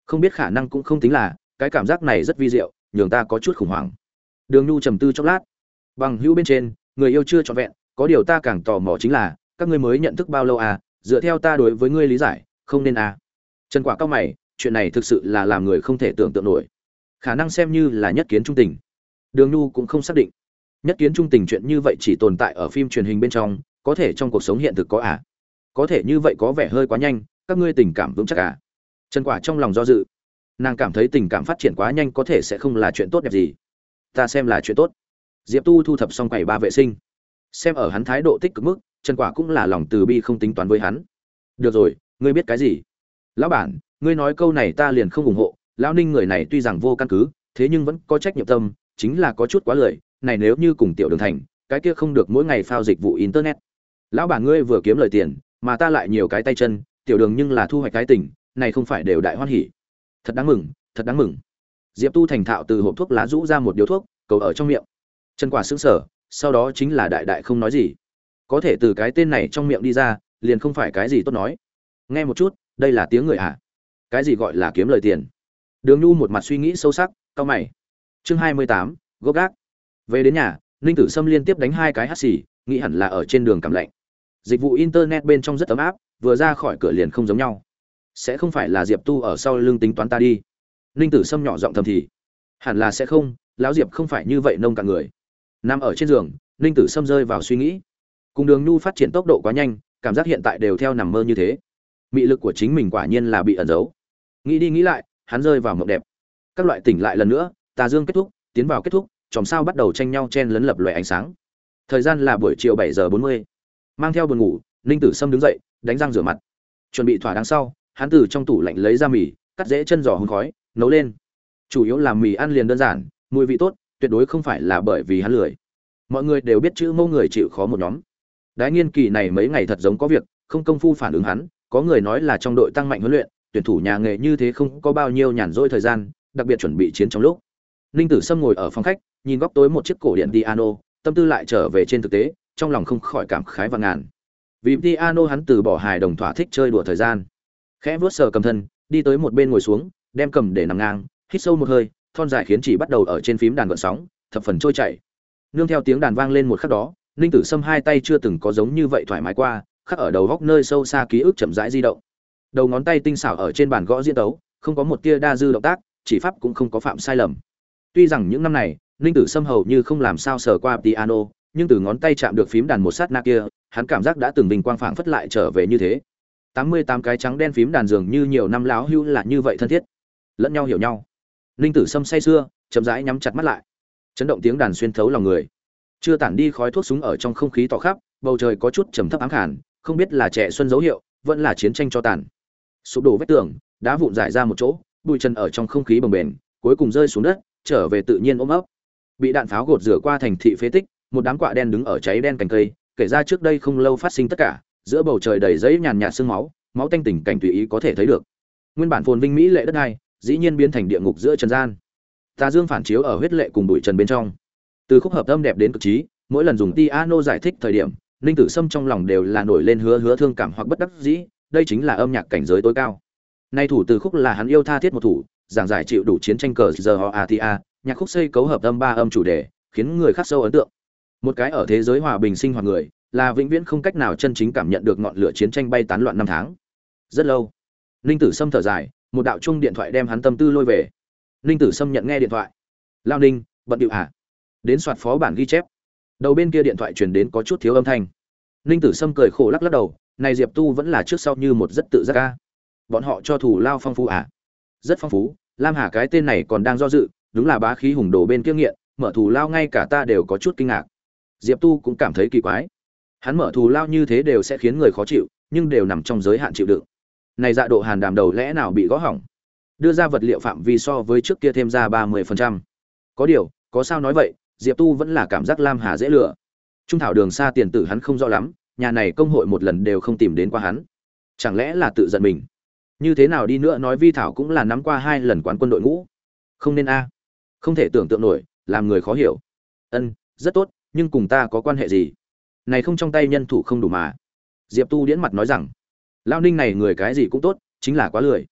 Speaker 1: Không biết khả năng cũng không tính là, cái cảm giác này rất vi diệu, nhường ta có chút khủng hoảng. Đường Nhu trầm tư chốc lát. Bằng hữu bên trên, người yêu chưa trọn vẹn, có điều ta càng tò mò chính là, các ngươi mới nhận thức bao lâu à, dựa theo ta đối với ngươi lý giải, không nên à. Trần Quả cao mày, chuyện này thực sự là làm người không thể tưởng tượng nổi. Khả năng xem như là nhất kiến trung tình. Đường Nhu cũng không xác định. Nhất kiến trung tình chuyện như vậy chỉ tồn tại ở phim truyền hình bên trong, có thể trong cuộc sống hiện thực có à? Có thể như vậy có vẻ hơi quá nhanh, các ngươi tình cảm vững chắc à? Trần Quả trong lòng do dự. Nàng cảm thấy tình cảm phát triển quá nhanh có thể sẽ không là chuyện tốt đẹp gì. Ta xem là chuyện tốt. Diệp Tu thu thập xong quầy ba vệ sinh, xem ở hắn thái độ tích cực mức, Trần Quả cũng là lòng từ bi không tính toán với hắn. Được rồi, ngươi biết cái gì? Lão bản, ngươi nói câu này ta liền không ủng hộ. Lão Ninh người này tuy rằng vô căn cứ, thế nhưng vẫn có trách nhiệm tâm, chính là có chút quá lười. Này nếu như cùng Tiểu Đường Thành, cái kia không được mỗi ngày phao dịch vụ internet. Lão bản ngươi vừa kiếm lời tiền, mà ta lại nhiều cái tay chân, Tiểu Đường nhưng là thu hoạch cái tình, này không phải đều đại hoan hỉ. Thật đáng mừng, thật đáng mừng. Diệp Tu thành thạo từ hộp thuốc lá rũ ra một điếu thuốc, cầu ở trong miệng. Trần Quả sững sờ, sau đó chính là đại đại không nói gì. Có thể từ cái tên này trong miệng đi ra, liền không phải cái gì tốt nói. Nghe một chút, đây là tiếng người à? Cái gì gọi là kiếm lời tiền? Đường Nhu một mặt suy nghĩ sâu sắc, cau mày. Chương 28, gốc gác. Về đến nhà, Ninh Tử Sâm liên tiếp đánh hai cái hắt xì, nghĩ hẳn là ở trên đường cảm lạnh. Dịch vụ internet bên trong rất ấm áp, vừa ra khỏi cửa liền không giống nhau. Sẽ không phải là Diệp Tu ở sau lưng tính toán ta đi. Ninh Tử Sâm nhỏ giọng thầm thì. Hẳn là sẽ không, lão Diệp không phải như vậy nông cạn người. Nằm ở trên giường, Ninh Tử Sâm rơi vào suy nghĩ. Cùng Đường Nhu phát triển tốc độ quá nhanh, cảm giác hiện tại đều theo nằm mơ như thế. Mị lực của chính mình quả nhiên là bị ẩn giấu. Nghĩ đi nghĩ lại, hắn rơi vào mộng đẹp. Các loại tỉnh lại lần nữa, tà dương kết thúc, tiến vào kết thúc, chòm sao bắt đầu tranh nhau chen lấn lập lòe ánh sáng. Thời gian là buổi chiều 7:40. Mang theo buồn ngủ, Ninh Tử Sâm đứng dậy, đánh răng rửa mặt. Chuẩn bị thỏa đáng sau, hắn từ trong tủ lạnh lấy ra mì, cắt dễ chân giò hun khói, nấu lên. Chủ yếu là mì ăn liền đơn giản, mùi vị tốt, tuyệt đối không phải là bởi vì hắn lười. Mọi người đều biết chữ mâu người chịu khó một nhóm. Đái Nghiên Kỳ này mấy ngày thật giống có việc, không công phu phản ứng hắn, có người nói là trong đội tăng mạnh huấn luyện, tuyển thủ nhà nghề như thế không có bao nhiêu nhàn rỗi thời gian, đặc biệt chuẩn bị chiến trong lúc. Ninh Tử Sâm ngồi ở phòng khách, nhìn góc tối một chiếc cổ điện piano, tâm tư lại trở về trên thực tế, trong lòng không khỏi cảm khái và ngàn. Vì piano hắn từ bỏ hài đồng thỏa thích chơi đùa thời gian. Khẽ vuốt sờ cầm thân, đi tới một bên ngồi xuống, đem cầm để nằm ngang, hít sâu một hơi, thon dài khiến chỉ bắt đầu ở trên phím đàn gợn sóng, thập phần trôi chảy. Nương theo tiếng đàn vang lên một khắc đó, Ninh Tử Sâm hai tay chưa từng có giống như vậy thoải mái qua, khắc ở đầu góc nơi sâu xa ký ức chậm rãi di động. Đầu ngón tay tinh xảo ở trên bàn gõ diễn tấu, không có một tia đa dư động tác, chỉ pháp cũng không có phạm sai lầm. Tuy rằng những năm này, Ninh Tử Sâm hầu như không làm sao sờ qua piano, nhưng từ ngón tay chạm được phím đàn một sát na kia, hắn cảm giác đã từng bình quang phảng phất lại trở về như thế. 88 cái trắng đen phím đàn dường như nhiều năm láo hưu là như vậy thân thiết, lẫn nhau hiểu nhau. Ninh Tử Sâm say sưa, chậm rãi nhắm chặt mắt lại. Chấn động tiếng đàn xuyên thấu lòng người. Chưa tản đi khói thuốc súng ở trong không khí tỏ khắp, bầu trời có chút trầm thấp ám khàn, không biết là trẻ xuân dấu hiệu, vẫn là chiến tranh cho tàn. Sụp đổ vách tường, đá vụn rải ra một chỗ, bụi trần ở trong không khí bồng bềnh, cuối cùng rơi xuống đất, trở về tự nhiên ôm ấp. Bị đạn pháo gột rửa qua thành thị phế tích, một đám quạ đen đứng ở cháy đen cành cây, kể ra trước đây không lâu phát sinh tất cả, giữa bầu trời đầy giấy nhàn nhạt sương máu, máu tanh tình cảnh tùy ý có thể thấy được. Nguyên bản phồn vinh mỹ lệ đất đai, dĩ nhiên biến thành địa ngục giữa trần gian. Tà dương phản chiếu ở huyết lệ cùng bụi trần bên trong. Từ khúc hợp âm đẹp đến cực trí, mỗi lần dùng piano giải thích thời điểm, Ninh Tử Sâm trong lòng đều là nổi lên hứa thương cảm hoặc bất đắc dĩ, đây chính là âm nhạc cảnh giới tối cao. Nay thủ từ khúc là hắn yêu tha thiết một thủ, giảng giải chịu đủ chiến tranh cờ giờ Atia, nhạc khúc xây cấu hợp âm ba âm chủ đề, khiến người khắc sâu ấn tượng. Một cái ở thế giới hòa bình sinh hoạt người, là vĩnh viễn không cách nào chân chính cảm nhận được ngọn lửa chiến tranh bay tán loạn năm tháng. Rất lâu, Ninh Tử Sâm thở dài, một đạo chuông điện thoại đem hắn tâm tư lôi về. Ninh Tử Sâm nhận nghe điện thoại. Lao Ninh, bận điệu hả? Đến soạt phó bản ghi chép. Đầu bên kia điện thoại truyền đến có chút thiếu âm thanh. Ninh Tử Sâm cười khổ lắc lắc đầu, này Diệp Tu vẫn là trước sau như một rất tự giác ca. Bọn họ cho thủ lao phong phú à? Rất phong phú, Lam Hà cái tên này còn đang do dự, đúng là bá khí hùng đồ bên kia nghiện, mở thủ lao ngay cả ta đều có chút kinh ngạc. Diệp Tu cũng cảm thấy kỳ quái. Hắn mở thủ lao như thế đều sẽ khiến người khó chịu, nhưng đều nằm trong giới hạn chịu đựng. Này dạ độ hàn đàm đầu lẽ nào bị gõ hỏng? Đưa ra vật liệu phạm vi so với trước kia thêm ra 30%. Có điều, có sao nói vậy, Diệp Tu vẫn là cảm giác Lam Hà dễ lừa. Trung thảo đường xa tiền tử hắn không rõ lắm, nhà này công hội một lần đều không tìm đến qua hắn. Chẳng lẽ là tự giận mình? Như thế nào đi nữa nói Vi Thảo cũng là nắm qua 2 lần quán quân đội ngũ. Không nên a. Không thể tưởng tượng nổi, làm người khó hiểu. Ân, rất tốt, nhưng cùng ta có quan hệ gì? Này không trong tay nhân thủ không đủ mà. Diệp Tu điễn mặt nói rằng, Lao Ninh này người cái gì cũng tốt, chính là quá lười.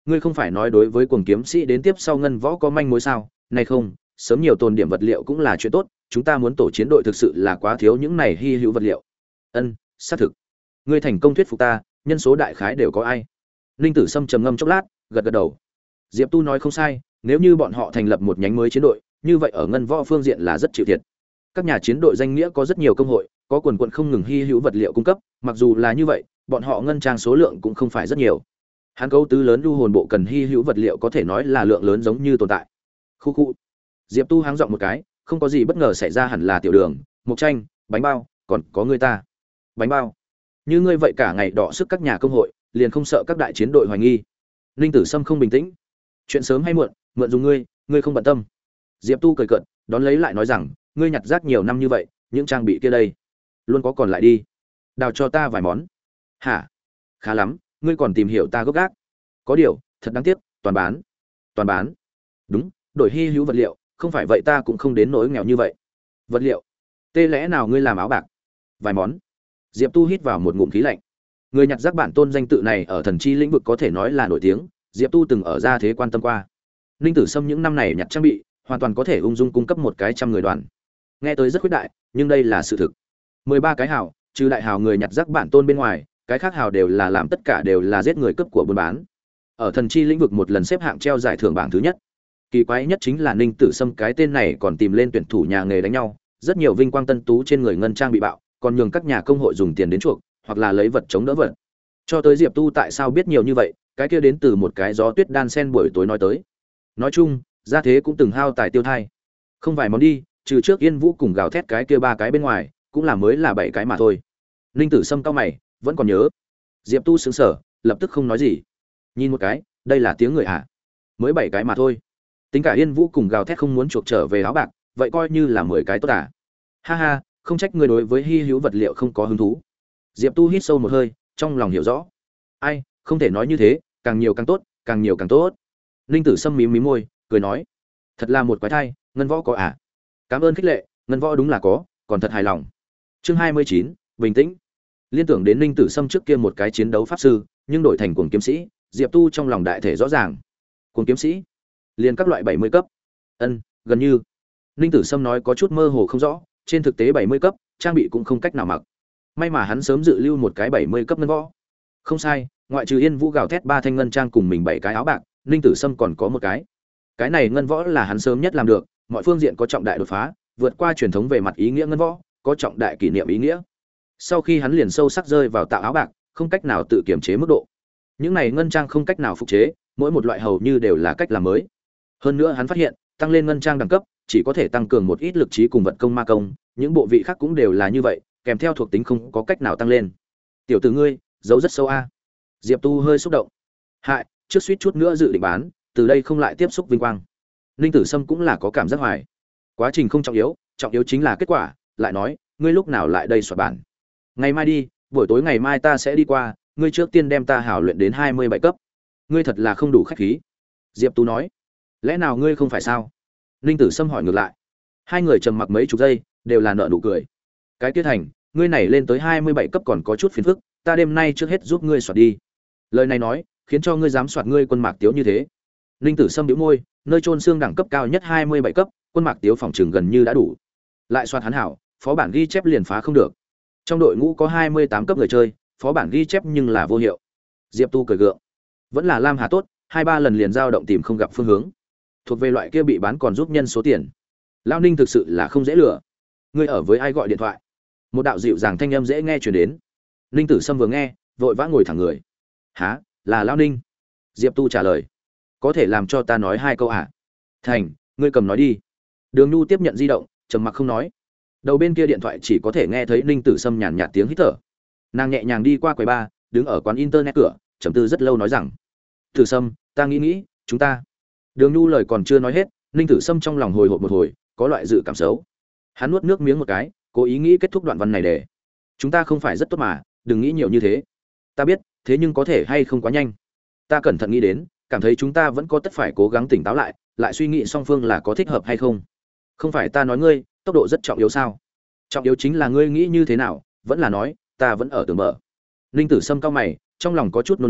Speaker 1: Ngươi không phải nói đối với cuồng kiếm sĩ đến tiếp sau ngân võ có manh mối sao? Này không, sớm nhiều tồn điểm vật liệu cũng là chuyện tốt, chúng ta muốn tổ chiến đội thực sự là quá thiếu những này hy hữu vật liệu. Ân, xác thực. Ngươi thành công thuyết phục ta, nhân số đại khái đều có ai? Ninh Tử Sâm trầm ngâm chốc lát, gật gật đầu. Diệp Tu nói không sai, nếu như bọn họ thành lập một nhánh mới chiến đội, như vậy ở ngân võ phương diện là rất chịu thiệt. Các nhà chiến đội danh nghĩa có rất nhiều công hội, có quần quần không ngừng hy hữu vật liệu cung cấp, mặc dù là như vậy, bọn họ ngân trang số lượng cũng không phải rất nhiều. Hắn cấu tứ lớn lưu hồn bộ cần hy hữu vật liệu có thể nói là lượng lớn giống như tồn tại. Khu khu. Diệp Tu háng giọng một cái, không có gì bất ngờ xảy ra, hẳn là tiểu đường, mộc tranh, bánh bao, còn có người ta. Bánh bao? Như ngươi vậy cả ngày đọ sức các nhà công hội, liền không sợ các đại chiến đội hoài nghi? Ninh Tử Sâm không bình tĩnh. Chuyện sớm hay muộn, mượn dùng ngươi không bận tâm. Diệp Tu cười cợt, đón lấy lại nói rằng, ngươi nhặt rác nhiều năm như vậy, những trang bị kia đây, luôn có còn lại đi. Đào cho ta vài món. Hả? Khá lắm, ngươi còn tìm hiểu ta gốc gác. Có điều, thật đáng tiếc, toàn bán. Toàn bán? Đúng, đổi hy hữu vật liệu, không phải vậy ta cũng không đến nỗi nghèo như vậy. Vật liệu? Tê lẽ nào ngươi làm áo bạc? Vài món. Diệp Tu hít vào một ngụm khí lạnh. Người nhặt rác bản tôn danh tự này ở thần chi lĩnh vực có thể nói là nổi tiếng, Diệp Tu từng ở ra thế quan tâm qua. Ninh Tử Sâm những năm này nhặt trang bị, hoàn toàn có thể ung dung cung cấp một cái trăm người đoàn. Nghe tới rất khuyết đại, nhưng đây là sự thực. 13 cái hào, trừ đại hào người nhặt rác bản tôn bên ngoài, cái khác hào đều là làm tất cả đều là giết người cấp của buôn bán. Ở thần chi lĩnh vực một lần xếp hạng treo giải thưởng bảng thứ nhất. Kỳ quái nhất chính là Ninh Tử Sâm cái tên này còn tìm lên tuyển thủ nhà nghề đánh nhau, rất nhiều vinh quang tân tú trên người ngân trang bị bạo, còn nhường các nhà công hội dùng tiền đến chuộc, hoặc là lấy vật chống đỡ vật. Cho tới Diệp Tu tại sao biết nhiều như vậy, cái kia đến từ một cái gió tuyết đan sen buổi tối nói tới. Nói chung, gia thế cũng từng hao tài tiêu thai. Không vài món đi, trừ trước Yên Vũ cùng gào thét cái kia 3 cái bên ngoài, cũng là mới là 7 cái mà thôi. Ninh Tử Sâm cao mày, vẫn còn nhớ. Diệp Tu sững sờ, lập tức không nói gì. Nhìn một cái, đây là tiếng người à? Mới 7 cái mà thôi. Tính cả Yên Vũ cùng gào thét không muốn chuộc trở về áo bạc, vậy coi như là 10 cái tốt à? Ha ha, không trách ngươi đối với hi hữu vật liệu không có hứng thú. Diệp Tu hít sâu một hơi, trong lòng hiểu rõ. Ai, không thể nói như thế, càng nhiều càng tốt, càng nhiều càng tốt. Ninh Tử Sâm mím mím môi, cười nói, thật là một quái thai, ngân võ có à? Cảm ơn khích lệ, ngân võ đúng là có, còn thật hài lòng. Chương 29, bình tĩnh. Liên tưởng đến Ninh Tử Sâm trước kia một cái chiến đấu pháp sư, nhưng đổi thành cuồng kiếm sĩ, Diệp Tu trong lòng đại thể rõ ràng. Cuồng kiếm sĩ, liền các loại 70 cấp. Ân, gần như. Ninh Tử Sâm nói có chút mơ hồ không rõ, trên thực tế 70 cấp, trang bị cũng không cách nào mặc. May mà hắn sớm dự lưu một cái 70 cấp ngân võ. Không sai, ngoại trừ Yên Vũ gào thét 3 thanh ngân trang cùng mình 7 cái áo bạc, Ninh Tử Sâm còn có một cái. Cái này ngân võ là hắn sớm nhất làm được, mọi phương diện có trọng đại đột phá, vượt qua truyền thống về mặt ý nghĩa ngân võ, có trọng đại kỷ niệm ý nghĩa. Sau khi hắn liền sâu sắc rơi vào tạo áo bạc, không cách nào tự kiểm chế mức độ. Những này ngân trang không cách nào phục chế, mỗi một loại hầu như đều là cách làm mới. Hơn nữa hắn phát hiện, tăng lên ngân trang đẳng cấp, chỉ có thể tăng cường một ít lực trí cùng vật công ma công, những bộ vị khác cũng đều là như vậy, kèm theo thuộc tính không có cách nào tăng lên. Tiểu tử ngươi, giấu rất sâu a. Diệp Tu hơi xúc động. Hại, trước suýt chút nữa dự định bán, từ đây không lại tiếp xúc vinh quang. Ninh Tử Sâm cũng là có cảm giác hoài. Quá trình không trọng yếu chính là kết quả, lại nói, ngươi lúc nào lại đây soạt bản? Ngày mai đi, buổi tối ngày mai ta sẽ đi qua, ngươi trước tiên đem ta hảo luyện đến 27 cấp. Ngươi thật là không đủ khách khí. Diệp Tu nói. Lẽ nào ngươi không phải sao? Ninh Tử Sâm hỏi ngược lại. Hai người trầm mặc mấy chục giây, đều là nợ nụ cười. Cái tiết thành, ngươi này lên tới 27 cấp còn có chút phiền phức, ta đêm nay trước hết giúp ngươi soạt đi. Lời này nói, khiến cho ngươi dám soạt ngươi quân mạc tiếu như thế. Ninh Tử Sâm bĩu môi, nơi chôn xương đẳng cấp cao nhất 27 cấp, quân mạc tiếu phòng trường gần như đã đủ. Lại soạt hắn hảo, phó bản ghi chép liền phá không được. Trong đội ngũ có 28 cấp người chơi, phó bản ghi chép nhưng là vô hiệu. Diệp Tu cười gượng. Vẫn là Lam Hà tốt, 2-3 lần liền dao động tìm không gặp phương hướng. Thuộc về loại kia bị bán còn giúp nhân số tiền. Lão Ninh thực sự là không dễ lừa. Ngươi ở với ai gọi điện thoại? Một đạo dịu dàng thanh âm dễ nghe truyền đến. Ninh Tử Sâm vừa nghe, vội vã ngồi thẳng người. Hả, là Lão Ninh? Diệp Tu trả lời. Có thể làm cho ta nói 2 câu à? Thành, ngươi cầm nói đi. Đường Nhu tiếp nhận di động, trầm mặc không nói. Đầu bên kia điện thoại chỉ có thể nghe thấy Ninh Tử Sâm nhàn nhạt tiếng hít thở. Nàng nhẹ nhàng đi qua quầy bar, đứng ở quán internet cửa, trầm tư rất lâu nói rằng: "Tử Sâm, ta nghĩ, chúng ta." Đường Nhu lời còn chưa nói hết, Ninh Tử Sâm trong lòng hồi hộp một hồi, có loại dự cảm xấu. Hắn nuốt nước miếng một cái, cố ý nghĩ kết thúc đoạn văn này để: "Chúng ta không phải rất tốt mà, đừng nghĩ nhiều như thế." "Ta biết, thế nhưng có thể hay không quá nhanh." Ta cẩn thận nghĩ đến, cảm thấy chúng ta vẫn có tất phải cố gắng tỉnh táo lại, lại suy nghĩ song phương là có thích hợp hay không. Không phải ta nói ngươi, tốc độ rất trọng yếu sao? Trọng yếu chính là ngươi nghĩ như thế nào, vẫn là nói, ta vẫn ở tưởng mở. Ninh Tử Sâm cao mày, trong lòng có chút nôn nóng,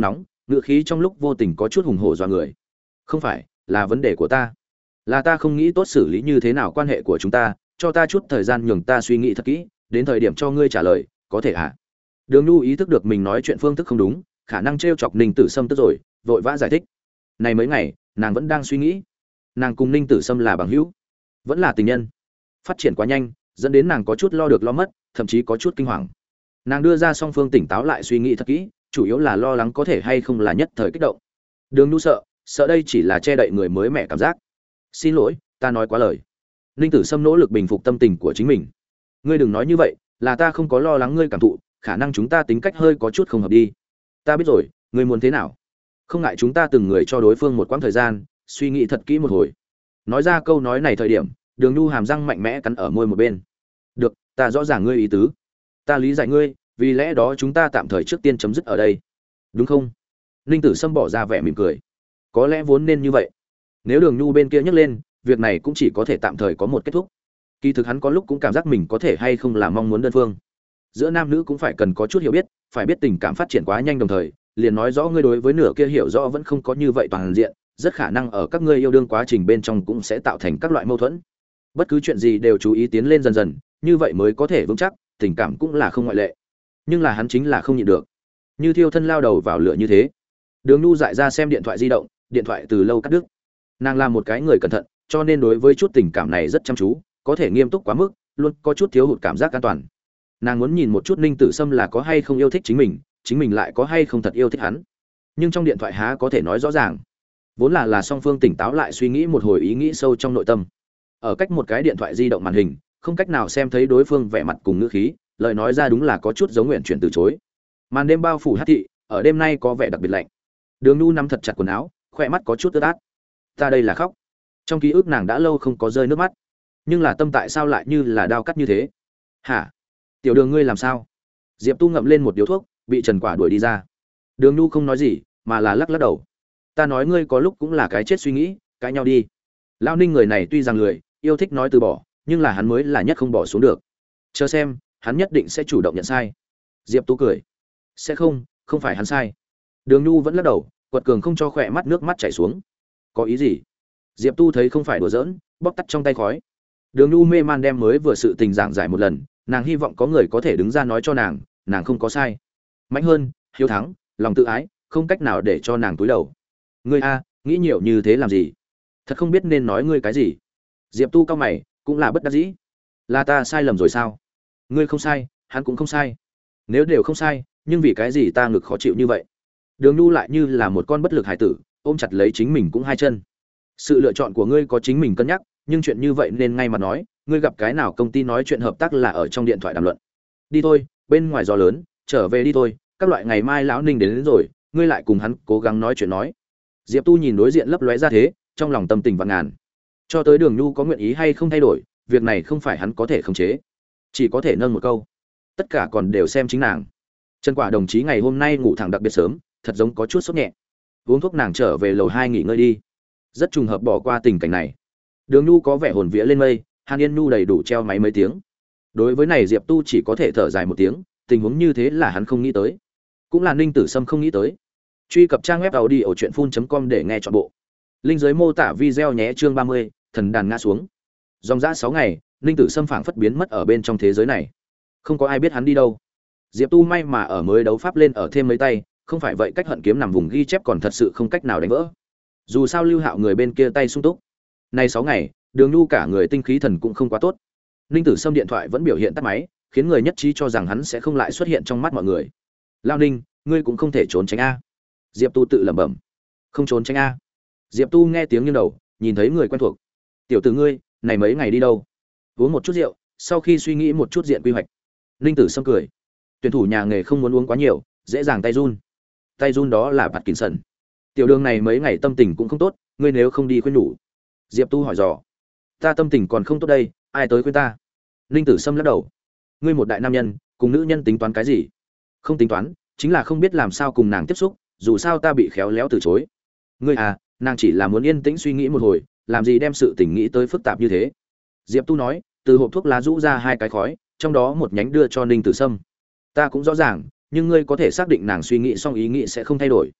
Speaker 1: ngựa khí trong lúc vô tình có chút hùng hổ dọa người. Không phải, là vấn đề của ta. Là ta không nghĩ tốt xử lý như thế nào quan hệ của chúng ta, cho ta chút thời gian nhường ta suy nghĩ thật kỹ, đến thời điểm cho ngươi trả lời, có thể hả? Đường Nhu ý thức được mình nói chuyện phương thức không đúng, khả năng trêu chọc Ninh Tử Sâm tức rồi, vội vã giải thích. Này mấy ngày, nàng vẫn đang suy nghĩ, nàng cùng Ninh Tử Sâm là bằng hữu, vẫn là tình nhân. Phát triển quá nhanh, dẫn đến nàng có chút lo được lo mất, thậm chí có chút kinh hoàng. Nàng đưa ra song phương tỉnh táo lại suy nghĩ thật kỹ, chủ yếu là lo lắng có thể hay không là nhất thời kích động. Đường Nhu sợ đây chỉ là che đậy người mới mẻ cảm giác. Xin lỗi, ta nói quá lời. Ninh Tử Sâm nỗ lực bình phục tâm tình của chính mình. Ngươi đừng nói như vậy, là ta không có lo lắng ngươi cảm thụ, khả năng chúng ta tính cách hơi có chút không hợp đi. Ta biết rồi, ngươi muốn thế nào? Không ngại chúng ta từng người cho đối phương một quãng thời gian, suy nghĩ thật kỹ một hồi. Nói ra câu nói này thời điểm, Đường Nhu hàm răng mạnh mẽ cắn ở môi một bên. Được, ta rõ ràng ngươi ý tứ. Ta lý giải ngươi, vì lẽ đó chúng ta tạm thời trước tiên chấm dứt ở đây. Đúng không? Ninh Tử Sâm bỏ ra vẻ mỉm cười. Có lẽ vốn nên như vậy. Nếu Đường Nhu bên kia nhấc lên, việc này cũng chỉ có thể tạm thời có một kết thúc. Kỳ thực hắn có lúc cũng cảm giác mình có thể hay không là mong muốn đơn phương. Giữa nam nữ cũng phải cần có chút hiểu biết, phải biết tình cảm phát triển quá nhanh đồng thời, liền nói rõ ngươi đối với nửa kia hiểu rõ vẫn không có như vậy toàn diện, rất khả năng ở các ngươi yêu đương quá trình bên trong cũng sẽ tạo thành các loại mâu thuẫn. Bất cứ chuyện gì đều chú ý tiến lên dần dần, như vậy mới có thể vững chắc, tình cảm cũng là không ngoại lệ. Nhưng là hắn chính là không nhịn được, như thiêu thân lao đầu vào lửa như thế. Đường Nhu dại ra xem điện thoại di động, điện thoại từ lâu cắt đứt. Nàng là một cái người cẩn thận, cho nên đối với chút tình cảm này rất chăm chú, có thể nghiêm túc quá mức, luôn có chút thiếu hụt cảm giác an toàn. Nàng muốn nhìn một chút Ninh Tử Sâm là có hay không yêu thích chính mình lại có hay không thật yêu thích hắn. Nhưng trong điện thoại há có thể nói rõ ràng. Vốn là song phương tỉnh táo lại suy nghĩ một hồi ý nghĩ sâu trong nội tâm. Ở cách một cái điện thoại di động màn hình, không cách nào xem thấy đối phương vẻ mặt cùng ngữ khí, lời nói ra đúng là có chút giống nguyện chuyển từ chối. Màn đêm bao phủ hắc thị, ở đêm nay có vẻ đặc biệt lạnh. Đường Nhu nắm thật chặt quần áo, khỏe mắt có chút ướt át. Ta đây là khóc. Trong ký ức nàng đã lâu không có rơi nước mắt, nhưng là tâm tại sao lại như là đao cắt như thế? Hả? Tiểu Đường ngươi làm sao? Diệp Tu ngậm lên một điếu thuốc, bị Trần Quả đuổi đi ra. Đường Nhu không nói gì, mà là lắc lắc đầu. Ta nói ngươi có lúc cũng là cái chết suy nghĩ, cãi nhau đi. Lão Ninh người này tuy rằng lười, yêu thích nói từ bỏ, nhưng là hắn mới là nhất không bỏ xuống được. Chờ xem, hắn nhất định sẽ chủ động nhận sai. Diệp Tu cười. Sẽ không, không phải hắn sai. Đường Nhu vẫn lắc đầu, quật cường không cho khỏe mắt nước mắt chảy xuống. Có ý gì? Diệp Tu thấy không phải đùa giỡn, bóp tắt trong tay khói. Đường Nhu mê man đem mới vừa sự tình giảng giải một lần, nàng hy vọng có người có thể đứng ra nói cho nàng không có sai. Mạnh hơn, hiếu thắng, lòng tự ái, không cách nào để cho nàng túi đầu. Ngươi a, nghĩ nhiều như thế làm gì? Thật không biết nên nói ngươi cái gì. Diệp Tu cau mày, cũng là bất đắc dĩ. Là ta sai lầm rồi sao? Ngươi không sai, hắn cũng không sai. Nếu đều không sai, nhưng vì cái gì ta ngực khó chịu như vậy? Đường Nhu lại như là một con bất lực hải tử, ôm chặt lấy chính mình cũng hai chân. Sự lựa chọn của ngươi có chính mình cân nhắc, nhưng chuyện như vậy nên ngay mặt nói, ngươi gặp cái nào công ty nói chuyện hợp tác là ở trong điện thoại đàm luận. Đi thôi, bên ngoài gió lớn, trở về đi thôi, các loại ngày mai lão Ninh đến rồi, ngươi lại cùng hắn cố gắng nói chuyện nói. Diệp Tu nhìn đối diện lấp lóe ra thế, trong lòng tâm tình vạn ngàn. Cho tới Đường Nhu có nguyện ý hay không thay đổi, việc này không phải hắn có thể khống chế, chỉ có thể nâng một câu. Tất cả còn đều xem chính nàng. Trần Quả đồng chí ngày hôm nay ngủ thẳng đặc biệt sớm, thật giống có chút sốt nhẹ. Uống thuốc nàng trở về lầu 2 nghỉ ngơi đi. Rất trùng hợp bỏ qua tình cảnh này. Đường Nhu có vẻ hồn vía lên mây, Hàn Yên Nhu đầy đủ treo máy mấy tiếng. Đối với này Diệp Tu chỉ có thể thở dài một tiếng, tình huống như thế là hắn không nghĩ tới, cũng là Ninh Tử Sâm không nghĩ tới. Truy cập trang web audiochuyenphun.com để nghe trọn bộ. Link dưới mô tả video nhé. Chương 30, thần đàn ngã xuống. Dòng dã 6 ngày, Ninh Tử Sâm phảng phất biến mất ở bên trong thế giới này. Không có ai biết hắn đi đâu. Diệp Tu may mà ở mới đấu pháp lên ở thêm mấy tay, không phải vậy cách hận kiếm nằm vùng ghi chép còn thật sự không cách nào đánh vỡ. Dù sao Lưu Hạo người bên kia tay sung túc. Nay 6 ngày, Đường Nhu cả người tinh khí thần cũng không quá tốt. Ninh Tử Sâm điện thoại vẫn biểu hiện tắt máy, khiến người nhất trí cho rằng hắn sẽ không lại xuất hiện trong mắt mọi người. Lao Ninh, ngươi cũng không thể trốn tránh a. Diệp Tu tự lẩm bẩm. Không trốn tránh a. Diệp Tu nghe tiếng nghiêng đầu, nhìn thấy người quen thuộc. Tiểu tử ngươi, này mấy ngày đi đâu? Uống một chút rượu, sau khi suy nghĩ một chút diện quy hoạch. Ninh Tử Sâm cười. Tuyển thủ nhà nghề không muốn uống quá nhiều, dễ dàng tay run. Tay run đó là Parkinson. Tiểu Đường này mấy ngày tâm tình cũng không tốt, ngươi nếu không đi khuyên nhủ. Diệp Tu hỏi dò. Ta tâm tình còn không tốt đây, ai tới khuyên ta? Ninh Tử Sâm lắc đầu. Ngươi một đại nam nhân, cùng nữ nhân tính toán cái gì? Không tính toán, chính là không biết làm sao cùng nàng tiếp xúc, dù sao ta bị khéo léo từ chối. Ngươi à, nàng chỉ là muốn yên tĩnh suy nghĩ một hồi, làm gì đem sự tình nghĩ tới phức tạp như thế. Diệp Tu nói, từ hộp thuốc lá rũ ra 2 cái khói, trong đó một nhánh đưa cho Ninh Tử Sâm. Ta cũng rõ ràng, nhưng ngươi có thể xác định nàng suy nghĩ xong ý nghĩ sẽ không thay đổi.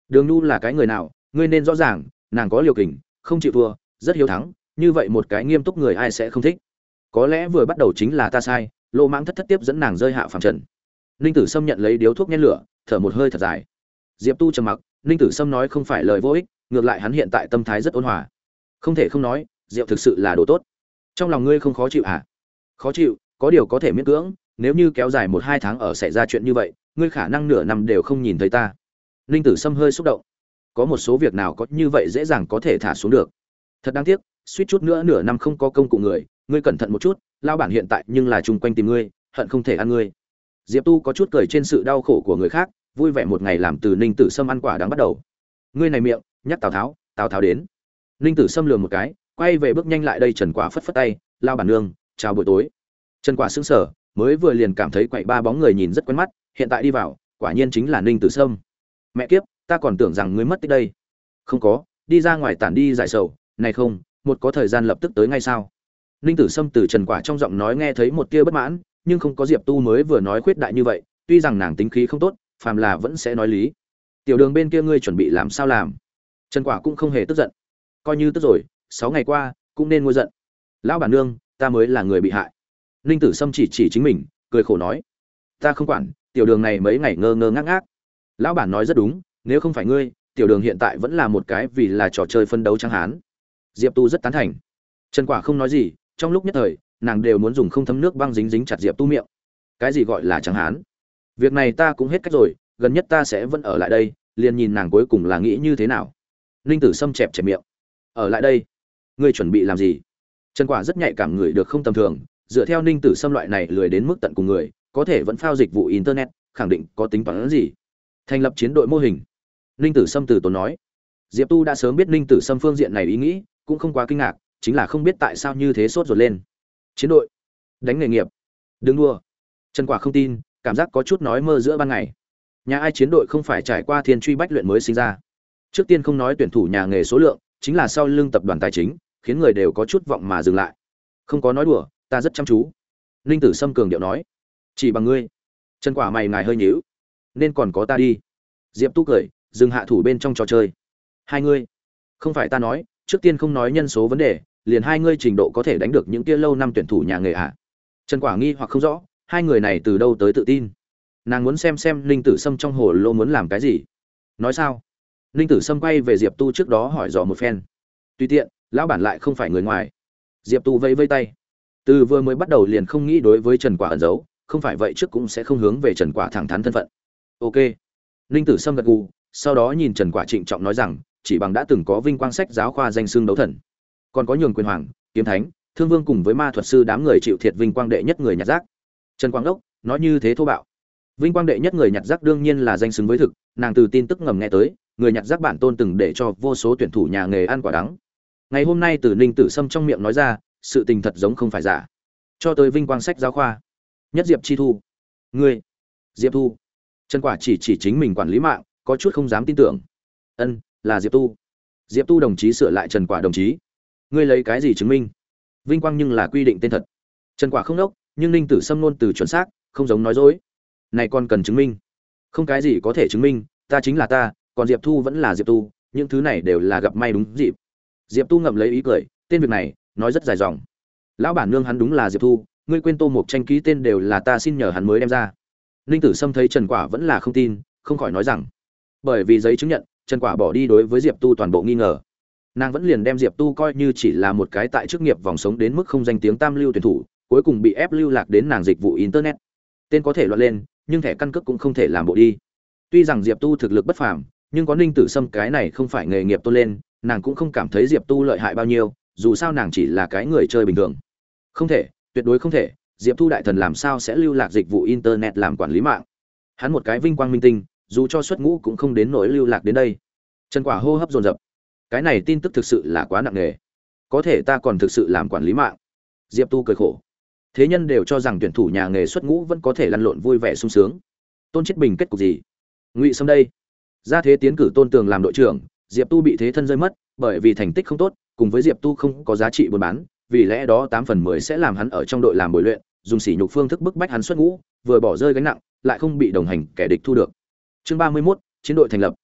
Speaker 1: Đường Nhu là cái người nào, ngươi nên rõ ràng, nàng có liều kình, không chịu thua, rất hiếu thắng, như vậy một cái nghiêm túc người ai sẽ không thích. Có lẽ vừa bắt đầu chính là ta sai, lô mãng thất thất tiếp dẫn nàng rơi hạ phàm trần. Ninh Tử Sâm nhận lấy điếu thuốc nhen lửa, thở một hơi thật dài. Diệp Tu trầm mặc, Ninh Tử Sâm nói không phải lời vô ích, ngược lại hắn hiện tại tâm thái rất ôn hòa. Không thể không nói, rượu thực sự là đồ tốt. Trong lòng ngươi không khó chịu à? Khó chịu, có điều có thể miễn cưỡng, nếu như kéo dài 1-2 tháng ở xảy ra chuyện như vậy, ngươi khả năng nửa năm đều không nhìn thấy ta. Ninh Tử Sâm hơi xúc động. Có một số việc nào có như vậy dễ dàng có thể thả xuống được. Thật đáng tiếc, suýt chút nữa nửa năm không có công cụ người, ngươi cẩn thận một chút, lao bản hiện tại nhưng là chung quanh tìm ngươi, hận không thể ăn ngươi. Diệp Tu có chút cười trên sự đau khổ của người khác, vui vẻ một ngày làm từ Ninh Tử Sâm ăn quả đáng bắt đầu. Ngươi này miệng, nhắc Tào Tháo đến. Ninh Tử Sâm lườm một cái, quay về bước nhanh lại đây. Trần Quả phất phất tay, lao bản nương, chào buổi tối. Trần Quả sững sờ, mới vừa liền cảm thấy quậy ba bóng người nhìn rất quen mắt, hiện tại đi vào, quả nhiên chính là Ninh Tử Sâm. Mẹ kiếp, ta còn tưởng rằng ngươi mất tích đây. Không có, đi ra ngoài tản đi giải sầu, này không, một có thời gian lập tức tới ngay sao? Ninh Tử Sâm từ Trần Quả trong giọng nói nghe thấy một tia bất mãn, nhưng không có Diệp Tu mới vừa nói khuyết đại như vậy, tuy rằng nàng tính khí không tốt, phàm là vẫn sẽ nói lý. Tiểu Đường bên kia ngươi chuẩn bị làm sao làm? Trần Quả cũng không hề tức giận. Coi như tức rồi, 6 ngày qua, cũng nên nguôi giận. Lão bản nương, ta mới là người bị hại. Ninh Tử Sâm chỉ chính mình, cười khổ nói, ta không quản, Tiểu Đường này mấy ngày ngơ ngơ ngác ngác. Lão bản nói rất đúng, nếu không phải ngươi, Tiểu Đường hiện tại vẫn là một cái vì là trò chơi phân đấu trắng hán. Diệp Tu rất tán thành. Trần Quả không nói gì, trong lúc nhất thời, nàng đều muốn dùng không thấm nước băng dính chặt Diệp Tu miệng. Cái gì gọi là trắng hán? Việc này ta cũng hết cách rồi, gần nhất ta sẽ vẫn ở lại đây, liền nhìn nàng cuối cùng là nghĩ như thế nào. Ninh Tử Sâm chẹp miệng. Ở lại đây? Ngươi chuẩn bị làm gì? Trần Quả rất nhạy cảm người được không tầm thường, dựa theo Ninh Tử Sâm loại này lười đến mức tận cùng người, có thể vẫn phao dịch vụ internet, khẳng định có tính toán gì. Thành lập chiến đội mô hình. Ninh Tử Sâm từ tốn nói. Diệp Tu đã sớm biết Ninh Tử Sâm phương diện này ý nghĩ, cũng không quá kinh ngạc, chính là không biết tại sao như thế sốt ruột lên. Chiến đội? Đánh nghề nghiệp? Đừng đua. Trần Quả không tin, cảm giác có chút nói mơ giữa ban ngày. Nhà ai chiến đội không phải trải qua thiên truy bách luyện mới sinh ra. Trước tiên không nói tuyển thủ nhà nghề số lượng, chính là sau lưng tập đoàn tài chính, khiến người đều có chút vọng mà dừng lại. Không có nói đùa, ta rất chăm chú. Ninh Tử Sâm cường điệu nói. Chỉ bằng ngươi. Trần Quả mày ngài hơi nhíu. Nên còn có ta đi. Diệp Tu cười, dừng hạ thủ bên trong trò chơi. Hai ngươi. Không phải ta nói, trước tiên không nói nhân số vấn đề, liền hai ngươi trình độ có thể đánh được những kia lâu năm tuyển thủ nhà nghề à? Trần Quả nghi hoặc không rõ, hai người này từ đâu tới tự tin? Nàng muốn xem Ninh Tử Sâm trong hồ lô muốn làm cái gì. Nói sao? Ninh Tử Sâm quay về Diệp Tu trước đó hỏi dò một phen. Tùy tiện, lão bản lại không phải người ngoài. Diệp Tu vẫy vẫy tay. Từ vừa mới bắt đầu liền không nghĩ đối với Trần Quả ẩn giấu, không phải vậy trước cũng sẽ không hướng về Trần Quả thẳng thắn thân phận. Ok. Ninh Tử Sâm gật gù, sau đó nhìn Trần Quả trịnh trọng nói rằng, chỉ bằng đã từng có vinh quang sách giáo khoa danh xưng đấu thần, còn có nhường quyền hoàng, kiếm thánh, thương vương cùng với ma thuật sư đám người chịu thiệt vinh quang đệ nhất người nhặt rác. Trần Quang Đốc nói như thế thô bạo. Vinh quang đệ nhất người nhặt rác đương nhiên là danh xứng với thực, nàng từ tin tức ngầm nghe tới, người nhặt rác bản tôn từng để cho vô số tuyển thủ nhà nghề ăn quả đắng. Ngày hôm nay từ Ninh Tử Sâm trong miệng nói ra, sự tình thật giống không phải giả. Cho tới vinh quang sách giáo khoa, nhất Diệp Chi Thu, ngươi, Diệp Thu. Trần Quả chỉ chính mình quản lý mạng, có chút không dám tin tưởng. Ân, là Diệp Tu. Diệp Tu đồng chí sửa lại Trần Quả đồng chí. Ngươi lấy cái gì chứng minh? Vinh quang nhưng là quy định tên thật. Trần Quả không đốc, nhưng Ninh Tử Sâm luôn từ chuẩn xác, không giống nói dối. Này còn cần chứng minh? Không cái gì có thể chứng minh, ta chính là ta, còn Diệp Thu vẫn là Diệp Tu, những thứ này đều là gặp may đúng dịp. Diệp Tu ngậm lấy ý cười, tên việc này nói rất dài dòng. Lão bản nương hắn đúng là Diệp Thu, ngươi quên Tô Mục tranh ký tên đều là ta xin nhờ hắn mới đem ra. Ninh Tử Sâm thấy Trần Quả vẫn là không tin, không khỏi nói rằng, bởi vì giấy chứng nhận, Trần Quả bỏ đi đối với Diệp Tu toàn bộ nghi ngờ. Nàng vẫn liền đem Diệp Tu coi như chỉ là một cái tại chức nghiệp vòng sống đến mức không danh tiếng tam lưu tuyển thủ, cuối cùng bị ép lưu lạc đến nàng dịch vụ internet. Tên có thể loạn lên, nhưng thẻ căn cước cũng không thể làm bộ đi. Tuy rằng Diệp Tu thực lực bất phàm, nhưng có Ninh Tử Sâm cái này không phải nghề nghiệp tôn lên, nàng cũng không cảm thấy Diệp Tu lợi hại bao nhiêu, dù sao nàng chỉ là cái người chơi bình thường. Không thể, tuyệt đối không thể, Diệp Thu đại thần làm sao sẽ lưu lạc dịch vụ internet làm quản lý mạng? Hắn một cái vinh quang minh tinh, dù cho xuất ngũ cũng không đến nỗi lưu lạc đến đây. Trần Quả hô hấp dồn dập. Cái này tin tức thực sự là quá nặng nề. Có thể ta còn thực sự làm quản lý mạng. Diệp Tu cười khổ. Thế nhân đều cho rằng tuyển thủ nhà nghề xuất ngũ vẫn có thể lăn lộn vui vẻ sung sướng. Tôn Chiết Bình kết cục gì? Ngụy Sâm đây. Ra thế tiến cử Tôn Tường làm đội trưởng, Diệp Tu bị thế thân rơi mất, bởi vì thành tích không tốt, cùng với Diệp Tu không có giá trị buôn bán, vì lẽ đó 8 phần 10 sẽ làm hắn ở trong đội làm bồi luyện, dùng sỉ nhục phương thức bức bách hắn xuất ngũ, vừa bỏ rơi gánh nặng, lại không bị đồng hành kẻ địch thu được. Chương 31, chiến đội thành lập.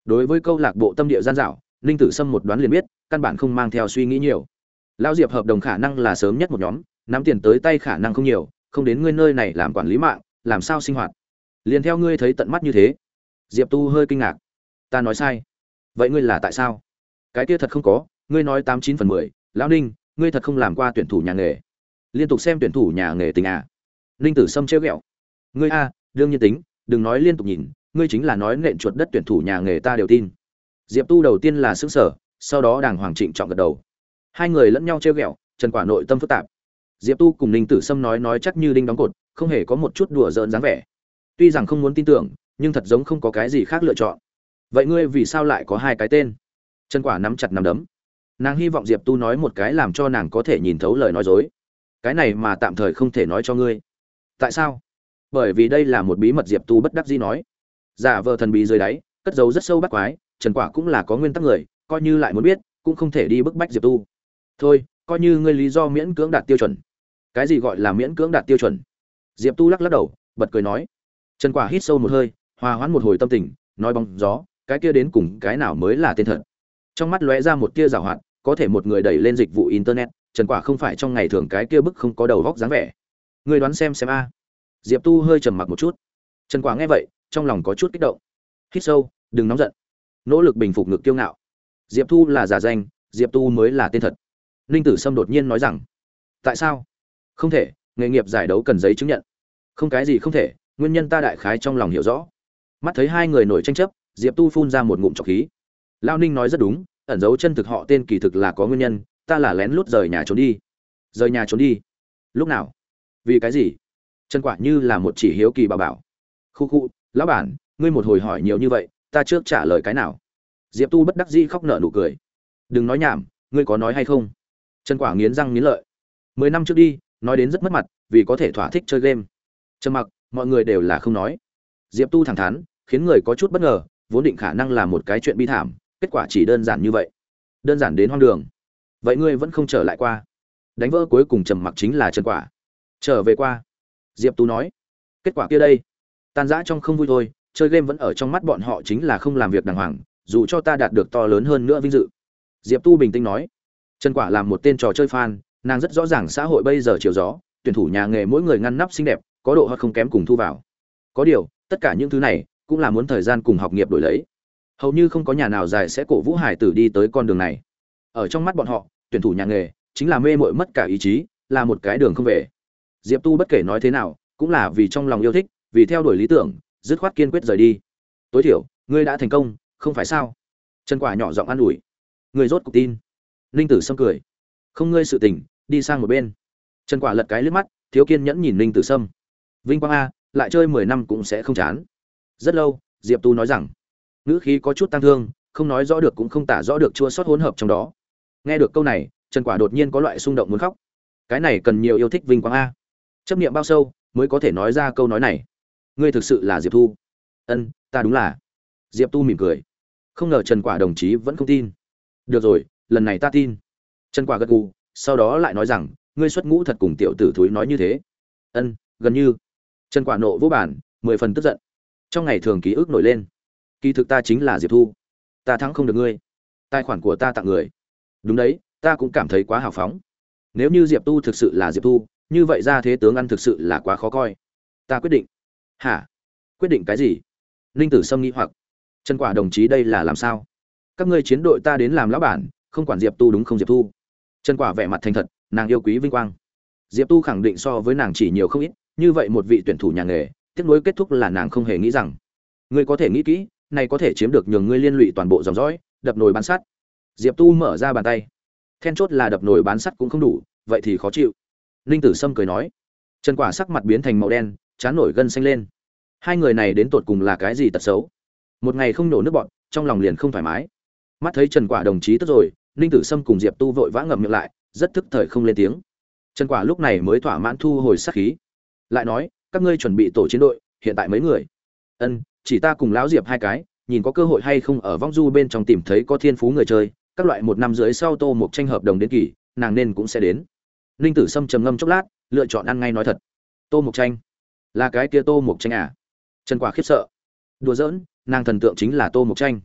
Speaker 1: Đối với câu lạc bộ tâm địa gian dảo, Ninh Tử Sâm một đoán liền biết, căn bản không mang theo suy nghĩ nhiều. Lão Diệp hợp đồng khả năng là sớm nhất một nhóm, nắm tiền tới tay khả năng không nhiều, không đến ngươi nơi này làm quản lý mạng, làm sao sinh hoạt? Liền theo ngươi thấy tận mắt như thế. Diệp Tu hơi kinh ngạc. Ta nói sai. Vậy ngươi là tại sao? Cái kia thật không có, ngươi nói 89/10, lão Ninh, ngươi thật không làm qua tuyển thủ nhà nghề. Liên tục xem tuyển thủ nhà nghề tình à? Ninh Tử Sâm trêu ghẹo. Ngươi a, đương nhiên tính, đừng nói liên tục nhìn, ngươi chính là nói nện chuột đất tuyển thủ nhà nghề ta đều tin. Diệp Tu đầu tiên là sững sờ, sau đó đàng hoàng trịnh trọng gật đầu. Hai người lẫn nhau trêu ghẹo, Trần Quả nội tâm phức tạp. Diệp Tu cùng Ninh Tử Sâm nói chắc như đinh đóng cột, không hề có một chút đùa giỡn dáng vẻ. Tuy rằng không muốn tin tưởng, nhưng thật giống không có cái gì khác lựa chọn. Vậy ngươi vì sao lại có hai cái tên? Trần Quả nắm chặt nắm đấm. Nàng hy vọng Diệp Tu nói một cái làm cho nàng có thể nhìn thấu lời nói dối. Cái này mà tạm thời không thể nói cho ngươi. Tại sao? Bởi vì đây là một bí mật. Diệp Tu bất đắc dĩ nói. Giả vờ thần bí dưới đáy, cất giấu rất sâu bắt quái, Trần Quả cũng là có nguyên tắc người, coi như lại muốn biết, cũng không thể đi bức bách Diệp Tu. Thôi, coi như ngươi lý do miễn cưỡng đạt tiêu chuẩn. Cái gì gọi là miễn cưỡng đạt tiêu chuẩn? Diệp Tu lắc lắc đầu, bật cười nói. Trần Quả hít sâu một hơi, hòa hoãn một hồi tâm tình, nói bóng gió, cái kia đến cùng cái nào mới là tên thật? Trong mắt lóe ra một tia giảo hoạt, có thể một người đẩy lên dịch vụ internet, Trần Quả không phải trong ngày thường cái kia bức không có đầu óc dáng vẻ. Ngươi đoán xem a. Diệp Tu hơi trầm mặc một chút. Trần Quả nghe vậy, trong lòng có chút kích động. Hít sâu, đừng nóng giận. Nỗ lực bình phục ngực kiêu ngạo. Diệp Tu là giả danh, Diệp Tu mới là tên thật. Ninh Tử Sâm đột nhiên nói rằng, tại sao? Không thể, nghề nghiệp giải đấu cần giấy chứng nhận. Không cái gì không thể, nguyên nhân ta đại khái trong lòng hiểu rõ. Mắt thấy hai người nổi tranh chấp, Diệp Tu phun ra một ngụm trọc khí. Lao Ninh nói rất đúng, ẩn giấu chân thực họ tên kỳ thực là có nguyên nhân, ta là lén lút rời nhà trốn đi. Rời nhà trốn đi? Lúc nào? Vì cái gì? Trần Quả như là một chỉ hiếu kỳ bảo. Khu khu, lão bản, ngươi một hồi hỏi nhiều như vậy, ta trước trả lời cái nào? Diệp Tu bất đắc dĩ khóc nở nụ cười. Đừng nói nhảm, ngươi có nói hay không? Trần Quả nghiến răng nghiến lợi. 10 năm trước đi, nói đến rất mất mặt, vì có thể thỏa thích chơi game. Trầm mặc, mọi người đều là không nói. Diệp Tu thẳng thắn, khiến người có chút bất ngờ, vốn định khả năng là một cái chuyện bi thảm, kết quả chỉ đơn giản như vậy. Đơn giản đến hoang đường. Vậy ngươi vẫn không trở lại qua? Đánh vỡ cuối cùng trầm mặc chính là Trần Quả. Trở về qua. Diệp Tu nói. Kết quả kia đây, tan rã trong không vui thôi, chơi game vẫn ở trong mắt bọn họ chính là không làm việc đàng hoàng, dù cho ta đạt được to lớn hơn nữa vinh dự. Diệp Tu bình tĩnh nói. Trần Quả làm một tên trò chơi fan, nàng rất rõ ràng xã hội bây giờ chiều gió, tuyển thủ nhà nghề mỗi người ngăn nắp xinh đẹp, có độ hoặc không kém cùng thu vào. Có điều, tất cả những thứ này cũng là muốn thời gian cùng học nghiệp đổi lấy. Hầu như không có nhà nào dài sẽ cổ vũ hải tử đi tới con đường này. Ở trong mắt bọn họ, tuyển thủ nhà nghề chính là mê muội mất cả ý chí, là một cái đường không về. Diệp Tu bất kể nói thế nào, cũng là vì trong lòng yêu thích, vì theo đuổi lý tưởng, dứt khoát kiên quyết rời đi. Tối thiểu, ngươi đã thành công, không phải sao? Trần Quả nhỏ giọng an ủi. Ngươi rốt cuộc tin? Ninh Tử Sâm cười. Không ngươi sự tình, đi sang một bên. Trần Quả lật cái liếc mắt, thiếu kiên nhẫn nhìn Ninh Tử Sâm. Vinh quang a, lại chơi 10 năm cũng sẽ không chán. Rất lâu, Diệp Tu nói rằng, ngữ khí có chút tăng thương, không nói rõ được cũng không tả rõ được chua xót hỗn hợp trong đó. Nghe được câu này, Trần Quả đột nhiên có loại xung động muốn khóc. Cái này cần nhiều yêu thích vinh quang a. Chấp niệm bao sâu mới có thể nói ra câu nói này. Ngươi thực sự là Diệp Tu? Ân, ta đúng là. Diệp Tu mỉm cười. Không ngờ Trần Quả đồng chí vẫn không tin. Được rồi, lần này ta tin. Trần Quả gật gù, sau đó lại nói rằng, ngươi xuất ngũ thật cùng tiểu tử thúi nói như thế. Ân, gần như. Trần Quả nộ vô bản, 10 phần tức giận. Trong ngày thường ký ức nổi lên. Kỳ thực ta chính là Diệp Thu. Ta thắng không được ngươi. Tài khoản của ta tặng người. Đúng đấy, ta cũng cảm thấy quá hào phóng. Nếu như Diệp Tu thực sự là Diệp Thu, như vậy ra thế tướng ăn thực sự là quá khó coi. Ta quyết định. Hả? Quyết định cái gì? Ninh Tử Sâm nghi hoặc. Trần Quả đồng chí đây là làm sao? Các ngươi chiến đội ta đến làm lão bản, không quản Diệp Tu đúng không Diệp Thu? Trần Quả vẻ mặt thành thật, nàng yêu quý vinh quang. Diệp Tu khẳng định so với nàng chỉ nhiều không ít, như vậy một vị tuyển thủ nhà nghề, tiếc nuối kết thúc là nàng không hề nghĩ rằng. Ngươi có thể nghĩ kỹ, này có thể chiếm được nhường ngươi liên lụy toàn bộ dòng dõi, đập nồi bán sắt. Diệp Tu mở ra bàn tay. Then chốt là đập nồi bán sắt cũng không đủ, vậy thì khó chịu. Ninh Tử Sâm cười nói. Trần Quả sắc mặt biến thành màu đen, trán nổi gân xanh lên. Hai người này đến tột cùng là cái gì tật xấu? Một ngày không nổ nước bọn, trong lòng liền không thoải mái. Mắt thấy Trần Quả đồng chí tức rồi, Ninh Tử Sâm cùng Diệp Tu vội vã ngậm miệng lại, rất tức thời không lên tiếng. Trần Quả lúc này mới thỏa mãn thu hồi sát khí. Lại nói, các ngươi chuẩn bị tổ chiến đội, hiện tại mấy người? Ân, chỉ ta cùng lão Diệp hai cái, nhìn có cơ hội hay không ở vong du bên trong tìm thấy có thiên phú người chơi, các loại 1 năm rưỡi sau Tô Mục Tranh hợp đồng đến kỳ, nàng nên cũng sẽ đến. Ninh Tử Sâm trầm ngâm chốc lát, lựa chọn ăn ngay nói thật. Tô Mục Tranh? Là cái kia Tô Mục Tranh à? Trần Quả khiếp sợ. Đùa giỡn, nàng thần tượng chính là Tô Mục Tranh.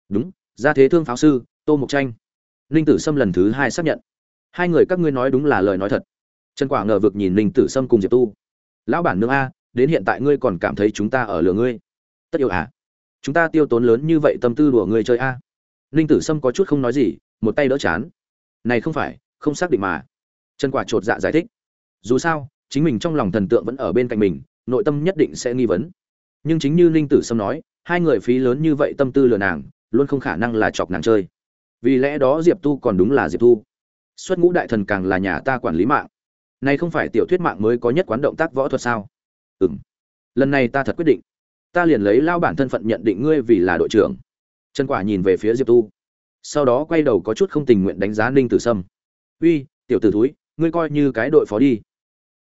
Speaker 1: Đúng, gia thế thương pháo sư Tô Mộc Tranh. Ninh Tử Sâm lần thứ hai xác nhận. Hai người các ngươi nói đúng là lời nói thật. Trần Quả ngờ vực nhìn Ninh Tử Sâm cùng Diệp Tu. Lão bản nương a, đến hiện tại ngươi còn cảm thấy chúng ta ở lừa ngươi? Tất yêu à? Chúng ta tiêu tốn lớn như vậy tâm tư đùa ngươi chơi a? Ninh Tử Sâm có chút không nói gì, một tay đỡ chán. Này không phải, không xác định mà. Trần Quả chột dạ giải thích. Dù sao, chính mình trong lòng thần tượng vẫn ở bên cạnh mình, nội tâm nhất định sẽ nghi vấn. Nhưng chính như Ninh Tử Sâm nói, hai người phí lớn như vậy tâm tư lừa nàng, luôn không khả năng là chọc nàng chơi. Vì lẽ đó Diệp Tu còn đúng là Diệp Tu. Xuất Ngũ đại thần càng là nhà ta quản lý mạng. Này không phải tiểu thuyết mạng mới có nhất quán động tác võ thuật sao? Lần này ta thật quyết định, ta liền lấy lao bản thân phận nhận định ngươi vì là đội trưởng. Trần Quả nhìn về phía Diệp Tu, sau đó quay đầu có chút không tình nguyện đánh giá Ninh Tử Sâm. Uy, tiểu tử thúi, ngươi coi như cái đội phó đi.